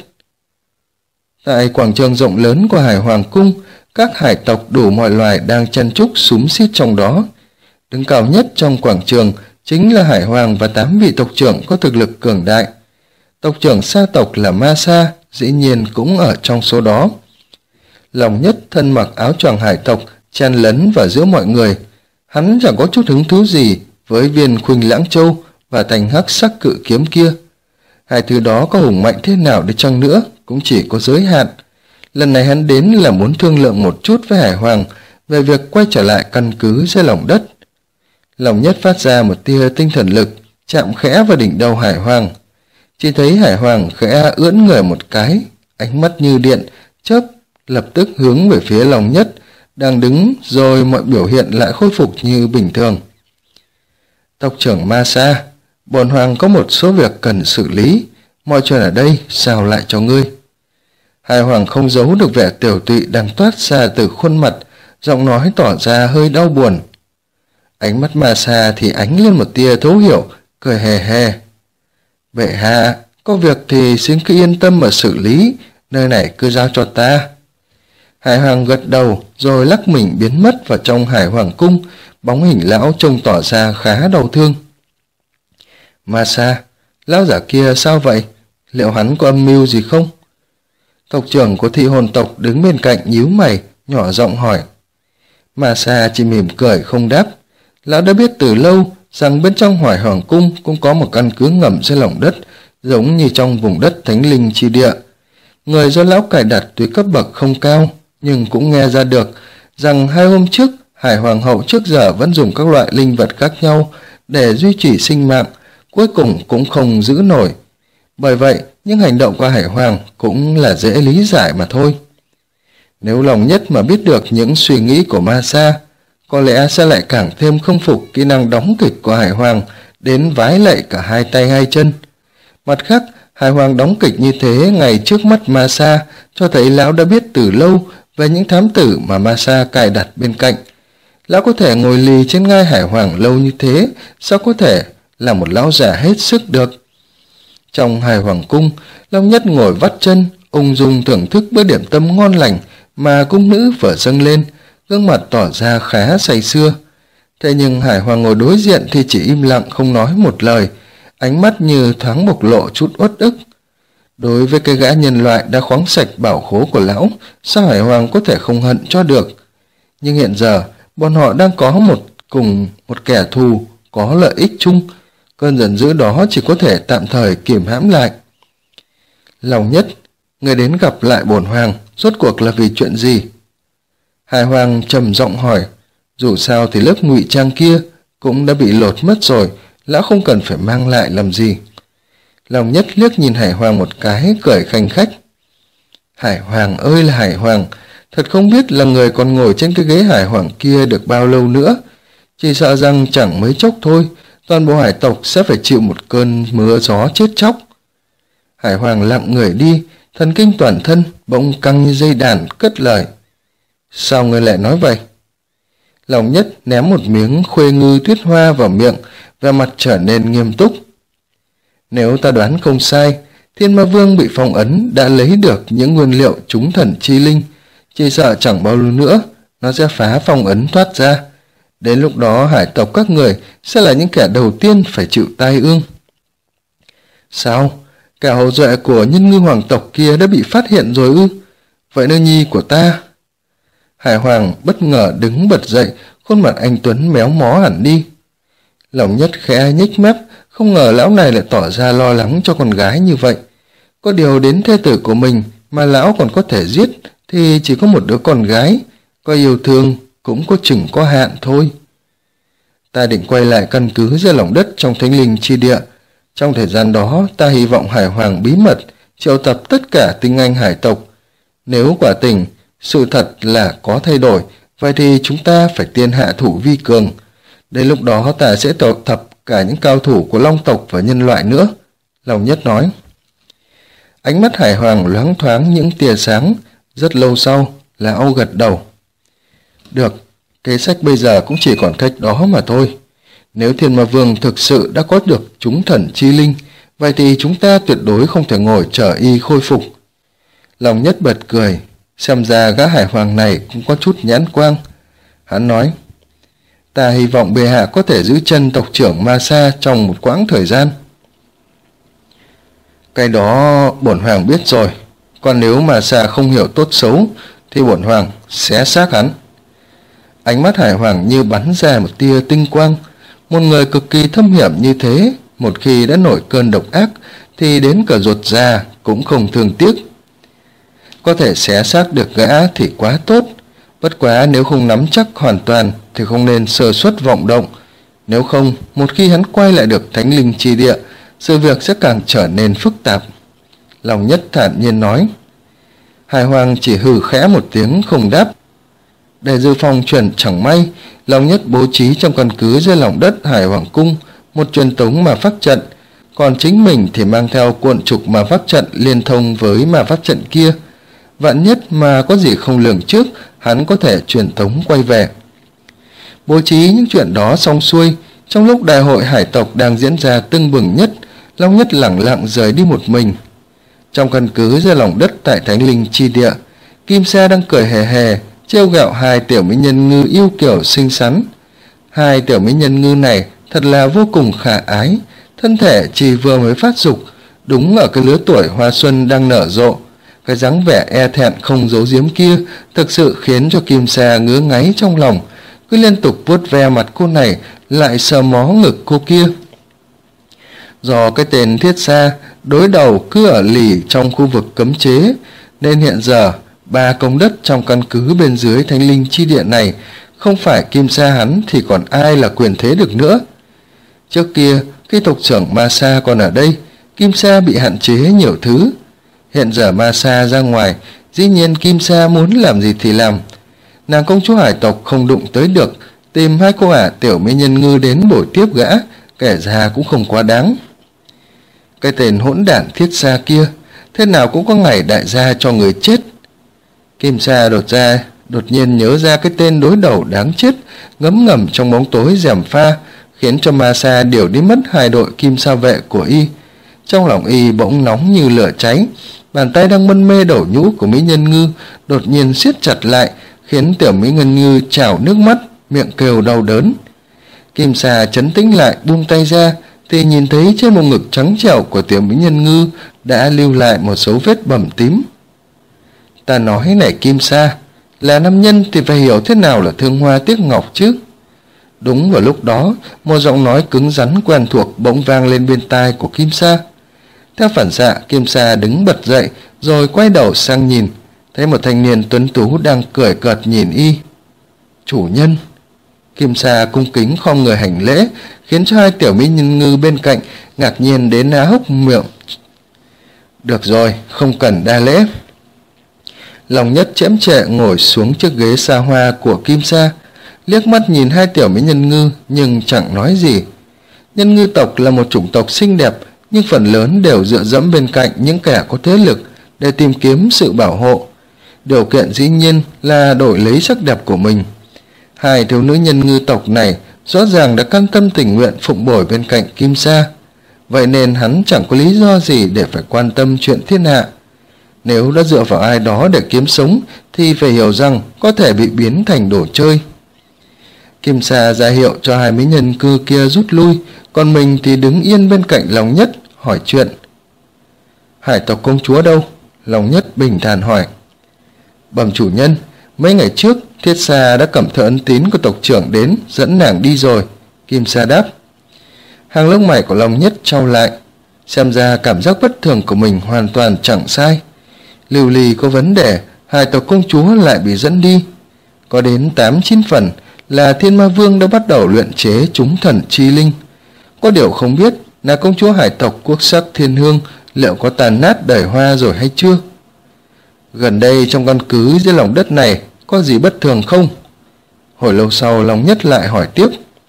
Tại quảng trường rộng lớn của Hải Hoàng Cung, các hải tộc đủ mọi loài đang chen chúc xúm xít trong đó. Đứng cao nhất trong quảng trường chính là Hải Hoàng và 8 vị tộc trưởng có thực lực cường đại. Tộc trưởng Sa tộc là Ma Sa dĩ nhiên cũng ở trong số đó. Lòng Nhất thân mặc áo choàng hải tộc chen lấn vào giữa mọi người. Hắn chẳng có chút hứng thú gì với viên Khuynh Lãng Châu và thanh hắc sắc cự kiếm kia. Hai thứ đó có hùng mạnh thế nào đi chăng nữa cũng chỉ có giới hạn. Lần này hắn đến là muốn thương lượng một chút với Hải Hoàng về việc quay trở lại căn cứ dưới lòng đất. Lòng Nhất phát ra một tia tinh thần lực, chạm khẽ vào đỉnh đầu Hải Hoàng. Chỉ thấy Hải Hoàng khẽ ưỡn người một cái, ánh mắt như điện chớp lập tức hướng về phía Lòng Nhất đang đứng, rồi mọi biểu hiện lại khôi phục như bình thường. Tộc trưởng Ma Sa, bổn hoàng có một số việc cần xử lý, mọi chuyện ở đây giao lại cho ngươi. Hải Hoàng không giấu được vẻ tiểu tụy đang toát ra từ khuôn mặt, giọng nói tỏ ra hơi đau buồn. Ánh mắt Ma Sa thì ánh lên một tia thấu hiểu, cười hề hề. Bệ hạ, có việc thì xin cứ yên tâm mà xử lý, nơi này cứ giao cho ta. Hải Hoàng gật đầu rồi lắc mình biến mất vào trong Hải Hoàng Cung, bóng hình lão trông tỏ ra khá đau thương. Ma Sa, lão giả kia sao vậy? Liệu hắn có âm mưu gì không? Tộc trưởng của Thị Hồn tộc đứng bên cạnh nhíu mày, nhỏ giọng hỏi. Ma Sa chỉ mỉm cười không đáp. Lão đã biết từ lâu rằng bên trong Hải Hoàng Cung cũng có một căn cứ ngầm dưới lòng đất, giống như trong vùng đất Thánh Linh Chi Địa. Người do lão cài đặt tuy cấp bậc không cao, nhưng cũng nghe ra được rằng 2 hôm trước Hải Hoàng hậu trước giờ vẫn dùng các loại linh vật khác nhau để duy trì sinh mạng, cuối cùng cũng không giữ nổi. Bởi vậy, những hành động của Hải Hoàng cũng là dễ lý giải mà thôi. Nếu Lòng Nhất mà biết được những suy nghĩ của Ma Sa, có lẽ sẽ lại càng thêm không phục kỹ năng đóng kịch của Hải Hoàng đến vái lạy cả hai tay hai chân. Mặt khác, Hải Hoàng đóng kịch như thế ngay trước mắt Ma Sa cho thấy lão đã biết từ lâu về những thám tử mà Ma Sa cài đặt bên cạnh. Lão có thể ngồi lì trên ngai Hải Hoàng lâu như thế, sao có thể là một lão già hết sức được? Trong Hải Hoàng Cung, Long Nhất ngồi vắt chân, ung dung thưởng thức bữa điểm tâm ngon lành mà cung nữ vừa dâng lên, gương mặt tỏ ra khá say sưa. Thế nhưng Hải Hoàng ngồi đối diện thì chỉ im lặng không nói một lời, ánh mắt như thoáng bộc lộ chút uất ức. Đối với cái gã nhân loại đã khoáng sạch bảo khố của lão, sao Hải Hoàng có thể không hận cho được? Nhưng hiện giờ, bọn họ đang có cùng một kẻ thù, có lợi ích chung. Cơn giận dữ đó chỉ có thể tạm thời kiềm hãm lại. Lòng Nhất, người đến gặp lại bổn hoàng, rốt cuộc là vì chuyện gì? Hải Hoàng trầm giọng hỏi. Dù sao thì lớp ngụy trang kia cũng đã bị lột mất rồi, lão không cần phải mang lại làm gì. Lòng Nhất liếc nhìn Hải Hoàng một cái, cười khanh khách. Hải Hoàng ơi là Hải Hoàng, thật không biết là người còn ngồi trên cái ghế Hải Hoàng kia được bao lâu nữa. Chỉ sợ rằng chẳng mấy chốc thôi, toàn bộ hải tộc sẽ phải chịu một cơn mưa gió chết chóc. Hải Hoàng lặng người đi, thần kinh toàn thân bỗng căng như dây đàn, cất lời. Sao ngươi lại nói vậy? Lòng Nhất ném một miếng khuê ngư tuyết hoa vào miệng, và mặt trở nên nghiêm túc. Nếu ta đoán không sai, Thiên Ma Vương bị phong ấn đã lấy được những nguyên liệu trúng thần chi linh, chỉ sợ chẳng bao lâu nữa nó sẽ phá phong ấn thoát ra. Đến lúc đó hải tộc các người sẽ là những kẻ đầu tiên phải chịu tai ương. Sao? Cả hậu duệ của Nhân Ngư hoàng tộc kia đã bị phát hiện rồi ư? Vậy nữ nhi của ta? Hải Hoàng bất ngờ đứng bật dậy, khuôn mặt anh tuấn méo mó hẳn đi. Lòng Nhất khẽ nhếch mép, không ngờ lão này lại tỏ ra lo lắng cho con gái như vậy. Có điều đến thê tử của mình mà lão còn có thể giết thì chỉ có một đứa con gái, có yêu thương cũng có chừng có hạn thôi. Ta định quay lại căn cứ dưới lòng đất trong Thánh Linh Chi Địa. Trong thời gian đó ta hy vọng Hải Hoàng bí mật triệu tập tất cả tinh anh hải tộc. Nếu quả tình sự thật là có thay đổi, vậy thì chúng ta phải tiên hạ thủ vi cường. Đến lúc đó ta sẽ triệu tập cả những cao thủ của Long tộc và nhân loại nữa, Lòng Nhất nói. Ánh mắt Hải Hoàng loáng thoáng những tia sáng. Rất lâu sau, lão gật đầu. Được, kế sách bây giờ cũng chỉ còn cách đó mà thôi. Nếu Thiên Ma Vương thực sự đã có được chúng thần chi linh, vậy thì chúng ta tuyệt đối không thể ngồi chờ y khôi phục. Lòng Nhất bật cười, xem ra gã Hải Hoàng này cũng có chút nhãn quang. Hắn nói, ta hy vọng bệ hạ có thể giữ chân tộc trưởng Ma Sa trong một quãng thời gian. Cái đó bổn hoàng biết rồi, còn nếu Ma Sa không hiểu tốt xấu thì bổn hoàng xé xác hắn. Ánh mắt Hải Hoàng như bắn ra một tia tinh quang. Một người cực kỳ thâm hiểm như thế, một khi đã nổi cơn độc ác thì đến cả ruột già cũng không thương tiếc. Có thể xé xác được gã thì quá tốt, bất quá nếu không nắm chắc hoàn toàn thì không nên sơ suất vọng động. Nếu không, một khi hắn quay lại được Thánh Linh Chi Địa, sự việc sẽ càng trở nên phức tạp. Lòng Nhất thản nhiên nói. Hải Hoàng chỉ hừ khẽ một tiếng không đáp. Để dự phòng chuẩn chẳng may, Lòng Nhất bố trí trong căn cứ dưới lòng đất Hải Hoàng Cung một truyền tống ma pháp trận, còn chính mình thì mang theo cuộn trục ma pháp trận liên thông với ma pháp trận kia. Vạn nhất mà có gì không lường trước, hắn có thể truyền tống quay về. Bố trí những chuyện đó xong xuôi, trong lúc đại hội hải tộc đang diễn ra tưng bừng nhất, Long Nhất lẳng lặng rời đi một mình. Trong căn cứ dưới lòng đất tại Thánh Linh Chi Địa, Kim Sa đang cười hề hề trêu ghẹo hai tiểu mỹ nhân ngư yêu kiều xinh xắn. Hai tiểu mỹ nhân ngư này thật là vô cùng khả ái, thân thể chỉ vừa mới phát dục, đúng ở cái lứa tuổi hoa xuân đang nở rộ. Cái dáng vẻ e thẹn không giấu giếm kia thực sự khiến cho Kim Sa ngứa ngáy trong lòng, cứ liên tục vuốt ve mặt cô này lại sờ mó ngực cô kia. Do cái tên Thiết Sa đối đầu cứ ở lì trong khu vực cấm chế, nên hiện giờ 3 công đất trong căn cứ bên dưới Thánh Linh Chi Địa này không phải Kim Sa hắn thì còn ai là quyền thế được nữa. Trước kia khi tộc trưởng Ma Sa còn ở đây, Kim Sa bị hạn chế nhiều thứ. Hiện giờ Ma Sa ra ngoài, dĩ nhiên Kim Sa muốn làm gì thì làm. Nàng công chúa hải tộc không đụng tới được, tìm hai cô ả tiểu mỹ nhân ngư đến bồi tiếp gã, kể ra cũng không quá đáng. Cái tên hỗn đản Thiết Sa kia, thế nào cũng có ngày đại gia cho người chết. Kim Sa đột nhiên nhớ ra cái tên đối đầu đáng chết ngấm ngầm trong bóng tối gièm pha, khiến cho Ma Sa điều đi mất hai đội Kim Sa vệ của y. Trong lòng y bỗng nóng như lửa cháy, bàn tay đang mân mê đổ nhũ của mỹ nhân ngư đột nhiên siết chặt lại, khiến tiểu mỹ nhân ngư trào nước mắt, miệng kêu đau đớn. Kim Sa trấn tĩnh lại buông tay ra thì nhìn thấy trên bộ ngực trắng trẻo của tiểu mỹ nhân ngư đã lưu lại một dấu vết bầm tím. Ta nói này Kim Sa, là nam nhân thì phải hiểu thế nào là thương hoa tiếc ngọc chứ. Đúng vào lúc đó, một giọng nói cứng rắn quen thuộc bỗng vang lên bên tai của Kim Sa. Theo phản xạ, Kim Sa đứng bật dậy rồi quay đầu sang nhìn, thấy một thanh niên tuấn tú đang cười cợt nhìn y. Chủ nhân. Kim Sa cung kính khom người hành lễ, khiến cho hai tiểu mỹ nhân ngư bên cạnh ngạc nhiên đến há hốc miệng. Được rồi, không cần đa lễ. Lòng Nhất chễm chệ ngồi xuống chiếc ghế xa hoa của Kim Sa, liếc mắt nhìn hai tiểu mỹ nhân ngư nhưng chẳng nói gì. Nhân ngư tộc là một chủng tộc xinh đẹp, nhưng phần lớn đều dựa dẫm bên cạnh những kẻ có thế lực để tìm kiếm sự bảo hộ. Điều kiện dĩ nhiên là đổi lấy sắc đẹp của mình. Hai thiếu nữ nhân ngư tộc này rõ ràng đã cam tâm tình nguyện phụng bồi bên cạnh Kim Sa. vậy nên hắn chẳng có lý do gì để phải quan tâm chuyện thiên hạ. Nếu đã dựa vào ai đó để kiếm sống thì phải hiểu rằng có thể bị biến thành đồ chơi. Kim Sa ra hiệu cho hai mỹ nhân cư kia rút lui, còn mình thì đứng yên bên cạnh Long Nhất hỏi chuyện. Hải tộc công chúa đâu? Long Nhất bình thản hỏi. Bẩm chủ nhân, mấy ngày trước Thiết Sa đã cầm thơ ấn tín của tộc trưởng đến dẫn nàng đi rồi, Kim Sa đáp. Hàng lông mày của Long Nhất trao lại, xem ra cảm giác bất thường của mình hoàn toàn chẳng sai. Lưu Ly có vấn đề, Hải tộc công chúa lại bị dẫn đi. Có đến 8-9 phần là Thiên Ma Vương đã bắt đầu luyện chế chúng thần chi linh. Có điều không biết là công chúa hải tộc quốc sắc Thiên Hương liệu có tàn nát đời hoa rồi hay chưa. Gần đây trong căn cứ dưới lòng đất này có gì bất thường không? Hồi lâu sau Long Nhất lại hỏi tiếp.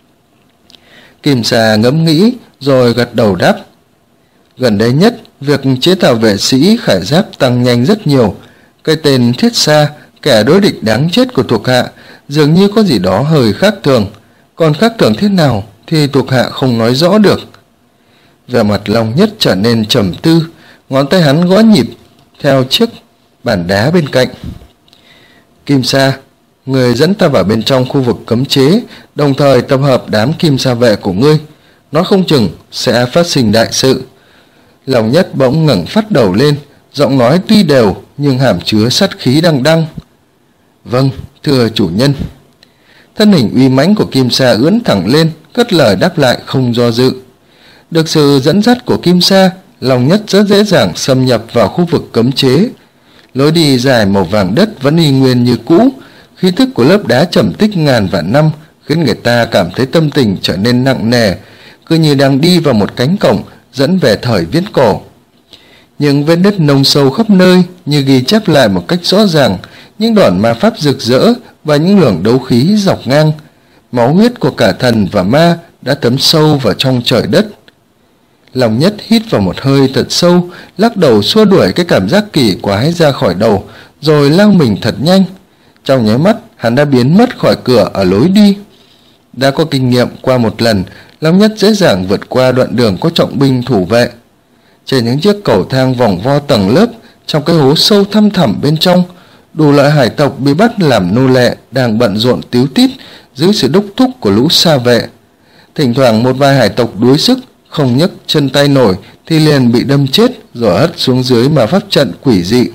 Kim Sa ngẫm nghĩ rồi gật đầu đáp. Gần đây nhất, việc chế tạo vệ sĩ khải giáp tăng nhanh rất nhiều. Cái tên Thiết Sa, kẻ đối địch đáng chết của thuộc hạ, dường như có gì đó hơi khác thường. Còn khác thường thế nào thì thuộc hạ không nói rõ được. Vẻ mặt Long Nhất trở nên trầm tư, ngón tay hắn gõ nhịp theo chiếc bàn đá bên cạnh. Kim Sa, người dẫn ta vào bên trong khu vực cấm chế, đồng thời tập hợp đám Kim Sa vệ của ngươi. Nói không chừng sẽ phát sinh đại sự. Long Nhất bỗng ngẩng phát đầu lên, giọng nói tuy đều nhưng hàm chứa sát khí đằng đằng. Vâng, thưa chủ nhân. Thân hình uy mãnh của Kim Sa ưỡn thẳng lên, cất lời đáp lại không do dự. Được sự dẫn dắt của Kim Sa, Long Nhất rất dễ dàng xâm nhập vào khu vực cấm chế. Lối đi dài màu vàng đất vẫn y nguyên như cũ, khí thức của lớp đá trầm tích ngàn vạn năm khiến người ta cảm thấy tâm tình trở nên nặng nề, cứ như đang đi vào một cánh cổng dẫn về thời viễn cổ. Những vết nứt nông sâu khắp nơi như ghi chép lại một cách rõ ràng những đoạn ma pháp rực rỡ và những luồng đấu khí dọc ngang. Máu huyết của cả thần và ma đã thấm sâu vào trong trời đất. Long Nhất hít vào một hơi thật sâu, lắc đầu xua đuổi cái cảm giác kỳ quái ra khỏi đầu, rồi lao mình thật nhanh. Trong nháy mắt, hắn đã biến mất khỏi cửa ở lối đi. Đã có kinh nghiệm qua một lần, Long Nhất dễ dàng vượt qua đoạn đường có trọng binh thủ vệ. Trên những chiếc cầu thang vòng vo tầng lớp, trong cái hố sâu thăm thẳm bên trong, đủ loại hải tộc bị bắt làm nô lệ đang bận rộn tíu tít dưới sự đốc thúc của lũ sa vệ. Thỉnh thoảng một vài hải tộc đuối sức, không nhấc chân tay nổi thì liền bị đâm chết rồi hất xuống dưới mà pháp trận quỷ dị.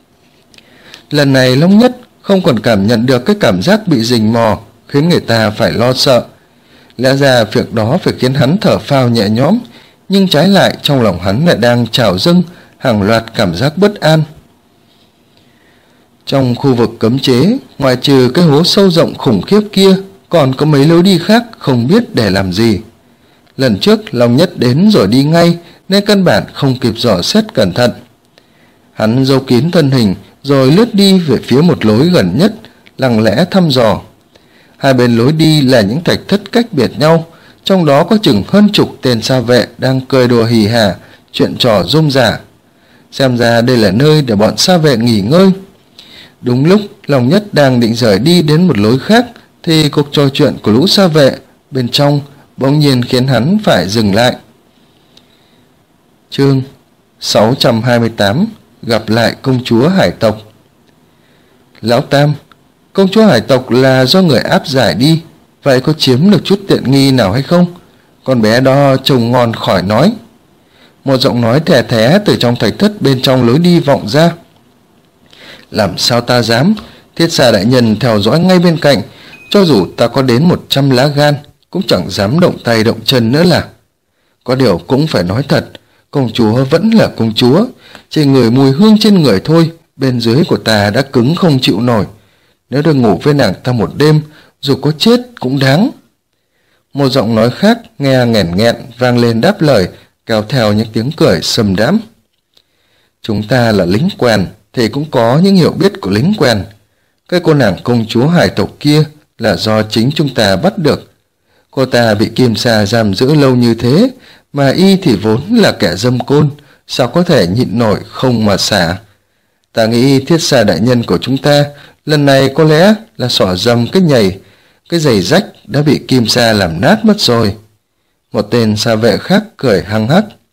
Lần này Long Nhất không còn cảm nhận được cái cảm giác bị rình mò khiến người ta phải lo sợ. Lẽ ra việc đó phải khiến hắn thở phào nhẹ nhõm, nhưng trái lại trong lòng hắn lại đang trào dâng hàng loạt cảm giác bất an. Trong khu vực cấm chế, ngoại trừ cái hố sâu rộng khủng khiếp kia, còn có mấy lối đi khác không biết để làm gì. Lần trước Long Nhất đến rồi đi ngay nên căn bản không kịp dò xét cẩn thận. Hắn giấu kín thân hình rồi lướt đi về phía một lối gần nhất, lặng lẽ thăm dò. Hai bên lối đi là những thạch thất cách biệt nhau, trong đó có chừng hơn chục tên sa vệ đang cười đùa hì hả, chuyện trò rôm rả. Xem ra đây là nơi để bọn sa vệ nghỉ ngơi. Đúng lúc Long Nhất đang định rời đi đến một lối khác thì cuộc trò chuyện của lũ sa vệ bên trong bỗng nhiên khiến hắn phải dừng lại. Chương 628 gặp lại công chúa hải tộc. Lão Tam, công chúa hải tộc là do người áp giải đi, vậy có chiếm được chút tiện nghi nào hay không? Con bé đó trông ngon khỏi nói. Một giọng nói thè thé từ trong thạch thất bên trong lối đi vọng ra. Làm sao ta dám, Thiết Sa đại nhân theo dõi ngay bên cạnh, cho dù ta có đến 100 lá gan cũng chẳng dám động tay động chân nữa là. Có điều cũng phải nói thật, công chúa vẫn là công chúa, chỉ ngửi mùi hương trên người thôi, bên dưới của ta đã cứng không chịu nổi. Nếu được ngủ với nàng ta một đêm, dù có chết cũng đáng. Một giọng nói khác nghe nghẹn nghẹn vang lên đáp lời, kéo theo những tiếng cười sầm đãm. Chúng ta là lính quèn thì cũng có những hiểu biết của lính quèn. Cái cô nàng công chúa hải tộc kia là do chính chúng ta bắt được. Cô ta bị Kim Sa giam giữ lâu như thế, mà y thì vốn là kẻ dâm côn, sao có thể nhịn nổi không mà xả. Ta nghĩ Thiết Sa đại nhân của chúng ta lần này có lẽ là xỏ dầm cái nhầy, cái giày rách đã bị Kim Sa làm nát mất rồi. Một tên sa vệ khác cười hăng hắc.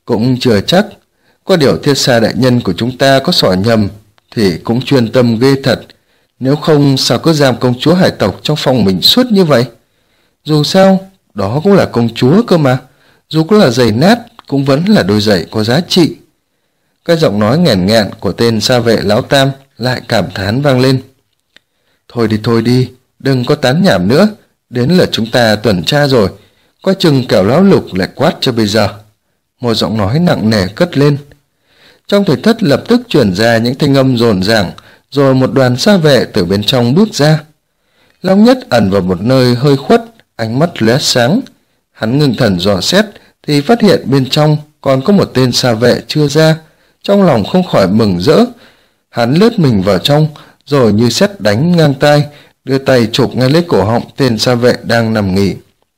Cũng chưa chắc. Có điều Thiết Xa đại nhân của chúng ta có sỏ nhầm thì cũng chuyên tâm ghê thật. Nếu không sao cứ giam công chúa hải tộc trong phòng mình suốt như vậy? Dù sao, đó cũng là công chúa cơ mà. Dù có là giày nát, cũng vẫn là đôi giày có giá trị. Cái giọng nói nghẹn ngẹn của tên xa vệ lão tam lại cảm thán vang lên. Thôi đi, đừng có tán nhảm nữa. Đến là chúng ta tuần tra rồi. Coi chừng kẻo lão Lục lại quát cho bây giờ. Một giọng nói nặng nề cất lên. Trong thạch thất lập tức chuyển ra những thanh âm rồn ràng, rồi một đoàn xa vệ từ bên trong bước ra. Long Nhất ẩn vào một nơi hơi khuất, ánh mắt lóe sáng. Hắn ngưng thần dò xét thì phát hiện bên trong còn có một tên xa vệ chưa ra. Trong lòng không khỏi mừng rỡ. Hắn lướt mình vào trong, rồi như sét đánh ngang tai, đưa tay chụp ngay lấy cổ họng tên xa vệ đang nằm nghỉ.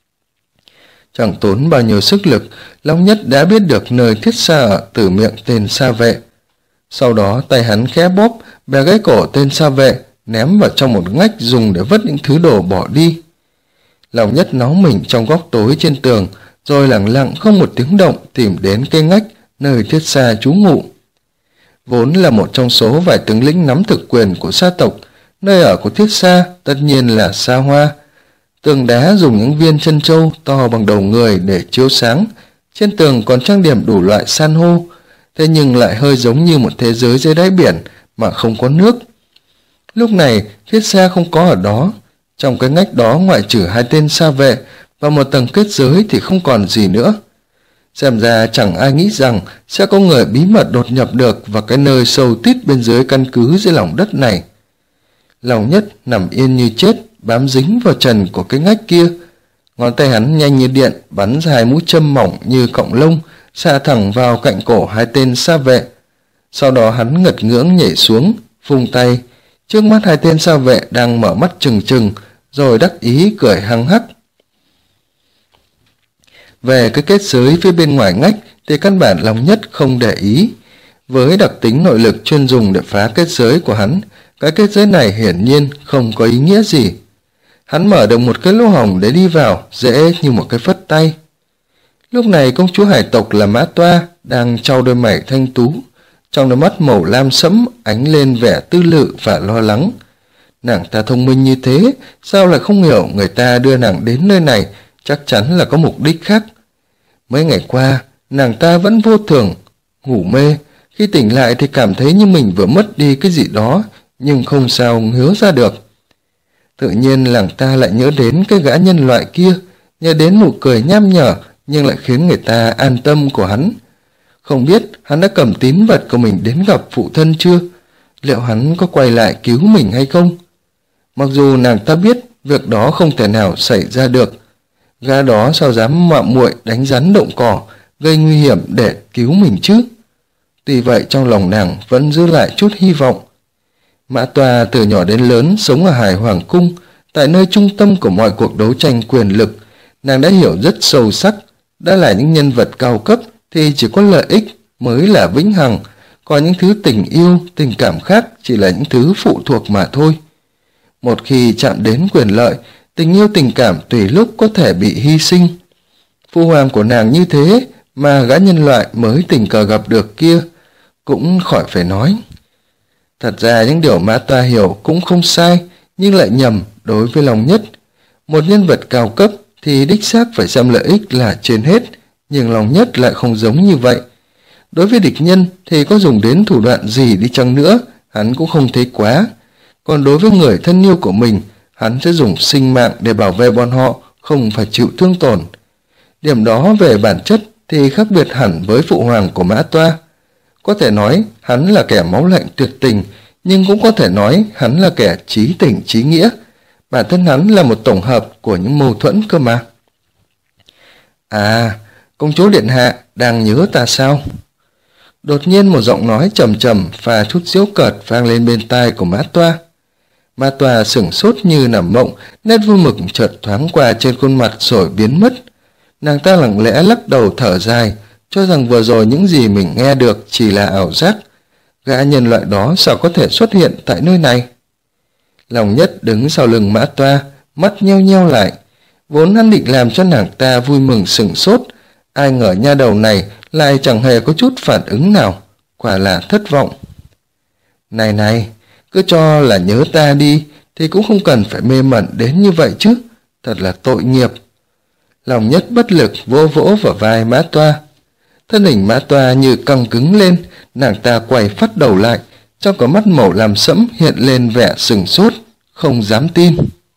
Chẳng tốn bao nhiêu sức lực, Long Nhất đã biết được nơi Thiết Xa ở từ miệng tên xa vệ. Sau đó tay hắn khẽ bóp, bẻ gãy cổ tên xa vệ, ném vào trong một ngách dùng để vứt những thứ đồ bỏ đi. Long Nhất náu mình trong góc tối trên tường, rồi lẳng lặng không một tiếng động tìm đến cái ngách nơi Thiết Xa trú ngụ. Vốn là một trong số vài tướng lĩnh nắm thực quyền của sa tộc, nơi ở của Thiết Xa tất nhiên là xa hoa. Tường đá dùng những viên chân châu to bằng đầu người để chiếu sáng, trên tường còn trang điểm đủ loại san hô, thế nhưng lại hơi giống như một thế giới dưới đáy biển mà không có nước. Lúc này Thiết Xa không có ở đó, trong cái ngách đó ngoại trừ hai tên xa vệ và một tầng kết giới thì không còn gì nữa. Xem ra chẳng ai nghĩ rằng sẽ có người bí mật đột nhập được vào cái nơi sâu tít bên dưới căn cứ dưới lòng đất này. Long Nhất nằm yên như chết, bám dính vào trần của cái ngách kia. Ngón tay hắn nhanh như điện bắn ra hai mũi châm mỏng như cọng lông, xạ thẳng vào cạnh cổ hai tên xa vệ. Sau đó hắn ngật ngưỡng nhảy xuống, vung tay. Trước mắt hai tên xa vệ đang mở mắt trừng trừng, rồi đắc ý cười hăng hắc. Về cái kết giới phía bên ngoài ngách thì căn bản Long Nhất không để ý. Với đặc tính nội lực chuyên dùng để phá kết giới của hắn, cái kết giới này hiển nhiên không có ý nghĩa gì. Hắn mở được một cái lỗ hổng để đi vào, dễ như một cái phất tay. Lúc này công chúa hải tộc là Mã Toa đang trao đôi mày thanh tú, trong đôi mắt màu lam sẫm ánh lên vẻ tư lự và lo lắng. Nàng ta thông minh như thế, sao lại không hiểu người ta đưa nàng đến nơi này chắc chắn là có mục đích khác. Mấy ngày qua, nàng ta vẫn vô thường, ngủ mê, khi tỉnh lại thì cảm thấy như mình vừa mất đi cái gì đó, nhưng không sao nhớ ra được. Tự nhiên nàng ta lại nhớ đến cái gã nhân loại kia, nhớ đến nụ cười nham nhở nhưng lại khiến người ta an tâm của hắn. Không biết hắn đã cầm tín vật của mình đến gặp phụ thân chưa? Liệu hắn có quay lại cứu mình hay không? Mặc dù nàng ta biết việc đó không thể nào xảy ra được, gã đó sao dám mạo muội đánh rắn động cỏ, gây nguy hiểm để cứu mình chứ? Tuy vậy trong lòng nàng vẫn giữ lại chút hy vọng. Mã Toa từ nhỏ đến lớn sống ở Hải Hoàng Cung, tại nơi trung tâm của mọi cuộc đấu tranh quyền lực. Nàng đã hiểu rất sâu sắc, đã là những nhân vật cao cấp thì chỉ có lợi ích mới là vĩnh hằng, còn những thứ tình yêu, tình cảm khác chỉ là những thứ phụ thuộc mà thôi. Một khi chạm đến quyền lợi, tình yêu tình cảm tùy lúc có thể bị hy sinh. Phu hoàng của nàng như thế mà gã nhân loại mới tình cờ gặp được kia cũng khỏi phải nói. Thật ra những điều Mã Toa hiểu cũng không sai, nhưng lại nhầm đối với Long Nhất. Một nhân vật cao cấp thì đích xác phải xem lợi ích là trên hết, nhưng Long Nhất lại không giống như vậy. Đối với địch nhân thì có dùng đến thủ đoạn gì đi chăng nữa, hắn cũng không thấy quá. Còn đối với người thân yêu của mình, hắn sẽ dùng sinh mạng để bảo vệ bọn họ, không phải chịu thương tổn. Điểm đó về bản chất thì khác biệt hẳn với phụ hoàng của Mã Toa. Có thể nói hắn là kẻ máu lạnh tuyệt tình, nhưng cũng có thể nói hắn là kẻ chí tình chí nghĩa. Bản thân hắn là một tổng hợp của những mâu thuẫn cơ mà. À, công chúa điện hạ đang nhớ ta sao? Đột nhiên một giọng nói trầm trầm và chút giễu cợt vang lên bên tai của Mã Toa. Mã Toa sửng sốt như nằm mộng, nét vui mừng chợt thoáng qua trên khuôn mặt rồi biến mất. Nàng ta lặng lẽ lắc đầu thở dài, cho rằng vừa rồi những gì mình nghe được chỉ là ảo giác. Gã nhân loại đó sao có thể xuất hiện tại nơi này? Long Nhất đứng sau lưng Mã Toa, mắt nheo nheo lại. Vốn hắn định làm cho nàng ta vui mừng sửng sốt, ai ngờ nha đầu này lại chẳng hề có chút phản ứng nào, quả là thất vọng. Này này, cứ cho là nhớ ta đi, thì cũng không cần phải mê mẩn đến như vậy chứ, thật là tội nghiệp. Lòng Nhất bất lực vỗ vỗ vào vai Mã Toa. Thân hình Mã Toa như căng cứng lên, nàng ta quay phát đầu lại, trong có mắt màu làm sẫm hiện lên vẻ sừng sốt, không dám tin.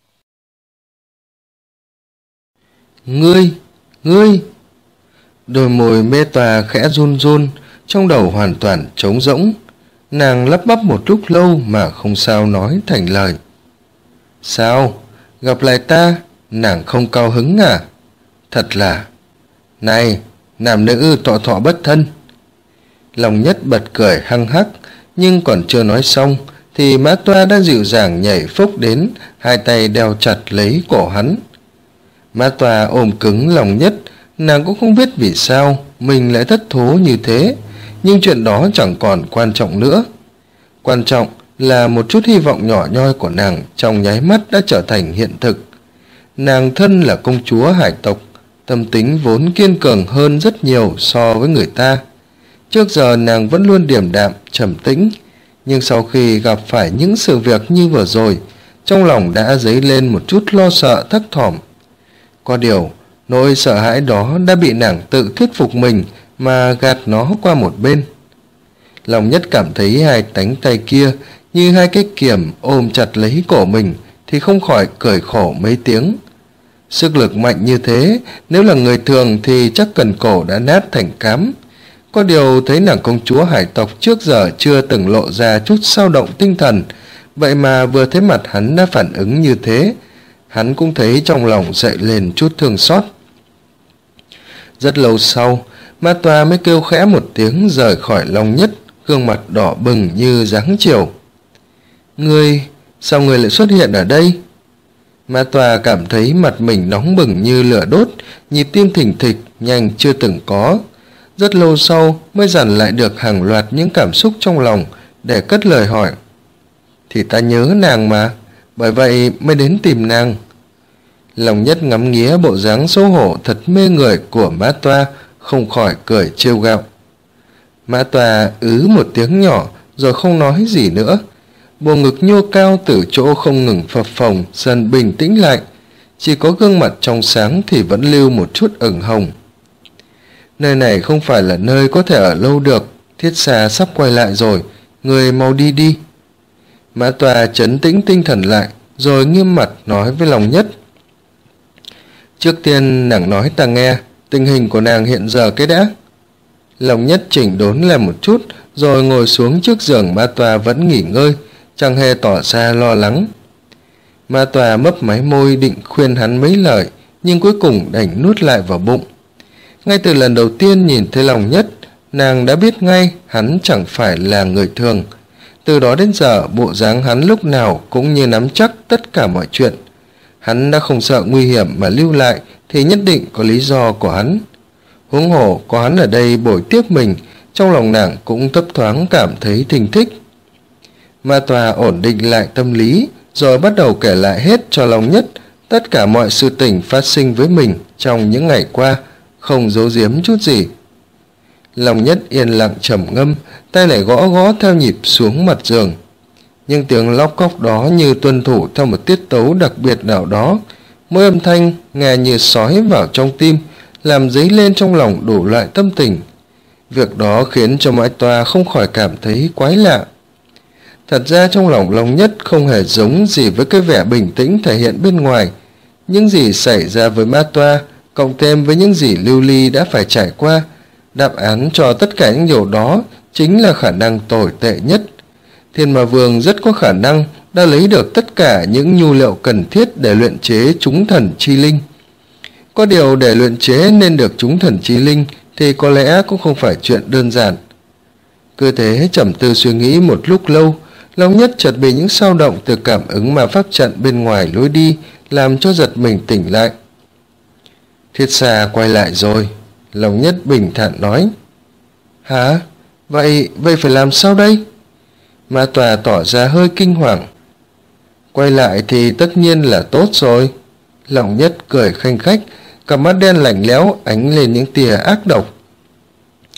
Ngươi! Đôi môi Mê Toa khẽ run run, trong đầu hoàn toàn trống rỗng. Nàng lắp bắp một lúc lâu mà không sao nói thành lời. Sao? Gặp lại ta, nàng không cao hứng à? Thật là... Này, nam nữ thọ thọ bất thân. Lòng Nhất bật cười hăng hắc, nhưng còn chưa nói xong, thì Mã Toa đã dịu dàng nhảy phốc đến, hai tay đeo chặt lấy cổ hắn. Mã Toa ôm cứng Lòng Nhất, nàng cũng không biết vì sao mình lại thất thố như thế, nhưng chuyện đó chẳng còn quan trọng nữa. Quan trọng là một chút hy vọng nhỏ nhoi của nàng trong nháy mắt đã trở thành hiện thực. Nàng thân là công chúa hải tộc, tâm tính vốn kiên cường hơn rất nhiều so với người ta. Trước giờ nàng vẫn luôn điềm đạm, trầm tĩnh, nhưng sau khi gặp phải những sự việc như vừa rồi, trong lòng đã dấy lên một chút lo sợ thấp thỏm. Có điều, nỗi sợ hãi đó đã bị nàng tự thuyết phục mình mà gạt nó qua một bên. Lòng Nhất cảm thấy hai cánh tay kia như hai cái kiềm ôm chặt lấy cổ mình thì không khỏi cười khổ mấy tiếng. Sức lực mạnh như thế, nếu là người thường thì chắc cần cổ đã nát thành cám. Có điều thấy nàng công chúa hải tộc trước giờ chưa từng lộ ra chút dao động tinh thần, vậy mà vừa thấy mặt hắn đã phản ứng như thế, hắn cũng thấy trong lòng dậy lên chút thương xót. Rất lâu sau, Mã Toa mới kêu khẽ một tiếng rời khỏi Lòng Nhất, gương mặt đỏ bừng như dáng chiều. Sao ngươi lại xuất hiện ở đây? Mã Toa cảm thấy mặt mình nóng bừng như lửa đốt, nhịp tim thình thịch nhanh chưa từng có. Rất lâu sau mới dằn lại được hàng loạt những cảm xúc trong lòng để cất lời hỏi. Thì ta nhớ nàng mà, bởi vậy mới đến tìm nàng. Lòng Nhất ngắm nghía bộ dáng xấu hổ thật mê người của Mã Toa, không khỏi cười trêu ghẹo. Mã Toa một tiếng nhỏ rồi không nói gì nữa. Bộ ngực nhô cao từ chỗ không ngừng phập phồng dần bình tĩnh lại, chỉ có gương mặt trong sáng thì vẫn lưu một chút ửng hồng. Nơi này không phải là nơi có thể ở lâu được, Thiết Xa sắp quay lại rồi, người mau đi đi. Mã Toa trấn tĩnh tinh thần lại rồi nghiêm mặt nói với Lòng Nhất. Trước tiên nàng nói ta nghe tình hình của nàng hiện giờ cái đã. Lòng Nhất chỉnh đốn làm một chút rồi ngồi xuống trước giường Mã Toa vẫn nghỉ ngơi, chẳng hề tỏ ra lo lắng. Mã Toa mấp máy môi định khuyên hắn mấy lời, nhưng cuối cùng đành nuốt lại vào bụng. Ngay từ lần đầu tiên nhìn thấy Lòng Nhất, nàng đã biết ngay hắn chẳng phải là người thường. Từ đó đến giờ, bộ dáng hắn lúc nào cũng như nắm chắc tất cả mọi chuyện. Hắn đã không sợ nguy hiểm mà lưu lại thì nhất định có lý do của hắn. Huống hồ có hắn ở đây bồi tiếp mình, trong lòng nàng cũng thấp thoáng cảm thấy thình thích. Mã Toa ổn định lại tâm lý rồi bắt đầu kể lại hết cho Lòng Nhất tất cả mọi sự tình phát sinh với mình trong những ngày qua, không giấu giếm chút gì. Lòng Nhất yên lặng trầm ngâm, tay lại gõ gõ theo nhịp xuống mặt giường. Nhưng tiếng lóc cóc đó như tuân thủ theo một tiết tấu đặc biệt nào đó, mỗi âm thanh nghe như sói vào trong tim, làm dấy lên trong lòng đủ loại tâm tình. Việc đó khiến cho Mã Toa không khỏi cảm thấy quái lạ. Thật ra trong lòng Lòng Nhất không hề giống gì với cái vẻ bình tĩnh thể hiện bên ngoài. Những gì xảy ra với Mã Toa, cộng thêm với những gì Lưu Ly đã phải trải qua, đáp án cho tất cả những điều đó chính là khả năng tồi tệ nhất. Thiên Ma Vương rất có khả năng đã lấy được tất cả những nhu liệu cần thiết để luyện chế chúng thần chi linh. Có điều để luyện chế nên được chúng thần chi linh thì có lẽ cũng không phải chuyện đơn giản. Cứ thế trầm tư suy nghĩ một lúc lâu, Lòng Nhất chợt bị những dao động từ cảm ứng mà pháp trận bên ngoài lối đi làm cho giật mình tỉnh lại. Thiết Xa quay lại rồi, Lòng Nhất bình thản nói. Hả? Vậy phải làm sao đây? Mã Toa tỏ ra hơi kinh hoàng. Quay lại thì tất nhiên là tốt rồi. Lòng Nhất cười khanh khách, cặp mắt đen lạnh lẽo ánh lên những tia ác độc.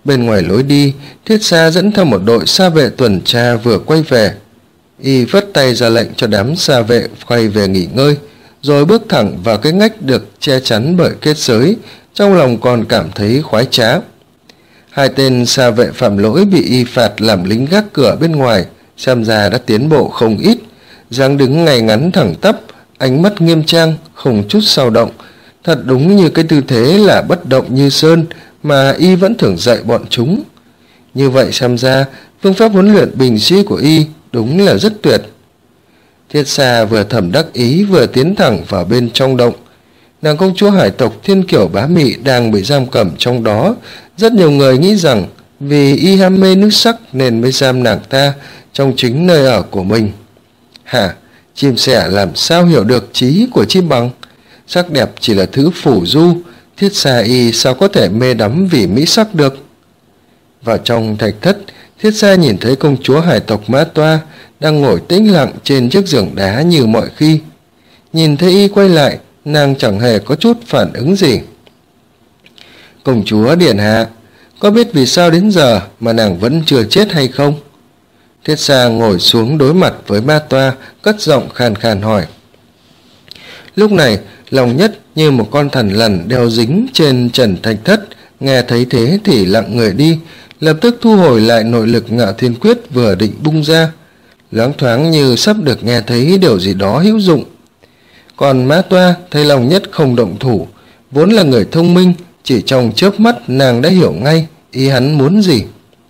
Bên ngoài lối đi, Thiết Xa dẫn theo một đội sa vệ tuần tra vừa quay về. Y vất tay ra lệnh cho đám sa vệ quay về nghỉ ngơi, rồi bước thẳng vào cái ngách được che chắn bởi kết giới, trong lòng còn cảm thấy khoái trá. Hai tên sa vệ phạm lỗi bị y phạt làm lính gác cửa bên ngoài, xem ra đã tiến bộ không ít, dáng đứng ngay ngắn thẳng tắp, ánh mắt nghiêm trang, không chút dao động, thật đúng như cái tư thế là bất động như sơn mà y vẫn thường dạy bọn chúng. Như vậy xem ra, phương pháp huấn luyện binh sĩ của y đúng là rất tuyệt. Thiết Xa vừa thầm đắc ý vừa tiến thẳng vào bên trong động. Nàng công chúa hải tộc Thiên Kiểu Bá Mị đang bị giam cầm trong đó. Rất nhiều người nghĩ rằng vì y ham mê nước sắc nên mới giam nàng ta trong chính nơi ở của mình. Hả? Chim sẻ làm sao hiểu được trí của chim bằng? Sắc đẹp chỉ là thứ phù du, Thiết Xa y sao có thể mê đắm vì mỹ sắc được? Vào trong thạch thất, Thiết Xa nhìn thấy công chúa hải tộc Mã Toa đang ngồi tĩnh lặng trên chiếc giường đá như mọi khi. Nhìn thấy y quay lại, nàng chẳng hề có chút phản ứng gì. Công chúa điện hạ, có biết vì sao đến giờ mà nàng vẫn chưa chết hay không? Thiết Xa ngồi xuống đối mặt với Mã Toa, cất giọng khàn khàn hỏi. Lúc này, Lòng Nhất như một con thằn lằn đeo dính trên trần thạch thất, nghe thấy thế thì lặng người đi, lập tức thu hồi lại nội lực Ngạo Thiên Quyết vừa định bung ra, loáng thoáng như sắp được nghe thấy điều gì đó hữu dụng. Còn Mã Toa thấy Lòng Nhất không động thủ, vốn là người thông minh, chỉ trong chớp mắt nàng đã hiểu ngay ý hắn muốn gì.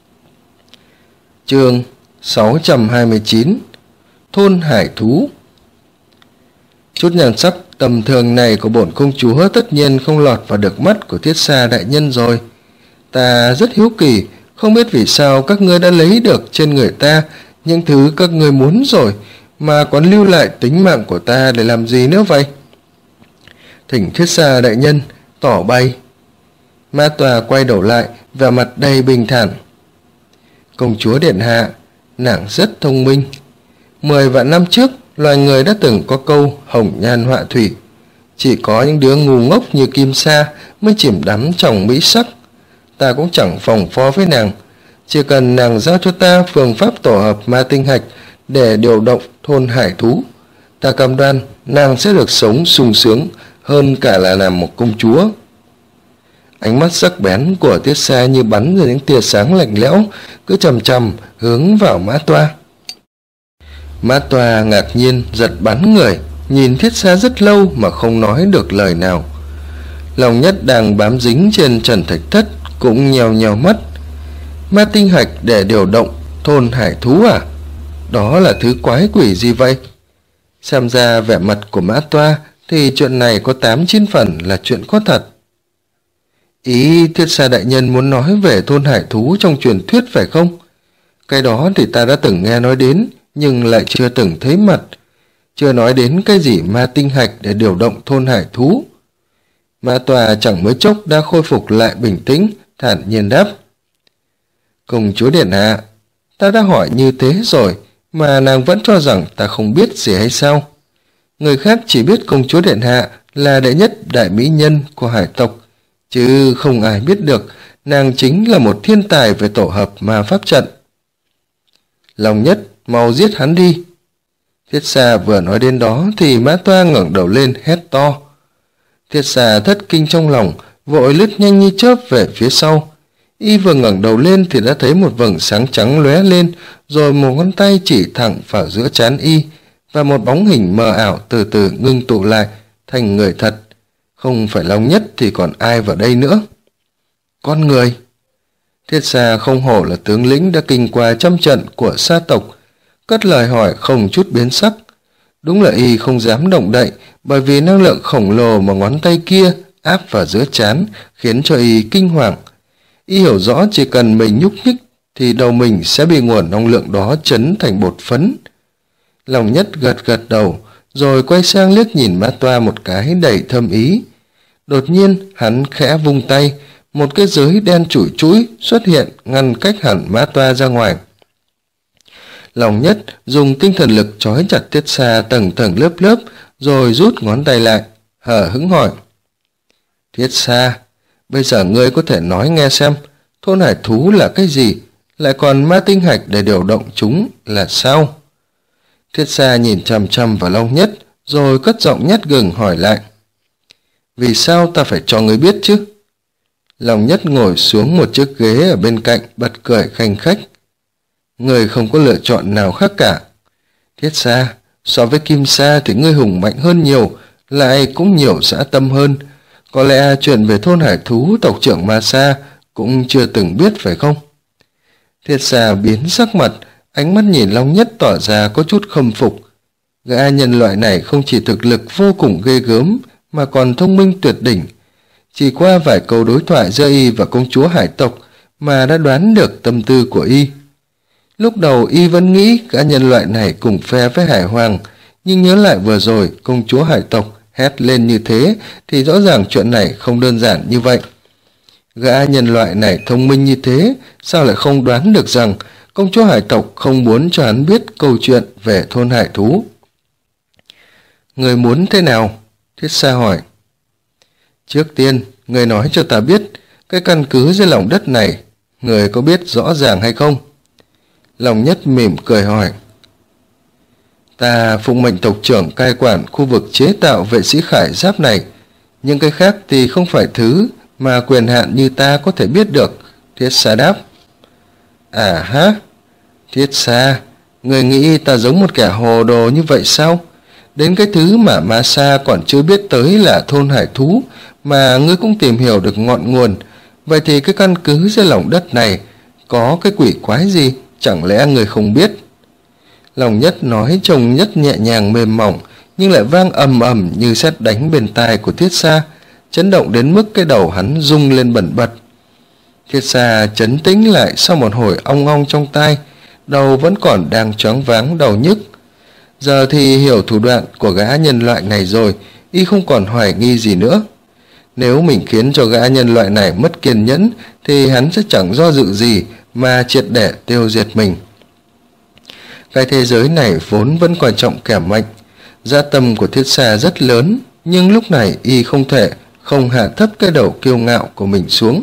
Chương 629 Thôn Hải Thú. Chút nhan sắc tầm thường này của bổn công chúa tất nhiên không lọt vào được mắt của Thiết Xa đại nhân rồi. Ta rất hiếu kỳ, không biết vì sao các ngươi đã lấy được trên người ta những thứ các ngươi muốn rồi, mà còn lưu lại tính mạng của ta để làm gì nữa vậy? Thỉnh Thiết Xa đại nhân tỏ bày. Mã Toa quay đầu lại, vẻ mặt đầy bình thản. Công chúa điện hạ, nàng rất thông minh. 10 vạn năm trước, loài người đã từng có câu hồng nhan họa thủy. Chỉ có những đứa ngu ngốc như Kim Sa mới chìm đắm trong mỹ sắc. Ta cũng chẳng phòng phó với nàng. Chỉ cần nàng giao cho ta phương pháp tổ hợp ma tinh hạch để điều động thôn hải thú, ta cam đoan nàng sẽ được sống sung sướng hơn cả là làm một công chúa. Ánh mắt sắc bén của Thiết Xa như bắn ra những tia sáng lạnh lẽo, cứ chằm chằm hướng vào Mã Toa. Mã Toa ngạc nhiên giật bắn người, nhìn Thiết Xa rất lâu mà không nói được lời nào. Lòng Nhất đang bám dính trên trần thạch thất cũng nhèo nhèo mắt. Ma tinh hạch để điều động thôn hải thú à? Đó là thứ quái quỷ gì vậy? Xem ra vẻ mặt của Mã Toa thì chuyện này có 8-9 phần là chuyện có thật. Ý Thiết Xa đại nhân muốn nói về thôn hải thú trong truyền thuyết phải không? Cái đó thì ta đã từng nghe nói đến, nhưng lại chưa từng thấy mặt. Chưa nói đến cái gì ma tinh hạch để điều động thôn hải thú. Mã Toa chẳng mấy chốc đã khôi phục lại bình tĩnh, thản nhiên đáp. Công chúa điện hạ, ta đã hỏi như thế rồi, mà nàng vẫn cho rằng ta không biết gì hay sao? Người khác chỉ biết công chúa điện hạ là đệ nhất đại mỹ nhân của hải tộc, chứ không ai biết được nàng chính là một thiên tài về tổ hợp ma pháp trận. Lòng Nhất, mau giết hắn đi. Thiết Xa vừa nói đến đó thì Mã Toa ngẩng đầu lên hét to. Thiết Xa thất kinh trong lòng, vội lướt nhanh như chớp về phía sau. Y vừa ngẩng đầu lên thì đã thấy một vầng sáng trắng lóe lên, rồi một ngón tay chỉ thẳng vào giữa trán y, và một bóng hình mờ ảo từ từ ngưng tụ lại thành người thật. Không phải Long Nhất thì còn ai vào đây nữa? Con người. Thiết Xa không hổ là tướng lĩnh đã kinh qua trăm trận của sa tộc, cất lời hỏi không chút biến sắc. Đúng là y không dám động đậy, bởi vì năng lượng khổng lồ mà ngón tay kia áp vào giữa trán khiến cho y kinh hoàng. Y hiểu rõ chỉ cần mình nhúc nhích thì đầu mình sẽ bị nguồn năng lượng đó chấn thành bột phấn. Lòng Nhất gật gật đầu, rồi quay sang liếc nhìn Mã Toa một cái đầy thâm ý. Đột nhiên hắn khẽ vung tay, một cái giới đen chủi chũi xuất hiện ngăn cách hẳn Mã Toa ra ngoài. Lòng Nhất dùng tinh thần lực trói chặt Thiết Xa tầng tầng lớp lớp, rồi rút ngón tay lại, hờ hững hỏi. Thiết Xa, bây giờ ngươi có thể nói nghe xem, Thôn hải thú là cái gì? Lại còn ma tinh hạch để điều động chúng là sao? Thiết Xa nhìn chằm chằm vào Long Nhất, rồi cất giọng nhát gừng hỏi lại. Vì sao ta phải cho ngươi biết chứ? Long Nhất ngồi xuống một chiếc ghế ở bên cạnh, bật cười khanh khách. Ngươi không có lựa chọn nào khác cả. Thiết Xa, so với Kim Sa thì ngươi hùng mạnh hơn nhiều, lại cũng nhiều dã tâm hơn. Có lẽ chuyện về thôn hải thú tộc trưởng Ma Sa cũng chưa từng biết phải không? Thiết Xa biến sắc mặt, ánh mắt nhìn Long Nhất tỏ ra có chút khâm phục. Gã nhân loại này không chỉ thực lực vô cùng ghê gớm mà còn thông minh tuyệt đỉnh. Chỉ qua vài câu đối thoại giữa y và công chúa hải tộc mà đã đoán được tâm tư của y. Lúc đầu y vẫn nghĩ gã nhân loại này cùng phe với hải hoàng, nhưng nhớ lại vừa rồi công chúa hải tộc hét lên như thế thì rõ ràng chuyện này không đơn giản như vậy. Gã nhân loại này thông minh như thế, sao lại không đoán được rằng công chúa hải tộc không muốn cho hắn biết câu chuyện về thôn hải thú? Người muốn thế nào? Thiết Xa hỏi. Trước tiên, người nói cho ta biết, cái căn cứ dưới lòng đất này, người có biết rõ ràng hay không? Long Nhất mỉm cười hỏi. Ta phụng mệnh tộc trưởng cai quản khu vực chế tạo vệ sĩ khải giáp này, nhưng cái khác thì không phải thứ mà quyền hạn như ta có thể biết được, Thiết Xa đáp. À hả? Thiết Xa, người nghĩ ta giống một kẻ hồ đồ như vậy sao? Đến cái thứ mà Ma Sa còn chưa biết tới là thôn hải thú mà ngươi cũng tìm hiểu được ngọn nguồn. Vậy thì cái căn cứ dưới lòng đất này có cái quỷ quái gì? Chẳng lẽ người không biết? Long Nhất nói trông nhất nhẹ nhàng mềm mỏng, nhưng lại vang ầm ầm như sét đánh bên tai của Thiết Xa, chấn động đến mức cái đầu hắn rung lên bần bật. Thiết Xa trấn tĩnh lại sau một hồi ong ong trong tai, đầu vẫn còn đang choáng váng đầu nhức. Giờ thì hiểu thủ đoạn của gã nhân loại này rồi, y không còn hoài nghi gì nữa. Nếu mình khiến cho gã nhân loại này mất kiên nhẫn thì hắn sẽ chẳng do dự gì mà triệt để tiêu diệt mình. Cái thế giới này vốn vẫn quan trọng kẻ mạnh. Dã tâm của Thiết Xa rất lớn, nhưng lúc này y không thể không hạ thấp cái đầu kiêu ngạo của mình xuống.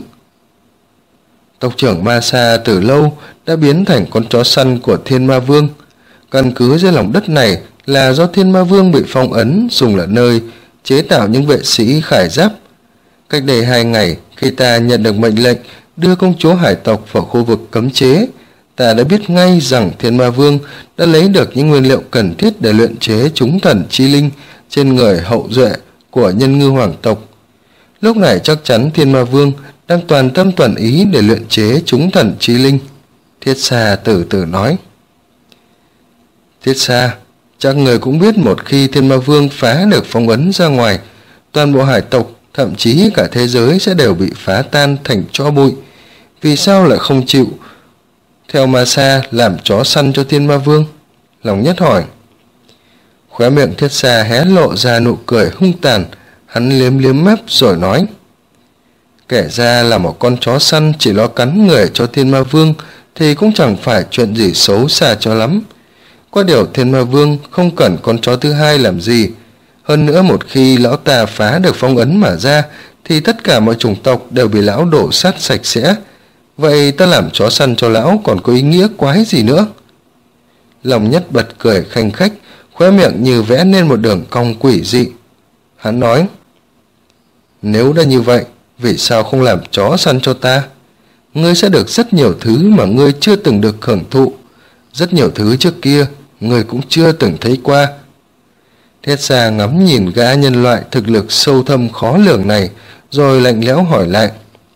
Tộc trưởng Ma Sa từ lâu đã biến thành con chó săn của Thiên Ma Vương. Căn cứ dưới lòng đất này là do Thiên Ma Vương bị phong ấn dùng là nơi chế tạo những vệ sĩ khải giáp. Cách đây 2 ngày, khi ta nhận được mệnh lệnh đưa công chúa hải tộc vào khu vực cấm chế, ta đã biết ngay rằng Thiên Ma Vương đã lấy được những nguyên liệu cần thiết để luyện chế chúng thần chi linh trên người hậu duệ của nhân ngư hoàng tộc. Lúc này chắc chắn Thiên Ma Vương đang toàn tâm toàn ý để luyện chế chúng thần chi linh. Thiết Xa từ từ nói. Thiết Xa, chắc người cũng biết một khi Thiên Ma Vương phá được phong ấn ra ngoài, toàn bộ hải tộc, thậm chí cả thế giới sẽ đều bị phá tan thành tro bụi. Vì sao lại không chịu theo Ma Sa làm chó săn cho Thiên Ma Vương? Long Nhất hỏi. Khóe miệng Thiết Xa hé lộ ra nụ cười hung tàn, hắn liếm liếm mép rồi nói. Kể ra là một con chó săn chỉ lo cắn người cho Thiên Ma Vương thì cũng chẳng phải chuyện gì xấu xa cho lắm. Có điều Thiên Ma Vương không cần con chó thứ hai làm gì. Hơn nữa một khi lão ta phá được phong ấn mà ra thì tất cả mọi chủng tộc đều bị lão đổ sát sạch sẽ. Vậy ta làm chó săn cho lão còn có ý nghĩa quái gì nữa? Long Nhất bật cười khanh khách, khóe miệng như vẽ nên một đường cong quỷ dị. Hắn nói. Nếu đã như vậy, vì sao không làm chó săn cho ta? Ngươi sẽ được rất nhiều thứ mà ngươi chưa từng được hưởng thụ. Rất nhiều thứ trước kia ngươi cũng chưa từng thấy qua. Thiết Xa ngắm nhìn gã nhân loại thực lực sâu thâm khó lường này, rồi lạnh lẽo hỏi lại.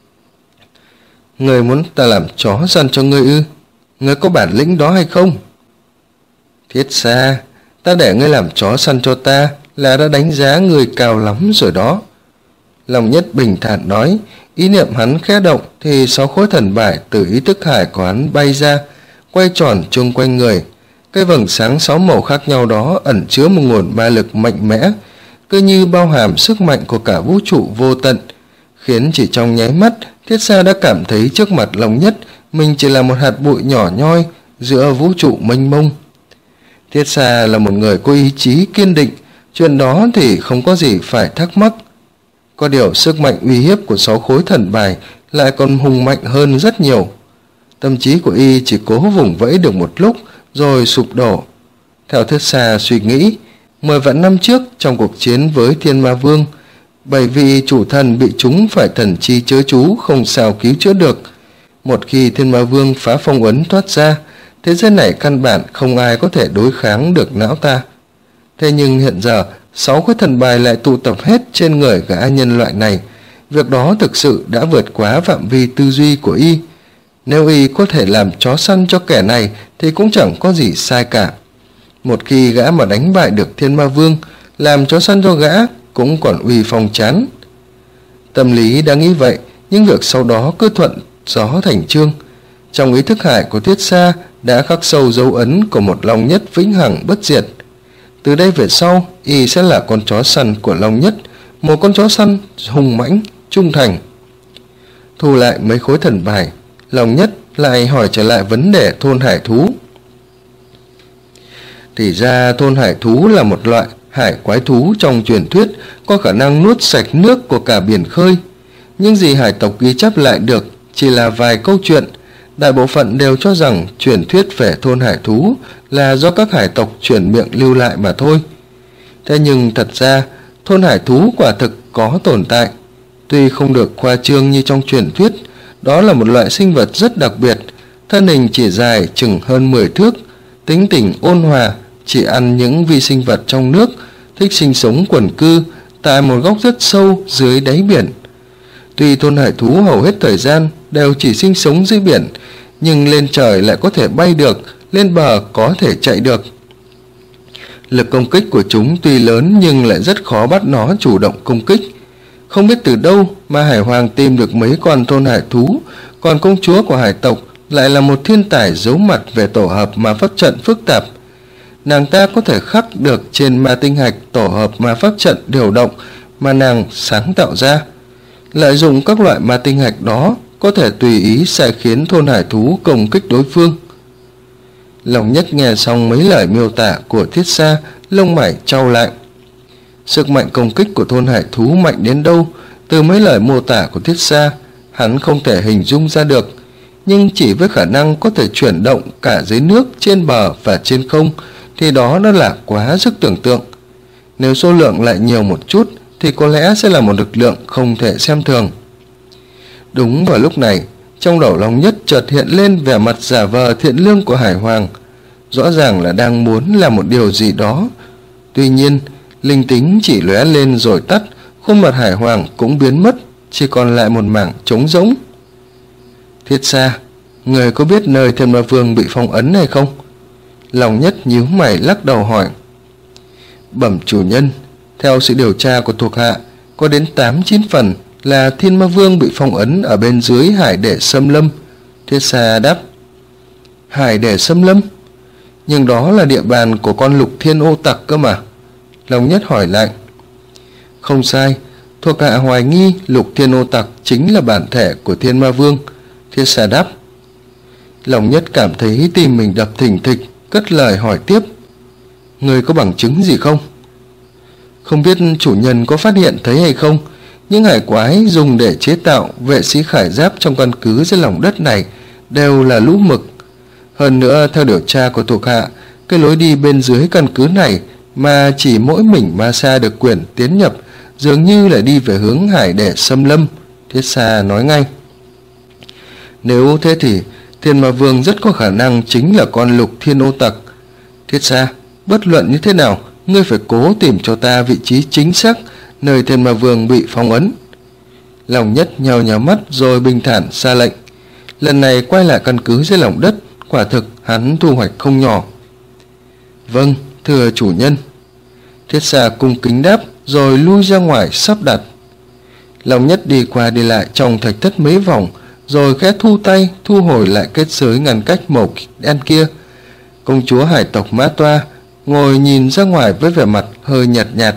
Ngươi muốn ta làm chó săn cho ngươi ư? Ngươi có bản lĩnh đó hay không? Thiết Xa, ta để ngươi làm chó săn cho ta là đã đánh giá ngươi cao lắm rồi đó. Long Nhất bình thản nói. Ý niệm hắn khẽ động thì 6 khối thần bài từ ý thức hải của hắn bay ra, quay tròn chung quanh người. Cái vầng sáng 6 màu khác nhau đó ẩn chứa một nguồn ma lực mạnh mẽ, cứ như bao hàm sức mạnh của cả vũ trụ vô tận, khiến chỉ trong nháy mắt Thiết Xa đã cảm thấy trước mặt Long Nhất mình chỉ là một hạt bụi nhỏ nhoi giữa vũ trụ mênh mông. Thiết Xa là một người có ý chí kiên định, chuyện đó thì không có gì phải thắc mắc. Có điều sức mạnh uy hiếp của 6 khối thần bài lại còn hùng mạnh hơn rất nhiều. Tâm trí của y chỉ cố vùng vẫy được một lúc rồi sụp đổ. Theo Thiết Xa suy nghĩ, 10 vạn năm trước trong cuộc chiến với Thiên Ma Vương, 7 vị chủ thần bị chúng phải thần chi chớ chú không sao cứu chữa được. Một khi Thiên Ma Vương phá phong ấn thoát ra, thế giới này căn bản không ai có thể đối kháng được não ta. Thế nhưng hiện giờ 6 cái thần bài lại tụ tập hết trên người gã nhân loại này. Việc đó thực sự đã vượt quá phạm vi tư duy của y. Nếu y có thể làm chó săn cho kẻ này thì cũng chẳng có gì sai cả. Một khi gã mà đánh bại được Thiên Ma Vương, làm chó săn cho gã cũng còn uy phong chán. Tâm lý đã nghĩ vậy, nhưng việc sau đó cứ thuận gió thành chương. Trong ý thức hải của Thiết Xa đã khắc sâu dấu ấn của một Long Nhất vĩnh hằng bất diệt. Từ đây về sau, y sẽ là con chó săn của Long Nhất, một con chó săn hùng mãnh, trung thành. Thu lại mấy khối thần bài, Long Nhất lại hỏi trở lại vấn đề thôn hải thú. Thì ra thôn hải thú là một loại hải quái thú trong truyền thuyết có khả năng nuốt sạch nước của cả biển khơi. Nhưng gì hải tộc ghi chép lại được chỉ là vài câu chuyện. Đại bộ phận đều cho rằng truyền thuyết về thôn hải thú là do các hải tộc chuyển miệng lưu lại mà thôi. Thế nhưng thật ra thôn hải thú quả thực có tồn tại. Tuy không được khoa trương như trong truyền thuyết, đó là một loại sinh vật rất đặc biệt, thân hình chỉ dài chừng hơn 10 thước, tính tình ôn hòa, chỉ ăn những vi sinh vật trong nước, thích sinh sống quần cư tại một góc rất sâu dưới đáy biển. Tuy thôn hải thú hầu hết thời gian đều chỉ sinh sống dưới biển, nhưng lên trời lại có thể bay được, lên bờ có thể chạy được. Lực công kích của chúng tuy lớn nhưng lại rất khó bắt nó chủ động công kích. Không biết từ đâu mà Hải Hoàng tìm được mấy con thôn hải thú, còn công chúa của hải tộc lại là một thiên tài giấu mặt về tổ hợp ma pháp trận phức tạp. Nàng ta có thể khắc được trên ma tinh hạch tổ hợp ma pháp trận điều động mà nàng sáng tạo ra. Lợi dụng các loại ma tinh hạch đó có thể tùy ý sai khiến thôn hải thú công kích đối phương. Long Nhất nghe xong mấy lời miêu tả của Thiết Xa, lông mày chau lại. Sức mạnh công kích của thôn hải thú mạnh đến đâu, từ mấy lời mô tả của Thiết Xa, hắn không thể hình dung ra được. Nhưng chỉ với khả năng có thể chuyển động cả dưới nước, trên bờ và trên không, thì đó đã là quá sức tưởng tượng. Nếu số lượng lại nhiều một chút, thì có lẽ sẽ là một lực lượng không thể xem thường. Đúng vào lúc này, trong đầu Long Nhất chợt hiện lên vẻ mặt giả vờ thiện lương của Hải Hoàng. Rõ ràng là đang muốn làm một điều gì đó. Tuy nhiên, linh tính chỉ lóe lên rồi tắt, khuôn mặt Hải Hoàng cũng biến mất, chỉ còn lại một mảng trống rỗng. Thiết Xa, người có biết nơi Thiên Ma Vương bị phong ấn hay không? Long Nhất nhíu mày lắc đầu hỏi. Bẩm chủ nhân, theo sự điều tra của thuộc hạ, có đến 8-9 phần là Thiên Ma Vương bị phong ấn ở bên dưới hải để xâm lâm. Thiết Xa đáp. Hải để xâm lâm? Nhưng đó là địa bàn của con Lục Thiên ô tặc cơ mà. Long Nhất hỏi lại. Không sai, thuộc hạ hoài nghi Lục Thiên ô tặc chính là bản thể của Thiên Ma Vương. Thiết Xa đáp. Long Nhất cảm thấy tim mình đập thình thịch, cất lời hỏi tiếp. Người có bằng chứng gì không? Không biết chủ nhân có phát hiện thấy hay không, những hải quái dùng để chế tạo vệ sĩ khải giáp trong căn cứ dưới lòng đất này đều là lũ mực. Hơn nữa, theo điều tra của thuộc hạ, cái lối đi bên dưới căn cứ này mà chỉ mỗi mình Ma Sa được quyền tiến nhập dường như là đi về hướng hải để xâm lâm. Thiết Xa nói ngay. Nếu thế thì Thiên Ma Vương rất có khả năng chính là con Lục Thiên ô tặc. Thiết Xa, bất luận như thế nào, ngươi phải cố tìm cho ta vị trí chính xác nơi Thiên Ma Vương bị phong ấn. Long Nhất nhào nhào mắt rồi bình thản ra lệnh. Lần này quay lại căn cứ dưới lòng đất, quả thực hắn thu hoạch không nhỏ. Vâng, thưa chủ nhân. Thiết Xa cung kính đáp rồi lui ra ngoài sắp đặt. Long Nhất đi qua đi lại trong thạch thất mấy vòng, rồi khẽ thu tay thu hồi lại kết giới ngăn cách màu đen kia. Công chúa hải tộc Mã Toa ngồi nhìn ra ngoài với vẻ mặt hơi nhạt nhạt.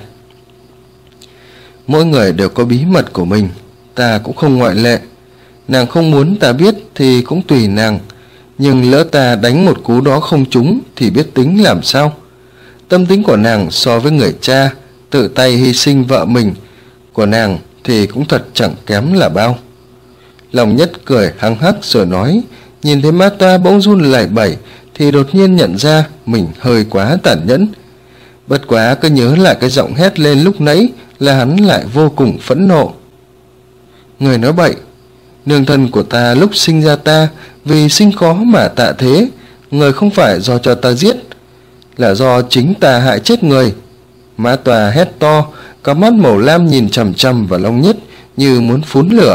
Mỗi người đều có bí mật của mình, ta cũng không ngoại lệ. Nàng không muốn ta biết thì cũng tùy nàng, nhưng lỡ ta đánh một cú đó không trúng thì biết tính làm sao. Tâm tính của nàng so với người cha tự tay hy sinh vợ mình của nàng thì cũng thật chẳng kém là bao. Lòng Nhất cười hăng hắc rồi nói, nhìn thấy Ma Toa bỗng run lẩy bẩy thì đột nhiên nhận ra mình hơi quá tàn nhẫn. Bất quá cứ nhớ lại cái giọng hét lên lúc nãy là hắn lại vô cùng phẫn nộ. Người nói bậy, nương thân của ta lúc sinh ra ta vì sinh khó mà tạ thế, người không phải do cho ta giết, là do chính ta hại chết người. Ma Toa hét to, cặp mắt màu lam nhìn chằm chằm vào Long Nhất như muốn phun lửa.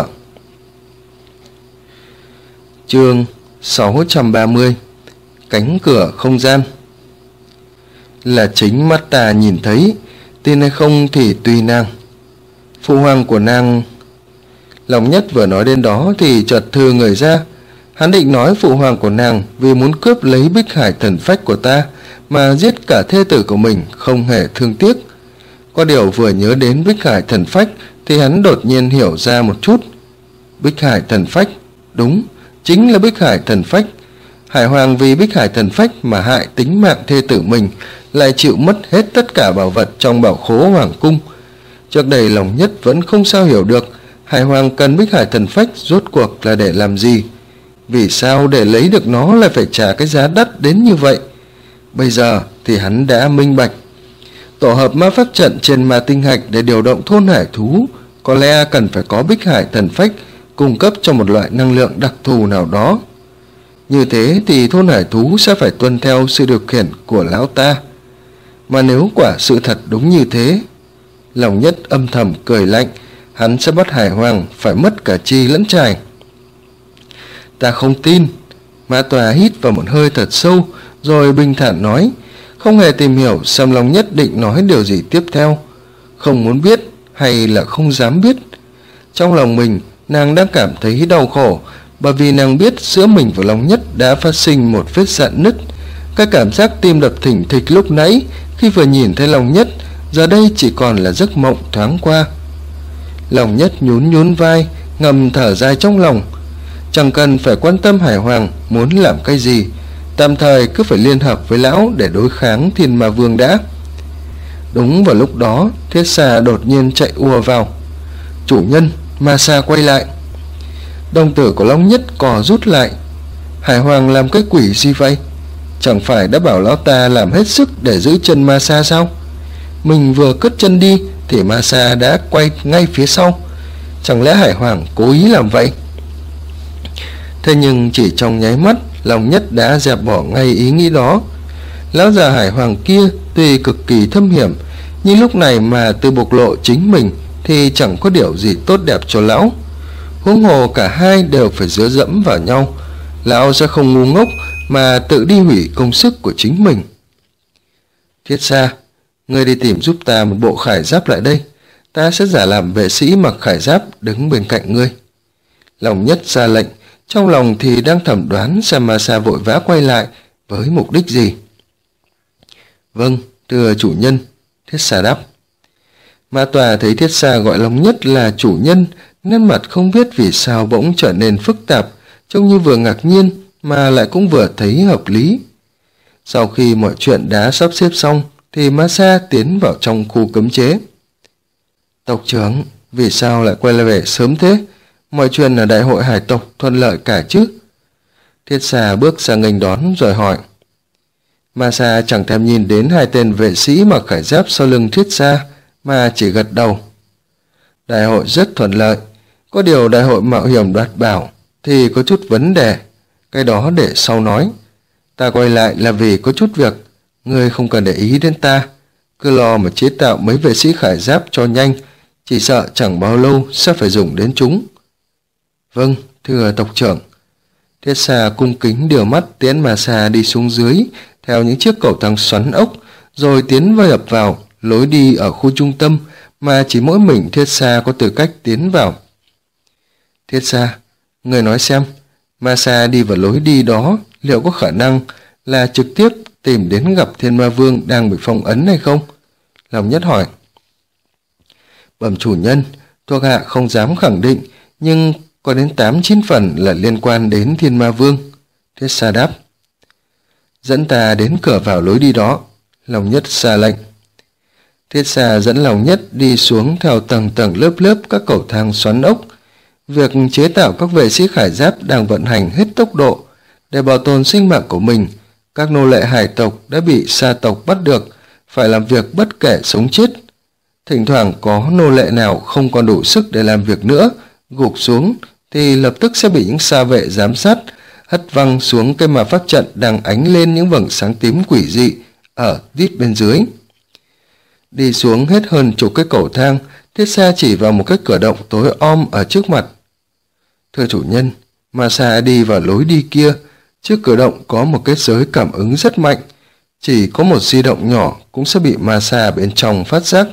Chương 630. Cánh cửa không gian. Là chính mắt ta nhìn thấy, tin hay không thì tùy nàng. Phụ hoàng của nàng... Long Nhất vừa nói đến đó thì chợt thư người ra. Hắn định nói phụ hoàng của nàng vì muốn cướp lấy Bích Hải thần phách của ta mà giết cả thê tử của mình không hề thương tiếc. Có điều vừa nhớ đến Bích Hải thần phách thì hắn đột nhiên hiểu ra một chút. Bích Hải thần phách, đúng, chính là Bích Hải thần phách. Hải hoàng vì Bích Hải thần phách mà hại tính mạng thê tử mình, lại chịu mất hết tất cả bảo vật trong bảo khố hoàng cung. Trước đây Long Nhất vẫn không sao hiểu được Hải hoàng cần Bích Hải thần phách rốt cuộc là để làm gì. Vì sao để lấy được nó lại phải trả cái giá đắt đến như vậy? Bây giờ thì hắn đã minh bạch. Tổ hợp ma pháp trận trên ma tinh hạch để điều động thôn hải thú có lẽ cần phải có Bích Hải thần phách cung cấp cho một loại năng lượng đặc thù nào đó. Như thế thì thôn hải thú sẽ phải tuân theo sự điều khiển của lão ta. Mà nếu quả sự thật đúng như thế, Long Nhất âm thầm cười lạnh, hắn sẽ bắt Hải hoàng phải mất cả chi lẫn trài. Ta không tin. Ma Toa hít vào một hơi thật sâu rồi bình thản nói, không hề tìm hiểu xem Long Nhất định nói điều gì tiếp theo. Không muốn biết hay là không dám biết. Trong lòng mình, nàng đang cảm thấy đau khổ, bởi vì nàng biết giữa mình và Long Nhất đã phát sinh một vết rạn nứt. Cái cảm giác tim đập thình thịch lúc nãy khi vừa nhìn thấy Long Nhất, giờ đây chỉ còn là giấc mộng thoáng qua. Long Nhất nhún nhún vai, ngầm thở dài trong lòng. Chẳng cần phải quan tâm Hải hoàng muốn làm cái gì, tạm thời cứ phải liên hợp với lão để đối kháng Thiên Ma Vương đã. Đúng vào lúc đó, Thiết Xà đột nhiên chạy ùa vào. Chủ nhân, Ma Sa quay lại. Đồng tử của Long Nhất cò rút lại. Hải hoàng làm cái quỷ gì vậy? Chẳng phải đã bảo lão ta làm hết sức để giữ chân Ma Sa sao? Mình vừa cất chân đi thì Ma Sa đã quay ngay phía sau. Chẳng lẽ Hải hoàng cố ý làm vậy? Thế nhưng chỉ trong nháy mắt, Long Nhất đã dẹp bỏ ngay ý nghĩ đó. Lão già Hải hoàng kia tuy cực kỳ thâm hiểm, nhưng lúc này mà tự bộc lộ chính mình thì chẳng có điều gì tốt đẹp cho lão. Huống hồ cả hai đều phải dựa dẫm vào nhau, lão sẽ không ngu ngốc mà tự đi hủy công sức của chính mình. Thiết Xa, ngươi đi tìm giúp ta một bộ khải giáp lại đây, ta sẽ giả làm vệ sĩ mặc khải giáp đứng bên cạnh ngươi. Long Nhất ra lệnh, trong lòng thì đang thẩm đoán xem Ma Sa vội vã quay lại với mục đích gì. Vâng, thưa chủ nhân, Thiết Xa đáp. Ma Toa thấy Thiết Xa gọi Long Nhất là chủ nhân, nét mặt không biết vì sao bỗng trở nên phức tạp, trông như vừa ngạc nhiên mà lại cũng vừa thấy hợp lý. Sau khi mọi chuyện đã sắp xếp xong thì Ma Sa tiến vào trong khu cấm chế. Tộc trưởng, vì sao lại quay lại về sớm thế? Mọi chuyện ở đại hội hải tộc thuận lợi cả chứ? Thiết Xà bước ra nghênh đón rồi hỏi. Ma Sa chẳng thèm nhìn đến hai tên vệ sĩ mặc khải giáp sau lưng Thiết Xà mà chỉ gật đầu. Đại hội rất thuận lợi, có điều đại hội mạo hiểm đoạt bảo thì có chút vấn đề, cái đó để sau nói. Ta quay lại là vì có chút việc, ngươi không cần để ý đến ta, cứ lo mà chế tạo mấy vệ sĩ khải giáp cho nhanh, chỉ sợ chẳng bao lâu sẽ phải dùng đến chúng. Vâng, thưa tộc trưởng. Thiết Xà cung kính đưa mắt tiễn Ma Sa đi xuống dưới theo những chiếc cầu thang xoắn ốc, rồi tiến vào vào lối đi ở khu trung tâm mà chỉ mỗi mình Thiết Xà có tư cách tiến vào. Thiết Xà, người nói xem, Ma Sa đi vào lối đi đó liệu có khả năng là trực tiếp tìm đến gặp Thiên Ma Vương đang bị phong ấn hay không? Long Nhất hỏi. Bẩm chủ nhân, thuộc hạ không dám khẳng định, nhưng có đến 8-9 phần là liên quan đến Thiên Ma Vương. Thiết Xà đáp. Dẫn ta đến cửa vào lối đi đó. Long Nhất ra lệnh. Thiết Xà dẫn Long Nhất đi xuống theo tầng tầng lớp lớp các cầu thang xoắn ốc. Việc chế tạo các vệ sĩ khải giáp đang vận hành hết tốc độ. Để bảo tồn sinh mạng của mình, các nô lệ hải tộc đã bị sa tộc bắt được, phải làm việc bất kể sống chết. Thỉnh thoảng có nô lệ nào không còn đủ sức để làm việc nữa, gục xuống thì lập tức sẽ bị những sa vệ giám sát hất văng xuống cái ma pháp trận đang ánh lên những vầng sáng tím quỷ dị ở tít bên dưới. Đi xuống hết hơn chục cái cầu thang, Thiết Sa chỉ vào một cái cửa động tối om ở trước mặt. Thưa chủ nhân, Ma Sa đi vào lối đi kia. Trước cửa động có một kết giới cảm ứng rất mạnh, chỉ có một di động nhỏ cũng sẽ bị Ma Sa bên trong phát giác.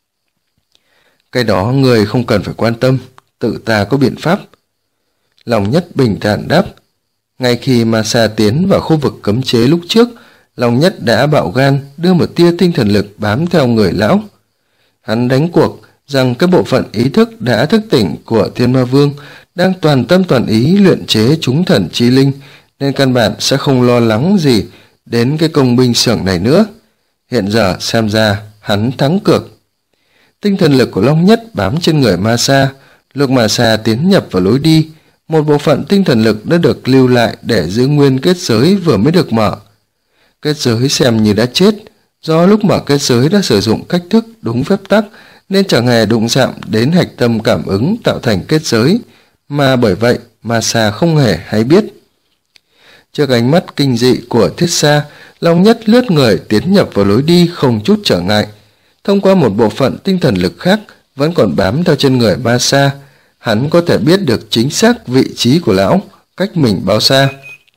Cái đó người không cần phải quan tâm, tự ta có biện pháp. Long Nhất bình thản đáp. Ngay khi Ma Sa tiến vào khu vực cấm chế lúc trước, Long Nhất đã bạo gan đưa một tia tinh thần lực bám theo người lão. Hắn đánh cuộc rằng cái bộ phận ý thức đã thức tỉnh của Thiên Ma Vương đang toàn tâm toàn ý luyện chế chúng thần chi linh, nên căn bản sẽ không lo lắng gì đến cái công binh xưởng này nữa. Hiện giờ xem ra hắn thắng cược. Tinh thần lực của Long Nhất bám trên người Ma Sa. Lúc Ma Sa tiến nhập vào lối đi, một bộ phận tinh thần lực đã được lưu lại để giữ nguyên kết giới vừa mới được mở. Kết giới xem như đã chết, do lúc mở kết giới đã sử dụng cách thức đúng phép tắc nên chẳng hề đụng chạm đến hạch tâm cảm ứng tạo thành kết giới, mà bởi vậy Ma Sa không hề hay biết. Trước ánh mắt kinh dị của Thiết Sa, Long Nhất lướt người tiến nhập vào lối đi không chút trở ngại. Thông qua một bộ phận tinh thần lực khác vẫn còn bám theo trên người Ma Sa, hắn có thể biết được chính xác vị trí của lão, cách mình bao xa.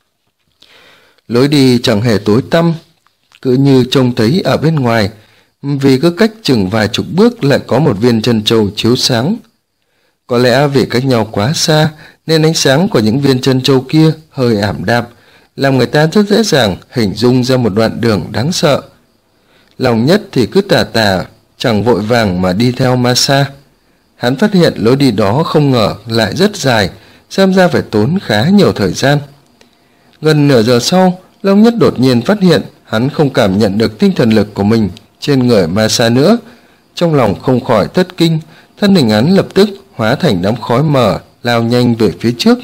Lối đi chẳng hề tối tăm, cứ như trông thấy ở bên ngoài, vì cứ cách chừng vài chục bước lại có một viên chân châu chiếu sáng. Có lẽ vì cách nhau quá xa nên ánh sáng của những viên chân châu kia hơi ảm đạm, làm người ta rất dễ dàng hình dung ra một đoạn đường đáng sợ. Long Nhất thì cứ tà tà, chẳng vội vàng mà đi theo Ma Sa. Hắn phát hiện lối đi đó không ngờ lại rất dài, xem ra phải tốn khá nhiều thời gian. Gần nửa giờ sau, Long Nhất đột nhiên phát hiện hắn không cảm nhận được tinh thần lực của mình trên người Ma Sa nữa. Trong lòng không khỏi thất kinh, thân hình hắn lập tức hóa thành đám khói mờ lao nhanh về phía trước.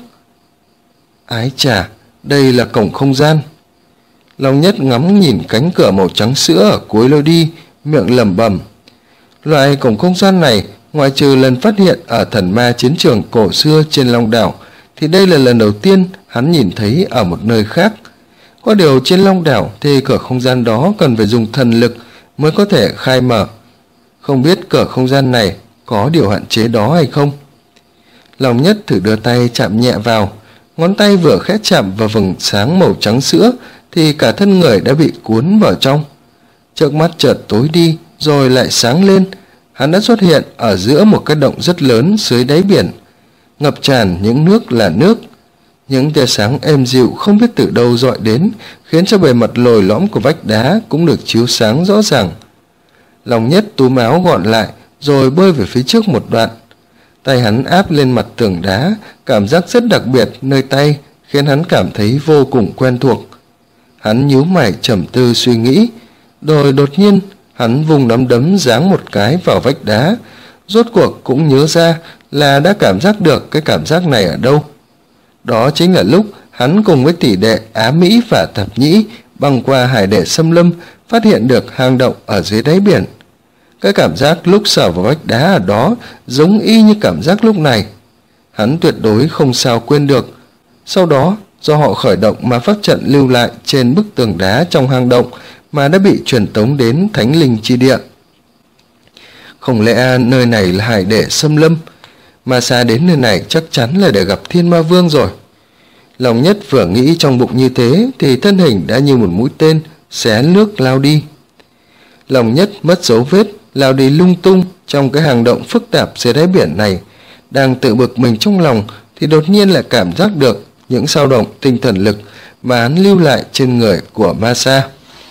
Ái chà, đây là cổng không gian. Long Nhất ngắm nhìn cánh cửa màu trắng sữa ở cuối lối đi, miệng lẩm bẩm. Loại cổng không gian này, ngoại trừ lần phát hiện ở thần ma chiến trường cổ xưa trên Long Đảo, thì đây là lần đầu tiên hắn nhìn thấy ở một nơi khác. Có điều trên Long Đảo thì cửa không gian đó cần phải dùng thần lực mới có thể khai mở. Không biết cửa không gian này có điều hạn chế đó hay không? Long Nhất thử đưa tay chạm nhẹ vào, ngón tay vừa khẽ chạm vào vầng sáng màu trắng sữa thì cả thân người đã bị cuốn vào trong. Trước mắt chợt tối đi rồi lại sáng lên, hắn đã xuất hiện ở giữa một cái động rất lớn dưới đáy biển, ngập tràn những nước là nước. Những tia sáng êm dịu không biết từ đâu dọi đến, khiến cho bề mặt lồi lõm của vách đá cũng được chiếu sáng rõ ràng. Long Nhất túm áo gọn lại rồi bơi về phía trước một đoạn. Tay hắn áp lên mặt tường đá, cảm giác rất đặc biệt nơi tay khiến hắn cảm thấy vô cùng quen thuộc. Hắn nhíu mày trầm tư suy nghĩ, rồi đột nhiên hắn vùng nắm đấm giáng một cái vào vách đá. Rốt cuộc cũng nhớ ra là đã cảm giác được cái cảm giác này ở đâu. Đó chính là lúc hắn cùng với tỷ đệ Á Mỹ và Thập Nhĩ băng qua hải đệ xâm lâm, phát hiện được hang động ở dưới đáy biển. Cái cảm giác lúc sờ vào vách đá ở đó giống y như cảm giác lúc này. Hắn tuyệt đối không sao quên được. Sau đó, do họ khởi động ma pháp trận lưu lại trên bức tường đá trong hang động mà đã bị truyền tống đến Thánh Linh chi địa. Không lẽ nơi này là hải đệ xâm lâm? Ma Sa đến nơi này chắc chắn là để gặp Thiên Ma Vương rồi. Long Nhất vừa nghĩ trong bụng như thế thì thân hình đã như một mũi tên xé nước lao đi. Long Nhất mất dấu vết, lao đi lung tung trong cái hang động phức tạp dưới đáy biển này. Đang tự bực mình trong lòng thì đột nhiên lại cảm giác được những dao động tinh thần lực mà hắn lưu lại trên người của Ma Sa.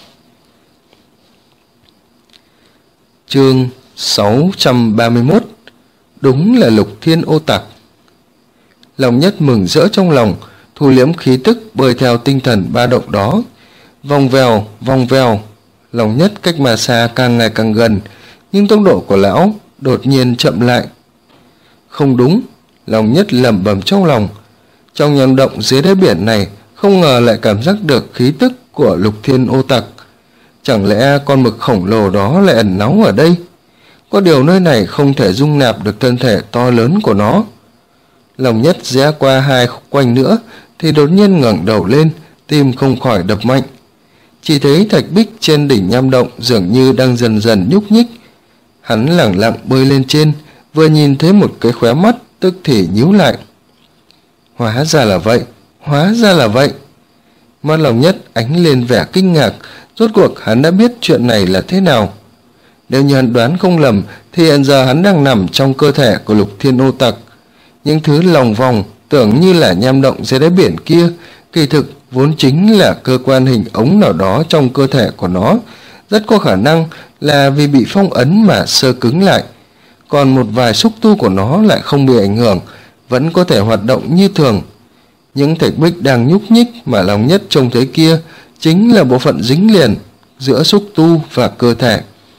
Chương 631. Đúng là Lục Thiên Ô Tặc. Long Nhất mừng rỡ trong lòng, thu liễm khí tức bơi theo tinh thần ba động đó. Vòng vèo, Long Nhất cách Ma Sa càng ngày càng gần, nhưng tốc độ của lão đột nhiên chậm lại. Không đúng, Lòng Nhất lẩm bẩm trong lòng. Trong nham động dưới đáy biển này không ngờ lại cảm giác được khí tức của Lục Thiên Ô Tặc. Chẳng lẽ con mực khổng lồ đó lại ẩn náu ở đây? Có điều nơi này không thể dung nạp được thân thể to lớn của nó. Lòng Nhất rẽ qua hai khúc quanh nữa thì đột nhiên ngẩng đầu lên, tim không khỏi đập mạnh. Chỉ thấy thạch bích trên đỉnh nham động dường như đang dần dần nhúc nhích. Hắn lẳng lặng bơi lên trên, vừa nhìn thấy một cái khóe mắt tức thì nhíu lại. Hóa ra là vậy, hóa ra là vậy. Mắt Lòng Nhất ánh lên vẻ kinh ngạc, rốt cuộc hắn đã biết chuyện này là thế nào. Nếu như hắn đoán không lầm thì hiện giờ hắn đang nằm trong cơ thể của Lục Thiên Ô Tặc. Những thứ lòng vòng tưởng như là nham động dưới đáy biển kia, kỳ thực vốn chính là cơ quan hình ống nào đó trong cơ thể của nó, rất có khả năng là vì bị phong ấn mà sơ cứng lại. Còn một vài xúc tu của nó lại không bị ảnh hưởng, vẫn có thể hoạt động như thường. Những thạch bích đang nhúc nhích mà Lòng Nhất trông thấy kia chính là bộ phận dính liền giữa xúc tu và cơ thể.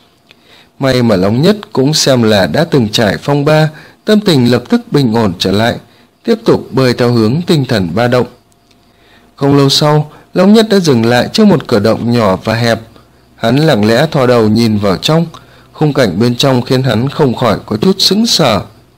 May mà Lòng Nhất cũng xem là đã từng trải phong ba, tâm tình lập tức bình ổn trở lại, tiếp tục bơi theo hướng tinh thần ba động. Không lâu sau, Lòng Nhất đã dừng lại trước một cửa động nhỏ và hẹp. Hắn lặng lẽ thò đầu nhìn vào trong, khung cảnh bên trong khiến hắn không khỏi có chút sững sờ.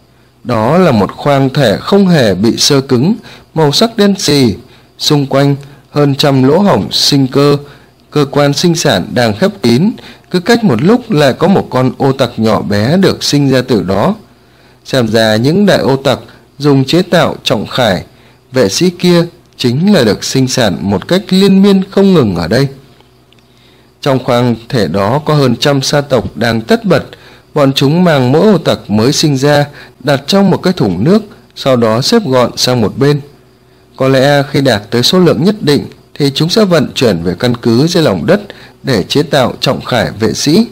Đó là một khoang thể không hề bị sơ cứng, màu sắc đen xì, xung quanh hơn trăm lỗ hổng sinh cơ, cơ quan sinh sản đang khép kín, cứ cách một lúc lại có một con ô tặc nhỏ bé được sinh ra từ đó. Xem ra những đại ô tặc dùng chế tạo trọng khải, vệ sĩ kia chính là được sinh sản một cách liên miên không ngừng ở đây. Trong khoang thể đó có hơn trăm sa tộc đang tất bật, bọn chúng mang mỗi ô tặc mới sinh ra đặt trong một cái thùng nước, sau đó xếp gọn sang một bên. Có lẽ khi đạt tới số lượng nhất định thì chúng sẽ vận chuyển về căn cứ dưới lòng đất để chế tạo trọng khải vệ sĩ.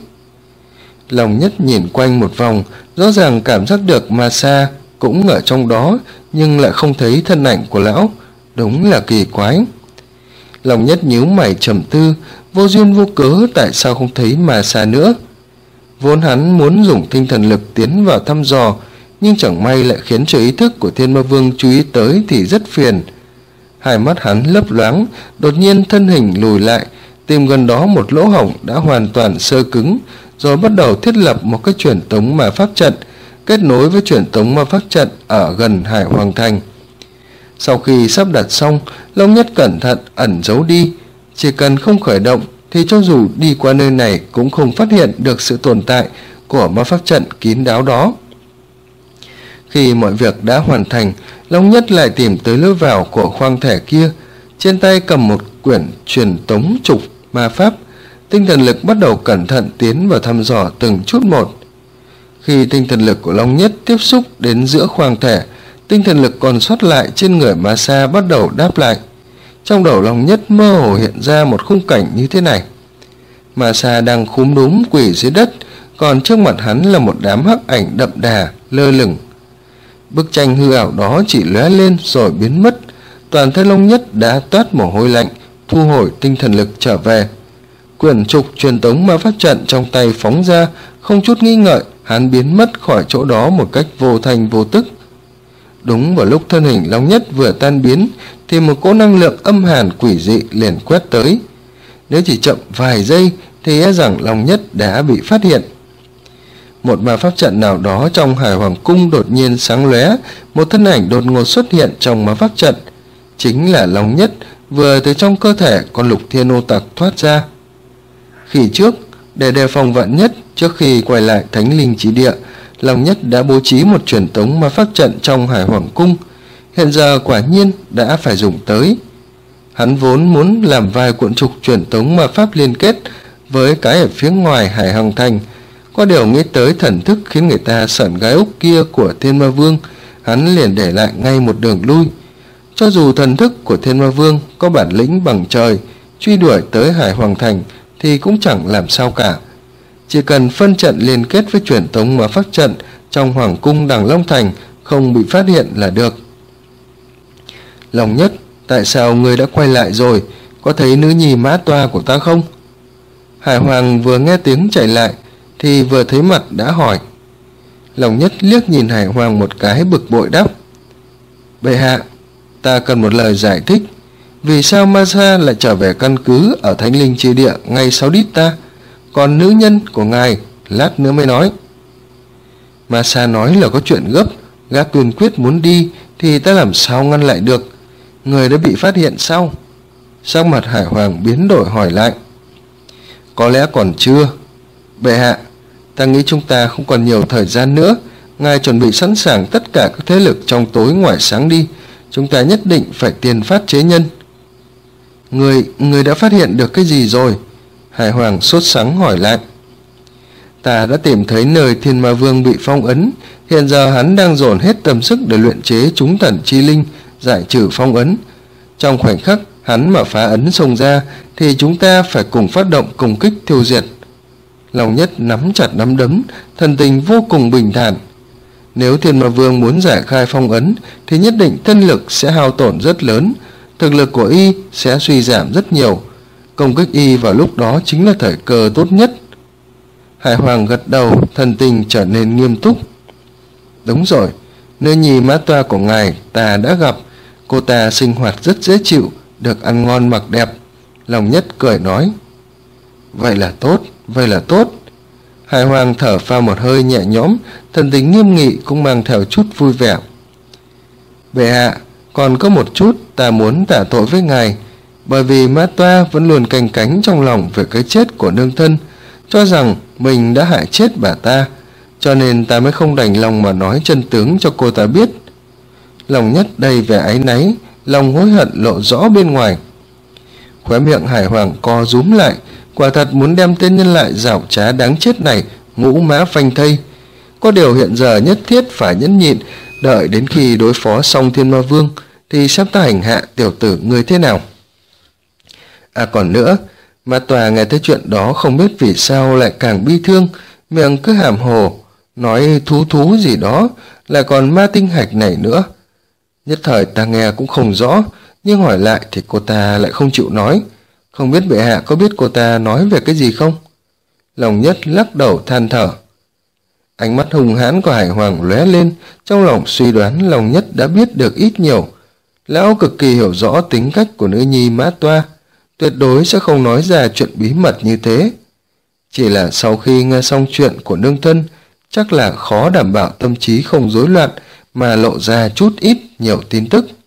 Lòng Nhất nhìn quanh một vòng, rõ ràng cảm giác được Ma Sa cũng ở trong đó, nhưng lại không thấy thân ảnh của lão. Đúng là kỳ quái. Lòng Nhất nhíu mày trầm tư, vô duyên vô cớ tại sao không thấy Ma Sa nữa. Vốn hắn muốn dùng tinh thần lực tiến vào thăm dò, nhưng chẳng may lại khiến cho ý thức của Thiên Ma Vương chú ý tới thì rất phiền. Hai mắt hắn lấp loáng, đột nhiên thân hình lùi lại, tìm gần đó một lỗ hổng đã hoàn toàn sơ cứng, rồi bắt đầu thiết lập một cái truyền tống ma pháp trận, kết nối với truyền tống ma pháp trận ở gần Hải Hoàng Thành. Sau khi sắp đặt xong, Long Nhất cẩn thận ẩn giấu đi, chỉ cần không khởi động thì cho dù đi qua nơi này cũng không phát hiện được sự tồn tại của ma pháp trận kín đáo đó. Khi mọi việc đã hoàn thành, Long Nhất lại tìm tới lối vào của khoang thể kia, trên tay cầm một quyển truyền tống trục ma pháp. Tinh thần lực bắt đầu cẩn thận tiến vào thăm dò từng chút một. Khi tinh thần lực của Long Nhất tiếp xúc đến giữa khoang thể, tinh thần lực còn sót lại trên người Ma Sa bắt đầu đáp lại. Trong đầu Long Nhất mơ hồ hiện ra một khung cảnh như thế này. Ma Sa đang khúm núm quỳ dưới đất, còn trước mặt hắn là một đám hắc ảnh đậm đà lơ lửng. Bức tranh hư ảo đó chỉ lóe lên rồi biến mất. Toàn thân Long Nhất đã toát mồ hôi lạnh, thu hồi tinh thần lực trở về. Quyển trục truyền tống ma pháp trận trong tay phóng ra, không chút nghi ngợi, hắn biến mất khỏi chỗ đó một cách vô thành vô tức. Đúng vào lúc thân hình Long Nhất vừa tan biến thì một cỗ năng lượng âm hàn quỷ dị liền quét tới. Nếu chỉ chậm vài giây thì e rằng Long Nhất đã bị phát hiện. Một ma pháp trận nào đó trong Hải Hoàng Cung đột nhiên sáng lóe, một thân ảnh đột ngột xuất hiện trong ma pháp trận. Chính là Long Nhất vừa từ trong cơ thể con Lục Thiên Ô Tặc thoát ra. Khi trước, để đề phòng vạn nhất, trước khi quay lại Thánh Linh Chỉ Địa, Long Nhất đã bố trí một truyền tống ma pháp trận trong Hải Hoàng Cung. Hiện giờ quả nhiên đã phải dùng tới. Hắn vốn muốn làm vài cuộn trục truyền tống ma pháp liên kết với cái ở phía ngoài Hải Hoàng Thành. Có điều nghĩ tới thần thức khiến người ta sởn gai ốc kia của Thiên Ma Vương, hắn liền để lại ngay một đường lui. Cho dù thần thức của Thiên Ma Vương có bản lĩnh bằng trời, truy đuổi tới Hải Hoàng Thành thì cũng chẳng làm sao cả. Chỉ cần phân trận liên kết với truyền tống ma pháp trận trong Hoàng Cung Đằng Long Thành không bị phát hiện là được. Long Nhất, tại sao ngươi đã quay lại rồi? Có thấy nữ nhi Mã Toa của ta không? Hải Hoàng vừa nghe tiếng chạy lại thì vừa thấy mặt đã hỏi. Long Nhất liếc nhìn Hải Hoàng một cái bực bội đáp. Bệ hạ, ta cần một lời giải thích. Vì sao Masa lại trở về căn cứ ở Thánh Linh Chi Địa ngay sau đít ta, còn nữ nhân của ngài lát nữa mới nói. Masa nói là có chuyện gấp, gã kiên quyết muốn đi thì ta làm sao ngăn lại được. Người đã bị phát hiện sao? Sắc mặt Hải Hoàng biến đổi hỏi lại. Có lẽ còn chưa. Bệ hạ, ta nghĩ chúng ta không còn nhiều thời gian nữa. Ngài chuẩn bị sẵn sàng tất cả các thế lực trong tối ngoài sáng đi. Chúng ta nhất định phải tiền phát chế nhân. Người đã phát hiện được cái gì rồi? Hải Hoàng sốt sắng hỏi lại. Ta đã tìm thấy nơi Thiên Ma Vương bị phong ấn. Hiện giờ hắn đang dồn hết tâm sức để luyện chế chúng thần chi linh, giải trừ phong ấn. Trong khoảnh khắc hắn mà phá ấn xông ra thì chúng ta phải cùng phát động công kích tiêu diệt. Long Nhất nắm chặt nắm đấm, thần tình vô cùng bình thản. Nếu Thiên Ma Vương muốn giải khai phong ấn thì nhất định thân lực sẽ hao tổn rất lớn, thực lực của y sẽ suy giảm rất nhiều. Công kích y vào lúc đó chính là thời cơ tốt nhất. Hải Hoàng gật đầu, thần tình trở nên nghiêm túc. Đúng rồi, nữ nhi Mã Toa của ngài ta đã gặp. Cô ta sinh hoạt rất dễ chịu, được ăn ngon mặc đẹp. Long Nhất cười nói. Vậy là tốt, vậy là tốt. Hải Hoàng thở phào một hơi nhẹ nhõm, thần tình nghiêm nghị cũng mang theo chút vui vẻ. Bệ hạ, còn có một chút ta muốn tạ tội với ngài, bởi vì Mã Toa vẫn luôn canh cánh trong lòng về cái chết của nương thân, cho rằng mình đã hại chết bà ta, cho nên ta mới không đành lòng mà nói chân tướng cho cô ta biết. Lòng Nhất đầy vẻ áy náy, lòng hối hận lộ rõ bên ngoài. Khóe miệng Hải Hoàng co rúm lại, quả thật muốn đem tên nhân lại giảo trá đáng chết này ngũ mã phanh thây. Có điều hiện giờ nhất thiết phải nhẫn nhịn, đợi đến khi đối phó xong Thiên Ma Vương thì sắp ta hành hạ tiểu tử người thế nào. À còn nữa, Mã Toa nghe thấy chuyện đó không biết vì sao lại càng bi thương, miệng cứ hàm hồ nói thú gì đó, lại còn ma tinh hạch này nữa. Nhất thời ta nghe cũng không rõ, nhưng hỏi lại thì cô ta lại không chịu nói. Không biết bệ hạ có biết cô ta nói về cái gì không? Long Nhất lắc đầu than thở. Ánh mắt hung hãn của Hải Hoàng lóe lên, trong lòng suy đoán Long Nhất đã biết được ít nhiều. Lão cực kỳ hiểu rõ tính cách của nữ nhi Mã Toa, tuyệt đối sẽ không nói ra chuyện bí mật như thế. Chỉ là sau khi nghe xong chuyện của nương thân, chắc là khó đảm bảo tâm trí không rối loạn mà lộ ra chút ít nhiều tin tức.